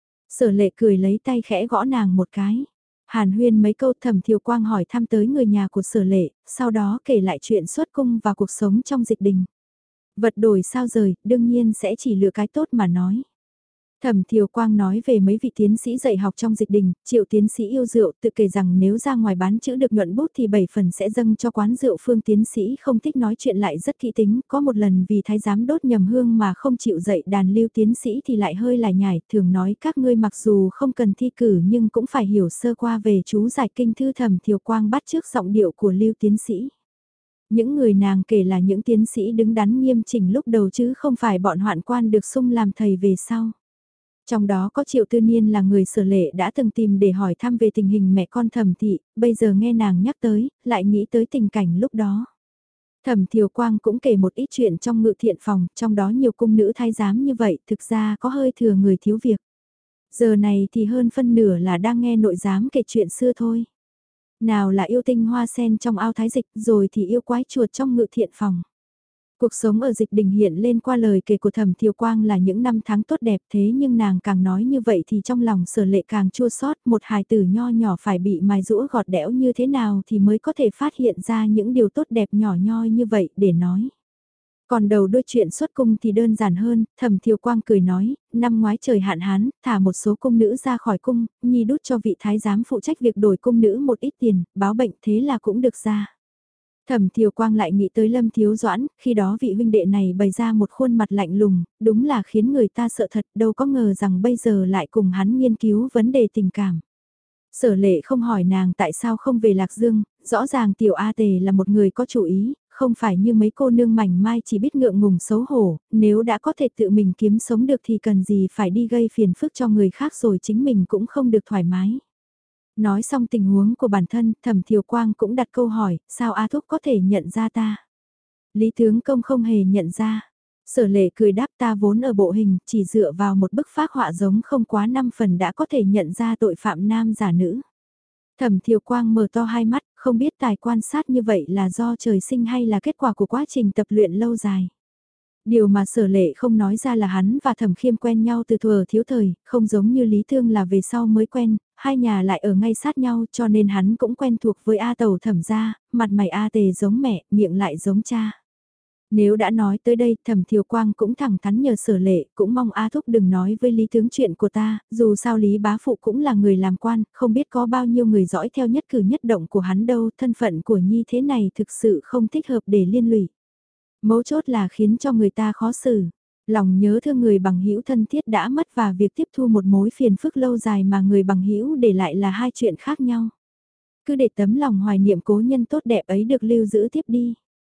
Sở Lệ cười lấy tay khẽ gõ nàng một cái. Hàn huyên mấy câu, Thẩm Thiều Quang hỏi thăm tới người nhà của Sở Lệ, sau đó kể lại chuyện xuất cung và cuộc sống trong dịch đình. Vật đổi sao rời, đương nhiên sẽ chỉ lựa cái tốt mà nói. Thẩm Thiều Quang nói về mấy vị tiến sĩ dạy học trong dịch đình, Triệu tiến sĩ yêu rượu tự kể rằng nếu ra ngoài bán chữ được nhuận bút thì bảy phần sẽ dâng cho quán rượu. Phương tiến sĩ không thích nói chuyện lại rất kỹ tính, có một lần vì thái giám đốt nhầm hương mà không chịu dạy đàn. Lưu tiến sĩ thì lại hơi lải nhải, thường nói các ngươi mặc dù không cần thi cử nhưng cũng phải hiểu sơ qua về chú giải kinh thư. Thẩm Thiều Quang bắt chước giọng điệu của Lưu tiến sĩ. Những người nàng kể là những tiến sĩ đứng đắn nghiêm chỉnh lúc đầu chứ không phải bọn hoạn quan được sung làm thầy về sau. Trong đó có Triệu Tư Niên là người Sở Lệ đã từng tìm để hỏi thăm về tình hình mẹ con Thẩm thị, bây giờ nghe nàng nhắc tới, lại nghĩ tới tình cảnh lúc đó. Thẩm Thiều Quang cũng kể một ít chuyện trong ngự thiện phòng, trong đó nhiều cung nữ thái giám như vậy, thực ra có hơi thừa người thiếu việc. Giờ này thì hơn phân nửa là đang nghe nội giám kể chuyện xưa thôi. Nào là yêu tinh hoa sen trong ao thái dịch, rồi thì yêu quái chuột trong ngự thiện phòng. Cuộc sống ở dịch đình hiện lên qua lời kể của Thẩm Thiều Quang là những năm tháng tốt đẹp, thế nhưng nàng càng nói như vậy thì trong lòng Sở Lệ càng chua xót. Một hài tử nho nhỏ phải bị mài rũa gọt đẽo như thế nào thì mới có thể phát hiện ra những điều tốt đẹp nhỏ nhoi như vậy để nói. Còn đầu đuôi chuyện xuất cung thì đơn giản hơn, Thẩm Thiều Quang cười nói, năm ngoái trời hạn hán, thả một số cung nữ ra khỏi cung, Nhi đút cho vị thái giám phụ trách việc đổi cung nữ một ít tiền, báo bệnh, thế là cũng được ra. Thẩm Thiều Quang lại nghĩ tới Lâm Thiếu Doãn, khi đó vị huynh đệ này bày ra một khuôn mặt lạnh lùng, đúng là khiến người ta sợ thật, đâu có ngờ rằng bây giờ lại cùng hắn nghiên cứu vấn đề tình cảm. Sở Lệ không hỏi nàng tại sao không về Lạc Dương, rõ ràng tiểu A Tề là một người có chủ ý, không phải như mấy cô nương mảnh mai chỉ biết ngượng ngùng xấu hổ, nếu đã có thể tự mình kiếm sống được thì cần gì phải đi gây phiền phức cho người khác rồi chính mình cũng không được thoải mái. Nói xong tình huống của bản thân, Thẩm Thiều Quang cũng đặt câu hỏi, sao A Thúc có thể nhận ra ta? Lý Tướng Công không hề nhận ra. Sở Lệ cười đáp, ta vốn ở bộ hình, chỉ dựa vào một bức phác họa giống không quá năm phần đã có thể nhận ra tội phạm nam giả nữ. Thẩm Thiều Quang mở to hai mắt, không biết tài quan sát như vậy là do trời sinh hay là kết quả của quá trình tập luyện lâu dài. Điều mà Sở Lệ không nói ra là hắn và Thẩm Khiêm quen nhau từ thuở thiếu thời, không giống như Lý Thương là về sau mới quen, hai nhà lại ở ngay sát nhau cho nên hắn cũng quen thuộc với A Tẩu Thẩm gia, mặt mày A Tề giống mẹ, miệng lại giống cha. Nếu đã nói tới đây, Thẩm Thiều Quang cũng thẳng thắn nhờ Sở Lệ, cũng mong A Thúc đừng nói với Lý Tướng chuyện của ta, dù sao Lý Bá Phụ cũng là người làm quan, không biết có bao nhiêu người dõi theo nhất cử nhất động của hắn đâu, thân phận của Nhi thế này thực sự không thích hợp để liên lụy. Mấu chốt là khiến cho người ta khó xử. Lòng nhớ thương người bằng hữu thân thiết đã mất và việc tiếp thu một mối phiền phức lâu dài mà người bằng hữu để lại là hai chuyện khác nhau. Cứ để tấm lòng hoài niệm cố nhân tốt đẹp ấy được lưu giữ tiếp đi.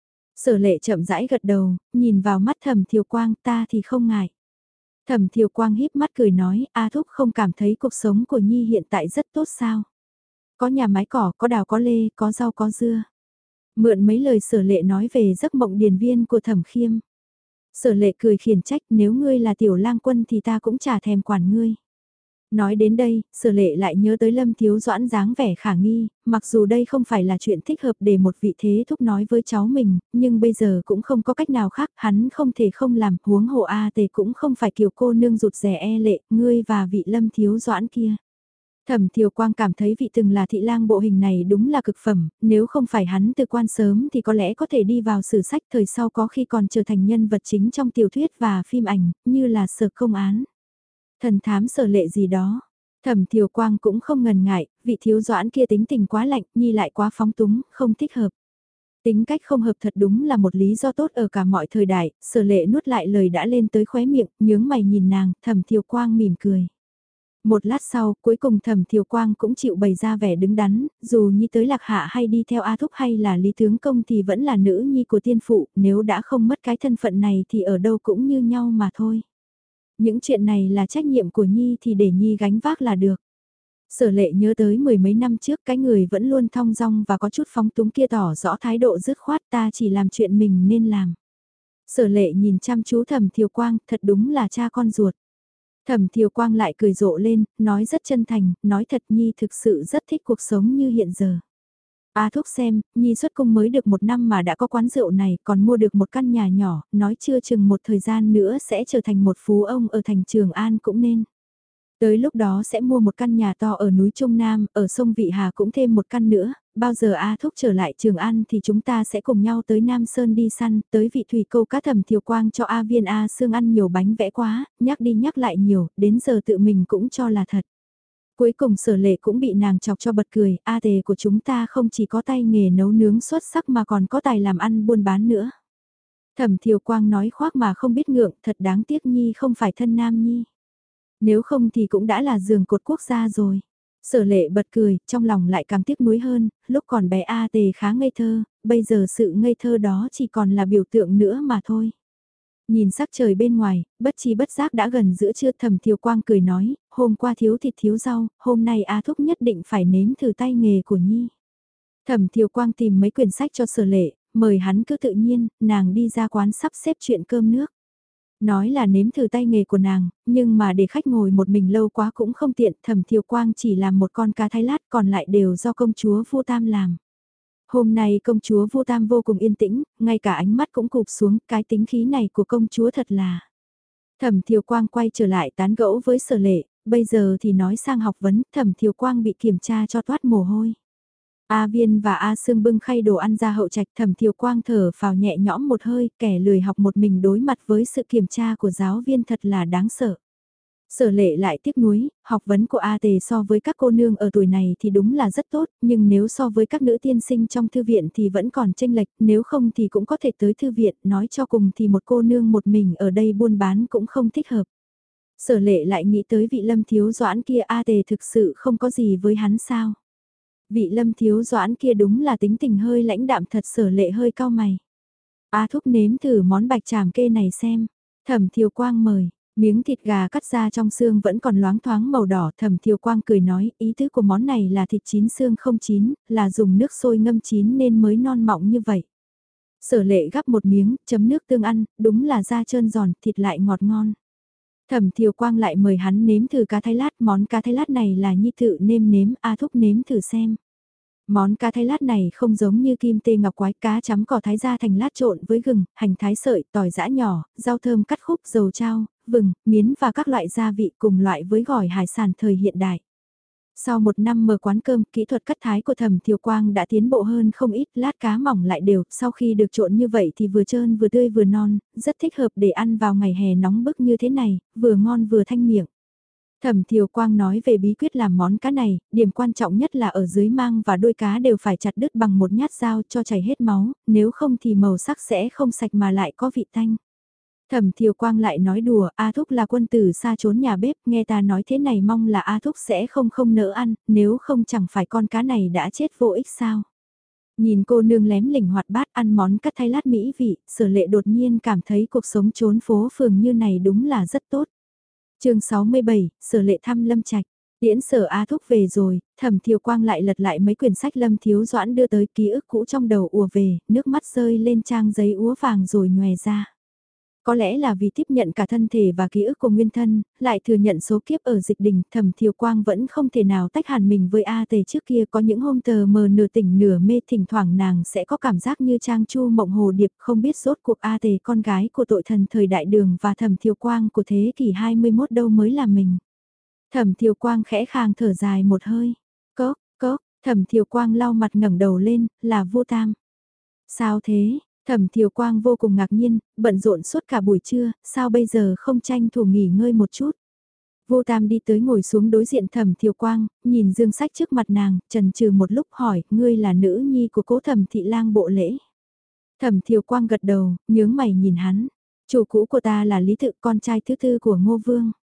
Sở Lệ chậm rãi gật đầu, nhìn vào mắt Thẩm Thiều Quang, ta thì không ngại. Thẩm Thiều Quang híp mắt cười nói, A Thúc không cảm thấy cuộc sống của Nhi hiện tại rất tốt sao? Có nhà mái cỏ, có đào có lê, có rau có dưa. Mượn mấy lời Sở Lệ nói về giấc mộng điền viên của Thẩm Khiêm. Sở Lệ cười khiển trách, nếu ngươi là tiểu lang quân thì ta cũng chả thèm quản ngươi. Nói đến đây, Sở Lệ lại nhớ tới Lâm Thiếu Doãn dáng vẻ khả nghi, mặc dù đây không phải là chuyện thích hợp để một vị thế thúc nói với cháu mình, nhưng bây giờ cũng không có cách nào khác, hắn không thể không làm, huống hồ A Tề cũng không phải kiểu cô nương rụt rè e lệ, ngươi và vị Lâm Thiếu Doãn kia. Thẩm Thiều Quang cảm thấy vị từng là thị lang bộ hình này đúng là cực phẩm, nếu không phải hắn từ quan sớm thì có lẽ có thể đi vào sử sách thời sau có khi còn trở thành nhân vật chính trong tiểu thuyết và phim ảnh, như là Sở Công Án. Thần thám Sở Lệ gì đó. Thẩm Thiều Quang cũng không ngần ngại, vị thiếu doãn kia tính tình quá lạnh, Nhi lại quá phóng túng, không thích hợp. Tính cách không hợp thật đúng là một lý do tốt ở cả mọi thời đại, Sở Lệ nuốt lại lời đã lên tới khóe miệng, nhướng mày nhìn nàng, Thẩm Thiều Quang mỉm cười. Một lát sau, cuối cùng Thẩm Thiều Quang cũng chịu bày ra vẻ đứng đắn, dù Nhi tới Lạc Hạ hay đi theo A Thúc hay là Lý Tướng Công thì vẫn là nữ nhi của tiên phụ, nếu đã không mất cái thân phận này thì ở đâu cũng như nhau mà thôi. Những chuyện này là trách nhiệm của Nhi thì để Nhi gánh vác là được. Sở Lệ nhớ tới mười mấy năm trước cái người vẫn luôn thong dong và có chút phóng túng kia tỏ rõ thái độ dứt khoát, ta chỉ làm chuyện mình nên làm. Sở Lệ nhìn chăm chú Thẩm Thiều Quang, thật đúng là cha con ruột. Thẩm Thiều Quang lại cười rộ lên, nói rất chân thành, nói thật Nhi thực sự rất thích cuộc sống như hiện giờ. A Thúc xem, Nhi xuất cung mới được một năm mà đã có quán rượu này, còn mua được một căn nhà nhỏ, nói chưa chừng một thời gian nữa sẽ trở thành một phú ông ở thành Trường An cũng nên. Tới lúc đó sẽ mua một căn nhà to ở núi Trung Nam, ở sông Vị Hà cũng thêm một căn nữa, bao giờ A Thúc trở lại Trường An thì chúng ta sẽ cùng nhau tới Nam Sơn đi săn, tới vị thủy câu cá. Thẩm Thiều Quang cho A Viên A Sương ăn nhiều bánh vẽ quá, nhắc đi nhắc lại nhiều, đến giờ tự mình cũng cho là thật. Cuối cùng Sở Lệ cũng bị nàng chọc cho bật cười, A Tề của chúng ta không chỉ có tay nghề nấu nướng xuất sắc mà còn có tài làm ăn buôn bán nữa. Thẩm Thiều Quang nói khoác mà không biết ngượng, thật đáng tiếc Nhi không phải thân nam Nhi. Nếu không thì cũng đã là giường cột quốc gia rồi. Sở Lệ bật cười, trong lòng lại càng tiếc nuối hơn, lúc còn bé A Tề khá ngây thơ, bây giờ sự ngây thơ đó chỉ còn là biểu tượng nữa mà thôi. Nhìn sắc trời bên ngoài, bất chi bất giác đã gần giữa trưa. Thẩm Thiều Quang cười nói, hôm qua thiếu thịt thiếu rau, hôm nay A Thúc nhất định phải nếm thử tay nghề của Nhi. Thẩm Thiều Quang tìm mấy quyển sách cho Sở Lệ, mời hắn cứ tự nhiên, nàng đi ra quán sắp xếp chuyện cơm nước. Nói là nếm thử tay nghề của nàng, nhưng mà để khách ngồi một mình lâu quá cũng không tiện. Thẩm Thiều Quang chỉ làm một con cá thái lát, còn lại đều do công chúa Vu Tam làm. Hôm nay công chúa Vu Tam vô cùng yên tĩnh, ngay cả ánh mắt cũng cụp xuống, cái tính khí này của công chúa thật là. Thẩm Thiều Quang quay trở lại tán gẫu với Sở Lệ, bây giờ thì nói sang học vấn. Thẩm Thiều Quang bị kiểm tra cho toát mồ hôi. A Viên và A Sương bưng khay đồ ăn ra hậu trạch. Thẩm Thiều Quang thở phào nhẹ nhõm một hơi, kẻ lười học một mình đối mặt với sự kiểm tra của giáo viên thật là đáng sợ. Sở Lệ lại tiếc nuối, học vấn của A Tề so với các cô nương ở tuổi này thì đúng là rất tốt, nhưng nếu so với các nữ tiên sinh trong thư viện thì vẫn còn chênh lệch, nếu không thì cũng có thể tới thư viện, nói cho cùng thì một cô nương một mình ở đây buôn bán cũng không thích hợp. Sở Lệ lại nghĩ tới vị Lâm Thiếu Doãn kia, A Tề thực sự không có gì với hắn sao? Vị Lâm Thiếu Doãn kia đúng là tính tình hơi lãnh đạm thật. Sở Lệ hơi cau mày. A Thúc nếm thử món bạch tràm kê này xem. Thẩm Thiều Quang mời. Miếng thịt gà cắt ra trong xương vẫn còn loáng thoáng màu đỏ. Thẩm Thiều Quang cười nói, ý tứ của món này là thịt chín xương không chín, là dùng nước sôi ngâm chín nên mới non mọng như vậy. Sở Lệ gắp một miếng, chấm nước tương ăn, đúng là da trơn giòn, thịt lại ngọt ngon. Thẩm Thiều Quang lại mời hắn nếm thử cá thái lát, món cá thái lát này là Nhi tự nêm nếm, A Thúc nếm thử xem. Món cá thái lát này không giống như kim tê ngọc quái, cá chấm cỏ thái ra thành lát trộn với gừng, hành thái sợi, tỏi giã nhỏ, rau thơm cắt khúc, dầu trao, vừng, miến và các loại gia vị cùng loại với gỏi hải sản thời hiện đại. Sau một năm mở quán cơm, kỹ thuật cắt thái của Thẩm Thiều Quang đã tiến bộ hơn không ít, lát cá mỏng lại đều, sau khi được trộn như vậy thì vừa trơn vừa tươi vừa non, rất thích hợp để ăn vào ngày hè nóng bức như thế này, vừa ngon vừa thanh miệng. Thẩm Thiều Quang nói về bí quyết làm món cá này, điểm quan trọng nhất là ở dưới mang và đuôi cá đều phải chặt đứt bằng một nhát dao cho chảy hết máu, nếu không thì màu sắc sẽ không sạch mà lại có vị tanh. Thẩm Thiều Quang lại nói đùa, A Thúc là quân tử xa trốn nhà bếp, nghe ta nói thế này mong là A Thúc sẽ không không nỡ ăn, nếu không chẳng phải con cá này đã chết vô ích sao. Nhìn cô nương lém lỉnh hoạt bát ăn món cắt thái lát mỹ vị, Sở Lệ đột nhiên cảm thấy cuộc sống trốn phố phường như này đúng là rất tốt. Chương sáu mươi bảy, Sở Lệ thăm Lâm Trạch. Tiễn Sở A Thúc về rồi, Thẩm Thiều Quang lại lật lại mấy quyển sách Lâm Thiếu Doãn đưa tới, ký ức cũ trong đầu ùa về, nước mắt rơi lên trang giấy úa vàng rồi nhòe ra. Có lẽ là vì tiếp nhận cả thân thể và ký ức của nguyên thân, lại thừa nhận số kiếp ở dịch đình, Thẩm Thiều Quang vẫn không thể nào tách hẳn mình với A Tề trước kia. Có những hôm tờ mờ nửa tỉnh nửa mê, thỉnh thoảng nàng sẽ có cảm giác như Trang Chu mộng hồ điệp, không biết rốt cuộc A Tề con gái của tội thần thời đại Đường và Thẩm Thiều Quang của thế kỷ hai mươi mốt đâu mới là mình. Thẩm Thiều Quang khẽ khàng thở dài một hơi. Cốc, cốc, Thẩm Thiều Quang lau mặt ngẩng đầu lên, là Vu Tam. Sao thế? Thẩm Thiều Quang vô cùng ngạc nhiên, bận rộn suốt cả buổi trưa, sao bây giờ không tranh thủ nghỉ ngơi một chút. Vô Tam đi tới ngồi xuống đối diện Thẩm Thiều Quang, nhìn dương sách trước mặt nàng, chần chừ một lúc hỏi, ngươi là nữ nhi của cố Thẩm thị lang bộ lễ. Thẩm Thiều Quang gật đầu, nhướng mày nhìn hắn, chủ cũ của ta là Lý Tự, con trai thứ tư của Ngô Vương.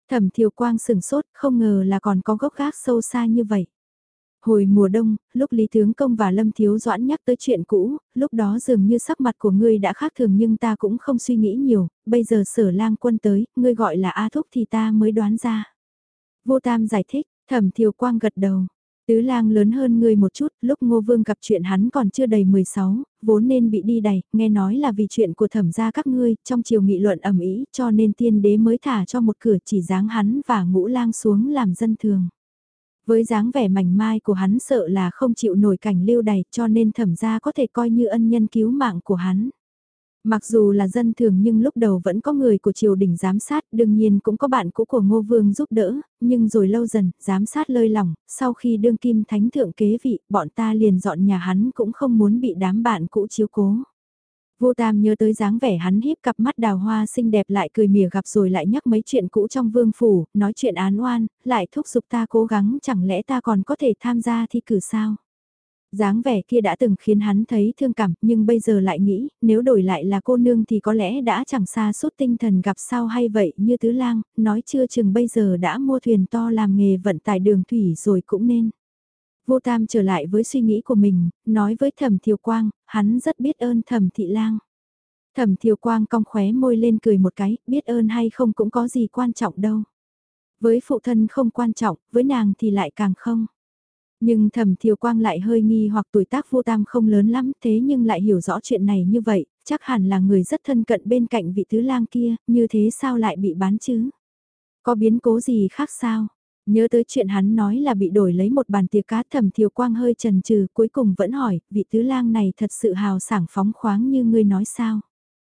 Thẩm Thiều Quang sừng sốt, không ngờ là còn có gốc gác sâu xa như vậy. Hồi mùa đông, lúc Lý Tướng Công và Lâm Thiếu Doãn nhắc tới chuyện cũ, lúc đó dường như sắc mặt của ngươi đã khác thường nhưng ta cũng không suy nghĩ nhiều, bây giờ Sở Lang Quân tới, ngươi gọi là A Thúc thì ta mới đoán ra. Vô Tam giải thích, Thẩm Thiều Quang gật đầu. Tứ Lang lớn hơn ngươi một chút, lúc Ngô Vương gặp chuyện hắn còn chưa đầy mười sáu, vốn nên bị đi đày, nghe nói là vì chuyện của thẩm gia các ngươi, trong chiều nghị luận ầm ĩ, cho nên tiên đế mới thả cho một cửa chỉ giáng hắn và Ngũ Lang xuống làm dân thường. Với dáng vẻ mảnh mai của hắn sợ là không chịu nổi cảnh lưu đày, cho nên thẩm gia có thể coi như ân nhân cứu mạng của hắn. Mặc dù là dân thường nhưng lúc đầu vẫn có người của triều đình giám sát, đương nhiên cũng có bạn cũ của Ngô Vương giúp đỡ, nhưng rồi lâu dần, giám sát lơi lỏng, sau khi đương kim thánh thượng kế vị, bọn ta liền dọn nhà hắn cũng không muốn bị đám bạn cũ chiếu cố. Vô Tam nhớ tới dáng vẻ hắn híp cặp mắt đào hoa xinh đẹp lại cười mỉa gặp rồi lại nhắc mấy chuyện cũ trong vương phủ, nói chuyện án oan, lại thúc giục ta cố gắng, chẳng lẽ ta còn có thể tham gia thi cử sao? Dáng vẻ kia đã từng khiến hắn thấy thương cảm, nhưng bây giờ lại nghĩ, nếu đổi lại là cô nương thì có lẽ đã chẳng xa suốt tinh thần gặp sao hay vậy như Tứ Lang, nói chưa chừng bây giờ đã mua thuyền to làm nghề vận tải đường thủy rồi cũng nên. Vô Tam trở lại với suy nghĩ của mình, nói với Thẩm Thiều Quang, hắn rất biết ơn Thẩm Thị Lang. Thẩm Thiều Quang cong khóe môi lên cười một cái, biết ơn hay không cũng có gì quan trọng đâu. Với phụ thân không quan trọng, với nàng thì lại càng không. Nhưng Thẩm Thiều Quang lại hơi nghi hoặc tuổi tác Vô Tam không lớn lắm, thế nhưng lại hiểu rõ chuyện này như vậy, chắc hẳn là người rất thân cận bên cạnh vị tứ lang kia, như thế sao lại bị bán chứ? Có biến cố gì khác sao? Nhớ tới chuyện hắn nói là bị đổi lấy một bàn tiệc cá, Thẩm Thiều Quang hơi chần chừ, cuối cùng vẫn hỏi, vị tứ lang này thật sự hào sảng phóng khoáng như ngươi nói sao?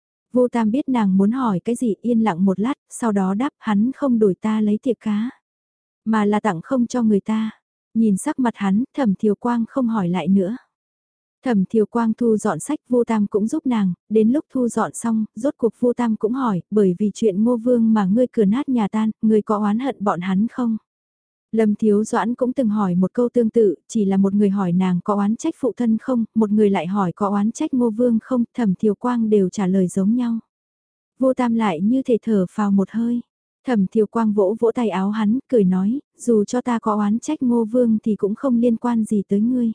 Vô Tam biết nàng muốn hỏi cái gì, yên lặng một lát, sau đó đáp hắn không đổi ta lấy tiệc cá, mà là tặng không cho người ta. Nhìn sắc mặt hắn, Thẩm Thiều Quang không hỏi lại nữa. Thẩm Thiều Quang thu dọn sách, Vô Tam cũng giúp nàng, đến lúc thu dọn xong, rốt cuộc Vô Tam cũng hỏi, bởi vì chuyện Ngô Vương mà ngươi cửa nát nhà tan, ngươi có oán hận bọn hắn không? Lâm Thiếu Doãn cũng từng hỏi một câu tương tự, chỉ là một người hỏi nàng có oán trách phụ thân không, một người lại hỏi có oán trách Ngô Vương không, Thẩm Thiều Quang đều trả lời giống nhau. Vô Tam lại như thể thở phào một hơi. Thẩm Thiều Quang vỗ vỗ tay áo hắn, cười nói, dù cho ta có oán trách Ngô Vương thì cũng không liên quan gì tới ngươi.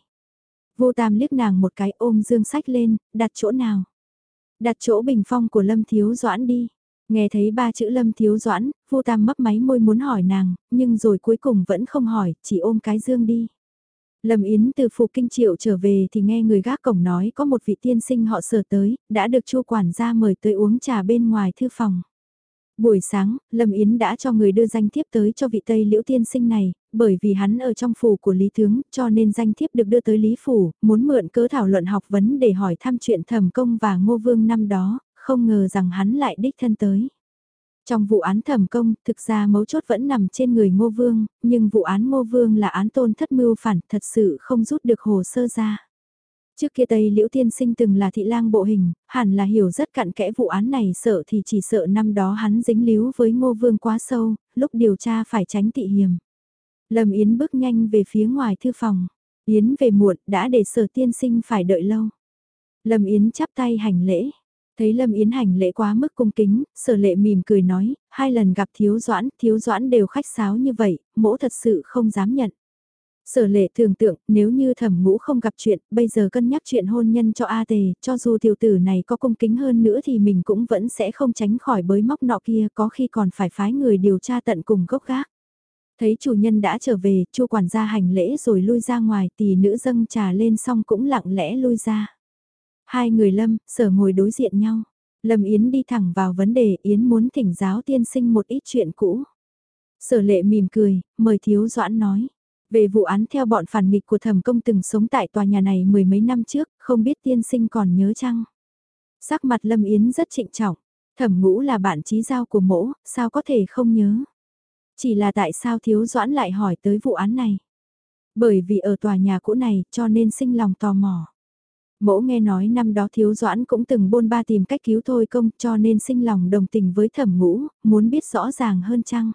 Vô Tam liếc nàng một cái ôm dương sách lên, đặt chỗ nào? Đặt chỗ bình phong của Lâm Thiếu Doãn đi. Nghe thấy ba chữ Lâm Thiếu Doãn, Vô Tam mấp máy môi muốn hỏi nàng, nhưng rồi cuối cùng vẫn không hỏi, chỉ ôm cái dương đi. Lâm Yến từ Phục Kinh Triệu trở về thì nghe người gác cổng nói có một vị tiên sinh họ Sở tới, đã được Chu quản gia mời tới uống trà bên ngoài thư phòng. Buổi sáng, Lâm Yến đã cho người đưa danh thiếp tới cho vị Tây Liễu tiên sinh này, bởi vì hắn ở trong phủ của Lý Tướng, cho nên danh thiếp được đưa tới Lý Phủ, muốn mượn cớ thảo luận học vấn để hỏi thăm chuyện Thẩm Công và Ngô Vương năm đó, không ngờ rằng hắn lại đích thân tới. Trong vụ án Thẩm Công, thực ra mấu chốt vẫn nằm trên người Ngô Vương, nhưng vụ án Ngô Vương là án tôn thất mưu phản, thật sự không rút được hồ sơ ra. Trước kia Tây Liễu Tiên Sinh từng là thị lang bộ hình, hẳn là hiểu rất cặn kẽ vụ án này, sợ thì chỉ sợ năm đó hắn dính líu với Ngô Vương quá sâu, lúc điều tra phải tránh tị hiềm. Lâm Yến bước nhanh về phía ngoài thư phòng. Yến về muộn, đã để Sở Tiên Sinh phải đợi lâu. Lâm Yến chắp tay hành lễ. Thấy Lâm Yến hành lễ quá mức cung kính, Sở Lệ mỉm cười nói, hai lần gặp Thiếu Doãn, Thiếu Doãn đều khách sáo như vậy, mỗ thật sự không dám nhận. Sở Lệ tưởng tượng, nếu như Thẩm Ngũ không gặp chuyện, bây giờ cân nhắc chuyện hôn nhân cho A Tề, cho dù tiểu tử này có cung kính hơn nữa thì mình cũng vẫn sẽ không tránh khỏi bới móc nọ kia, có khi còn phải phái người điều tra tận cùng gốc gác. Thấy chủ nhân đã trở về, Chu quản gia hành lễ rồi lui ra ngoài, tỷ nữ dâng trà lên xong cũng lặng lẽ lui ra. Hai người Lâm, Sở ngồi đối diện nhau. Lâm Yến đi thẳng vào vấn đề, Yến muốn thỉnh giáo tiên sinh một ít chuyện cũ. Sở Lệ mỉm cười, mời Thiếu Doãn nói. Về vụ án theo bọn phản nghịch của Thẩm Công từng sống tại tòa nhà này mười mấy năm trước, không biết tiên sinh còn nhớ chăng? Sắc mặt Lâm Yến rất trịnh trọng, Thẩm Ngũ là bạn chí giao của mỗ, sao có thể không nhớ? Chỉ là tại sao Thiếu Doãn lại hỏi tới vụ án này? Bởi vì ở tòa nhà cũ này cho nên sinh lòng tò mò. Mỗ nghe nói năm đó Thiếu Doãn cũng từng bôn ba tìm cách cứu Thôi Công cho nên sinh lòng đồng tình với Thẩm Ngũ, muốn biết rõ ràng hơn chăng?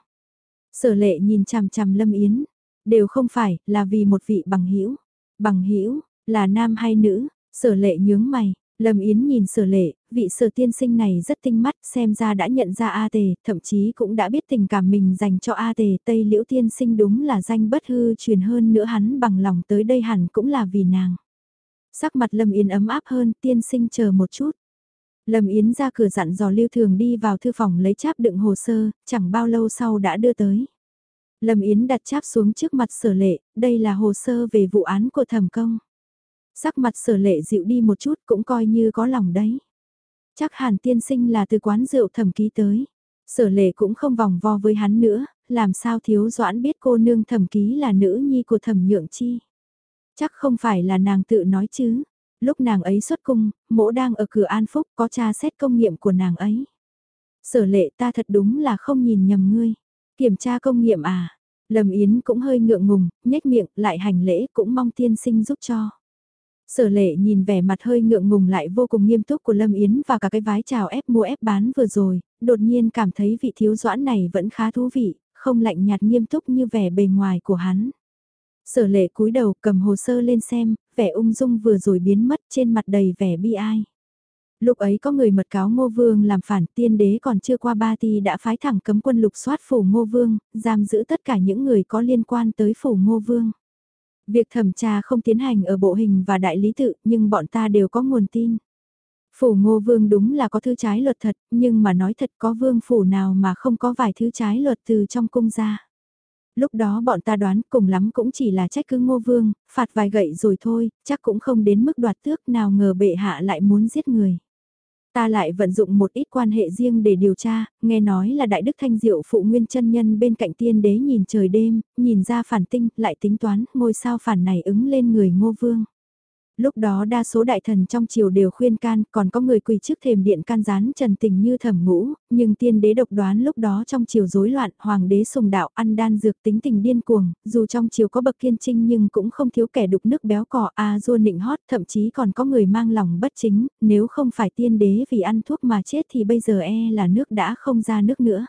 Sở Lệ nhìn chằm chằm Lâm Yến. Đều không phải, là vì một vị bằng hữu. Bằng hữu là nam hay nữ? Sở Lệ nhướng mày, Lâm Yến nhìn Sở Lệ, vị Sở tiên sinh này rất tinh mắt, xem ra đã nhận ra A Tề, thậm chí cũng đã biết tình cảm mình dành cho A Tề, Tây Liễu tiên sinh đúng là danh bất hư truyền, hơn nữa hắn bằng lòng tới đây hẳn cũng là vì nàng. Sắc mặt Lâm Yến ấm áp hơn, tiên sinh chờ một chút. Lâm Yến ra cửa dặn dò Lưu Thường đi vào thư phòng lấy cháp đựng hồ sơ, chẳng bao lâu sau đã đưa tới. Lâm Yến đặt cháp xuống trước mặt Sở Lệ, đây là hồ sơ về vụ án của Thẩm Công. Sắc mặt Sở Lệ dịu đi một chút, cũng coi như có lòng đấy. Chắc hẳn tiên sinh là từ quán rượu Thẩm ký tới. Sở Lệ cũng không vòng vo với hắn nữa, làm sao Thiếu Doãn biết cô nương Thẩm ký là nữ nhi của Thẩm Nhượng Chi. Chắc không phải là nàng tự nói chứ. Lúc nàng ấy xuất cung, mỗ đang ở cửa An Phúc, có tra xét công nghiệm của nàng ấy. Sở Lệ, ta thật đúng là không nhìn nhầm ngươi. Kiểm tra công nghiệm à? Lâm Yến cũng hơi ngượng ngùng, nhếch miệng, lại hành lễ, cũng mong tiên sinh giúp cho. Sở Lệ nhìn vẻ mặt hơi ngượng ngùng lại vô cùng nghiêm túc của Lâm Yến và cả cái vái chào ép mua ép bán vừa rồi, đột nhiên cảm thấy vị Thiếu Doãn này vẫn khá thú vị, không lạnh nhạt nghiêm túc như vẻ bề ngoài của hắn. Sở Lệ cúi đầu cầm hồ sơ lên xem, vẻ ung dung vừa rồi biến mất, trên mặt đầy vẻ bi ai. Lúc ấy có người mật cáo Ngô Vương làm phản, tiên đế còn chưa qua ba ti đã phái thẳng cấm quân lục soát phủ Ngô Vương, giam giữ tất cả những người có liên quan tới phủ Ngô Vương. Việc thẩm tra không tiến hành ở bộ hình và đại lý tự, nhưng bọn ta đều có nguồn tin. Phủ Ngô Vương đúng là có thứ trái luật thật, nhưng mà nói thật có vương phủ nào mà không có vài thứ trái luật từ trong cung ra. Lúc đó bọn ta đoán cùng lắm cũng chỉ là trách cứ Ngô Vương, phạt vài gậy rồi thôi, chắc cũng không đến mức đoạt tước, nào ngờ bệ hạ lại muốn giết người. Ta lại vận dụng một ít quan hệ riêng để điều tra, nghe nói là Đại Đức Thanh Diệu phụ nguyên chân nhân bên cạnh tiên đế nhìn trời đêm, nhìn ra phản tinh, lại tính toán ngôi sao phản này ứng lên người Ngô Vương. Lúc đó đa số đại thần trong triều đều khuyên can, còn có người quỳ trước thềm điện can gián trần tình như Thẩm Ngũ, nhưng tiên đế độc đoán lúc đó trong triều rối loạn, hoàng đế sùng đạo ăn đan dược tính tình điên cuồng, dù trong triều có bậc kiên trinh nhưng cũng không thiếu kẻ đục nước béo cò a dua nịnh hót, thậm chí còn có người mang lòng bất chính, nếu không phải tiên đế vì ăn thuốc mà chết thì bây giờ e là nước đã không ra nước nữa.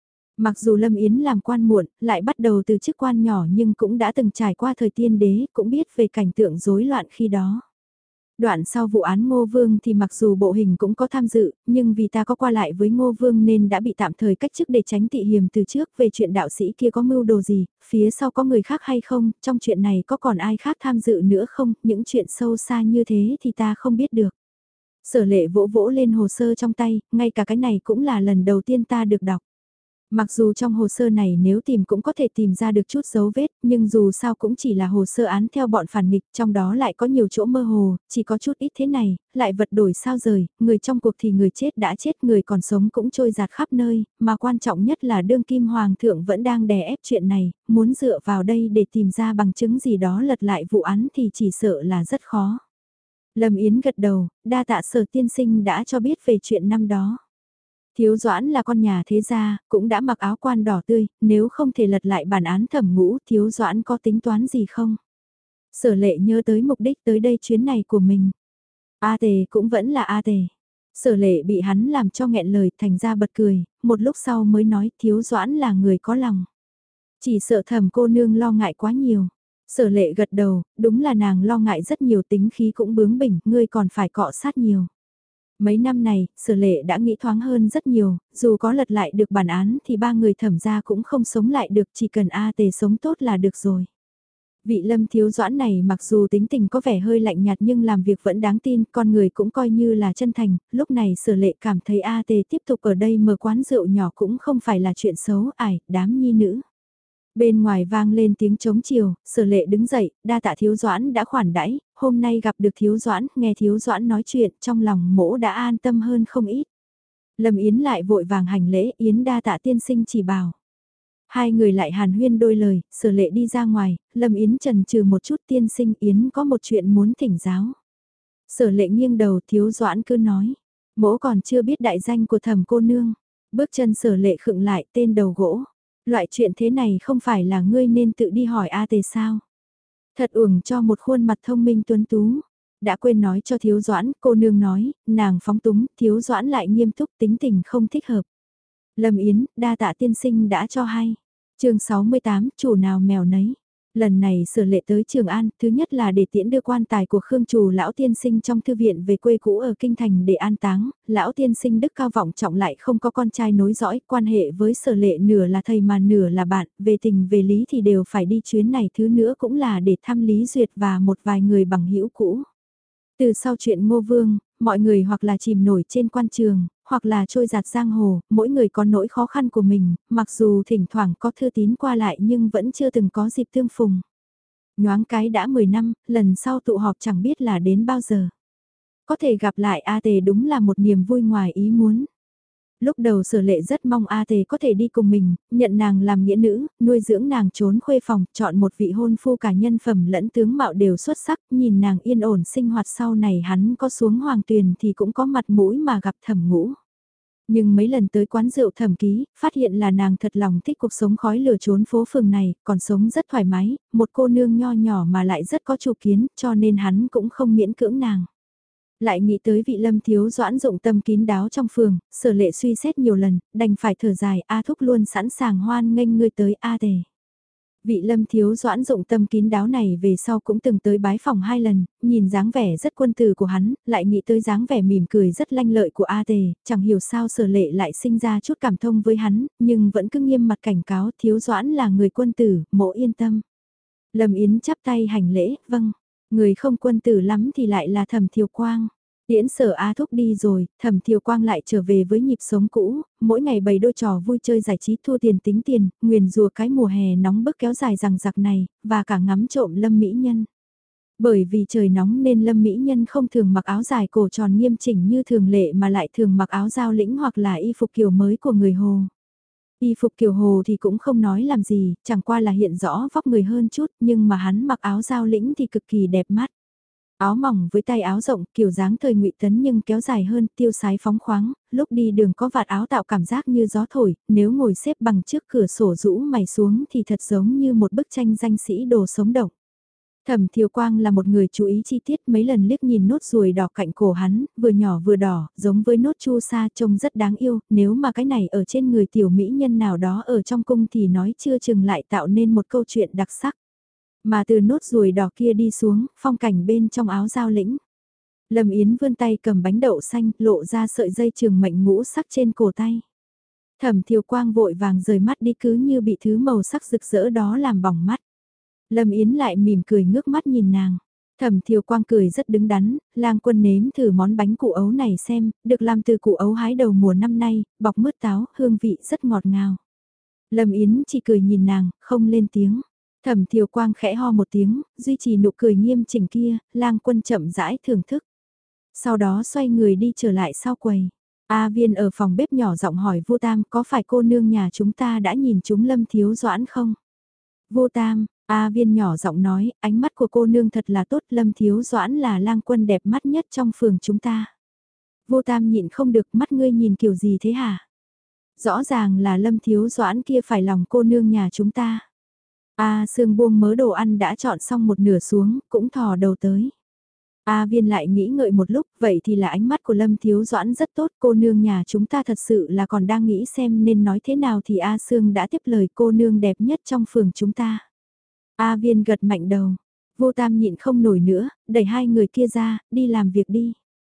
Mặc dù Lâm Yến làm quan muộn, lại bắt đầu từ chức quan nhỏ nhưng cũng đã từng trải qua thời tiên đế, cũng biết về cảnh tượng rối loạn khi đó. Đoạn sau vụ án Ngô Vương thì mặc dù bộ hình cũng có tham dự, nhưng vì ta có qua lại với Ngô Vương nên đã bị tạm thời cách chức để tránh tị hiềm từ trước. Về chuyện đạo sĩ kia có mưu đồ gì, phía sau có người khác hay không, trong chuyện này có còn ai khác tham dự nữa không, những chuyện sâu xa như thế thì ta không biết được. Sở Lệ vỗ vỗ lên hồ sơ trong tay, ngay cả cái này cũng là lần đầu tiên ta được đọc. Mặc dù trong hồ sơ này nếu tìm cũng có thể tìm ra được chút dấu vết, nhưng dù sao cũng chỉ là hồ sơ án theo bọn phản nghịch, trong đó lại có nhiều chỗ mơ hồ, chỉ có chút ít thế này, lại vật đổi sao rời, người trong cuộc thì người chết đã chết, người còn sống cũng trôi giạt khắp nơi, mà quan trọng nhất là đương kim hoàng thượng vẫn đang đè ép chuyện này, muốn dựa vào đây để tìm ra bằng chứng gì đó lật lại vụ án thì chỉ sợ là rất khó. Lâm Yến gật đầu, đa tạ Sở tiên sinh đã cho biết về chuyện năm đó. Thiếu Doãn là con nhà thế gia, cũng đã mặc áo quan đỏ tươi, nếu không thể lật lại bản án Thẩm Ngũ, Thiếu Doãn có tính toán gì không? Sở Lệ nhớ tới mục đích tới đây chuyến này của mình. A Tề cũng vẫn là A Tề. Sở Lệ bị hắn làm cho nghẹn lời, thành ra bật cười, một lúc sau mới nói Thiếu Doãn là người có lòng. Chỉ sợ Thẩm cô nương lo ngại quá nhiều. Sở Lệ gật đầu, đúng là nàng lo ngại rất nhiều, tính khí cũng bướng bỉnh, ngươi còn phải cọ sát nhiều. Mấy năm này, Sở Lệ đã nghĩ thoáng hơn rất nhiều, dù có lật lại được bản án thì ba người Thẩm gia cũng không sống lại được, chỉ cần A Tề sống tốt là được rồi. Vị Lâm Thiếu Doãn này mặc dù tính tình có vẻ hơi lạnh nhạt nhưng làm việc vẫn đáng tin, con người cũng coi như là chân thành, lúc này Sở Lệ cảm thấy A Tề tiếp tục ở đây mở quán rượu nhỏ cũng không phải là chuyện xấu, ải, đám nhi nữ. Bên ngoài vang lên tiếng trống chiều, Sở Lệ đứng dậy, đa tạ Thiếu Doãn đã khoản đãi, hôm nay gặp được Thiếu Doãn, nghe Thiếu Doãn nói chuyện, trong lòng mỗ đã an tâm hơn không ít. Lâm Yến lại vội vàng hành lễ, Yến đa tạ tiên sinh chỉ bảo. Hai người lại hàn huyên đôi lời, Sở Lệ đi ra ngoài, Lâm Yến chần chừ một chút, tiên sinh Yến có một chuyện muốn thỉnh giáo. Sở Lệ nghiêng đầu, Thiếu Doãn cứ nói, mỗ còn chưa biết đại danh của Thẩm cô nương. Bước chân Sở Lệ khựng lại, tên đầu gỗ. Loại chuyện thế này không phải là ngươi nên tự đi hỏi A Tề sao? Thật uổng cho một khuôn mặt thông minh tuấn tú. Đã quên nói cho Thiếu Doãn, cô nương nói, nàng phóng túng, Thiếu Doãn lại nghiêm túc, tính tình không thích hợp. Lâm Yến, đa tạ tiên sinh đã cho hay. Chương sáu mươi tám, chủ nào mèo nấy. Lần này Sở Lệ tới Trường An, thứ nhất là để tiễn đưa quan tài của Khương Trù lão tiên sinh trong thư viện về quê cũ ở kinh thành để an táng, lão tiên sinh đức cao vọng trọng lại không có con trai nối dõi, quan hệ với Sở Lệ nửa là thầy mà nửa là bạn, về tình về lý thì đều phải đi chuyến này, thứ nữa cũng là để thăm Lý Duyệt và một vài người bằng hữu cũ. Từ sau chuyện Ngô Vương, mọi người hoặc là chìm nổi trên quan trường, hoặc là trôi giạt giang hồ, mỗi người có nỗi khó khăn của mình, mặc dù thỉnh thoảng có thư tín qua lại nhưng vẫn chưa từng có dịp tương phùng. Nhoáng cái đã mười năm, lần sau tụ họp chẳng biết là đến bao giờ. Có thể gặp lại A Tề đúng là một niềm vui ngoài ý muốn. Lúc đầu Sở Lệ rất mong A Tề có thể đi cùng mình, nhận nàng làm nghĩa nữ, nuôi dưỡng nàng trốn khuê phòng, chọn một vị hôn phu cả nhân phẩm lẫn tướng mạo đều xuất sắc, nhìn nàng yên ổn sinh hoạt sau này hắn có xuống hoàng tuyền thì cũng có mặt mũi mà gặp Thẩm Ngũ. Nhưng mấy lần tới quán rượu Thẩm Ký, phát hiện là nàng thật lòng thích cuộc sống khói lửa trốn phố phường này, còn sống rất thoải mái, một cô nương nho nhỏ mà lại rất có chủ kiến, cho nên hắn cũng không miễn cưỡng nàng. Lại nghĩ tới vị Lâm thiếu doãn dụng tâm kín đáo trong phường, Sở Lệ suy xét nhiều lần, đành phải thở dài, A Thúc luôn sẵn sàng hoan nghênh ngươi tới A Tề. Vị Lâm thiếu doãn dụng tâm kín đáo này về sau cũng từng tới bái phòng hai lần, nhìn dáng vẻ rất quân tử của hắn, lại nghĩ tới dáng vẻ mỉm cười rất lanh lợi của A Tề, chẳng hiểu sao Sở Lệ lại sinh ra chút cảm thông với hắn, nhưng vẫn cứ nghiêm mặt cảnh cáo thiếu doãn là người quân tử, mộ yên tâm. Lâm Yến chắp tay hành lễ, vâng, người không quân tử lắm thì lại là Thẩm Thiều Quang. Tiễn Sở A Thúc đi rồi, Thẩm Thiều Quang lại trở về với nhịp sống cũ, mỗi ngày bày đôi trò vui chơi giải trí thua tiền tính tiền, nguyền rùa cái mùa hè nóng bức kéo dài rằng giặc này, và cả ngắm trộm Lâm Mỹ Nhân. Bởi vì trời nóng nên Lâm Mỹ Nhân không thường mặc áo dài cổ tròn nghiêm chỉnh như thường lệ mà lại thường mặc áo giao lĩnh hoặc là y phục kiểu mới của người Hồ. Y phục kiểu Hồ thì cũng không nói làm gì, chẳng qua là hiện rõ vóc người hơn chút, nhưng mà hắn mặc áo giao lĩnh thì cực kỳ đẹp mắt. Áo mỏng với tay áo rộng, kiểu dáng thời Ngụy Tấn nhưng kéo dài hơn, tiêu sái phóng khoáng, lúc đi đường có vạt áo tạo cảm giác như gió thổi, nếu ngồi xếp bằng trước cửa sổ rũ mày xuống thì thật giống như một bức tranh danh sĩ đồ sống động. Thẩm Thiều Quang là một người chú ý chi tiết, mấy lần liếc nhìn nốt ruồi đỏ cạnh cổ hắn, vừa nhỏ vừa đỏ, giống với nốt chu sa trông rất đáng yêu, nếu mà cái này ở trên người tiểu mỹ nhân nào đó ở trong cung thì nói chưa chừng lại tạo nên một câu chuyện đặc sắc. Mà từ nốt ruồi đỏ kia đi xuống, phong cảnh bên trong áo giao lĩnh. Lâm Yến vươn tay cầm bánh đậu xanh, lộ ra sợi dây trường mệnh ngũ sắc trên cổ tay. Thẩm Thiều Quang vội vàng rời mắt đi cứ như bị thứ màu sắc rực rỡ đó làm bỏng mắt. Lâm Yến lại mỉm cười ngước mắt nhìn nàng. Thẩm Thiều Quang cười rất đứng đắn, lang quân nếm thử món bánh củ ấu này xem, được làm từ củ ấu hái đầu mùa năm nay, bọc mứt táo, hương vị rất ngọt ngào. Lâm Yến chỉ cười nhìn nàng, không lên tiếng. Thẩm Thiều Quang khẽ ho một tiếng, duy trì nụ cười nghiêm chỉnh kia, lang quân chậm rãi thưởng thức. Sau đó xoay người đi trở lại sau quầy. A Viên ở phòng bếp nhỏ giọng hỏi Vu Tam có phải cô nương nhà chúng ta đã nhìn chúng Lâm Thiếu Doãn không? Vu Tam, A Viên nhỏ giọng nói, ánh mắt của cô nương thật là tốt, Lâm Thiếu Doãn là lang quân đẹp mắt nhất trong phường chúng ta. Vu Tam nhịn không được, mắt ngươi nhìn kiểu gì thế hả? Rõ ràng là Lâm Thiếu Doãn kia phải lòng cô nương nhà chúng ta. A Sương buông mớ đồ ăn đã chọn xong một nửa xuống, cũng thò đầu tới. A Viên lại nghĩ ngợi một lúc, vậy thì là ánh mắt của Lâm Thiếu Doãn rất tốt, cô nương nhà chúng ta thật sự là còn đang nghĩ xem nên nói thế nào thì A Sương đã tiếp lời cô nương đẹp nhất trong phường chúng ta. A Viên gật mạnh đầu, Vô Tam nhịn không nổi nữa, đẩy hai người kia ra, đi làm việc đi.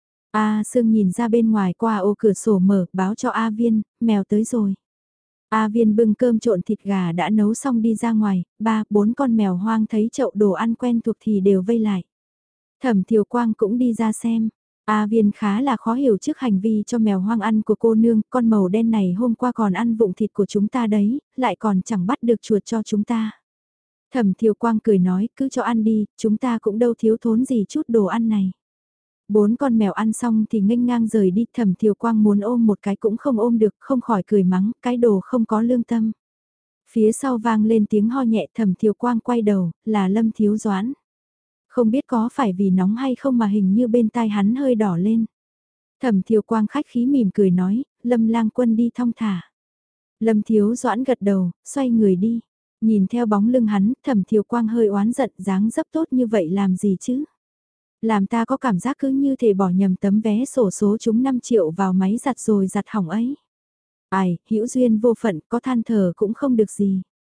A Sương nhìn ra bên ngoài qua ô cửa sổ mở, báo cho A Viên, mèo tới rồi. A Viên bưng cơm trộn thịt gà đã nấu xong đi ra ngoài, ba, bốn con mèo hoang thấy chậu đồ ăn quen thuộc thì đều vây lại. Thẩm Thiều Quang cũng đi ra xem. A Viên khá là khó hiểu trước hành vi cho mèo hoang ăn của cô nương, con màu đen này hôm qua còn ăn vụng thịt của chúng ta đấy, lại còn chẳng bắt được chuột cho chúng ta. Thẩm Thiều Quang cười nói, cứ cho ăn đi, chúng ta cũng đâu thiếu thốn gì chút đồ ăn này. Bốn con mèo ăn xong thì nghênh ngang rời đi, Thẩm Thiều Quang muốn ôm một cái cũng không ôm được, không khỏi cười mắng, cái đồ không có lương tâm. Phía sau vang lên tiếng ho nhẹ, Thẩm Thiều Quang quay đầu, là Lâm Thiếu Doãn. Không biết có phải vì nóng hay không mà hình như bên tai hắn hơi đỏ lên. Thẩm Thiều Quang khách khí mỉm cười nói, Lâm lang quân đi thong thả. Lâm Thiếu Doãn gật đầu, xoay người đi. Nhìn theo bóng lưng hắn, Thẩm Thiều Quang hơi oán giận, dáng dấp tốt như vậy làm gì chứ? Làm ta có cảm giác cứ như thể bỏ nhầm tấm vé sổ số trúng năm triệu vào máy giặt rồi giặt hỏng ấy. Ai, hữu duyên vô phận, có than thở cũng không được gì.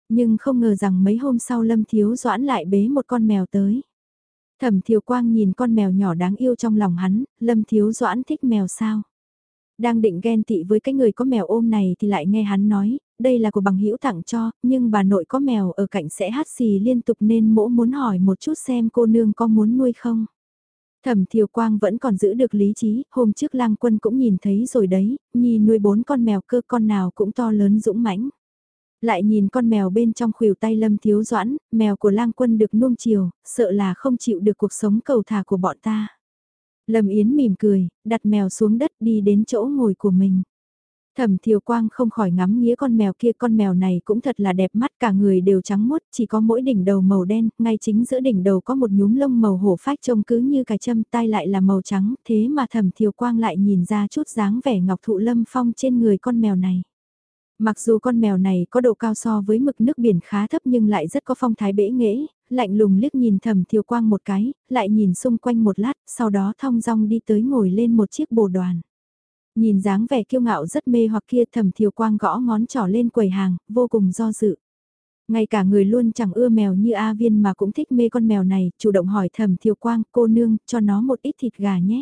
Nhưng không ngờ rằng mấy hôm sau Lâm Thiếu Doãn lại bế một con mèo tới. Thẩm Thiều Quang nhìn con mèo nhỏ đáng yêu trong lòng hắn, Lâm Thiếu Doãn thích mèo sao? Đang định ghen tị với cái người có mèo ôm này thì lại nghe hắn nói, đây là của bằng hữu tặng cho, nhưng bà nội có mèo ở cạnh sẽ hát xì liên tục nên mỗ muốn hỏi một chút xem cô nương có muốn nuôi không. Thẩm Thiều Quang vẫn còn giữ được lý trí, hôm trước Lang Quân cũng nhìn thấy rồi đấy, Nhi nuôi bốn con mèo cơ con nào cũng to lớn dũng mãnh. Lại nhìn con mèo bên trong khuỷu tay Lâm Thiếu Doãn, mèo của Lang Quân được nuông chiều, sợ là không chịu được cuộc sống cầu thả của bọn ta. Lâm Yến mỉm cười, đặt mèo xuống đất đi đến chỗ ngồi của mình. Thẩm Thiều Quang không khỏi ngắm nghía con mèo kia, con mèo này cũng thật là đẹp mắt, cả người đều trắng muốt, chỉ có mỗi đỉnh đầu màu đen, ngay chính giữa đỉnh đầu có một nhúm lông màu hổ phách trông cứ như cài châm, tai lại là màu trắng, thế mà Thẩm Thiều Quang lại nhìn ra chút dáng vẻ ngọc thụ lâm phong trên người con mèo này. Mặc dù con mèo này có độ cao so với mực nước biển khá thấp nhưng lại rất có phong thái bể nghễ, lạnh lùng liếc nhìn Thẩm Thiều Quang một cái, lại nhìn xung quanh một lát, sau đó thong dong đi tới ngồi lên một chiếc bồ đoàn. Nhìn dáng vẻ kiêu ngạo rất mê hoặc kia, Thẩm Thiều Quang gõ ngón trỏ lên quầy hàng, vô cùng do dự. Ngay cả người luôn chẳng ưa mèo như A Viên mà cũng thích mê con mèo này, chủ động hỏi Thẩm Thiều Quang, cô nương, cho nó một ít thịt gà nhé.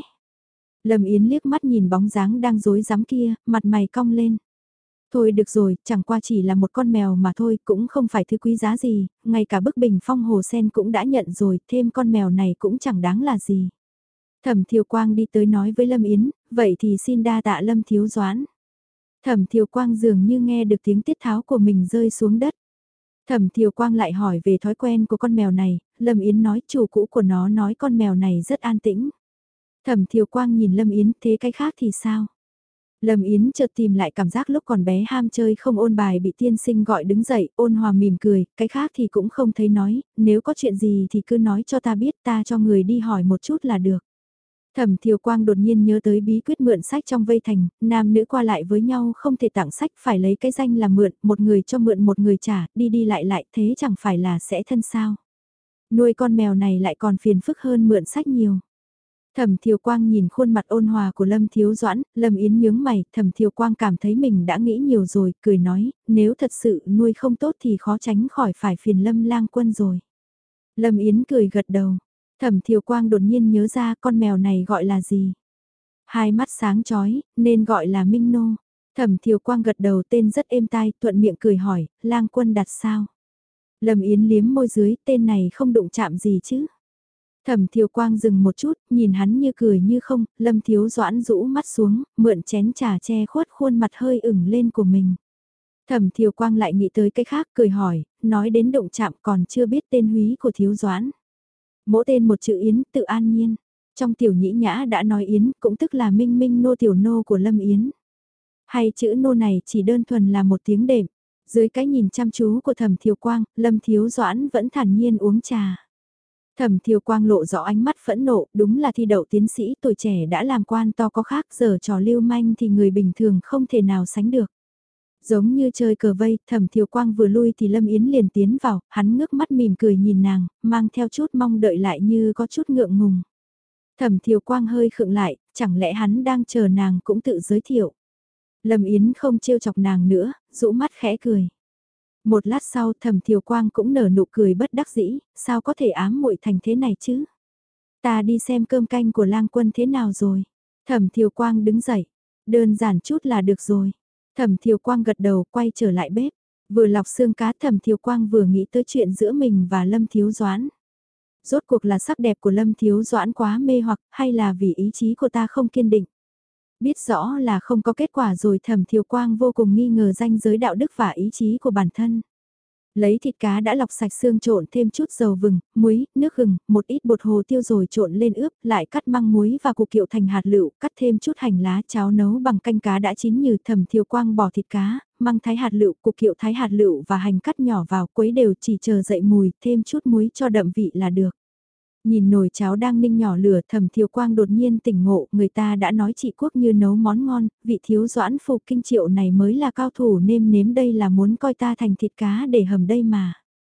Lâm Yến liếc mắt nhìn bóng dáng đang rối rắm kia, mặt mày cong lên. Thôi được rồi, chẳng qua chỉ là một con mèo mà thôi, cũng không phải thứ quý giá gì, ngay cả bức bình phong hồ sen cũng đã nhận rồi, thêm con mèo này cũng chẳng đáng là gì. Thẩm Thiều Quang đi tới nói với Lâm Yến, vậy thì xin đa tạ Lâm Thiếu Doãn. Thẩm Thiều Quang dường như nghe được tiếng tiết tháo của mình rơi xuống đất. Thẩm Thiều Quang lại hỏi về thói quen của con mèo này, Lâm Yến nói chủ cũ của nó nói con mèo này rất an tĩnh. Thẩm Thiều Quang nhìn Lâm Yến, thế cái khác thì sao? Lâm Yến chợt tìm lại cảm giác lúc còn bé ham chơi không ôn bài bị tiên sinh gọi đứng dậy, ôn hòa mỉm cười, cái khác thì cũng không thấy nói, nếu có chuyện gì thì cứ nói cho ta biết, ta cho người đi hỏi một chút là được. Thẩm Thiều Quang đột nhiên nhớ tới bí quyết mượn sách trong vây thành, nam nữ qua lại với nhau không thể tặng sách, phải lấy cái danh là mượn, một người cho mượn một người trả, đi đi lại lại, thế chẳng phải là sẽ thân sao. Nuôi con mèo này lại còn phiền phức hơn mượn sách nhiều. Thẩm Thiều Quang nhìn khuôn mặt ôn hòa của Lâm Thiếu Doãn, Lâm Yến nhướng mày, Thẩm Thiều Quang cảm thấy mình đã nghĩ nhiều rồi, cười nói, nếu thật sự nuôi không tốt thì khó tránh khỏi phải phiền Lâm Lang Quân rồi. Lâm Yến cười gật đầu, Thẩm Thiều Quang đột nhiên nhớ ra con mèo này gọi là gì. Hai mắt sáng chói, nên gọi là Minh Nô. Thẩm Thiều Quang gật đầu, tên rất êm tai, thuận miệng cười hỏi, Lang Quân đặt sao? Lâm Yến liếm môi dưới, tên này không đụng chạm gì chứ? Thẩm Thiều Quang dừng một chút, nhìn hắn như cười như không, Lâm Thiếu Doãn rũ mắt xuống, mượn chén trà che khuất khuôn mặt hơi ửng lên của mình. Thẩm Thiều Quang lại nghĩ tới cái khác, cười hỏi, nói đến động chạm còn chưa biết tên húy của Thiếu Doãn. Mỗi tên một chữ Yến, tự an nhiên. Trong tiểu nhĩ nhã đã nói Yến, cũng tức là minh minh nô tiểu nô của Lâm Yến. Hay chữ nô này chỉ đơn thuần là một tiếng đệm. Dưới cái nhìn chăm chú của Thẩm Thiều Quang, Lâm Thiếu Doãn vẫn thản nhiên uống trà. Thẩm Thiều Quang lộ rõ ánh mắt phẫn nộ, đúng là thi đậu tiến sĩ, tuổi trẻ đã làm quan to có khác, giờ trò lưu manh thì người bình thường không thể nào sánh được. Giống như chơi cờ vây, Thẩm Thiều Quang vừa lui thì Lâm Yến liền tiến vào, hắn ngước mắt mỉm cười nhìn nàng, mang theo chút mong đợi lại như có chút ngượng ngùng. Thẩm Thiều Quang hơi khựng lại, chẳng lẽ hắn đang chờ nàng cũng tự giới thiệu. Lâm Yến không trêu chọc nàng nữa, rũ mắt khẽ cười. Một lát sau Thẩm Thiều Quang cũng nở nụ cười bất đắc dĩ, sao có thể ám muội thành thế này chứ? Ta đi xem cơm canh của Lang Quân thế nào rồi? Thẩm Thiều Quang đứng dậy, đơn giản chút là được rồi. Thẩm Thiều Quang gật đầu quay trở lại bếp, vừa lọc xương cá Thẩm Thiều Quang vừa nghĩ tới chuyện giữa mình và Lâm Thiếu Doãn. Rốt cuộc là sắc đẹp của Lâm Thiếu Doãn quá mê hoặc hay là vì ý chí của ta không kiên định? Biết rõ là không có kết quả rồi Thẩm Thiều Quang vô cùng nghi ngờ ranh giới đạo đức và ý chí của bản thân. Lấy thịt cá đã lọc sạch xương trộn thêm chút dầu vừng, muối, nước gừng, một ít bột hồ tiêu rồi trộn lên ướp, lại cắt măng muối và củ kiệu thành hạt lựu, cắt thêm chút hành lá cháo nấu bằng canh cá đã chín như Thẩm Thiều Quang bỏ thịt cá, măng thái hạt lựu, củ kiệu thái hạt lựu và hành cắt nhỏ vào quấy đều chỉ chờ dậy mùi, thêm chút muối cho đậm vị là được. Nhìn nồi cháo đang ninh nhỏ lửa Thẩm Thiều Quang đột nhiên tỉnh ngộ, người ta đã nói chị Quốc như nấu món ngon, vị Thiếu Doãn phục kinh triệu này mới là cao thủ nêm nếm đây là muốn coi ta thành thịt cá để hầm đây mà.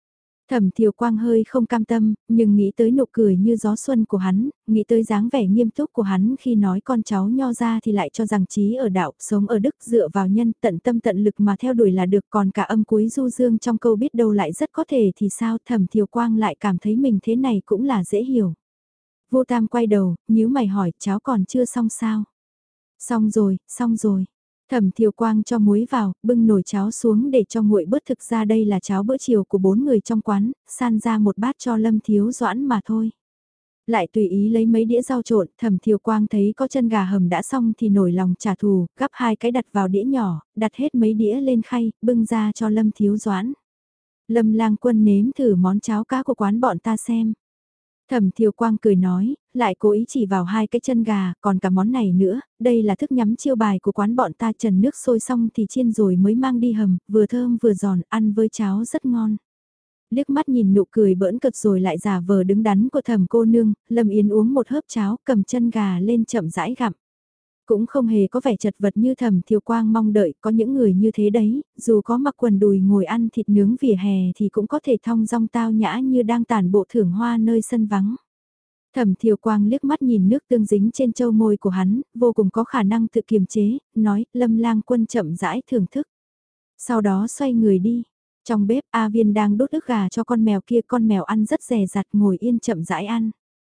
Thẩm Thiều Quang hơi không cam tâm, nhưng nghĩ tới nụ cười như gió xuân của hắn, nghĩ tới dáng vẻ nghiêm túc của hắn khi nói con cháu nho ra thì lại cho rằng trí ở đạo, sống ở đức dựa vào nhân tận tâm tận lực mà theo đuổi là được, còn cả âm cuối du dương trong câu biết đâu lại rất có thể thì sao. Thẩm Thiều Quang lại cảm thấy mình thế này cũng là dễ hiểu. Vô Tam quay đầu, nhíu mày hỏi, cháu còn chưa xong sao? Xong rồi, xong rồi. Thẩm Thiều Quang cho muối vào, bưng nồi cháo xuống để cho nguội bớt, thực ra đây là cháo bữa chiều của bốn người trong quán, san ra một bát cho Lâm Thiếu Doãn mà thôi. Lại tùy ý lấy mấy đĩa rau trộn, Thẩm Thiều Quang thấy có chân gà hầm đã xong thì nổi lòng trả thù, gắp hai cái đặt vào đĩa nhỏ, đặt hết mấy đĩa lên khay, bưng ra cho Lâm Thiếu Doãn. Lâm Lang Quân nếm thử món cháo cá của quán bọn ta xem. Thẩm Thiều Quang cười nói, lại cố ý chỉ vào hai cái chân gà, còn cả món này nữa, đây là thức nhắm chiêu bài của quán bọn ta, trần nước sôi xong thì chiên rồi mới mang đi hầm, vừa thơm vừa giòn, ăn với cháo rất ngon. Liếc mắt nhìn nụ cười bỡn cợt rồi lại giả vờ đứng đắn của Thẩm cô nương, Lâm Yến uống một hớp cháo, cầm chân gà lên chậm rãi gặm. Cũng không hề có vẻ chật vật như Thẩm Thiều Quang mong đợi, có những người như thế đấy, dù có mặc quần đùi ngồi ăn thịt nướng vỉa hè thì cũng có thể thong dong tao nhã như đang tản bộ thưởng hoa nơi sân vắng. Thẩm Thiều Quang liếc mắt nhìn nước tương dính trên châu môi của hắn, vô cùng có khả năng tự kiềm chế, nói, Lâm Lang Quân chậm rãi thưởng thức. Sau đó xoay người đi. Trong bếp A Viên đang đốt ức gà cho con mèo kia, con mèo ăn rất dè dặt ngồi yên chậm rãi ăn.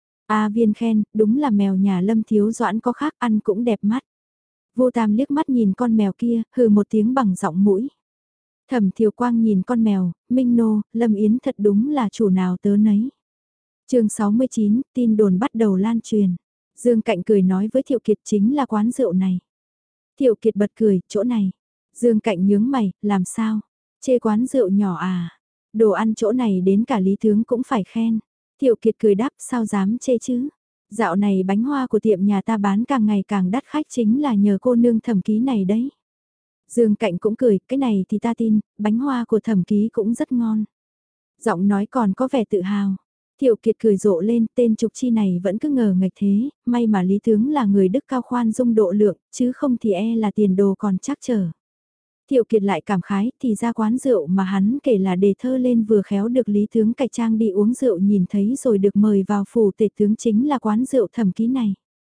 A Viên khen, đúng là mèo nhà Lâm Thiếu Doãn có khác, ăn cũng đẹp mắt. Vô Tam liếc mắt nhìn con mèo kia, hừ một tiếng bằng giọng mũi. Thẩm Thiều Quang nhìn con mèo, Minh Nô, Lâm Yến thật đúng là chủ nào tớ nấy. chương sáu mươi chín, tin đồn bắt đầu lan truyền. Dương Cạnh cười nói với Thiệu Kiệt chính là quán rượu này. Thiệu Kiệt bật cười, chỗ này. Dương Cạnh nhướng mày, làm sao? Chê quán rượu nhỏ à? Đồ ăn chỗ này đến cả Lý Tướng cũng phải khen. Thiệu Kiệt cười đáp, sao dám chê chứ? Dạo này bánh hoa của tiệm nhà ta bán càng ngày càng đắt khách chính là nhờ cô nương Thẩm Ký này đấy. Dương Cạnh cũng cười, cái này thì ta tin, bánh hoa của Thẩm Ký cũng rất ngon. Giọng nói còn có vẻ tự hào. Thiệu Kiệt cười rộ lên, tên Trục Chi này vẫn cứ ngờ nghệch thế, may mà Lý Tướng là người đức cao khoan dung độ lượng, chứ không thì e là tiền đồ còn chắc trở. Thiệu Kiệt lại cảm khái, thì ra quán rượu mà hắn kể là đề thơ lên vừa khéo được Lý Tướng cải trang đi uống rượu nhìn thấy rồi được mời vào phủ tể tướng chính là quán rượu Thẩm Ký này.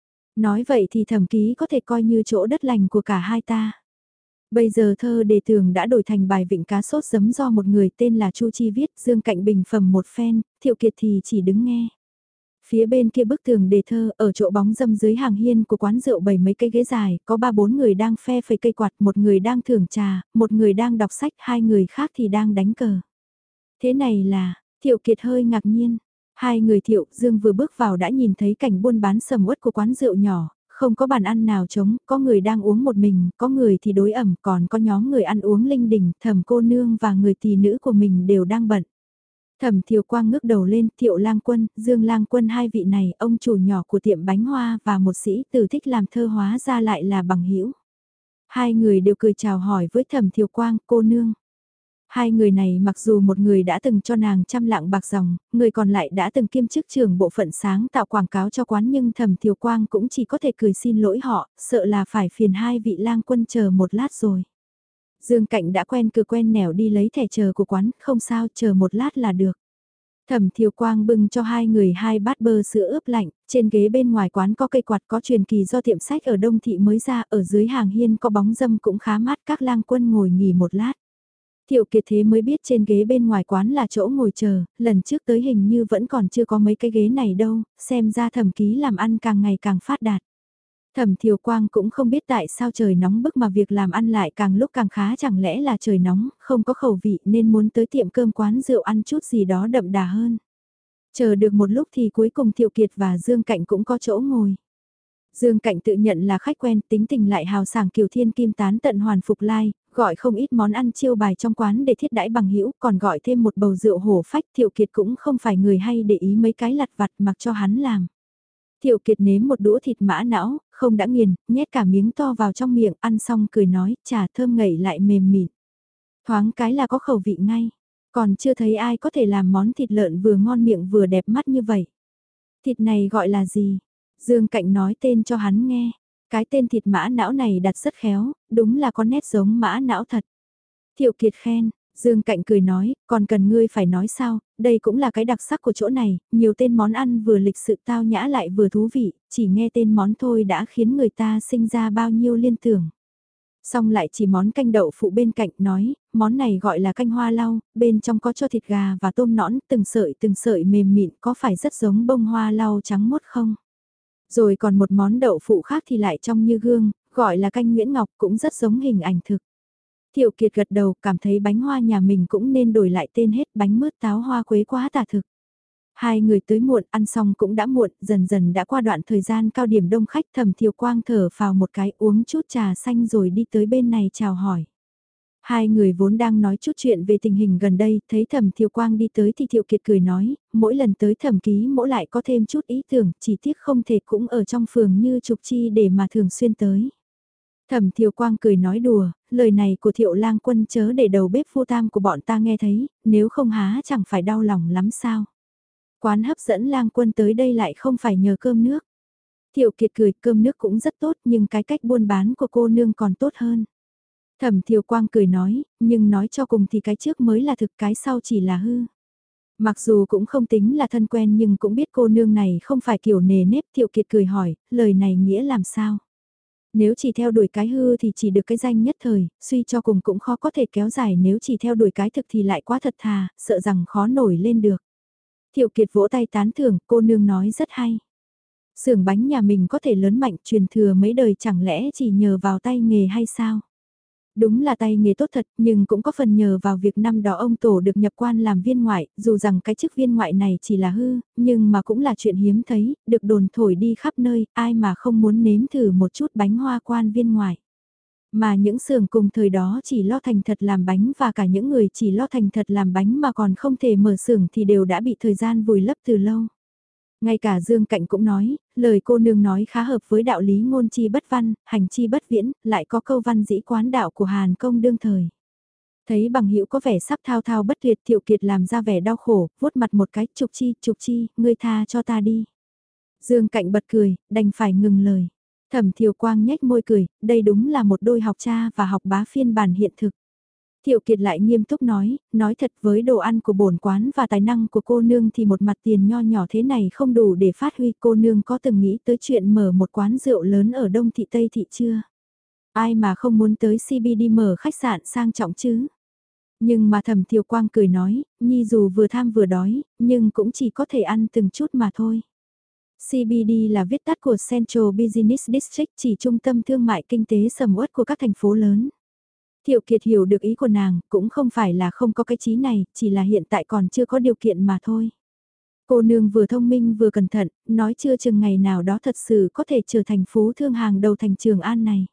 Nói vậy thì Thẩm Ký có thể coi như chỗ đất lành của cả hai ta. Bây giờ thơ đề tường đã đổi thành bài vịnh cá sốt giấm do một người tên là Chu Chi viết, Dương Cạnh bình phẩm một phen, Thiệu Kiệt thì chỉ đứng nghe. Phía bên kia bức tường đề thơ, ở chỗ bóng dâm dưới hàng hiên của quán rượu bày mấy cây ghế dài, có ba bốn người đang phe phẩy cây quạt, một người đang thưởng trà, một người đang đọc sách, hai người khác thì đang đánh cờ. Thế này là, Thiệu Kiệt hơi ngạc nhiên. Hai người Thiệu, Dương vừa bước vào đã nhìn thấy cảnh buôn bán sầm uất của quán rượu nhỏ, không có bàn ăn nào trống, có người đang uống một mình, có người thì đối ẩm, còn có nhóm người ăn uống linh đình, Thẩm cô nương và người tỳ nữ của mình đều đang bận. Thẩm Thiều Quang ngước đầu lên, Thiệu Lang Quân, Dương Lang Quân, hai vị này, ông chủ nhỏ của tiệm bánh hoa và một sĩ tử thích làm thơ hóa ra lại là bằng hữu. Hai người đều cười chào hỏi với Thẩm Thiều Quang, cô nương. Hai người này mặc dù một người đã từng cho nàng trăm lạng bạc dòng, người còn lại đã từng kiêm chức trưởng bộ phận sáng tạo quảng cáo cho quán, nhưng Thẩm Thiều Quang cũng chỉ có thể cười xin lỗi họ, sợ là phải phiền hai vị Lang Quân chờ một lát rồi. Dương Cạnh đã quen cửa quen nẻo đi lấy thẻ chờ của quán, không sao, chờ một lát là được. Thẩm Thiều Quang bưng cho hai người hai bát bơ sữa ướp lạnh, trên ghế bên ngoài quán có cây quạt, có truyền kỳ do tiệm sách ở Đông Thị mới ra, ở dưới hàng hiên có bóng dâm cũng khá mát, các Lang Quân ngồi nghỉ một lát. Thiệu Kiệt thế mới biết trên ghế bên ngoài quán là chỗ ngồi chờ, lần trước tới hình như vẫn còn chưa có mấy cái ghế này đâu, xem ra Thẩm Ký làm ăn càng ngày càng phát đạt. Thẩm Thiều Quang cũng không biết tại sao trời nóng bức mà việc làm ăn lại càng lúc càng khá, chẳng lẽ là trời nóng, không có khẩu vị nên muốn tới tiệm cơm quán rượu ăn chút gì đó đậm đà hơn. Chờ được một lúc thì cuối cùng Thiệu Kiệt và Dương Cạnh cũng có chỗ ngồi. Dương Cạnh tự nhận là khách quen, tính tình lại hào sảng kiều thiên kim tán tận hoàn phục lai, gọi không ít món ăn chiêu bài trong quán để thiết đãi bằng hữu, còn gọi thêm một bầu rượu hổ phách. Thiệu Kiệt cũng không phải người hay để ý mấy cái lặt vặt mặc cho hắn làm. Thiệu Kiệt nếm một đũa thịt mã não, không đã nghiền, nhét cả miếng to vào trong miệng, ăn xong cười nói, trà thơm ngậy lại mềm mịn. Thoáng cái là có khẩu vị ngay, còn chưa thấy ai có thể làm món thịt lợn vừa ngon miệng vừa đẹp mắt như vậy. Thịt này gọi là gì? Dương Cạnh nói tên cho hắn nghe. Cái tên thịt mã não này đặt rất khéo, đúng là có nét giống mã não thật. Thiệu Kiệt khen, Dương Cạnh cười nói, còn cần ngươi phải nói sao, đây cũng là cái đặc sắc của chỗ này, nhiều tên món ăn vừa lịch sự tao nhã lại vừa thú vị, chỉ nghe tên món thôi đã khiến người ta sinh ra bao nhiêu liên tưởng. Xong lại chỉ món canh đậu phụ bên cạnh nói, món này gọi là canh hoa lau, bên trong có cho thịt gà và tôm nõn từng sợi từng sợi mềm mịn có phải rất giống bông hoa lau trắng mốt không? Rồi còn một món đậu phụ khác thì lại trong như gương, gọi là canh Nguyễn Ngọc cũng rất giống hình ảnh thực. Thiệu Kiệt gật đầu cảm thấy bánh hoa nhà mình cũng nên đổi lại tên hết bánh mứt táo hoa quế quá tả thực. Hai người tới muộn, ăn xong cũng đã muộn, dần dần đã qua đoạn thời gian cao điểm đông khách. Thẩm Thiều Quang thở phào một cái uống chút trà xanh rồi đi tới bên này chào hỏi. Hai người vốn đang nói chút chuyện về tình hình gần đây, thấy Thẩm Thiều Quang đi tới thì Thiệu Kiệt cười nói, mỗi lần tới thẩm ký mỗi lại có thêm chút ý tưởng, chỉ tiếc không thể cũng ở trong phường như Trục Chi để mà thường xuyên tới. Thẩm Thiều Quang cười nói đùa, lời này của Thiệu Lang Quân chớ để đầu bếp phu tam của bọn ta nghe thấy, nếu không há chẳng phải đau lòng lắm sao. Quán hấp dẫn Lang Quân tới đây lại không phải nhờ cơm nước. Thiệu Kiệt cười, cơm nước cũng rất tốt nhưng cái cách buôn bán của cô nương còn tốt hơn. Thẩm Thiều Quang cười nói, nhưng nói cho cùng thì cái trước mới là thực, cái sau chỉ là hư. Mặc dù cũng không tính là thân quen nhưng cũng biết cô nương này không phải kiểu nề nếp. Thiệu Kiệt cười hỏi, lời này nghĩa làm sao? Nếu chỉ theo đuổi cái hư thì chỉ được cái danh nhất thời, suy cho cùng cũng khó có thể kéo dài, nếu chỉ theo đuổi cái thực thì lại quá thật thà, sợ rằng khó nổi lên được. Thiệu Kiệt vỗ tay tán thưởng, cô nương nói rất hay. Xưởng bánh nhà mình có thể lớn mạnh truyền thừa mấy đời chẳng lẽ chỉ nhờ vào tay nghề hay sao? Đúng là tay nghề tốt thật, nhưng cũng có phần nhờ vào việc năm đó ông Tổ được nhập quan làm viên ngoại, dù rằng cái chức viên ngoại này chỉ là hư, nhưng mà cũng là chuyện hiếm thấy, được đồn thổi đi khắp nơi, ai mà không muốn nếm thử một chút bánh hoa quan viên ngoại. Mà những xưởng cùng thời đó chỉ lo thành thật làm bánh và cả những người chỉ lo thành thật làm bánh mà còn không thể mở xưởng thì đều đã bị thời gian vùi lấp từ lâu. Ngay cả Dương Cạnh cũng nói, lời cô nương nói khá hợp với đạo lý ngôn chi bất văn, hành chi bất viễn, lại có câu văn dĩ quán đạo của Hàn Công đương thời. Thấy bằng hữu có vẻ sắp thao thao bất tuyệt, Thiệu Kiệt làm ra vẻ đau khổ, vuốt mặt một cái, Trục Chi, Trục Chi, ngươi tha cho ta đi. Dương Cạnh bật cười, đành phải ngừng lời. Thẩm Thiều Quang nhếch môi cười, đây đúng là một đôi học cha và học bá phiên bản hiện thực. Thiệu Kiệt lại nghiêm túc nói, nói thật với đồ ăn của bổn quán và tài năng của cô nương thì một mặt tiền nho nhỏ thế này không đủ để phát huy. Cô nương có từng nghĩ tới chuyện mở một quán rượu lớn ở Đông Thị Tây Thị chưa? Ai mà không muốn tới xê bê đê mở khách sạn sang trọng chứ? Nhưng mà Thẩm Thiều Quang cười nói, Nhi dù vừa tham vừa đói, nhưng cũng chỉ có thể ăn từng chút mà thôi. xê bê đê là viết tắt của Central Business District, chỉ trung tâm thương mại kinh tế sầm uất của các thành phố lớn. Thiệu Kiệt hiểu được ý của nàng, cũng không phải là không có cái chí này, chỉ là hiện tại còn chưa có điều kiện mà thôi. Cô nương vừa thông minh vừa cẩn thận, nói chưa chừng ngày nào đó thật sự có thể trở thành phú thương hàng đầu thành Trường An này.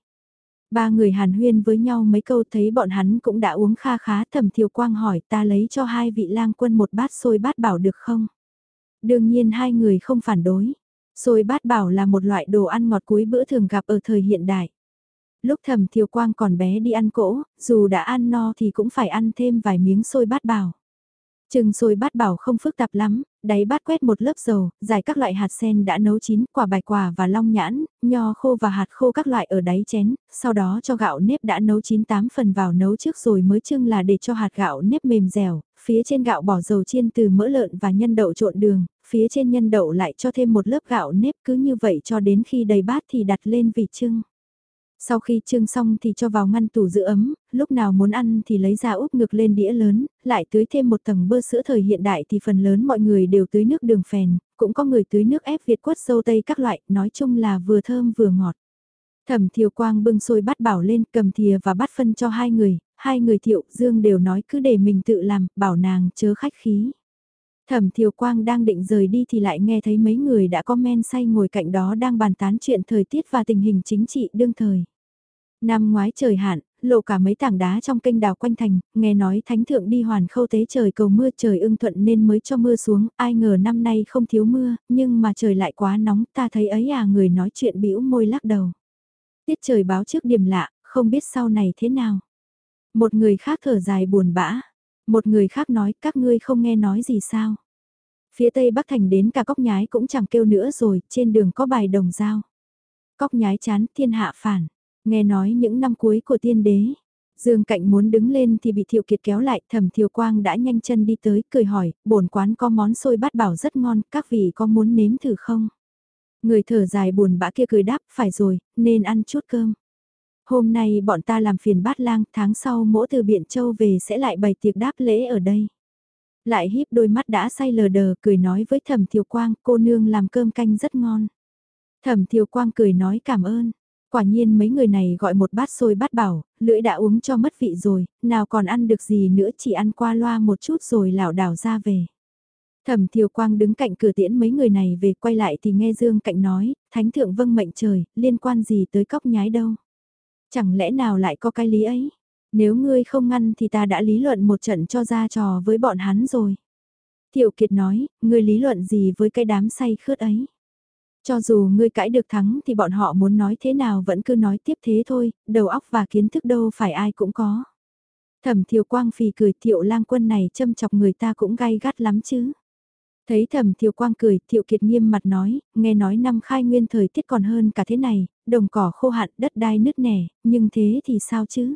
Ba người hàn huyên với nhau mấy câu thấy bọn hắn cũng đã uống kha khá. Thẩm Thiều Quang hỏi, ta lấy cho hai vị lang quân một bát xôi bát bảo được không? Đương nhiên hai người không phản đối. Xôi bát bảo là một loại đồ ăn ngọt cuối bữa thường gặp ở thời hiện đại. Lúc Thẩm Thiều Quang còn bé đi ăn cỗ, dù đã ăn no thì cũng phải ăn thêm vài miếng xôi bát bảo. Trưng xôi bát bảo không phức tạp lắm, đáy bát quét một lớp dầu, giải các loại hạt sen đã nấu chín, quả bạch quả và long nhãn, nho khô và hạt khô các loại ở đáy chén, sau đó cho gạo nếp đã nấu chín tám phần vào nấu trước rồi mới trưng là để cho hạt gạo nếp mềm dẻo, phía trên gạo bỏ dầu chiên từ mỡ lợn và nhân đậu trộn đường, phía trên nhân đậu lại cho thêm một lớp gạo nếp, cứ như vậy cho đến khi đầy bát thì đặt lên vỉ trưng. Sau khi trưng xong thì cho vào ngăn tủ giữ ấm, lúc nào muốn ăn thì lấy ra úp ngược lên đĩa lớn, lại tưới thêm một tầng bơ sữa. Thời hiện đại thì phần lớn mọi người đều tưới nước đường phèn, cũng có người tưới nước ép Việt quất dâu tây các loại, nói chung là vừa thơm vừa ngọt. Thẩm Thiều Quang bưng xôi bát bảo lên, cầm thìa và bát phân cho hai người, hai người Thiệu, Dương đều nói cứ để mình tự làm, bảo nàng chớ khách khí. Thẩm Thiều Quang đang định rời đi thì lại nghe thấy mấy người đã có men say ngồi cạnh đó đang bàn tán chuyện thời tiết và tình hình chính trị đương thời. Năm ngoái trời hạn, lộ cả mấy tảng đá trong kênh đào quanh thành, nghe nói thánh thượng đi hoàn khâu tế trời cầu mưa, trời ưng thuận nên mới cho mưa xuống, ai ngờ năm nay không thiếu mưa, nhưng mà trời lại quá nóng, ta thấy ấy à. Người nói chuyện bĩu môi lắc đầu. Tiết trời báo trước điểm lạ, không biết sau này thế nào. Một người khác thở dài buồn bã, một người khác nói các ngươi không nghe nói gì sao. Phía tây bắc thành đến cả Cóc Nhái cũng chẳng kêu nữa rồi, trên đường có bài đồng dao. Cóc Nhái chán thiên hạ phản, nghe nói những năm cuối của tiên đế, Dương Cạnh muốn đứng lên thì bị Thiệu Kiệt kéo lại, Thẩm Thiều Quang đã nhanh chân đi tới, cười hỏi, bổn quán có món xôi bát bảo rất ngon, các vị có muốn nếm thử không? Người thở dài buồn bã kia cười đáp, phải rồi, nên ăn chút cơm. Hôm nay bọn ta làm phiền bát lang, tháng sau mỗ từ Biện Châu về sẽ lại bày tiệc đáp lễ ở đây. Lại híp đôi mắt đã say lờ đờ, cười nói với Thẩm Thiều Quang, cô nương làm cơm canh rất ngon. Thẩm Thiều Quang cười nói cảm ơn. Quả nhiên mấy người này gọi một bát xôi bát bảo, lưỡi đã uống cho mất vị rồi, nào còn ăn được gì nữa, chỉ ăn qua loa một chút rồi lảo đảo ra về. Thẩm Thiều Quang đứng cạnh cửa tiễn mấy người này về, quay lại thì nghe Dương Cạnh nói, thánh thượng vâng mệnh trời, liên quan gì tới cóc nhái đâu. Chẳng lẽ nào lại có cái lý ấy? Nếu ngươi không ngăn thì ta đã lý luận một trận cho ra trò với bọn hắn rồi. Thiệu Kiệt nói, ngươi lý luận gì với cái đám say khướt ấy? Cho dù ngươi cãi được thắng thì bọn họ muốn nói thế nào vẫn cứ nói tiếp thế thôi, đầu óc và kiến thức đâu phải ai cũng có. Thẩm Thiều Quang phì cười, Thiệu Lang Quân này châm chọc người ta cũng gay gắt lắm chứ. Thấy Thẩm Thiều Quang cười, Thiệu Kiệt nghiêm mặt nói, nghe nói năm khai nguyên thời tiết còn hơn cả thế này, đồng cỏ khô hạn, đất đai nứt nẻ, nhưng thế thì sao chứ?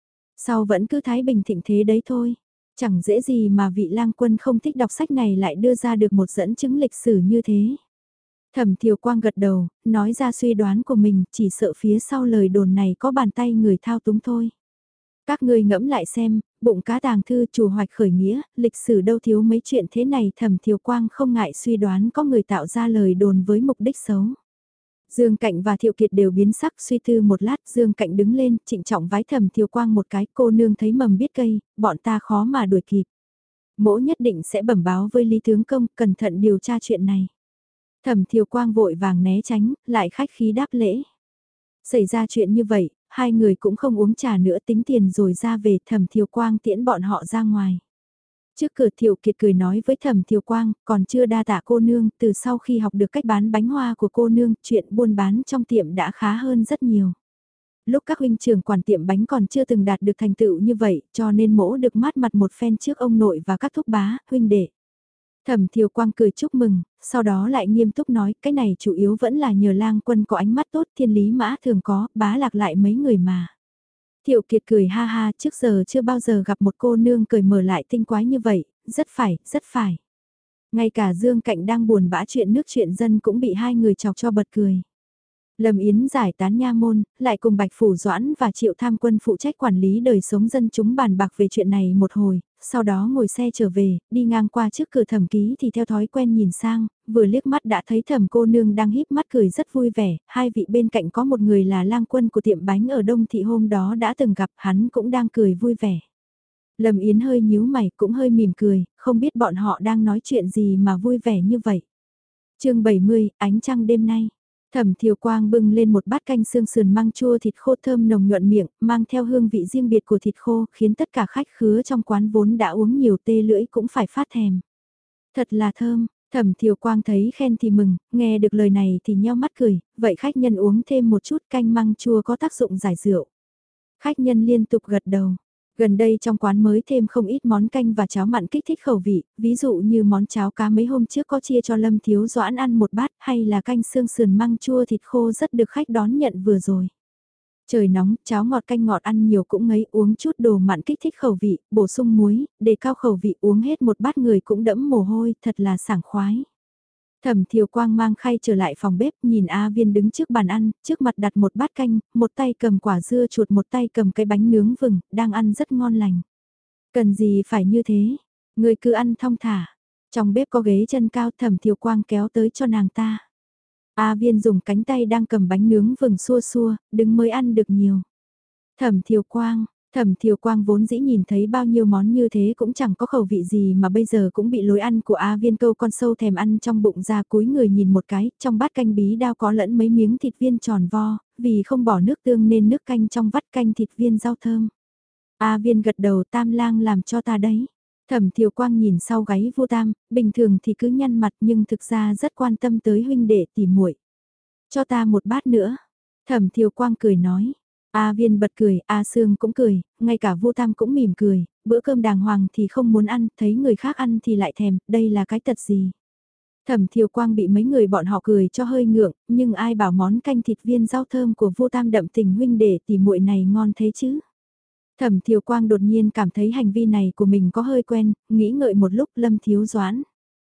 Sao vẫn cứ thái bình thịnh thế đấy thôi? Chẳng dễ gì mà vị lang quân không thích đọc sách này lại đưa ra được một dẫn chứng lịch sử như thế. Thẩm Thiều Quang gật đầu, nói ra suy đoán của mình, chỉ sợ phía sau lời đồn này có bàn tay người thao túng thôi. Các ngươi ngẫm lại xem, bụng cá tàng thư chủ hoạch khởi nghĩa, lịch sử đâu thiếu mấy chuyện thế này. Thẩm Thiều Quang không ngại suy đoán có người tạo ra lời đồn với mục đích xấu. Dương Cạnh và Thiệu Kiệt đều biến sắc, suy tư một lát, Dương Cạnh đứng lên, trịnh trọng vái Thẩm Thiều Quang một cái, cô nương thấy mầm biết cây, bọn ta khó mà đuổi kịp. Mỗ nhất định sẽ bẩm báo với Lý Tướng Công, cẩn thận điều tra chuyện này. Thẩm Thiều Quang vội vàng né tránh, lại khách khí đáp lễ. Xảy ra chuyện như vậy, hai người cũng không uống trà nữa, tính tiền rồi ra về. Thẩm Thiều Quang tiễn bọn họ ra ngoài. Trước cửa Thiệu Kiệt cười nói với Thẩm Thiều Quang, còn chưa đa tạ cô nương, từ sau khi học được cách bán bánh hoa của cô nương, chuyện buôn bán trong tiệm đã khá hơn rất nhiều. Lúc các huynh trưởng quản tiệm bánh còn chưa từng đạt được thành tựu như vậy, cho nên mỗ được mát mặt một phen trước ông nội và các thúc bá, huynh đệ. Thẩm Thiều Quang cười chúc mừng, sau đó lại nghiêm túc nói, cái này chủ yếu vẫn là nhờ Lang Quân có ánh mắt tốt, thiên lý mã thường có, bá lạc lại mấy người mà. Thiệu Kiệt cười ha ha, trước giờ chưa bao giờ gặp một cô nương cười mở lại tinh quái như vậy, rất phải, rất phải. Ngay cả Dương Cạnh đang buồn bã chuyện nước chuyện dân cũng bị hai người chọc cho bật cười. Lâm Yến giải tán nha môn, lại cùng Bạch Phủ Doãn và Triệu Tham Quân phụ trách quản lý đời sống dân chúng bàn bạc về chuyện này một hồi, sau đó ngồi xe trở về, đi ngang qua trước cửa Thẩm Ký thì theo thói quen nhìn sang, vừa liếc mắt đã thấy Thẩm cô nương đang híp mắt cười rất vui vẻ, hai vị bên cạnh có một người là lang quân của tiệm bánh ở Đông Thị hôm đó đã từng gặp, hắn cũng đang cười vui vẻ. Lâm Yến hơi nhíu mày, cũng hơi mỉm cười, không biết bọn họ đang nói chuyện gì mà vui vẻ như vậy. Chương bảy mươi, ánh trăng đêm nay. Thẩm Thiều Quang bưng lên một bát canh xương sườn măng chua thịt khô thơm nồng nhuận miệng, mang theo hương vị riêng biệt của thịt khô, khiến tất cả khách khứa trong quán vốn đã uống nhiều tê lưỡi cũng phải phát thèm. Thật là thơm, Thẩm Thiều Quang thấy khen thì mừng, nghe được lời này thì nheo mắt cười, vậy khách nhân uống thêm một chút canh măng chua có tác dụng giải rượu. Khách nhân liên tục gật đầu. Gần đây trong quán mới thêm không ít món canh và cháo mặn kích thích khẩu vị, ví dụ như món cháo cá mấy hôm trước có chia cho Lâm Thiếu Doãn ăn một bát, hay là canh xương sườn măng chua thịt khô rất được khách đón nhận vừa rồi. Trời nóng, cháo ngọt canh ngọt ăn nhiều cũng ngấy, uống chút đồ mặn kích thích khẩu vị, bổ sung muối, đề cao khẩu vị, uống hết một bát người cũng đẫm mồ hôi, thật là sảng khoái. Thẩm Thiều Quang mang khay trở lại phòng bếp, nhìn A Viên đứng trước bàn ăn, trước mặt đặt một bát canh, một tay cầm quả dưa chuột, một tay cầm cái bánh nướng vừng, đang ăn rất ngon lành. Cần gì phải như thế, người cứ ăn thong thả. Trong bếp có ghế chân cao, Thẩm Thiều Quang kéo tới cho nàng ta. A Viên dùng cánh tay đang cầm bánh nướng vừng xua xua, đứng mới ăn được nhiều. Thẩm Thiều Quang, Thẩm Thiều Quang vốn dĩ nhìn thấy bao nhiêu món như thế cũng chẳng có khẩu vị gì mà bây giờ cũng bị lối ăn của A Viên câu con sâu thèm ăn trong bụng ra, cúi người nhìn một cái, trong bát canh bí đao có lẫn mấy miếng thịt viên tròn vo, vì không bỏ nước tương nên nước canh trong vắt canh thịt viên rau thơm. A Viên gật đầu, Tam Lang làm cho ta đấy. Thẩm Thiều Quang nhìn sau gáy Vô Tam, bình thường thì cứ nhăn mặt nhưng thực ra rất quan tâm tới huynh đệ tỉ muội. Cho ta một bát nữa. Thẩm Thiều Quang cười nói. A Viên bật cười, A Sương cũng cười, ngay cả Vô Tam cũng mỉm cười, bữa cơm đàng hoàng thì không muốn ăn, thấy người khác ăn thì lại thèm, đây là cái tật gì. Thẩm Thiều Quang bị mấy người bọn họ cười cho hơi ngượng, nhưng ai bảo món canh thịt viên rau thơm của Vô Tam đậm tình huynh để tỉ muội này ngon thế chứ. Thẩm Thiều Quang đột nhiên cảm thấy hành vi này của mình có hơi quen, nghĩ ngợi một lúc Lâm Thiếu Doãn.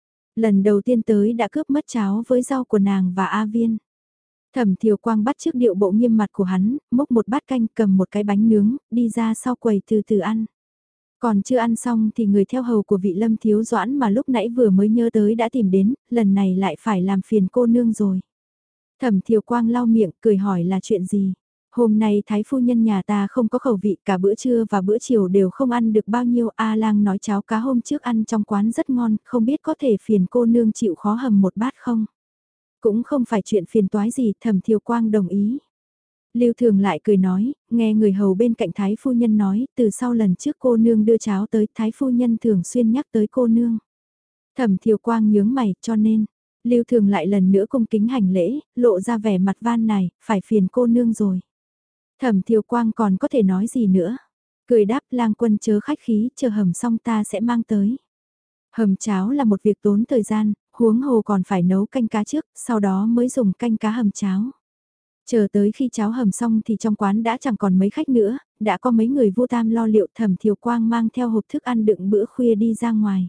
Lần đầu tiên tới đã cướp mất cháo với rau của nàng và A Viên. Thẩm Thiều Quang bắt trước điệu bộ nghiêm mặt của hắn, múc một bát canh cầm một cái bánh nướng, đi ra sau quầy từ từ ăn. Còn chưa ăn xong thì người theo hầu của vị Lâm Thiếu Doãn mà lúc nãy vừa mới nhớ tới đã tìm đến, lần này lại phải làm phiền cô nương rồi. Thẩm Thiều Quang lau miệng cười hỏi là chuyện gì. Hôm nay thái phu nhân nhà ta không có khẩu vị, cả bữa trưa và bữa chiều đều không ăn được bao nhiêu. A Lang nói cháo cá hôm trước ăn trong quán rất ngon, không biết có thể phiền cô nương chịu khó hầm một bát không? Cũng không phải chuyện phiền toái gì, Thẩm Thiều Quang đồng ý. Lưu Thường lại cười nói, nghe người hầu bên cạnh thái phu nhân nói, từ sau lần trước cô nương đưa cháo tới, thái phu nhân thường xuyên nhắc tới cô nương. Thẩm Thiều Quang nhướng mày, cho nên, Lưu Thường lại lần nữa cung kính hành lễ, lộ ra vẻ mặt van này, phải phiền cô nương rồi. Thẩm Thiều Quang còn có thể nói gì nữa? Cười đáp Lang quân chớ khách khí, chờ hầm xong ta sẽ mang tới. Hầm cháo là một việc tốn thời gian, huống hồ còn phải nấu canh cá trước, sau đó mới dùng canh cá hầm cháo. Chờ tới khi cháo hầm xong thì trong quán đã chẳng còn mấy khách nữa, đã có mấy người vô tam lo liệu. Thẩm Thiều Quang mang theo hộp thức ăn đựng bữa khuya đi ra ngoài.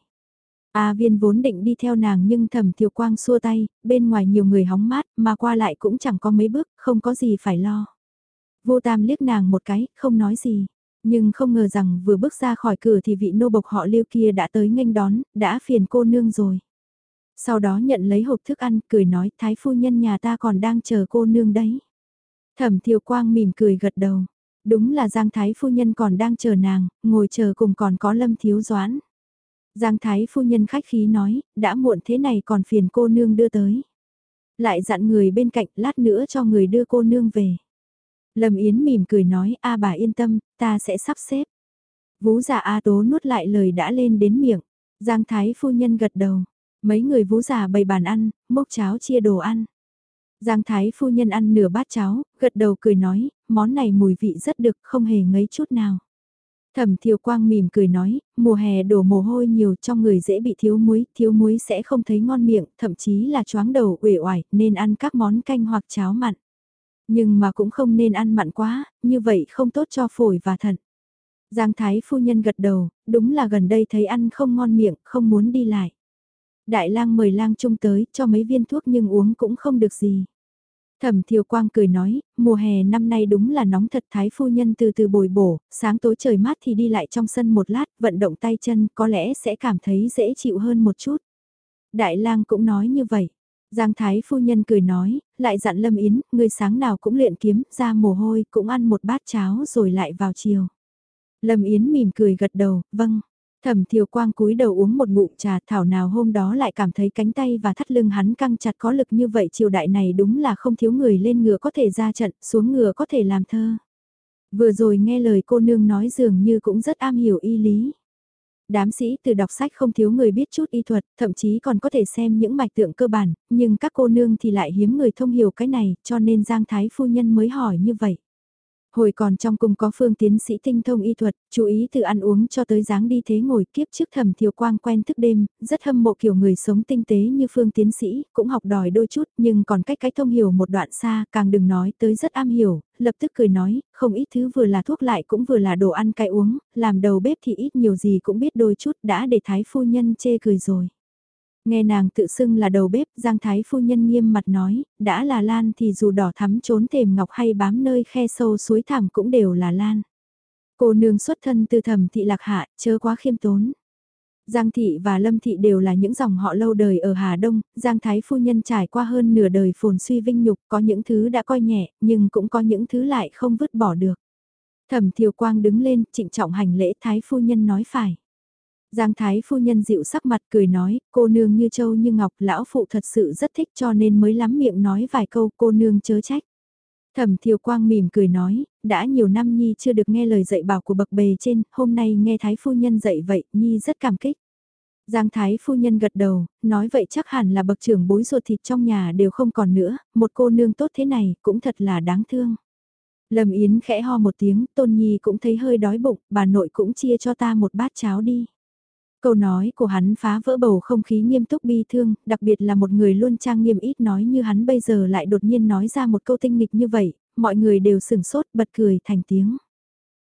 A Viên vốn định đi theo nàng nhưng Thẩm Thiều Quang xua tay, bên ngoài nhiều người hóng mát mà qua lại cũng chẳng có mấy bước, không có gì phải lo. Vô Tam liếc nàng một cái, không nói gì, nhưng không ngờ rằng vừa bước ra khỏi cửa thì vị nô bộc họ Lưu kia đã tới nghênh đón, đã phiền cô nương rồi. Sau đó nhận lấy hộp thức ăn, cười nói thái phu nhân nhà ta còn đang chờ cô nương đấy. Thẩm Thiều Quang mỉm cười gật đầu, đúng là Giang thái phu nhân còn đang chờ nàng, ngồi chờ cùng còn có Lâm Thiếu Doãn. Giang thái phu nhân khách khí nói, đã muộn thế này còn phiền cô nương đưa tới. Lại dặn người bên cạnh lát nữa cho người đưa cô nương về. Lâm Yến mỉm cười nói, a bà yên tâm, ta sẽ sắp xếp. Vú già A Tố nuốt lại lời đã lên đến miệng. Giang thái phu nhân gật đầu. Mấy người vú già bày bàn ăn, mốc cháo chia đồ ăn. Giang thái phu nhân ăn nửa bát cháo, gật đầu cười nói, món này mùi vị rất đực, không hề ngấy chút nào. Thẩm Thiều Quang mỉm cười nói, mùa hè đổ mồ hôi nhiều trong người dễ bị thiếu muối, thiếu muối sẽ không thấy ngon miệng, thậm chí là choáng đầu uể oải, nên ăn các món canh hoặc cháo mặn. Nhưng mà cũng không nên ăn mặn quá, như vậy không tốt cho phổi và thận. Giang thái phu nhân gật đầu, đúng là gần đây thấy ăn không ngon miệng, không muốn đi lại. Đại lang mời lang chung tới, cho mấy viên thuốc nhưng uống cũng không được gì. Thẩm Thiều Quang cười nói, mùa hè năm nay đúng là nóng thật, thái phu nhân từ từ bồi bổ, sáng tối trời mát thì đi lại trong sân một lát, vận động tay chân, có lẽ sẽ cảm thấy dễ chịu hơn một chút. Đại lang cũng nói như vậy. Giang thái phu nhân cười nói, lại dặn Lâm Yến, người sáng nào cũng luyện kiếm, ra mồ hôi, cũng ăn một bát cháo rồi lại vào chiều. Lâm Yến mỉm cười gật đầu, vâng. Thẩm Thiều Quang cúi đầu uống một ngụm trà, thảo nào hôm đó lại cảm thấy cánh tay và thắt lưng hắn căng chặt có lực như vậy, triều đại này đúng là không thiếu người lên ngựa có thể ra trận, xuống ngựa có thể làm thơ. Vừa rồi nghe lời cô nương nói dường như cũng rất am hiểu y lý. Đám sĩ từ đọc sách không thiếu người biết chút y thuật, thậm chí còn có thể xem những mạch tượng cơ bản, nhưng các cô nương thì lại hiếm người thông hiểu cái này, cho nên Giang Thái phu nhân mới hỏi như vậy. Hồi còn trong cung có Phương tiến sĩ tinh thông y thuật, chú ý từ ăn uống cho tới dáng đi thế ngồi, kiếp trước Thẩm Thiều Quang quen thức đêm, rất hâm mộ kiểu người sống tinh tế như Phương tiến sĩ, cũng học đòi đôi chút, nhưng còn cách cái thông hiểu một đoạn xa, càng đừng nói tới rất am hiểu, lập tức cười nói, không ít thứ vừa là thuốc lại cũng vừa là đồ ăn cay uống, làm đầu bếp thì ít nhiều gì cũng biết đôi chút, đã để thái phu nhân chê cười rồi. Nghe nàng tự xưng là đầu bếp, Giang Thái phu nhân nghiêm mặt nói, đã là Lan thì dù đỏ thắm trốn thềm ngọc hay bám nơi khe sâu suối thẳm cũng đều là Lan. Cô nương xuất thân từ Thẩm thị Lạc Hạ, chớ quá khiêm tốn. Giang thị và Lâm thị đều là những dòng họ lâu đời ở Hà Đông, Giang Thái phu nhân trải qua hơn nửa đời phồn suy vinh nhục, có những thứ đã coi nhẹ, nhưng cũng có những thứ lại không vứt bỏ được. Thẩm Thiều Quang đứng lên, trịnh trọng hành lễ, Thái phu nhân nói phải. Giang Thái phu nhân dịu sắc mặt cười nói, cô nương như châu như ngọc, lão phụ thật sự rất thích cho nên mới lắm miệng nói vài câu, cô nương chớ trách. Thẩm Thiều Quang mỉm cười nói, đã nhiều năm Nhi chưa được nghe lời dạy bảo của bậc bề trên, hôm nay nghe Thái phu nhân dạy vậy, Nhi rất cảm kích. Giang Thái phu nhân gật đầu, nói vậy chắc hẳn là bậc trưởng bối ruột thịt trong nhà đều không còn nữa, một cô nương tốt thế này cũng thật là đáng thương. Lâm Yến khẽ ho một tiếng, Tôn Nhi cũng thấy hơi đói bụng, bà nội cũng chia cho ta một bát cháo đi. Câu nói của hắn phá vỡ bầu không khí nghiêm túc bi thương, đặc biệt là một người luôn trang nghiêm ít nói như hắn bây giờ lại đột nhiên nói ra một câu tinh nghịch như vậy, mọi người đều sửng sốt bật cười thành tiếng.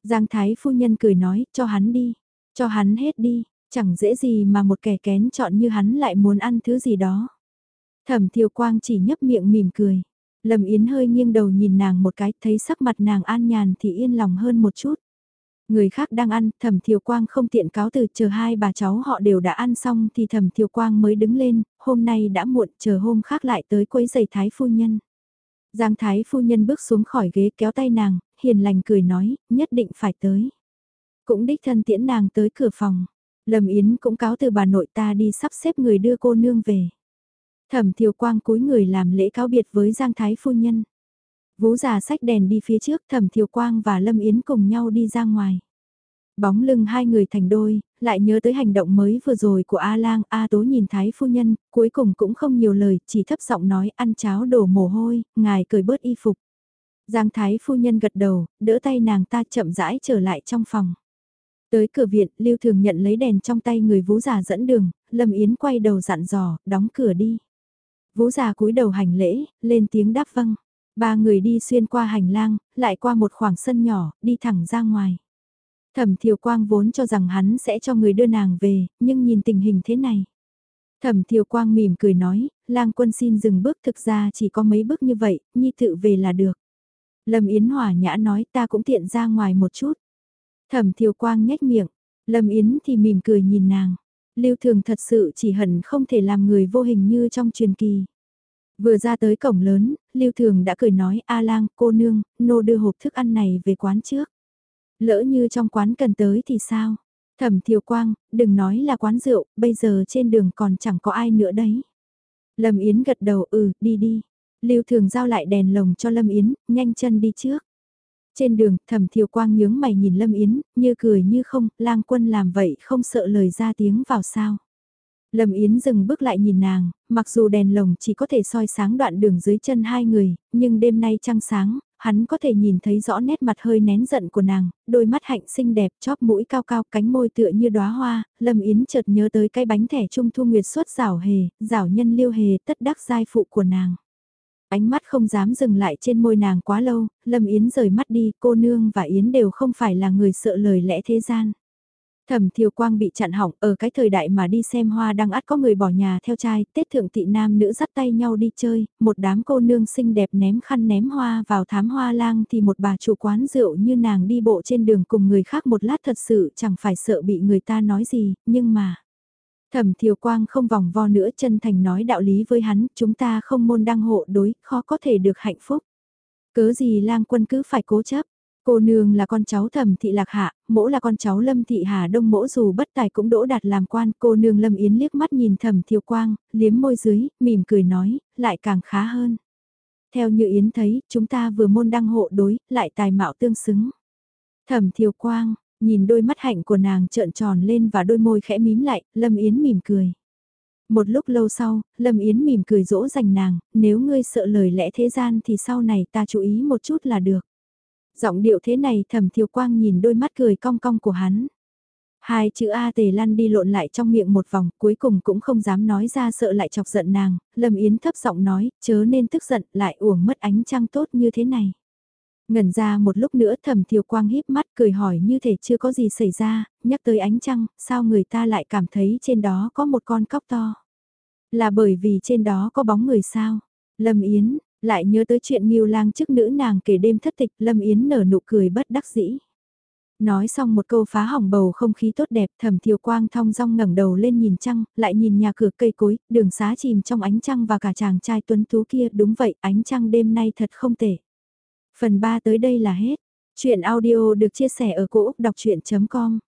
Giang Thái phu nhân cười nói, cho hắn đi, cho hắn hết đi, chẳng dễ gì mà một kẻ kén chọn như hắn lại muốn ăn thứ gì đó. Thẩm Thiều Quang chỉ nhấp miệng mỉm cười. Lâm Yến hơi nghiêng đầu nhìn nàng một cái, thấy sắc mặt nàng an nhàn thì yên lòng hơn một chút. Người khác đang ăn, Thẩm Thiều Quang không tiện cáo từ, chờ hai bà cháu họ đều đã ăn xong thì Thẩm Thiều Quang mới đứng lên, hôm nay đã muộn, chờ hôm khác lại tới quấy giày Thái phu nhân. Giang Thái phu nhân bước xuống khỏi ghế kéo tay nàng, hiền lành cười nói, nhất định phải tới. Cũng đích thân tiễn nàng tới cửa phòng. Lâm Yến cũng cáo từ bà nội, ta đi sắp xếp người đưa cô nương về. Thẩm Thiều Quang cúi người làm lễ cáo biệt với Giang Thái phu nhân. Vú già xách đèn đi phía trước, Thẩm Thiều Quang và Lâm Yến cùng nhau đi ra ngoài. Bóng lưng hai người thành đôi, lại nhớ tới hành động mới vừa rồi của A Lang, A Tố nhìn Thái phu nhân, cuối cùng cũng không nhiều lời, chỉ thấp giọng nói ăn cháo đổ mồ hôi, ngài cởi bớt y phục. Giang Thái phu nhân gật đầu, đỡ tay nàng ta chậm rãi trở lại trong phòng. Tới cửa viện, Lưu Thường nhận lấy đèn trong tay người vú già dẫn đường, Lâm Yến quay đầu dặn dò, đóng cửa đi. Vú già cúi đầu hành lễ, lên tiếng đáp vâng. Ba người đi xuyên qua hành lang, lại qua một khoảng sân nhỏ, đi thẳng ra ngoài. Thẩm Thiều Quang vốn cho rằng hắn sẽ cho người đưa nàng về, nhưng nhìn tình hình thế này. Thẩm Thiều Quang mỉm cười nói, Lang quân xin dừng bước, thực ra chỉ có mấy bước như vậy, nhi tự về là được. Lâm Yến hòa nhã nói ta cũng tiện ra ngoài một chút. Thẩm Thiều Quang nhếch miệng, Lâm Yến thì mỉm cười nhìn nàng. Lưu Thường thật sự chỉ hận không thể làm người vô hình như trong truyền kỳ. Vừa ra tới cổng lớn, Lưu Thường đã cười nói A Lang, cô nương, nô đưa hộp thức ăn này về quán trước. Lỡ như trong quán cần tới thì sao? Thẩm Thiều Quang, đừng nói là quán rượu, bây giờ trên đường còn chẳng có ai nữa đấy. Lâm Yến gật đầu, ừ, đi đi. Lưu Thường giao lại đèn lồng cho Lâm Yến, nhanh chân đi trước. Trên đường, Thẩm Thiều Quang nhướng mày nhìn Lâm Yến, như cười như không, Lang quân làm vậy không sợ lời ra tiếng vào sao. Lâm Yến dừng bước lại nhìn nàng, mặc dù đèn lồng chỉ có thể soi sáng đoạn đường dưới chân hai người, nhưng đêm nay trăng sáng, hắn có thể nhìn thấy rõ nét mặt hơi nén giận của nàng, đôi mắt hạnh xinh đẹp, chóp mũi cao cao, cánh môi tựa như đóa hoa. Lâm Yến chợt nhớ tới cái bánh thẻ trung thu nguyệt xuất giảo hề, giảo nhân liêu hề, tất đắc giai phụ của nàng. Ánh mắt không dám dừng lại trên môi nàng quá lâu, Lâm Yến rời mắt đi, cô nương và Yến đều không phải là người sợ lời lẽ thế gian. Thẩm Thiều Quang bị chặn hỏng, ở cái thời đại mà đi xem hoa đang ắt có người bỏ nhà theo trai, Tết thượng tị nam nữ dắt tay nhau đi chơi, một đám cô nương xinh đẹp ném khăn ném hoa vào thám hoa lang thì một bà chủ quán rượu như nàng đi bộ trên đường cùng người khác một lát thật sự chẳng phải sợ bị người ta nói gì, nhưng mà... Thẩm Thiều Quang không vòng vo nữa, chân thành nói đạo lý với hắn, chúng ta không môn đăng hộ đối, khó có thể được hạnh phúc. Cớ gì lang quân cứ phải cố chấp. Cô nương là con cháu Thẩm thị Lạc Hạ, mỗ là con cháu Lâm thị Hà Đông, mỗ dù bất tài cũng đỗ đạt làm quan. Cô nương Lâm Yến liếc mắt nhìn Thẩm Thiều Quang, liếm môi dưới, mỉm cười nói, lại càng khá hơn. Theo như Yến thấy, chúng ta vừa môn đăng hộ đối, lại tài mạo tương xứng. Thẩm Thiều Quang, nhìn đôi mắt hạnh của nàng trợn tròn lên và đôi môi khẽ mím lại, Lâm Yến mỉm cười. Một lúc lâu sau, Lâm Yến mỉm cười dỗ dành nàng, nếu ngươi sợ lời lẽ thế gian thì sau này ta chú ý một chút là được. Giọng điệu thế này Thẩm Thiều Quang nhìn đôi mắt cười cong cong của hắn. Hai chữ A tề lăn đi lộn lại trong miệng một vòng, cuối cùng cũng không dám nói ra sợ lại chọc giận nàng, Lâm Yến thấp giọng nói, chớ nên tức giận, lại uổng mất ánh trăng tốt như thế này. Ngẩn ra một lúc nữa Thẩm Thiều Quang híp mắt cười hỏi như thể chưa có gì xảy ra, nhắc tới ánh trăng, sao người ta lại cảm thấy trên đó có một con cóc to? Là bởi vì trên đó có bóng người sao? Lâm Yến, lại nhớ tới chuyện Ngưu Lang trước nữ nàng kể đêm thất tịch, Lâm Yến nở nụ cười bất đắc dĩ. Nói xong một câu phá hỏng bầu không khí tốt đẹp, Thẩm Thiều Quang thong dong ngẩng đầu lên nhìn trăng, lại nhìn nhà cửa cây cối, đường xá chìm trong ánh trăng và cả chàng trai tuấn tú kia, đúng vậy, ánh trăng đêm nay thật không tệ. Phần ba tới đây là hết. Chuyện audio được chia sẻ ở cỗ đọc chuyện chấm com